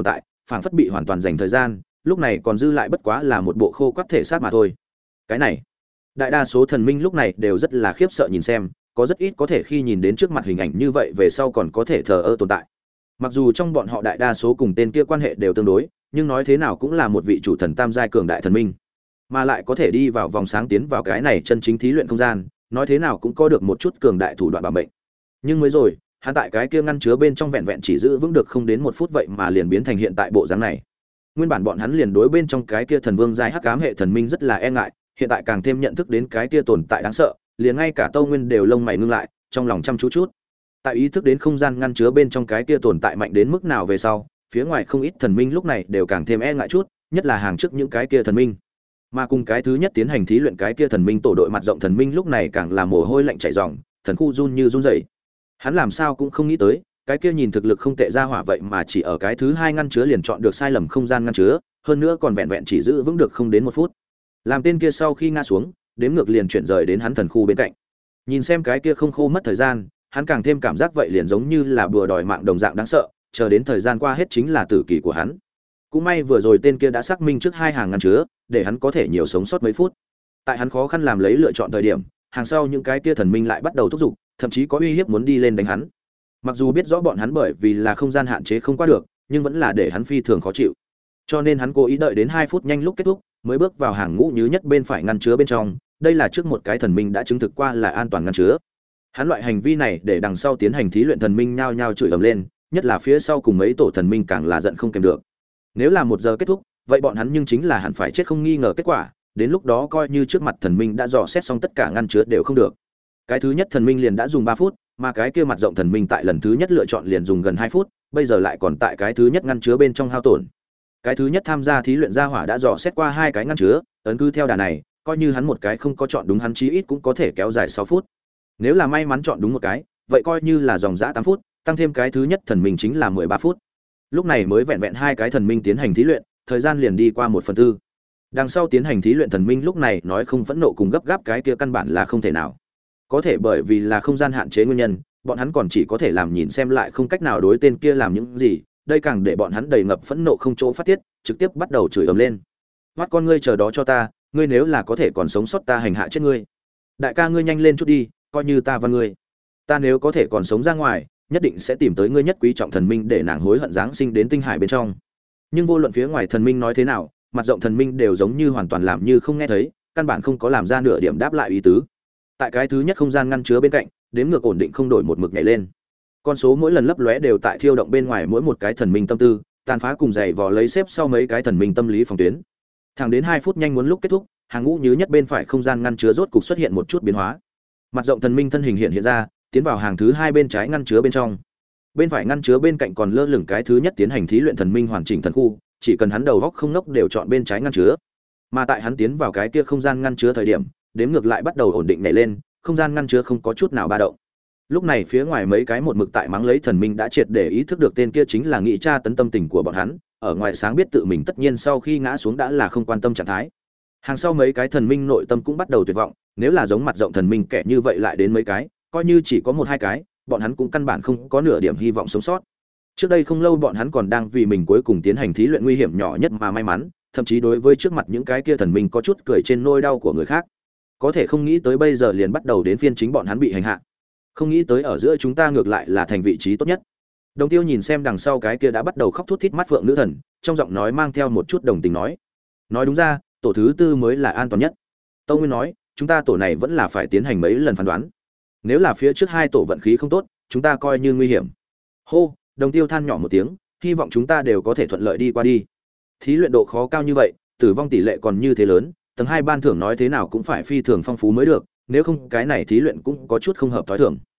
phảng phất bị hoàn toàn dành thời gian, lúc này còn dư lại bất quá là một bộ khô quắt thể xác mà thôi. Cái này, đại đa số thần minh lúc này đều rất là khiếp sợ nhìn xem, có rất ít có thể khi nhìn đến trước mặt hình ảnh như vậy về sau còn có thể thờ ơ tồn tại. Mặc dù trong bọn họ đại đa số cùng tên kia quan hệ đều tương đối, nhưng nói thế nào cũng là một vị chủ thần tam giai cường đại thần minh, mà lại có thể đi vào vòng sáng tiến vào cái này chân chính thí luyện không gian, nói thế nào cũng có được một chút cường đại thủ đoạn bảo mệnh. Nhưng mới rồi, hắn tại cái kia ngăn chứa bên trong vẹn vẹn chỉ giữ vững được không đến 1 phút vậy mà liền biến thành hiện tại bộ dáng này. Nguyên bản bọn hắn liền đối bên trong cái kia thần vương giai hắc ám hệ thần minh rất là e ngại, hiện tại càng thêm nhận thức đến cái kia tồn tại đáng sợ, liền ngay cả Tâu Nguyên đều lông mày ngưng lại, trong lòng chăm chú chút. Tại ý thức đến không gian ngăn chứa bên trong cái kia tồn tại mạnh đến mức nào về sau, phía ngoài không ít thần minh lúc này đều càng thêm e ngại chút, nhất là hàng trước những cái kia thần minh. Mà cùng cái thứ nhất tiến hành thí luyện cái kia thần minh tổ đội mặt rộng thần minh lúc này càng là mồ hôi lạnh chảy ròng, thần khu run như run rẩy. Hắn làm sao cũng không nghĩ tới, cái kia nhìn thực lực không tệ ra hỏa vậy mà chỉ ở cái thứ hai ngăn chứa liền chọn được sai lầm không gian ngăn chứa, hơn nữa còn vẹn vẹn chỉ giữ vững được không đến 1 phút. Làm tên kia sau khi ngã xuống, đếm ngược liền chuyển rời đến hắn thần khu bên cạnh. Nhìn xem cái kia không khô mất thời gian, hắn càng thêm cảm giác vậy liền giống như là bùa đòi mạng đồng dạng đáng sợ, chờ đến thời gian qua hết chính là tử kỳ của hắn. Cũng may vừa rồi tên kia đã xác minh trước hai hàng ngăn chứa, để hắn có thể nhiều sống sót mấy phút. Tại hắn khó khăn làm lấy lựa chọn thời điểm, hàng sau những cái kia thần minh lại bắt đầu thúc giục, thậm chí có uy hiếp muốn đi lên đánh hắn. Mặc dù biết rõ bọn hắn bởi vì là không gian hạn chế không qua được, nhưng vẫn là để hắn phi thường khó chịu. Cho nên hắn cố ý đợi đến 2 phút nhanh lúc kết thúc, mới bước vào hàng ngũ nhứ nhất bên phải ngăn chứa bên trong, đây là trước một cái thần minh đã chứng thực qua là an toàn ngăn chứa. Hắn loại hành vi này để đằng sau tiến hành thí luyện thần minh nhao nhao chửi ầm lên, nhất là phía sau cùng mấy tổ thần minh càng là giận không kèm được. Nếu là 1 giờ kết thúc, vậy bọn hắn nhưng chính là hẳn phải chết không nghi ngờ kết quả, đến lúc đó coi như trước mặt thần minh đã dò xét xong tất cả ngăn chứa đều không được. Cái thứ nhất thần minh liền đã dùng 3 phút, mà cái kia mặt rộng thần minh tại lần thứ nhất lựa chọn liền dùng gần 2 phút, bây giờ lại còn tại cái thứ nhất ngăn chứa bên trong hao tổn. Cái thứ nhất tham gia thí luyện gia hỏa đã dò xét qua 2 cái ngăn chứa, ấn cứ theo đà này, coi như hắn một cái không có chọn đúng hắn chí ít cũng có thể kéo dài 6 phút. Nếu là may mắn chọn đúng một cái, vậy coi như là dòng dã 8 phút, tăng thêm cái thứ nhất thần minh chính là 13 phút. Lúc này mới vẹn vẹn 2 cái thần minh tiến hành thí luyện, thời gian liền đi qua 1/4. Đằng sau tiến hành thí luyện thần minh lúc này nói không phẫn nộ cùng gấp gáp cái kia căn bản là không thể nào. Có thể bởi vì là không gian hạn chế nguyên nhân, bọn hắn còn chỉ có thể làm nhìn xem lại không cách nào đối tên kia làm những gì, đây càng để bọn hắn đầy ngập phẫn nộ không chỗ phát tiết, trực tiếp bắt đầu chửi ầm lên. "Hoắt con ngươi chờ đó cho ta, ngươi nếu là có thể còn sống sót ta hành hạ chết ngươi. Đại ca ngươi nhanh lên chút đi, coi như ta và ngươi. Ta nếu có thể còn sống ra ngoài, nhất định sẽ tìm tới ngươi nhất quý trọng thần minh để nàng hối hận giáng sinh đến tinh hải bên trong." Nhưng vô luận phía ngoài thần minh nói thế nào, mặt rộng thần minh đều giống như hoàn toàn làm như không nghe thấy, căn bản không có làm ra nửa điểm đáp lại ý tứ. Tại cái thứ nhất không gian ngăn chứa bên cạnh, đếm ngược ổn định không đổi một mực nhảy lên. Con số mỗi lần lấp lóe đều tại thiêu động bên ngoài mỗi một cái thần minh tâm tư, tàn phá cùng giày vò lấy xếp sau mấy cái thần minh tâm lý phòng tuyến. Thẳng đến 2 phút nhanh muốn lúc kết thúc, hàng ngũ nhứ nhất bên phải không gian ngăn chứa rốt cục xuất hiện một chút biến hóa. Mặt rộng thần minh thân hình hiện ra, tiến vào hàng thứ 2 bên trái ngăn chứa bên trong. Bên phải ngăn chứa bên cạnh còn lơ lửng cái thứ nhất tiến hành thí luyện thần minh hoàn chỉnh thần khu, chỉ cần hắn đầu góc không ngốc đều chọn bên trái ngăn chứa. Mà tại hắn tiến vào cái kia không gian ngăn chứa thời điểm, đếm ngược lại bắt đầu ổn định nhảy lên, không gian ngăn chứa không có chút nào ba động. Lúc này phía ngoài mấy cái một mực tại mắng lấy thần minh đã triệt để ý thức được tên kia chính là nghị tra tấn tâm tình của bọn hắn, ở ngoài sáng biết tự mình tất nhiên sau khi ngã xuống đã là không quan tâm trạng thái. Hàng sau mấy cái thần minh nội tâm cũng bắt đầu tuyệt vọng, nếu là giống mặt rộng thần minh kẻ như vậy lại đến mấy cái, coi như chỉ có 1-2 cái, bọn hắn cũng căn bản không có nửa điểm hy vọng sống sót. Trước đây không lâu bọn hắn còn đang vì mình cuối cùng tiến hành thí luyện nguy hiểm nhỏ nhất mà may mắn, thậm chí đối với trước mặt những cái kia thần minh có chút cười trên nỗi đau của người khác. Có thể không nghĩ tới bây giờ liền bắt đầu đến phiên chính bọn hắn bị hành hạ. Không nghĩ tới ở giữa chúng ta ngược lại là thành vị trí tốt nhất. Đồng Tiêu nhìn xem đằng sau cái kia đã bắt đầu khóc thút thít mắt phượng nữ thần, trong giọng nói mang theo một chút đồng tình nói: "Nói đúng ra, tổ thứ tư mới là an toàn nhất." Tâu Nguyên nói: "Chúng ta tổ này vẫn là phải tiến hành mấy lần phán đoán. Nếu là phía trước 2 tổ vận khí không tốt, chúng ta coi như nguy hiểm." Hô, Đồng Tiêu than nhỏ một tiếng, hy vọng chúng ta đều có thể thuận lợi đi qua đi. Thí luyện độ khó cao như vậy, tử vong tỷ lệ còn như thế lớn, tầng 2 ban thưởng nói thế nào cũng phải phi thường phong phú mới được, nếu không cái này thí luyện cũng có chút không hợp thói thường.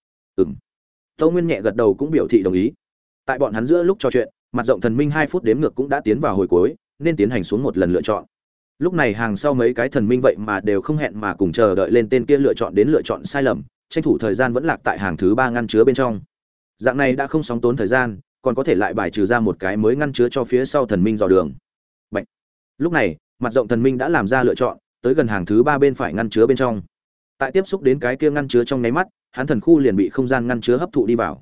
Tâu Nguyên nhẹ gật đầu cũng biểu thị đồng ý. Tại bọn hắn giữa lúc trò chuyện, mặt rộng thần minh 2 phút đếm ngược cũng đã tiến vào hồi cuối, nên tiến hành xuống một lần lựa chọn. Lúc này hàng sau mấy cái thần minh vậy mà đều không hẹn mà cùng chờ đợi lên tên kia lựa chọn đến lựa chọn sai lầm, tranh thủ thời gian vẫn lạc tại hàng thứ 3 ngăn chứa bên trong. Dạng này đã không sóng tốn thời gian, còn có thể lại bài trừ ra một cái mới ngăn chứa cho phía sau thần minh dò đường. Bạch. Lúc này, mặt rộng thần minh đã làm ra lựa chọn, tới gần hàng thứ 3 bên phải ngăn chứa bên trong. Tại tiếp xúc đến cái kia ngăn chứa trong nháy mắt, hắn thần khu liền bị không gian ngăn chứa hấp thụ đi vào.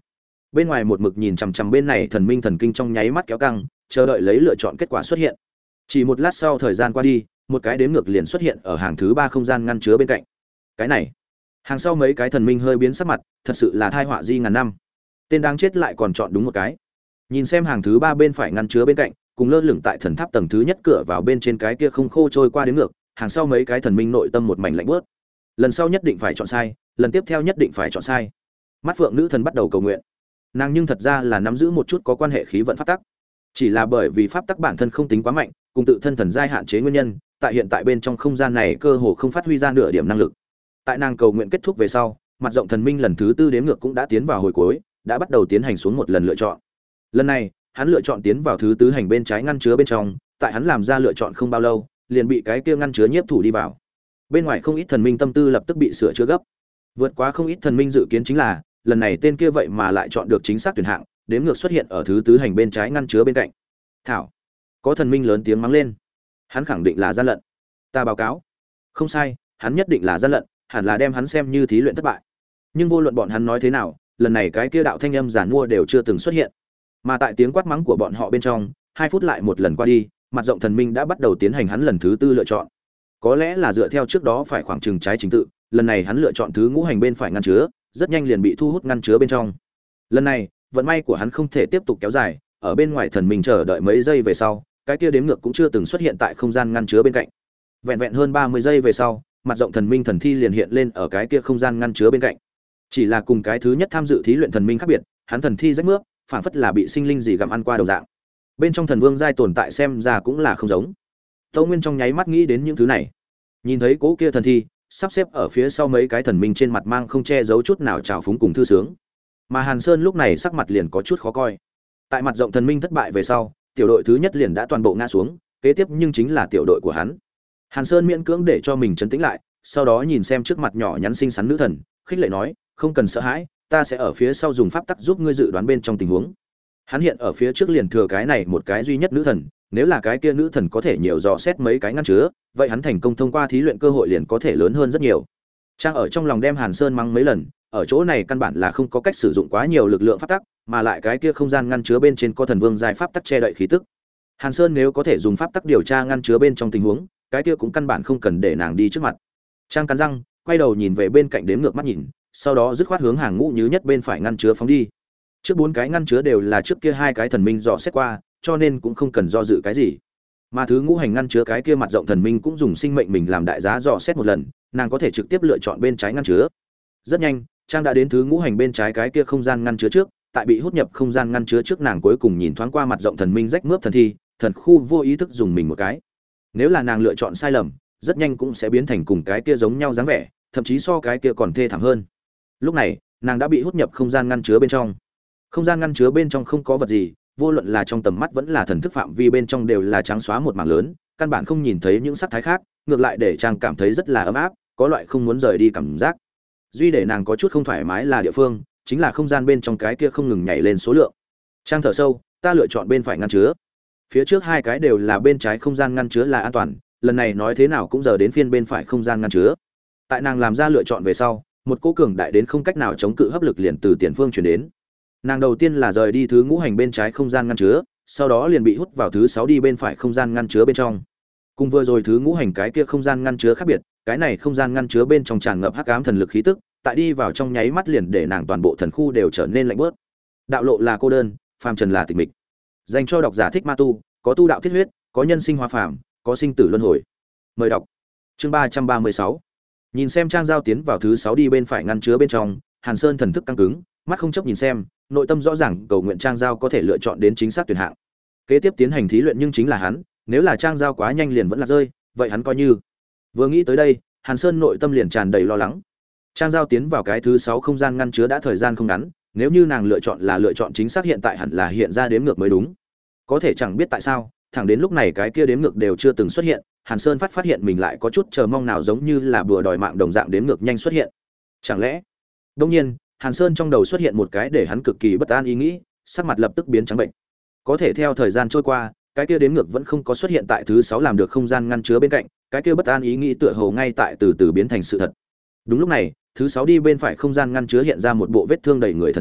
Bên ngoài một mực nhìn chằm chằm bên này thần minh thần kinh trong nháy mắt kéo căng, chờ đợi lấy lựa chọn kết quả xuất hiện. Chỉ một lát sau thời gian qua đi, một cái đếm ngược liền xuất hiện ở hàng thứ 3 không gian ngăn chứa bên cạnh. Cái này, hàng sau mấy cái thần minh hơi biến sắc mặt, thật sự là tai họa di ngàn năm. Tên đáng chết lại còn chọn đúng một cái. Nhìn xem hàng thứ 3 bên phải ngăn chứa bên cạnh, cùng lơ lửng tại thần tháp tầng thứ nhất cửa vào bên trên cái kia không khô trôi qua đến ngược, hàng sau mấy cái thần minh nội tâm một mảnh lạnh buốt. Lần sau nhất định phải chọn sai, lần tiếp theo nhất định phải chọn sai. Mắt Phượng nữ thần bắt đầu cầu nguyện. Nàng nhưng thật ra là nắm giữ một chút có quan hệ khí vận pháp tắc, chỉ là bởi vì pháp tắc bản thân không tính quá mạnh, cùng tự thân thần giai hạn chế nguyên nhân, tại hiện tại bên trong không gian này cơ hồ không phát huy ra nửa điểm năng lực. Tại nàng cầu nguyện kết thúc về sau, mặt rộng thần minh lần thứ 4 đếm ngược cũng đã tiến vào hồi cuối, đã bắt đầu tiến hành xuống một lần lựa chọn. Lần này, hắn lựa chọn tiến vào thứ 4 hành bên trái ngăn chứa bên trong, tại hắn làm ra lựa chọn không bao lâu, liền bị cái kia ngăn chứa nhiếp thủ đi vào. Bên ngoài không ít thần minh tâm tư lập tức bị sửa chữa gấp. Vượt quá không ít thần minh dự kiến chính là, lần này tên kia vậy mà lại chọn được chính xác tuyển hạng, đếm ngược xuất hiện ở thứ 4 hành bên trái ngăn chứa bên cạnh. Thảo, có thần minh lớn tiếng mắng lên. Hắn khẳng định là gian lận. Ta báo cáo. Không sai, hắn nhất định là gian lận, hẳn là đem hắn xem như thí luyện thất bại. Nhưng vô luận bọn hắn nói thế nào, lần này cái kia đạo thanh âm giản mua đều chưa từng xuất hiện. Mà tại tiếng quát mắng của bọn họ bên trong, 2 phút lại một lần qua đi, mặt rộng thần minh đã bắt đầu tiến hành hắn lần thứ 4 lựa chọn. Có lẽ là dựa theo trước đó phải khoảng chừng trái trình tự, lần này hắn lựa chọn thứ ngũ hành bên phải ngăn chứa, rất nhanh liền bị thu hút ngăn chứa bên trong. Lần này, vận may của hắn không thể tiếp tục kéo dài, ở bên ngoài thần minh chờ đợi mấy giây về sau, cái kia đếm ngược cũng chưa từng xuất hiện tại không gian ngăn chứa bên cạnh. Vẹn vẹn hơn 30 giây về sau, mặt rộng thần minh thần thi liền hiện lên ở cái kia không gian ngăn chứa bên cạnh. Chỉ là cùng cái thứ nhất tham dự thí luyện thần minh khác biệt, hắn thần thi rách mướp, phản phất là bị sinh linh gì gặm ăn qua đồng dạng. Bên trong thần vương giai tồn tại xem ra cũng là không giống. Tâu Nguyên trong nháy mắt nghĩ đến những thứ này. Nhìn thấy cố kia thần thi, sắp xếp ở phía sau mấy cái thần minh trên mặt mang không che giấu chút nào trào phúng cùng thư sướng. Mà Hàn Sơn lúc này sắc mặt liền có chút khó coi. Tại mặt rộng thần minh thất bại về sau, tiểu đội thứ nhất liền đã toàn bộ ngã xuống, kế tiếp nhưng chính là tiểu đội của hắn. Hàn Sơn miễn cưỡng để cho mình trấn tĩnh lại, sau đó nhìn xem trước mặt nhỏ nhắn xinh xắn nữ thần, khích lệ nói, không cần sợ hãi, ta sẽ ở phía sau dùng pháp tắc giúp ngươi dự đoán bên trong tình huống. Hắn hiện ở phía trước liền thừa cái này một cái duy nhất nữ thần, nếu là cái kia nữ thần có thể nhiều dò xét mấy cái ngăn chứa, vậy hắn thành công thông qua thí luyện cơ hội liền có thể lớn hơn rất nhiều. Trang ở trong lòng đem Hàn Sơn mắng mấy lần, ở chỗ này căn bản là không có cách sử dụng quá nhiều lực lượng pháp tắc, mà lại cái kia không gian ngăn chứa bên trên có thần vương giai pháp tắc che đậy khí tức. Hàn Sơn nếu có thể dùng pháp tắc điều tra ngăn chứa bên trong tình huống, cái kia cũng căn bản không cần để nàng đi trước mặt. Trang cắn răng, quay đầu nhìn về bên cạnh đếm ngược mắt nhìn, sau đó dứt khoát hướng hàng ngũ nhứ nhất bên phải ngăn chứa phóng đi. Trước 4 cái ngăn chứa đều là trước kia 2 cái thần minh dò xét qua, cho nên cũng không cần do dự cái gì. Mà thứ ngũ hành ngăn chứa cái kia mặt rộng thần minh cũng dùng sinh mệnh mình làm đại giá dò xét một lần, nàng có thể trực tiếp lựa chọn bên trái ngăn chứa. Rất nhanh, Trang đã đến thứ ngũ hành bên trái cái kia không gian ngăn chứa trước, tại bị hút nhập không gian ngăn chứa trước nàng cuối cùng nhìn thoáng qua mặt rộng thần minh rách mướp thần thi, thần khu vô ý thức dùng mình một cái. Nếu là nàng lựa chọn sai lầm, rất nhanh cũng sẽ biến thành cùng cái kia giống nhau dáng vẻ, thậm chí so cái kia còn thê thảm hơn. Lúc này, nàng đã bị hút nhập không gian ngăn chứa bên trong. Không gian ngăn chứa bên trong không có vật gì, vô luận là trong tầm mắt vẫn là thần thức phạm vi bên trong đều là trắng xóa một mảng lớn, căn bản không nhìn thấy những sắc thái khác, ngược lại để Trang cảm thấy rất là ấm áp, có loại không muốn rời đi cảm giác. Duy để nàng có chút không thoải mái là địa phương, chính là không gian bên trong cái kia không ngừng nhảy lên số lượng. Trang thở sâu, ta lựa chọn bên phải ngăn chứa. Phía trước 2 cái đều là bên trái không gian ngăn chứa là an toàn, lần này nói thế nào cũng giờ đến phiên bên phải không gian ngăn chứa. Tại nàng làm ra lựa chọn về sau, một cỗ cường đại đến không cách nào chống cự hấp lực liền từ tiền phương truyền đến. Nàng đầu tiên là rời đi thứ ngũ hành bên trái không gian ngăn chứa, sau đó liền bị hút vào thứ 6 đi bên phải không gian ngăn chứa bên trong. Cùng vừa rồi thứ ngũ hành cái kia không gian ngăn chứa khác biệt, cái này không gian ngăn chứa bên trong tràn ngập hắc ám thần lực khí tức, tại đi vào trong nháy mắt liền để nàng toàn bộ thần khu đều trở nên lạnh bớt. Đạo lộ là cô đơn, phàm trần là tịch mịch. Dành cho độc giả thích ma tu, có tu đạo thiết huyết, có nhân sinh hóa phàm, có sinh tử luân hồi. Mời đọc. Chương 336. Nhìn xem Trang giao tiến vào thứ 6 đi bên phải ngăn chứa bên trong, Hàn Sơn thần thức căng cứng, mắt không chấp nhìn xem, nội tâm rõ ràng cầu nguyện Trang giao có thể lựa chọn đến chính xác tuyển hạng. Kế tiếp tiến hành thí luyện nhưng chính là hắn, nếu là Trang giao quá nhanh liền vẫn là rơi, vậy hắn coi như. Vừa nghĩ tới đây, Hàn Sơn nội tâm liền tràn đầy lo lắng. Trang giao tiến vào cái thứ 6 không gian ngăn chứa đã thời gian không ngắn, nếu như nàng lựa chọn là lựa chọn chính xác hiện tại hẳn là hiện ra đếm ngược mới đúng. Có thể chẳng biết tại sao, thẳng đến lúc này cái kia đếm ngược đều chưa từng xuất hiện, Hàn Sơn phát hiện mình lại có chút chờ mong nào giống như là bùa đòi mạng đồng dạng đếm ngược nhanh xuất hiện. Chẳng lẽ? Đương nhiên, Hàn Sơn trong đầu xuất hiện một cái để hắn cực kỳ bất an ý nghĩ, sắc mặt lập tức biến trắng bệnh. Có thể theo thời gian trôi qua, cái kia đếm ngược vẫn không có xuất hiện tại thứ 6 làm được không gian ngăn chứa bên cạnh, cái kia bất an ý nghĩ tựa hồ ngay tại từ từ biến thành sự thật. Đúng lúc này, thứ 6 đi bên phải không gian ngăn chứa hiện ra một bộ vết thương đầy người thần thi,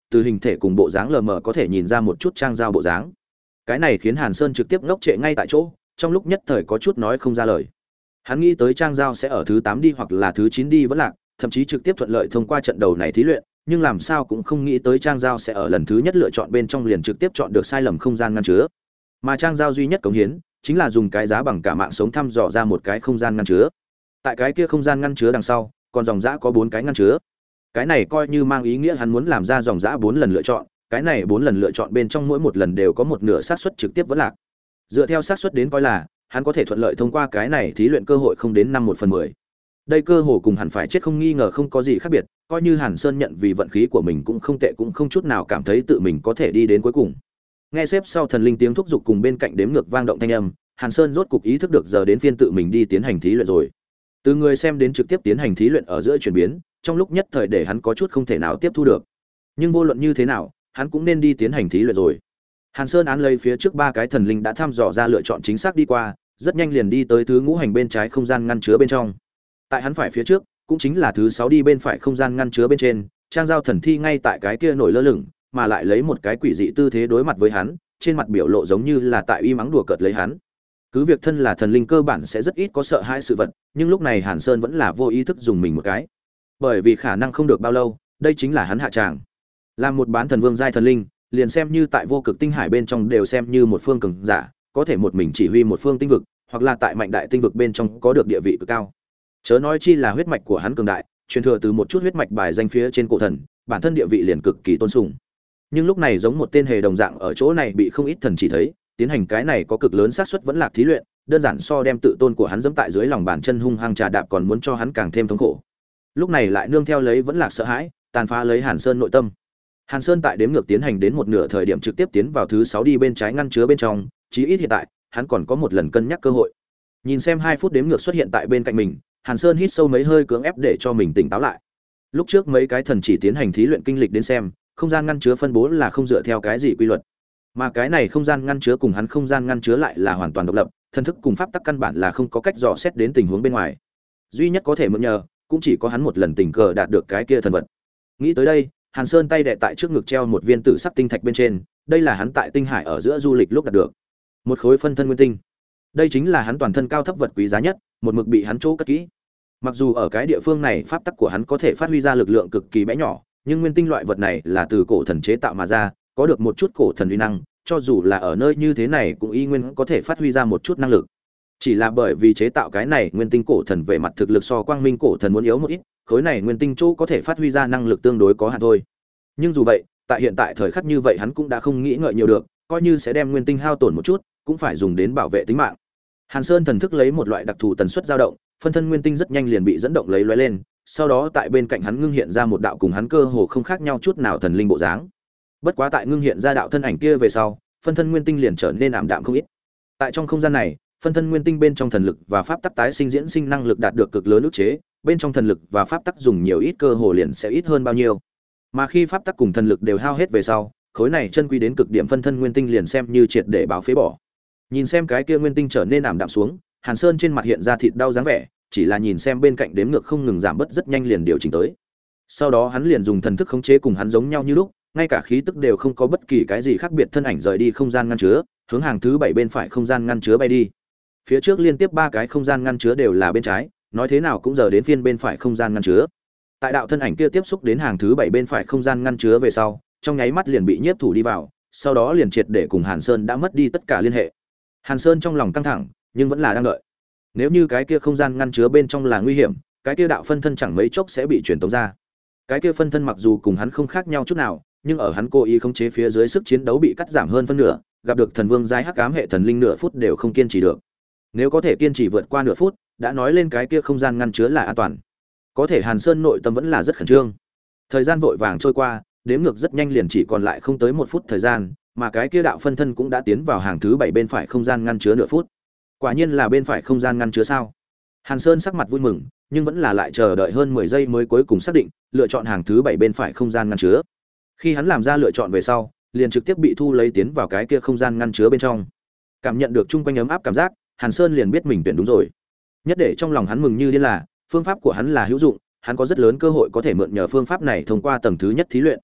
từ hình thể cùng bộ dáng lờ mờ có thể nhìn ra một chút trang giao bộ dáng. Cái này khiến Hàn Sơn trực tiếp ngốc trệ ngay tại chỗ, trong lúc nhất thời có chút nói không ra lời. Hắn nghĩ tới trang giao sẽ ở thứ 8 đi hoặc là thứ 9 đi vẫn lạc, thậm chí trực tiếp thuận lợi thông qua trận đầu này thí luyện, nhưng làm sao cũng không nghĩ tới trang giao sẽ ở lần thứ nhất lựa chọn bên trong liền trực tiếp chọn được sai lầm không gian ngăn chứa. Mà trang giao duy nhất cống hiến chính là dùng cái giá bằng cả mạng sống thăm dò ra một cái không gian ngăn chứa. Tại cái kia không gian ngăn chứa đằng sau, còn dòng dã có 4 cái ngăn chứa. Cái này coi như mang ý nghĩa hắn muốn làm ra dòng dã 4 lần lựa chọn, cái này 4 lần lựa chọn bên trong mỗi một lần đều có một nửa xác suất trực tiếp vẫn lạc. Dựa theo xác suất đến coi là, hắn có thể thuận lợi thông qua cái này thí luyện cơ hội không đến 5/10. Đây cơ hồ cùng hẳn phải chết không nghi ngờ không có gì khác biệt, coi như Hàn Sơn nhận vì vận khí của mình cũng không tệ cũng không chút nào cảm thấy tự mình có thể đi đến cuối cùng. Nghe xếp sau thần linh tiếng thúc giục cùng bên cạnh đếm ngược vang động thanh âm, Hàn Sơn rốt cục ý thức được giờ đến phiên tự mình đi tiến hành thí luyện rồi. Từ người xem đến trực tiếp tiến hành thí luyện ở giữa chuyển biến, trong lúc nhất thời để hắn có chút không thể nào tiếp thu được. Nhưng vô luận như thế nào, hắn cũng nên đi tiến hành thí luyện rồi. Hàn Sơn án lấy phía trước 3 cái thần linh đã thăm dò ra lựa chọn chính xác đi qua, rất nhanh liền đi tới thứ ngũ hành bên trái không gian ngăn chứa bên trong. Tại hắn phải phía trước, cũng chính là thứ 6 đi bên phải không gian ngăn chứa bên trên, trang giao thần thi ngay tại cái kia nổi lơ lửng, mà lại lấy một cái quỷ dị tư thế đối mặt với hắn, trên mặt biểu lộ giống như là tại uy mắng đùa cợt lấy hắn. Cứ việc thân là thần linh cơ bản sẽ rất ít có sợ hãi sự vật, nhưng lúc này Hàn Sơn vẫn là vô ý thức dùng mình một cái. Bởi vì khả năng không được bao lâu, đây chính là hắn hạ tràng. Làm một bán thần vương giai thần linh, liền xem như tại vô cực tinh hải bên trong đều xem như một phương cường giả, có thể một mình chỉ huy một phương tinh vực, hoặc là tại mạnh đại tinh vực bên trong có được địa vị cực cao. Chớ nói chi là huyết mạch của hắn cường đại, truyền thừa từ một chút huyết mạch bài danh phía trên cổ thần, bản thân địa vị liền cực kỳ tôn sùng. Nhưng lúc này giống một tên hề đồng dạng ở chỗ này bị không ít thần chỉ thấy, tiến hành cái này có cực lớn xác suất vẫn lạc thí luyện, đơn giản so đem tự tôn của hắn giẫm tại dưới lòng bàn chân hung hăng trà đạp còn muốn cho hắn càng thêm thống khổ. Lúc này lại nương theo lấy vẫn lạc sợ hãi, tàn phá lấy Hàn Sơn nội tâm. Hàn Sơn tại đếm ngược tiến hành đến một nửa thời điểm trực tiếp tiến vào thứ 6 đi bên trái ngăn chứa bên trong, chí ít hiện tại, hắn còn có một lần cân nhắc cơ hội. Nhìn xem 2 phút đếm ngược xuất hiện tại bên cạnh mình, Hàn Sơn hít sâu mấy hơi cưỡng ép để cho mình tỉnh táo lại. Lúc trước mấy cái thần chỉ tiến hành thí luyện kinh lịch đến xem, không gian ngăn chứa phân bố là không dựa theo cái gì quy luật. Mà cái này không gian ngăn chứa cùng hắn không gian ngăn chứa lại là hoàn toàn độc lập, thần thức cùng pháp tắc căn bản là không có cách dò xét đến tình huống bên ngoài. Duy nhất có thể mượn nhờ, cũng chỉ có hắn một lần tình cờ đạt được cái kia thần vật. Nghĩ tới đây, Hàn Sơn tay đè tại trước ngực treo một viên tử sắc tinh thạch bên trên, đây là hắn tại tinh hải ở giữa du lịch lúc đạt được. Một khối phân thân nguyên tinh. Đây chính là hắn toàn thân cao thấp vật quý giá nhất, một mực bị hắn chỗ cất kỹ. Mặc dù ở cái địa phương này pháp tắc của hắn có thể phát huy ra lực lượng cực kỳ bé nhỏ, nhưng nguyên tinh loại vật này là từ cổ thần chế tạo mà ra, có được một chút cổ thần uy năng, cho dù là ở nơi như thế này cũng y nguyên có thể phát huy ra một chút năng lực. Chỉ là bởi vì chế tạo cái này nguyên tinh cổ thần về mặt thực lực so quang minh cổ thần muốn yếu một ít, khối này nguyên tinh chỗ có thể phát huy ra năng lực tương đối có hạn thôi. Nhưng dù vậy, tại hiện tại thời khắc như vậy hắn cũng đã không nghĩ ngợi nhiều được, coi như sẽ đem nguyên tinh hao tổn một chút, cũng phải dùng đến bảo vệ tính mạng. Hàn Sơn thần thức lấy một loại đặc thù tần suất dao động, phân thân nguyên tinh rất nhanh liền bị dẫn động lấy lóe lên, sau đó tại bên cạnh hắn ngưng hiện ra một đạo cùng hắn cơ hồ không khác nhau chút nào thần linh bộ dáng. Bất quá tại ngưng hiện ra đạo thân ảnh kia về sau, phân thân nguyên tinh liền trở nên ảm đạm không ít. Tại trong không gian này, phân thân nguyên tinh bên trong thần lực và pháp tắc tái sinh diễn sinh năng lực đạt được cực lớn ức chế, bên trong thần lực và pháp tắc dùng nhiều ít cơ hồ liền sẽ ít hơn bao nhiêu. Mà khi pháp tắc cùng thần lực đều hao hết về sau, khối này chân quý đến cực điểm phân thân nguyên tinh liền xem như triệt để báo phế bỏ. Nhìn xem cái kia nguyên tinh trở nên ảm đạm xuống, Hàn Sơn trên mặt hiện ra thịt đau dáng vẻ, chỉ là nhìn xem bên cạnh đếm ngược không ngừng giảm bớt rất nhanh liền điều chỉnh tới. Sau đó hắn liền dùng thần thức khống chế cùng hắn giống nhau như lúc, ngay cả khí tức đều không có bất kỳ cái gì khác biệt, thân ảnh rời đi không gian ngăn chứa, hướng hàng thứ 7 bên phải không gian ngăn chứa bay đi. Phía trước liên tiếp 3 cái không gian ngăn chứa đều là bên trái, nói thế nào cũng giờ đến phiên bên phải không gian ngăn chứa. Tại đạo thân ảnh kia tiếp xúc đến hàng thứ 7 bên phải không gian ngăn chứa về sau, trong nháy mắt liền bị nhiếp thủ đi vào, sau đó liền triệt để cùng Hàn Sơn đã mất đi tất cả liên hệ. Hàn Sơn trong lòng căng thẳng, nhưng vẫn là đang đợi. Nếu như cái kia không gian ngăn chứa bên trong là nguy hiểm, cái kia đạo phân thân chẳng mấy chốc sẽ bị truyền tống ra. Cái kia phân thân mặc dù cùng hắn không khác nhau chút nào, nhưng ở hắn cố ý khống chế phía dưới sức chiến đấu bị cắt giảm hơn phân nửa, gặp được thần vương giai hắc ám hệ thần linh nửa phút đều không kiên trì được. Nếu có thể kiên trì vượt qua nửa phút, đã nói lên cái kia không gian ngăn chứa là an toàn. Có thể Hàn Sơn nội tâm vẫn là rất khẩn trương. Thời gian vội vàng trôi qua, đếm ngược rất nhanh liền chỉ còn lại không tới 1 phút thời gian, mà cái kia đạo phân thân cũng đã tiến vào hàng thứ 7 bên phải không gian ngăn chứa nửa phút. Quả nhiên là bên phải không gian ngăn chứa sao? Hàn Sơn sắc mặt vui mừng, nhưng vẫn là lại chờ đợi hơn 10 giây mới cuối cùng xác định, lựa chọn hàng thứ 7 bên phải không gian ngăn chứa. Khi hắn làm ra lựa chọn về sau, liền trực tiếp bị thu lấy tiến vào cái kia không gian ngăn chứa bên trong. Cảm nhận được chung quanh ấm áp cảm giác, Hàn Sơn liền biết mình tuyển đúng rồi. Nhất để trong lòng hắn mừng như điên là, phương pháp của hắn là hữu dụng, hắn có rất lớn cơ hội có thể mượn nhờ phương pháp này thông qua tầng thứ nhất thí luyện.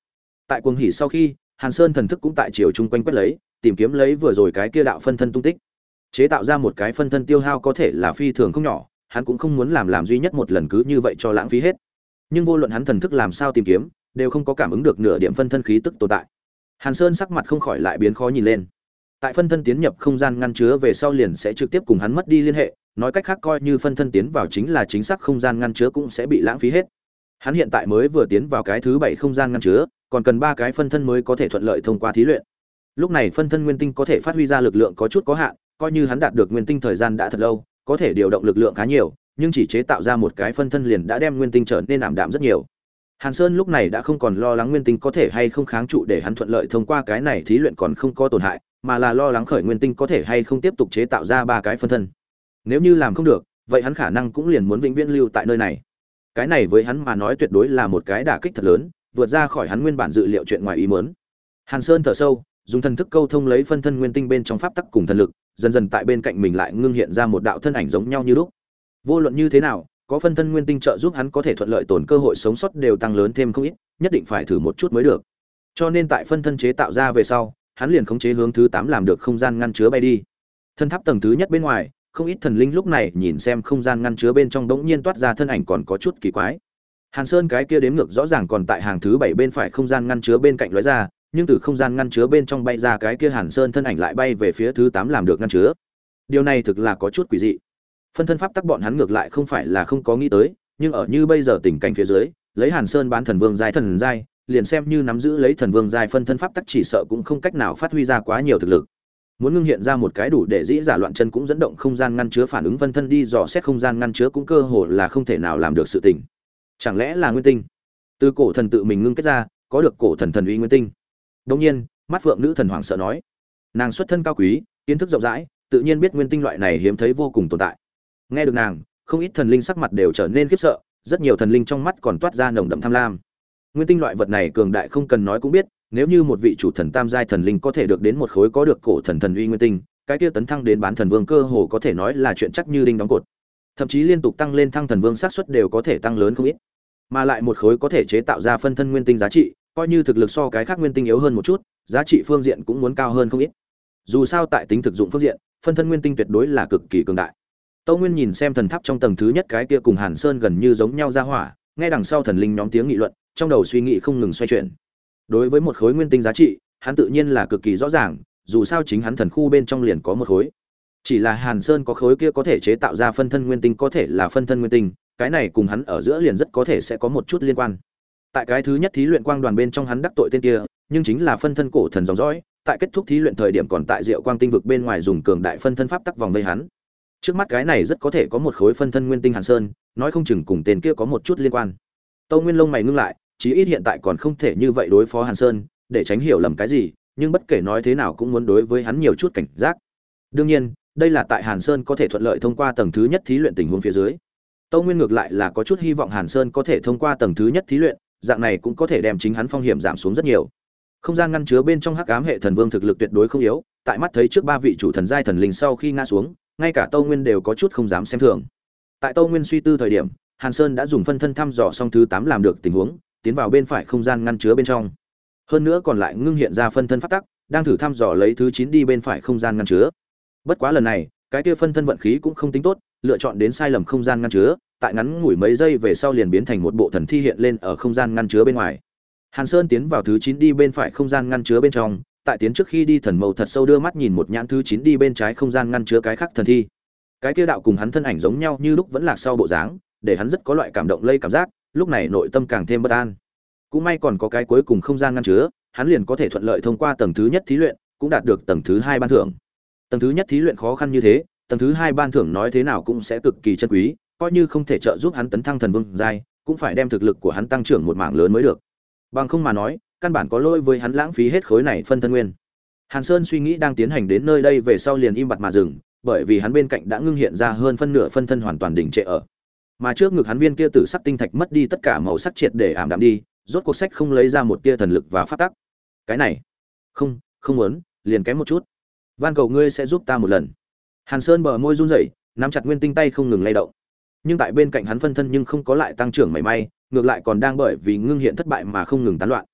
Tại cuồng hỉ sau khi, Hàn Sơn thần thức cũng tại chiều chung quanh quét lấy, tìm kiếm lấy vừa rồi cái kia đạo phân thân tung tích. Chế tạo ra một cái phân thân tiêu hao có thể là phi thường không nhỏ, hắn cũng không muốn làm duy nhất một lần cứ như vậy cho lãng phí hết. Nhưng vô luận hắn thần thức làm sao tìm kiếm, đều không có cảm ứng được nửa điểm phân thân khí tức tồn tại. Hàn Sơn sắc mặt không khỏi lại biến khó nhìn lên. Tại phân thân tiến nhập không gian ngăn chứa về sau liền sẽ trực tiếp cùng hắn mất đi liên hệ, nói cách khác coi như phân thân tiến vào chính là chính xác không gian ngăn chứa cũng sẽ bị lãng phí hết. Hắn hiện tại mới vừa tiến vào cái thứ 7 không gian ngăn chứa, còn cần 3 cái phân thân mới có thể thuận lợi thông qua thí luyện. Lúc này phân thân nguyên tinh có thể phát huy ra lực lượng có chút có hạn, coi như hắn đạt được nguyên tinh thời gian đã thật lâu, có thể điều động lực lượng khá nhiều, nhưng chỉ chế tạo ra một cái phân thân liền đã đem nguyên tinh trở nên ảm đạm rất nhiều. Hàn Sơn lúc này đã không còn lo lắng nguyên tinh có thể hay không kháng trụ để hắn thuận lợi thông qua cái này thí luyện còn không có tổn hại, mà là lo lắng khởi nguyên tinh có thể hay không tiếp tục chế tạo ra 3 cái phân thân. Nếu như làm không được, vậy hắn khả năng cũng liền muốn vĩnh viễn lưu tại nơi này. Cái này với hắn mà nói tuyệt đối là một cái đả kích thật lớn, vượt ra khỏi hắn nguyên bản dự liệu chuyện ngoài ý muốn. Hàn Sơn thở sâu, dùng thần thức câu thông lấy phân thân nguyên tinh bên trong pháp tắc cùng thần lực, dần dần tại bên cạnh mình lại ngưng hiện ra một đạo thân ảnh giống nhau như lúc. Vô luận như thế nào, có phân thân nguyên tinh trợ giúp hắn có thể thuận lợi tổn cơ hội sống sót đều tăng lớn thêm không ít, nhất định phải thử một chút mới được. Cho nên tại phân thân chế tạo ra về sau, hắn liền khống chế hướng thứ 8 làm được không gian ngăn chứa bay đi. Thân tháp tầng thứ nhất bên ngoài, không ít thần linh lúc này nhìn xem không gian ngăn chứa bên trong bỗng nhiên toát ra thân ảnh còn có chút kỳ quái. Hàn Sơn cái kia đếm ngược rõ ràng còn tại hàng thứ 7 bên phải không gian ngăn chứa bên cạnh lóe ra, nhưng từ không gian ngăn chứa bên trong bay ra cái kia Hàn Sơn thân ảnh lại bay về phía thứ 8 làm được ngăn chứa. Điều này thực là có chút quỷ dị. Phân thân pháp tắc bọn hắn ngược lại không phải là không có nghĩ tới, nhưng ở như bây giờ tình cảnh phía dưới, lấy Hàn Sơn bán thần vương giai thần giai, liền xem như nắm giữ lấy thần vương giai phân thân pháp tắc chỉ sợ cũng không cách nào phát huy ra quá nhiều thực lực. Muốn ngưng hiện ra một cái đủ để dĩ giả loạn chân cũng dẫn động không gian ngăn chứa phản ứng phân thân đi dò xét không gian ngăn chứa cũng cơ hồ là không thể nào làm được sự tình. Chẳng lẽ là nguyên tinh? Từ cổ thần tự mình ngưng kết ra, có được cổ thần thần uy nguyên tinh. Đương nhiên, mắt phượng nữ thần hoàng sợ nói, nàng xuất thân cao quý, kiến thức rộng rãi, tự nhiên biết nguyên tinh loại này hiếm thấy vô cùng tồn tại. Nghe được nàng, không ít thần linh sắc mặt đều trở nên khiếp sợ, rất nhiều thần linh trong mắt còn toát ra nồng đậm tham lam. Nguyên tinh loại vật này cường đại không cần nói cũng biết, nếu như một vị chủ thần tam giai thần linh có thể được đến một khối có được cổ thần thần uy nguyên tinh, cái kia tấn thăng đến bán thần vương cơ hồ có thể nói là chuyện chắc như đinh đóng cột. Thậm chí liên tục tăng lên thăng thần vương xác suất đều có thể tăng lớn không ít. Mà lại một khối có thể chế tạo ra phân thân nguyên tinh giá trị, coi như thực lực so cái khác nguyên tinh yếu hơn một chút, giá trị phương diện cũng muốn cao hơn không ít. Dù sao tại tính thực dụng phương diện, phân thân nguyên tinh tuyệt đối là cực kỳ cường đại. Tâu Nguyên nhìn xem thần tháp trong tầng thứ nhất cái kia cùng Hàn Sơn gần như giống nhau ra hỏa, nghe đằng sau thần linh nhóm tiếng nghị luận, trong đầu suy nghĩ không ngừng xoay chuyển. Đối với một khối nguyên tinh giá trị, hắn tự nhiên là cực kỳ rõ ràng, dù sao chính hắn thần khu bên trong liền có một khối. Chỉ là Hàn Sơn có khối kia có thể chế tạo ra phân thân nguyên tinh có thể là phân thân nguyên tinh, cái này cùng hắn ở giữa liền rất có thể sẽ có một chút liên quan. Tại cái thứ nhất thí luyện quang đoàn bên trong hắn đắc tội tên kia, nhưng chính là phân thân cổ thần dòng dõi, tại kết thúc thí luyện thời điểm còn tại Diệu Quang tinh vực bên ngoài dùng cường đại phân thân pháp tắc vòng vây hắn. Trước mắt cái này rất có thể có một khối phân thân nguyên tinh Hàn Sơn, nói không chừng cùng tên kia có một chút liên quan. Tâu Nguyên lông mày ngưng lại, chí ít hiện tại còn không thể như vậy đối phó Hàn Sơn, để tránh hiểu lầm cái gì, nhưng bất kể nói thế nào cũng muốn đối với hắn nhiều chút cảnh giác. Đương nhiên, đây là tại Hàn Sơn có thể thuận lợi thông qua tầng thứ nhất thí luyện tình huống phía dưới. Tâu Nguyên ngược lại là có chút hy vọng Hàn Sơn có thể thông qua tầng thứ nhất thí luyện, dạng này cũng có thể đem chính hắn phong hiểm giảm xuống rất nhiều. Không gian ngăn chứa bên trong Hắc Ám hệ thần vương thực lực tuyệt đối không yếu, tại mắt thấy trước 3 vị chủ thần giai thần linh sau khi ngã xuống, ngay cả Tâu Nguyên đều có chút không dám xem thường. Tại Tâu Nguyên suy tư thời điểm, Hàn Sơn đã dùng phân thân thăm dò xong thứ 8 làm được tình huống, tiến vào bên phải không gian ngăn chứa bên trong. Hơn nữa còn lại ngưng hiện ra phân thân pháp tắc, đang thử thăm dò lấy thứ 9 đi bên phải không gian ngăn chứa. Bất quá lần này, cái kia phân thân vận khí cũng không tính tốt, lựa chọn đến sai lầm không gian ngăn chứa, tại ngắn ngủi mấy giây về sau liền biến thành một bộ thần thi hiện lên ở không gian ngăn chứa bên ngoài. Hàn Sơn tiến vào thứ 9 đi bên phải không gian ngăn chứa bên trong, tại tiến trước khi đi thần mâu thật sâu đưa mắt nhìn một nhãn thứ 9 đi bên trái không gian ngăn chứa cái khác thần thi. Cái kia đạo cùng hắn thân ảnh giống nhau như lúc vẫn lạc sau bộ dáng, để hắn rất có loại cảm động lây cảm giác, lúc này nội tâm càng thêm bất an. Cũng may còn có cái cuối cùng không gian ngăn chứa, hắn liền có thể thuận lợi thông qua tầng thứ nhất thí luyện, cũng đạt được tầng thứ 2 ban thưởng. Tầng thứ nhất thí luyện khó khăn như thế, tầng thứ 2 ban thưởng nói thế nào cũng sẽ cực kỳ chân quý, coi như không thể trợ giúp hắn tấn thăng thần vương giai, cũng phải đem thực lực của hắn tăng trưởng một mảng lớn mới được. Bằng không mà nói, căn bản có lỗi với hắn lãng phí hết khối này phân thân nguyên. Hàn Sơn suy nghĩ đang tiến hành đến nơi đây về sau liền im bặt mà dừng, bởi vì hắn bên cạnh đã ngưng hiện ra hơn phân nửa phân thân hoàn toàn đỉnh trệ ở. Mà trước ngực hắn viên kia tử sắc tinh thạch mất đi tất cả màu sắc triệt để ảm đạm đi, rốt cuộc sách không lấy ra một tia thần lực và pháp tắc. Cái này, không muốn, liền kém một chút. Van cầu ngươi sẽ giúp ta một lần. Hàn Sơn bờ môi run rẩy, nắm chặt nguyên tinh tay không ngừng lay động. Nhưng tại bên cạnh hắn phân thân nhưng không có lại tăng trưởng mảy may, ngược lại còn đang bởi vì ngưng hiện thất bại mà không ngừng tán loạn.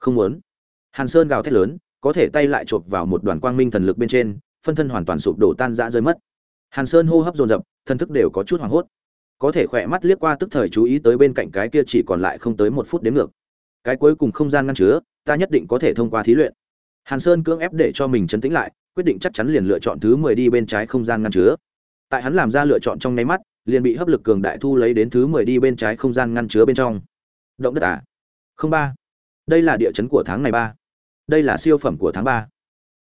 Không muốn. Hàn Sơn gào thét lớn, có thể tay lại chộp vào một đoàn quang minh thần lực bên trên, phân thân hoàn toàn sụp đổ tan rã rơi mất. Hàn Sơn hô hấp dồn dập, thân thức đều có chút hoảng hốt. Có thể khỏe mắt liếc qua tức thời chú ý tới bên cạnh cái kia chỉ còn lại không tới 1 phút đếm ngược. Cái cuối cùng không gian ngăn chứa, ta nhất định có thể thông qua thí luyện. Hàn Sơn cưỡng ép để cho mình trấn tĩnh lại, quyết định chắc chắn liền lựa chọn thứ 10 đi bên trái không gian ngăn chứa. Tại hắn làm ra lựa chọn trong nháy mắt, liền bị hấp lực cường đại thu lấy đến thứ 10 đi bên trái không gian ngăn chứa bên trong. Động đất à? Không ba. Đây là địa chấn của tháng này 3. Đây là siêu phẩm của tháng 3.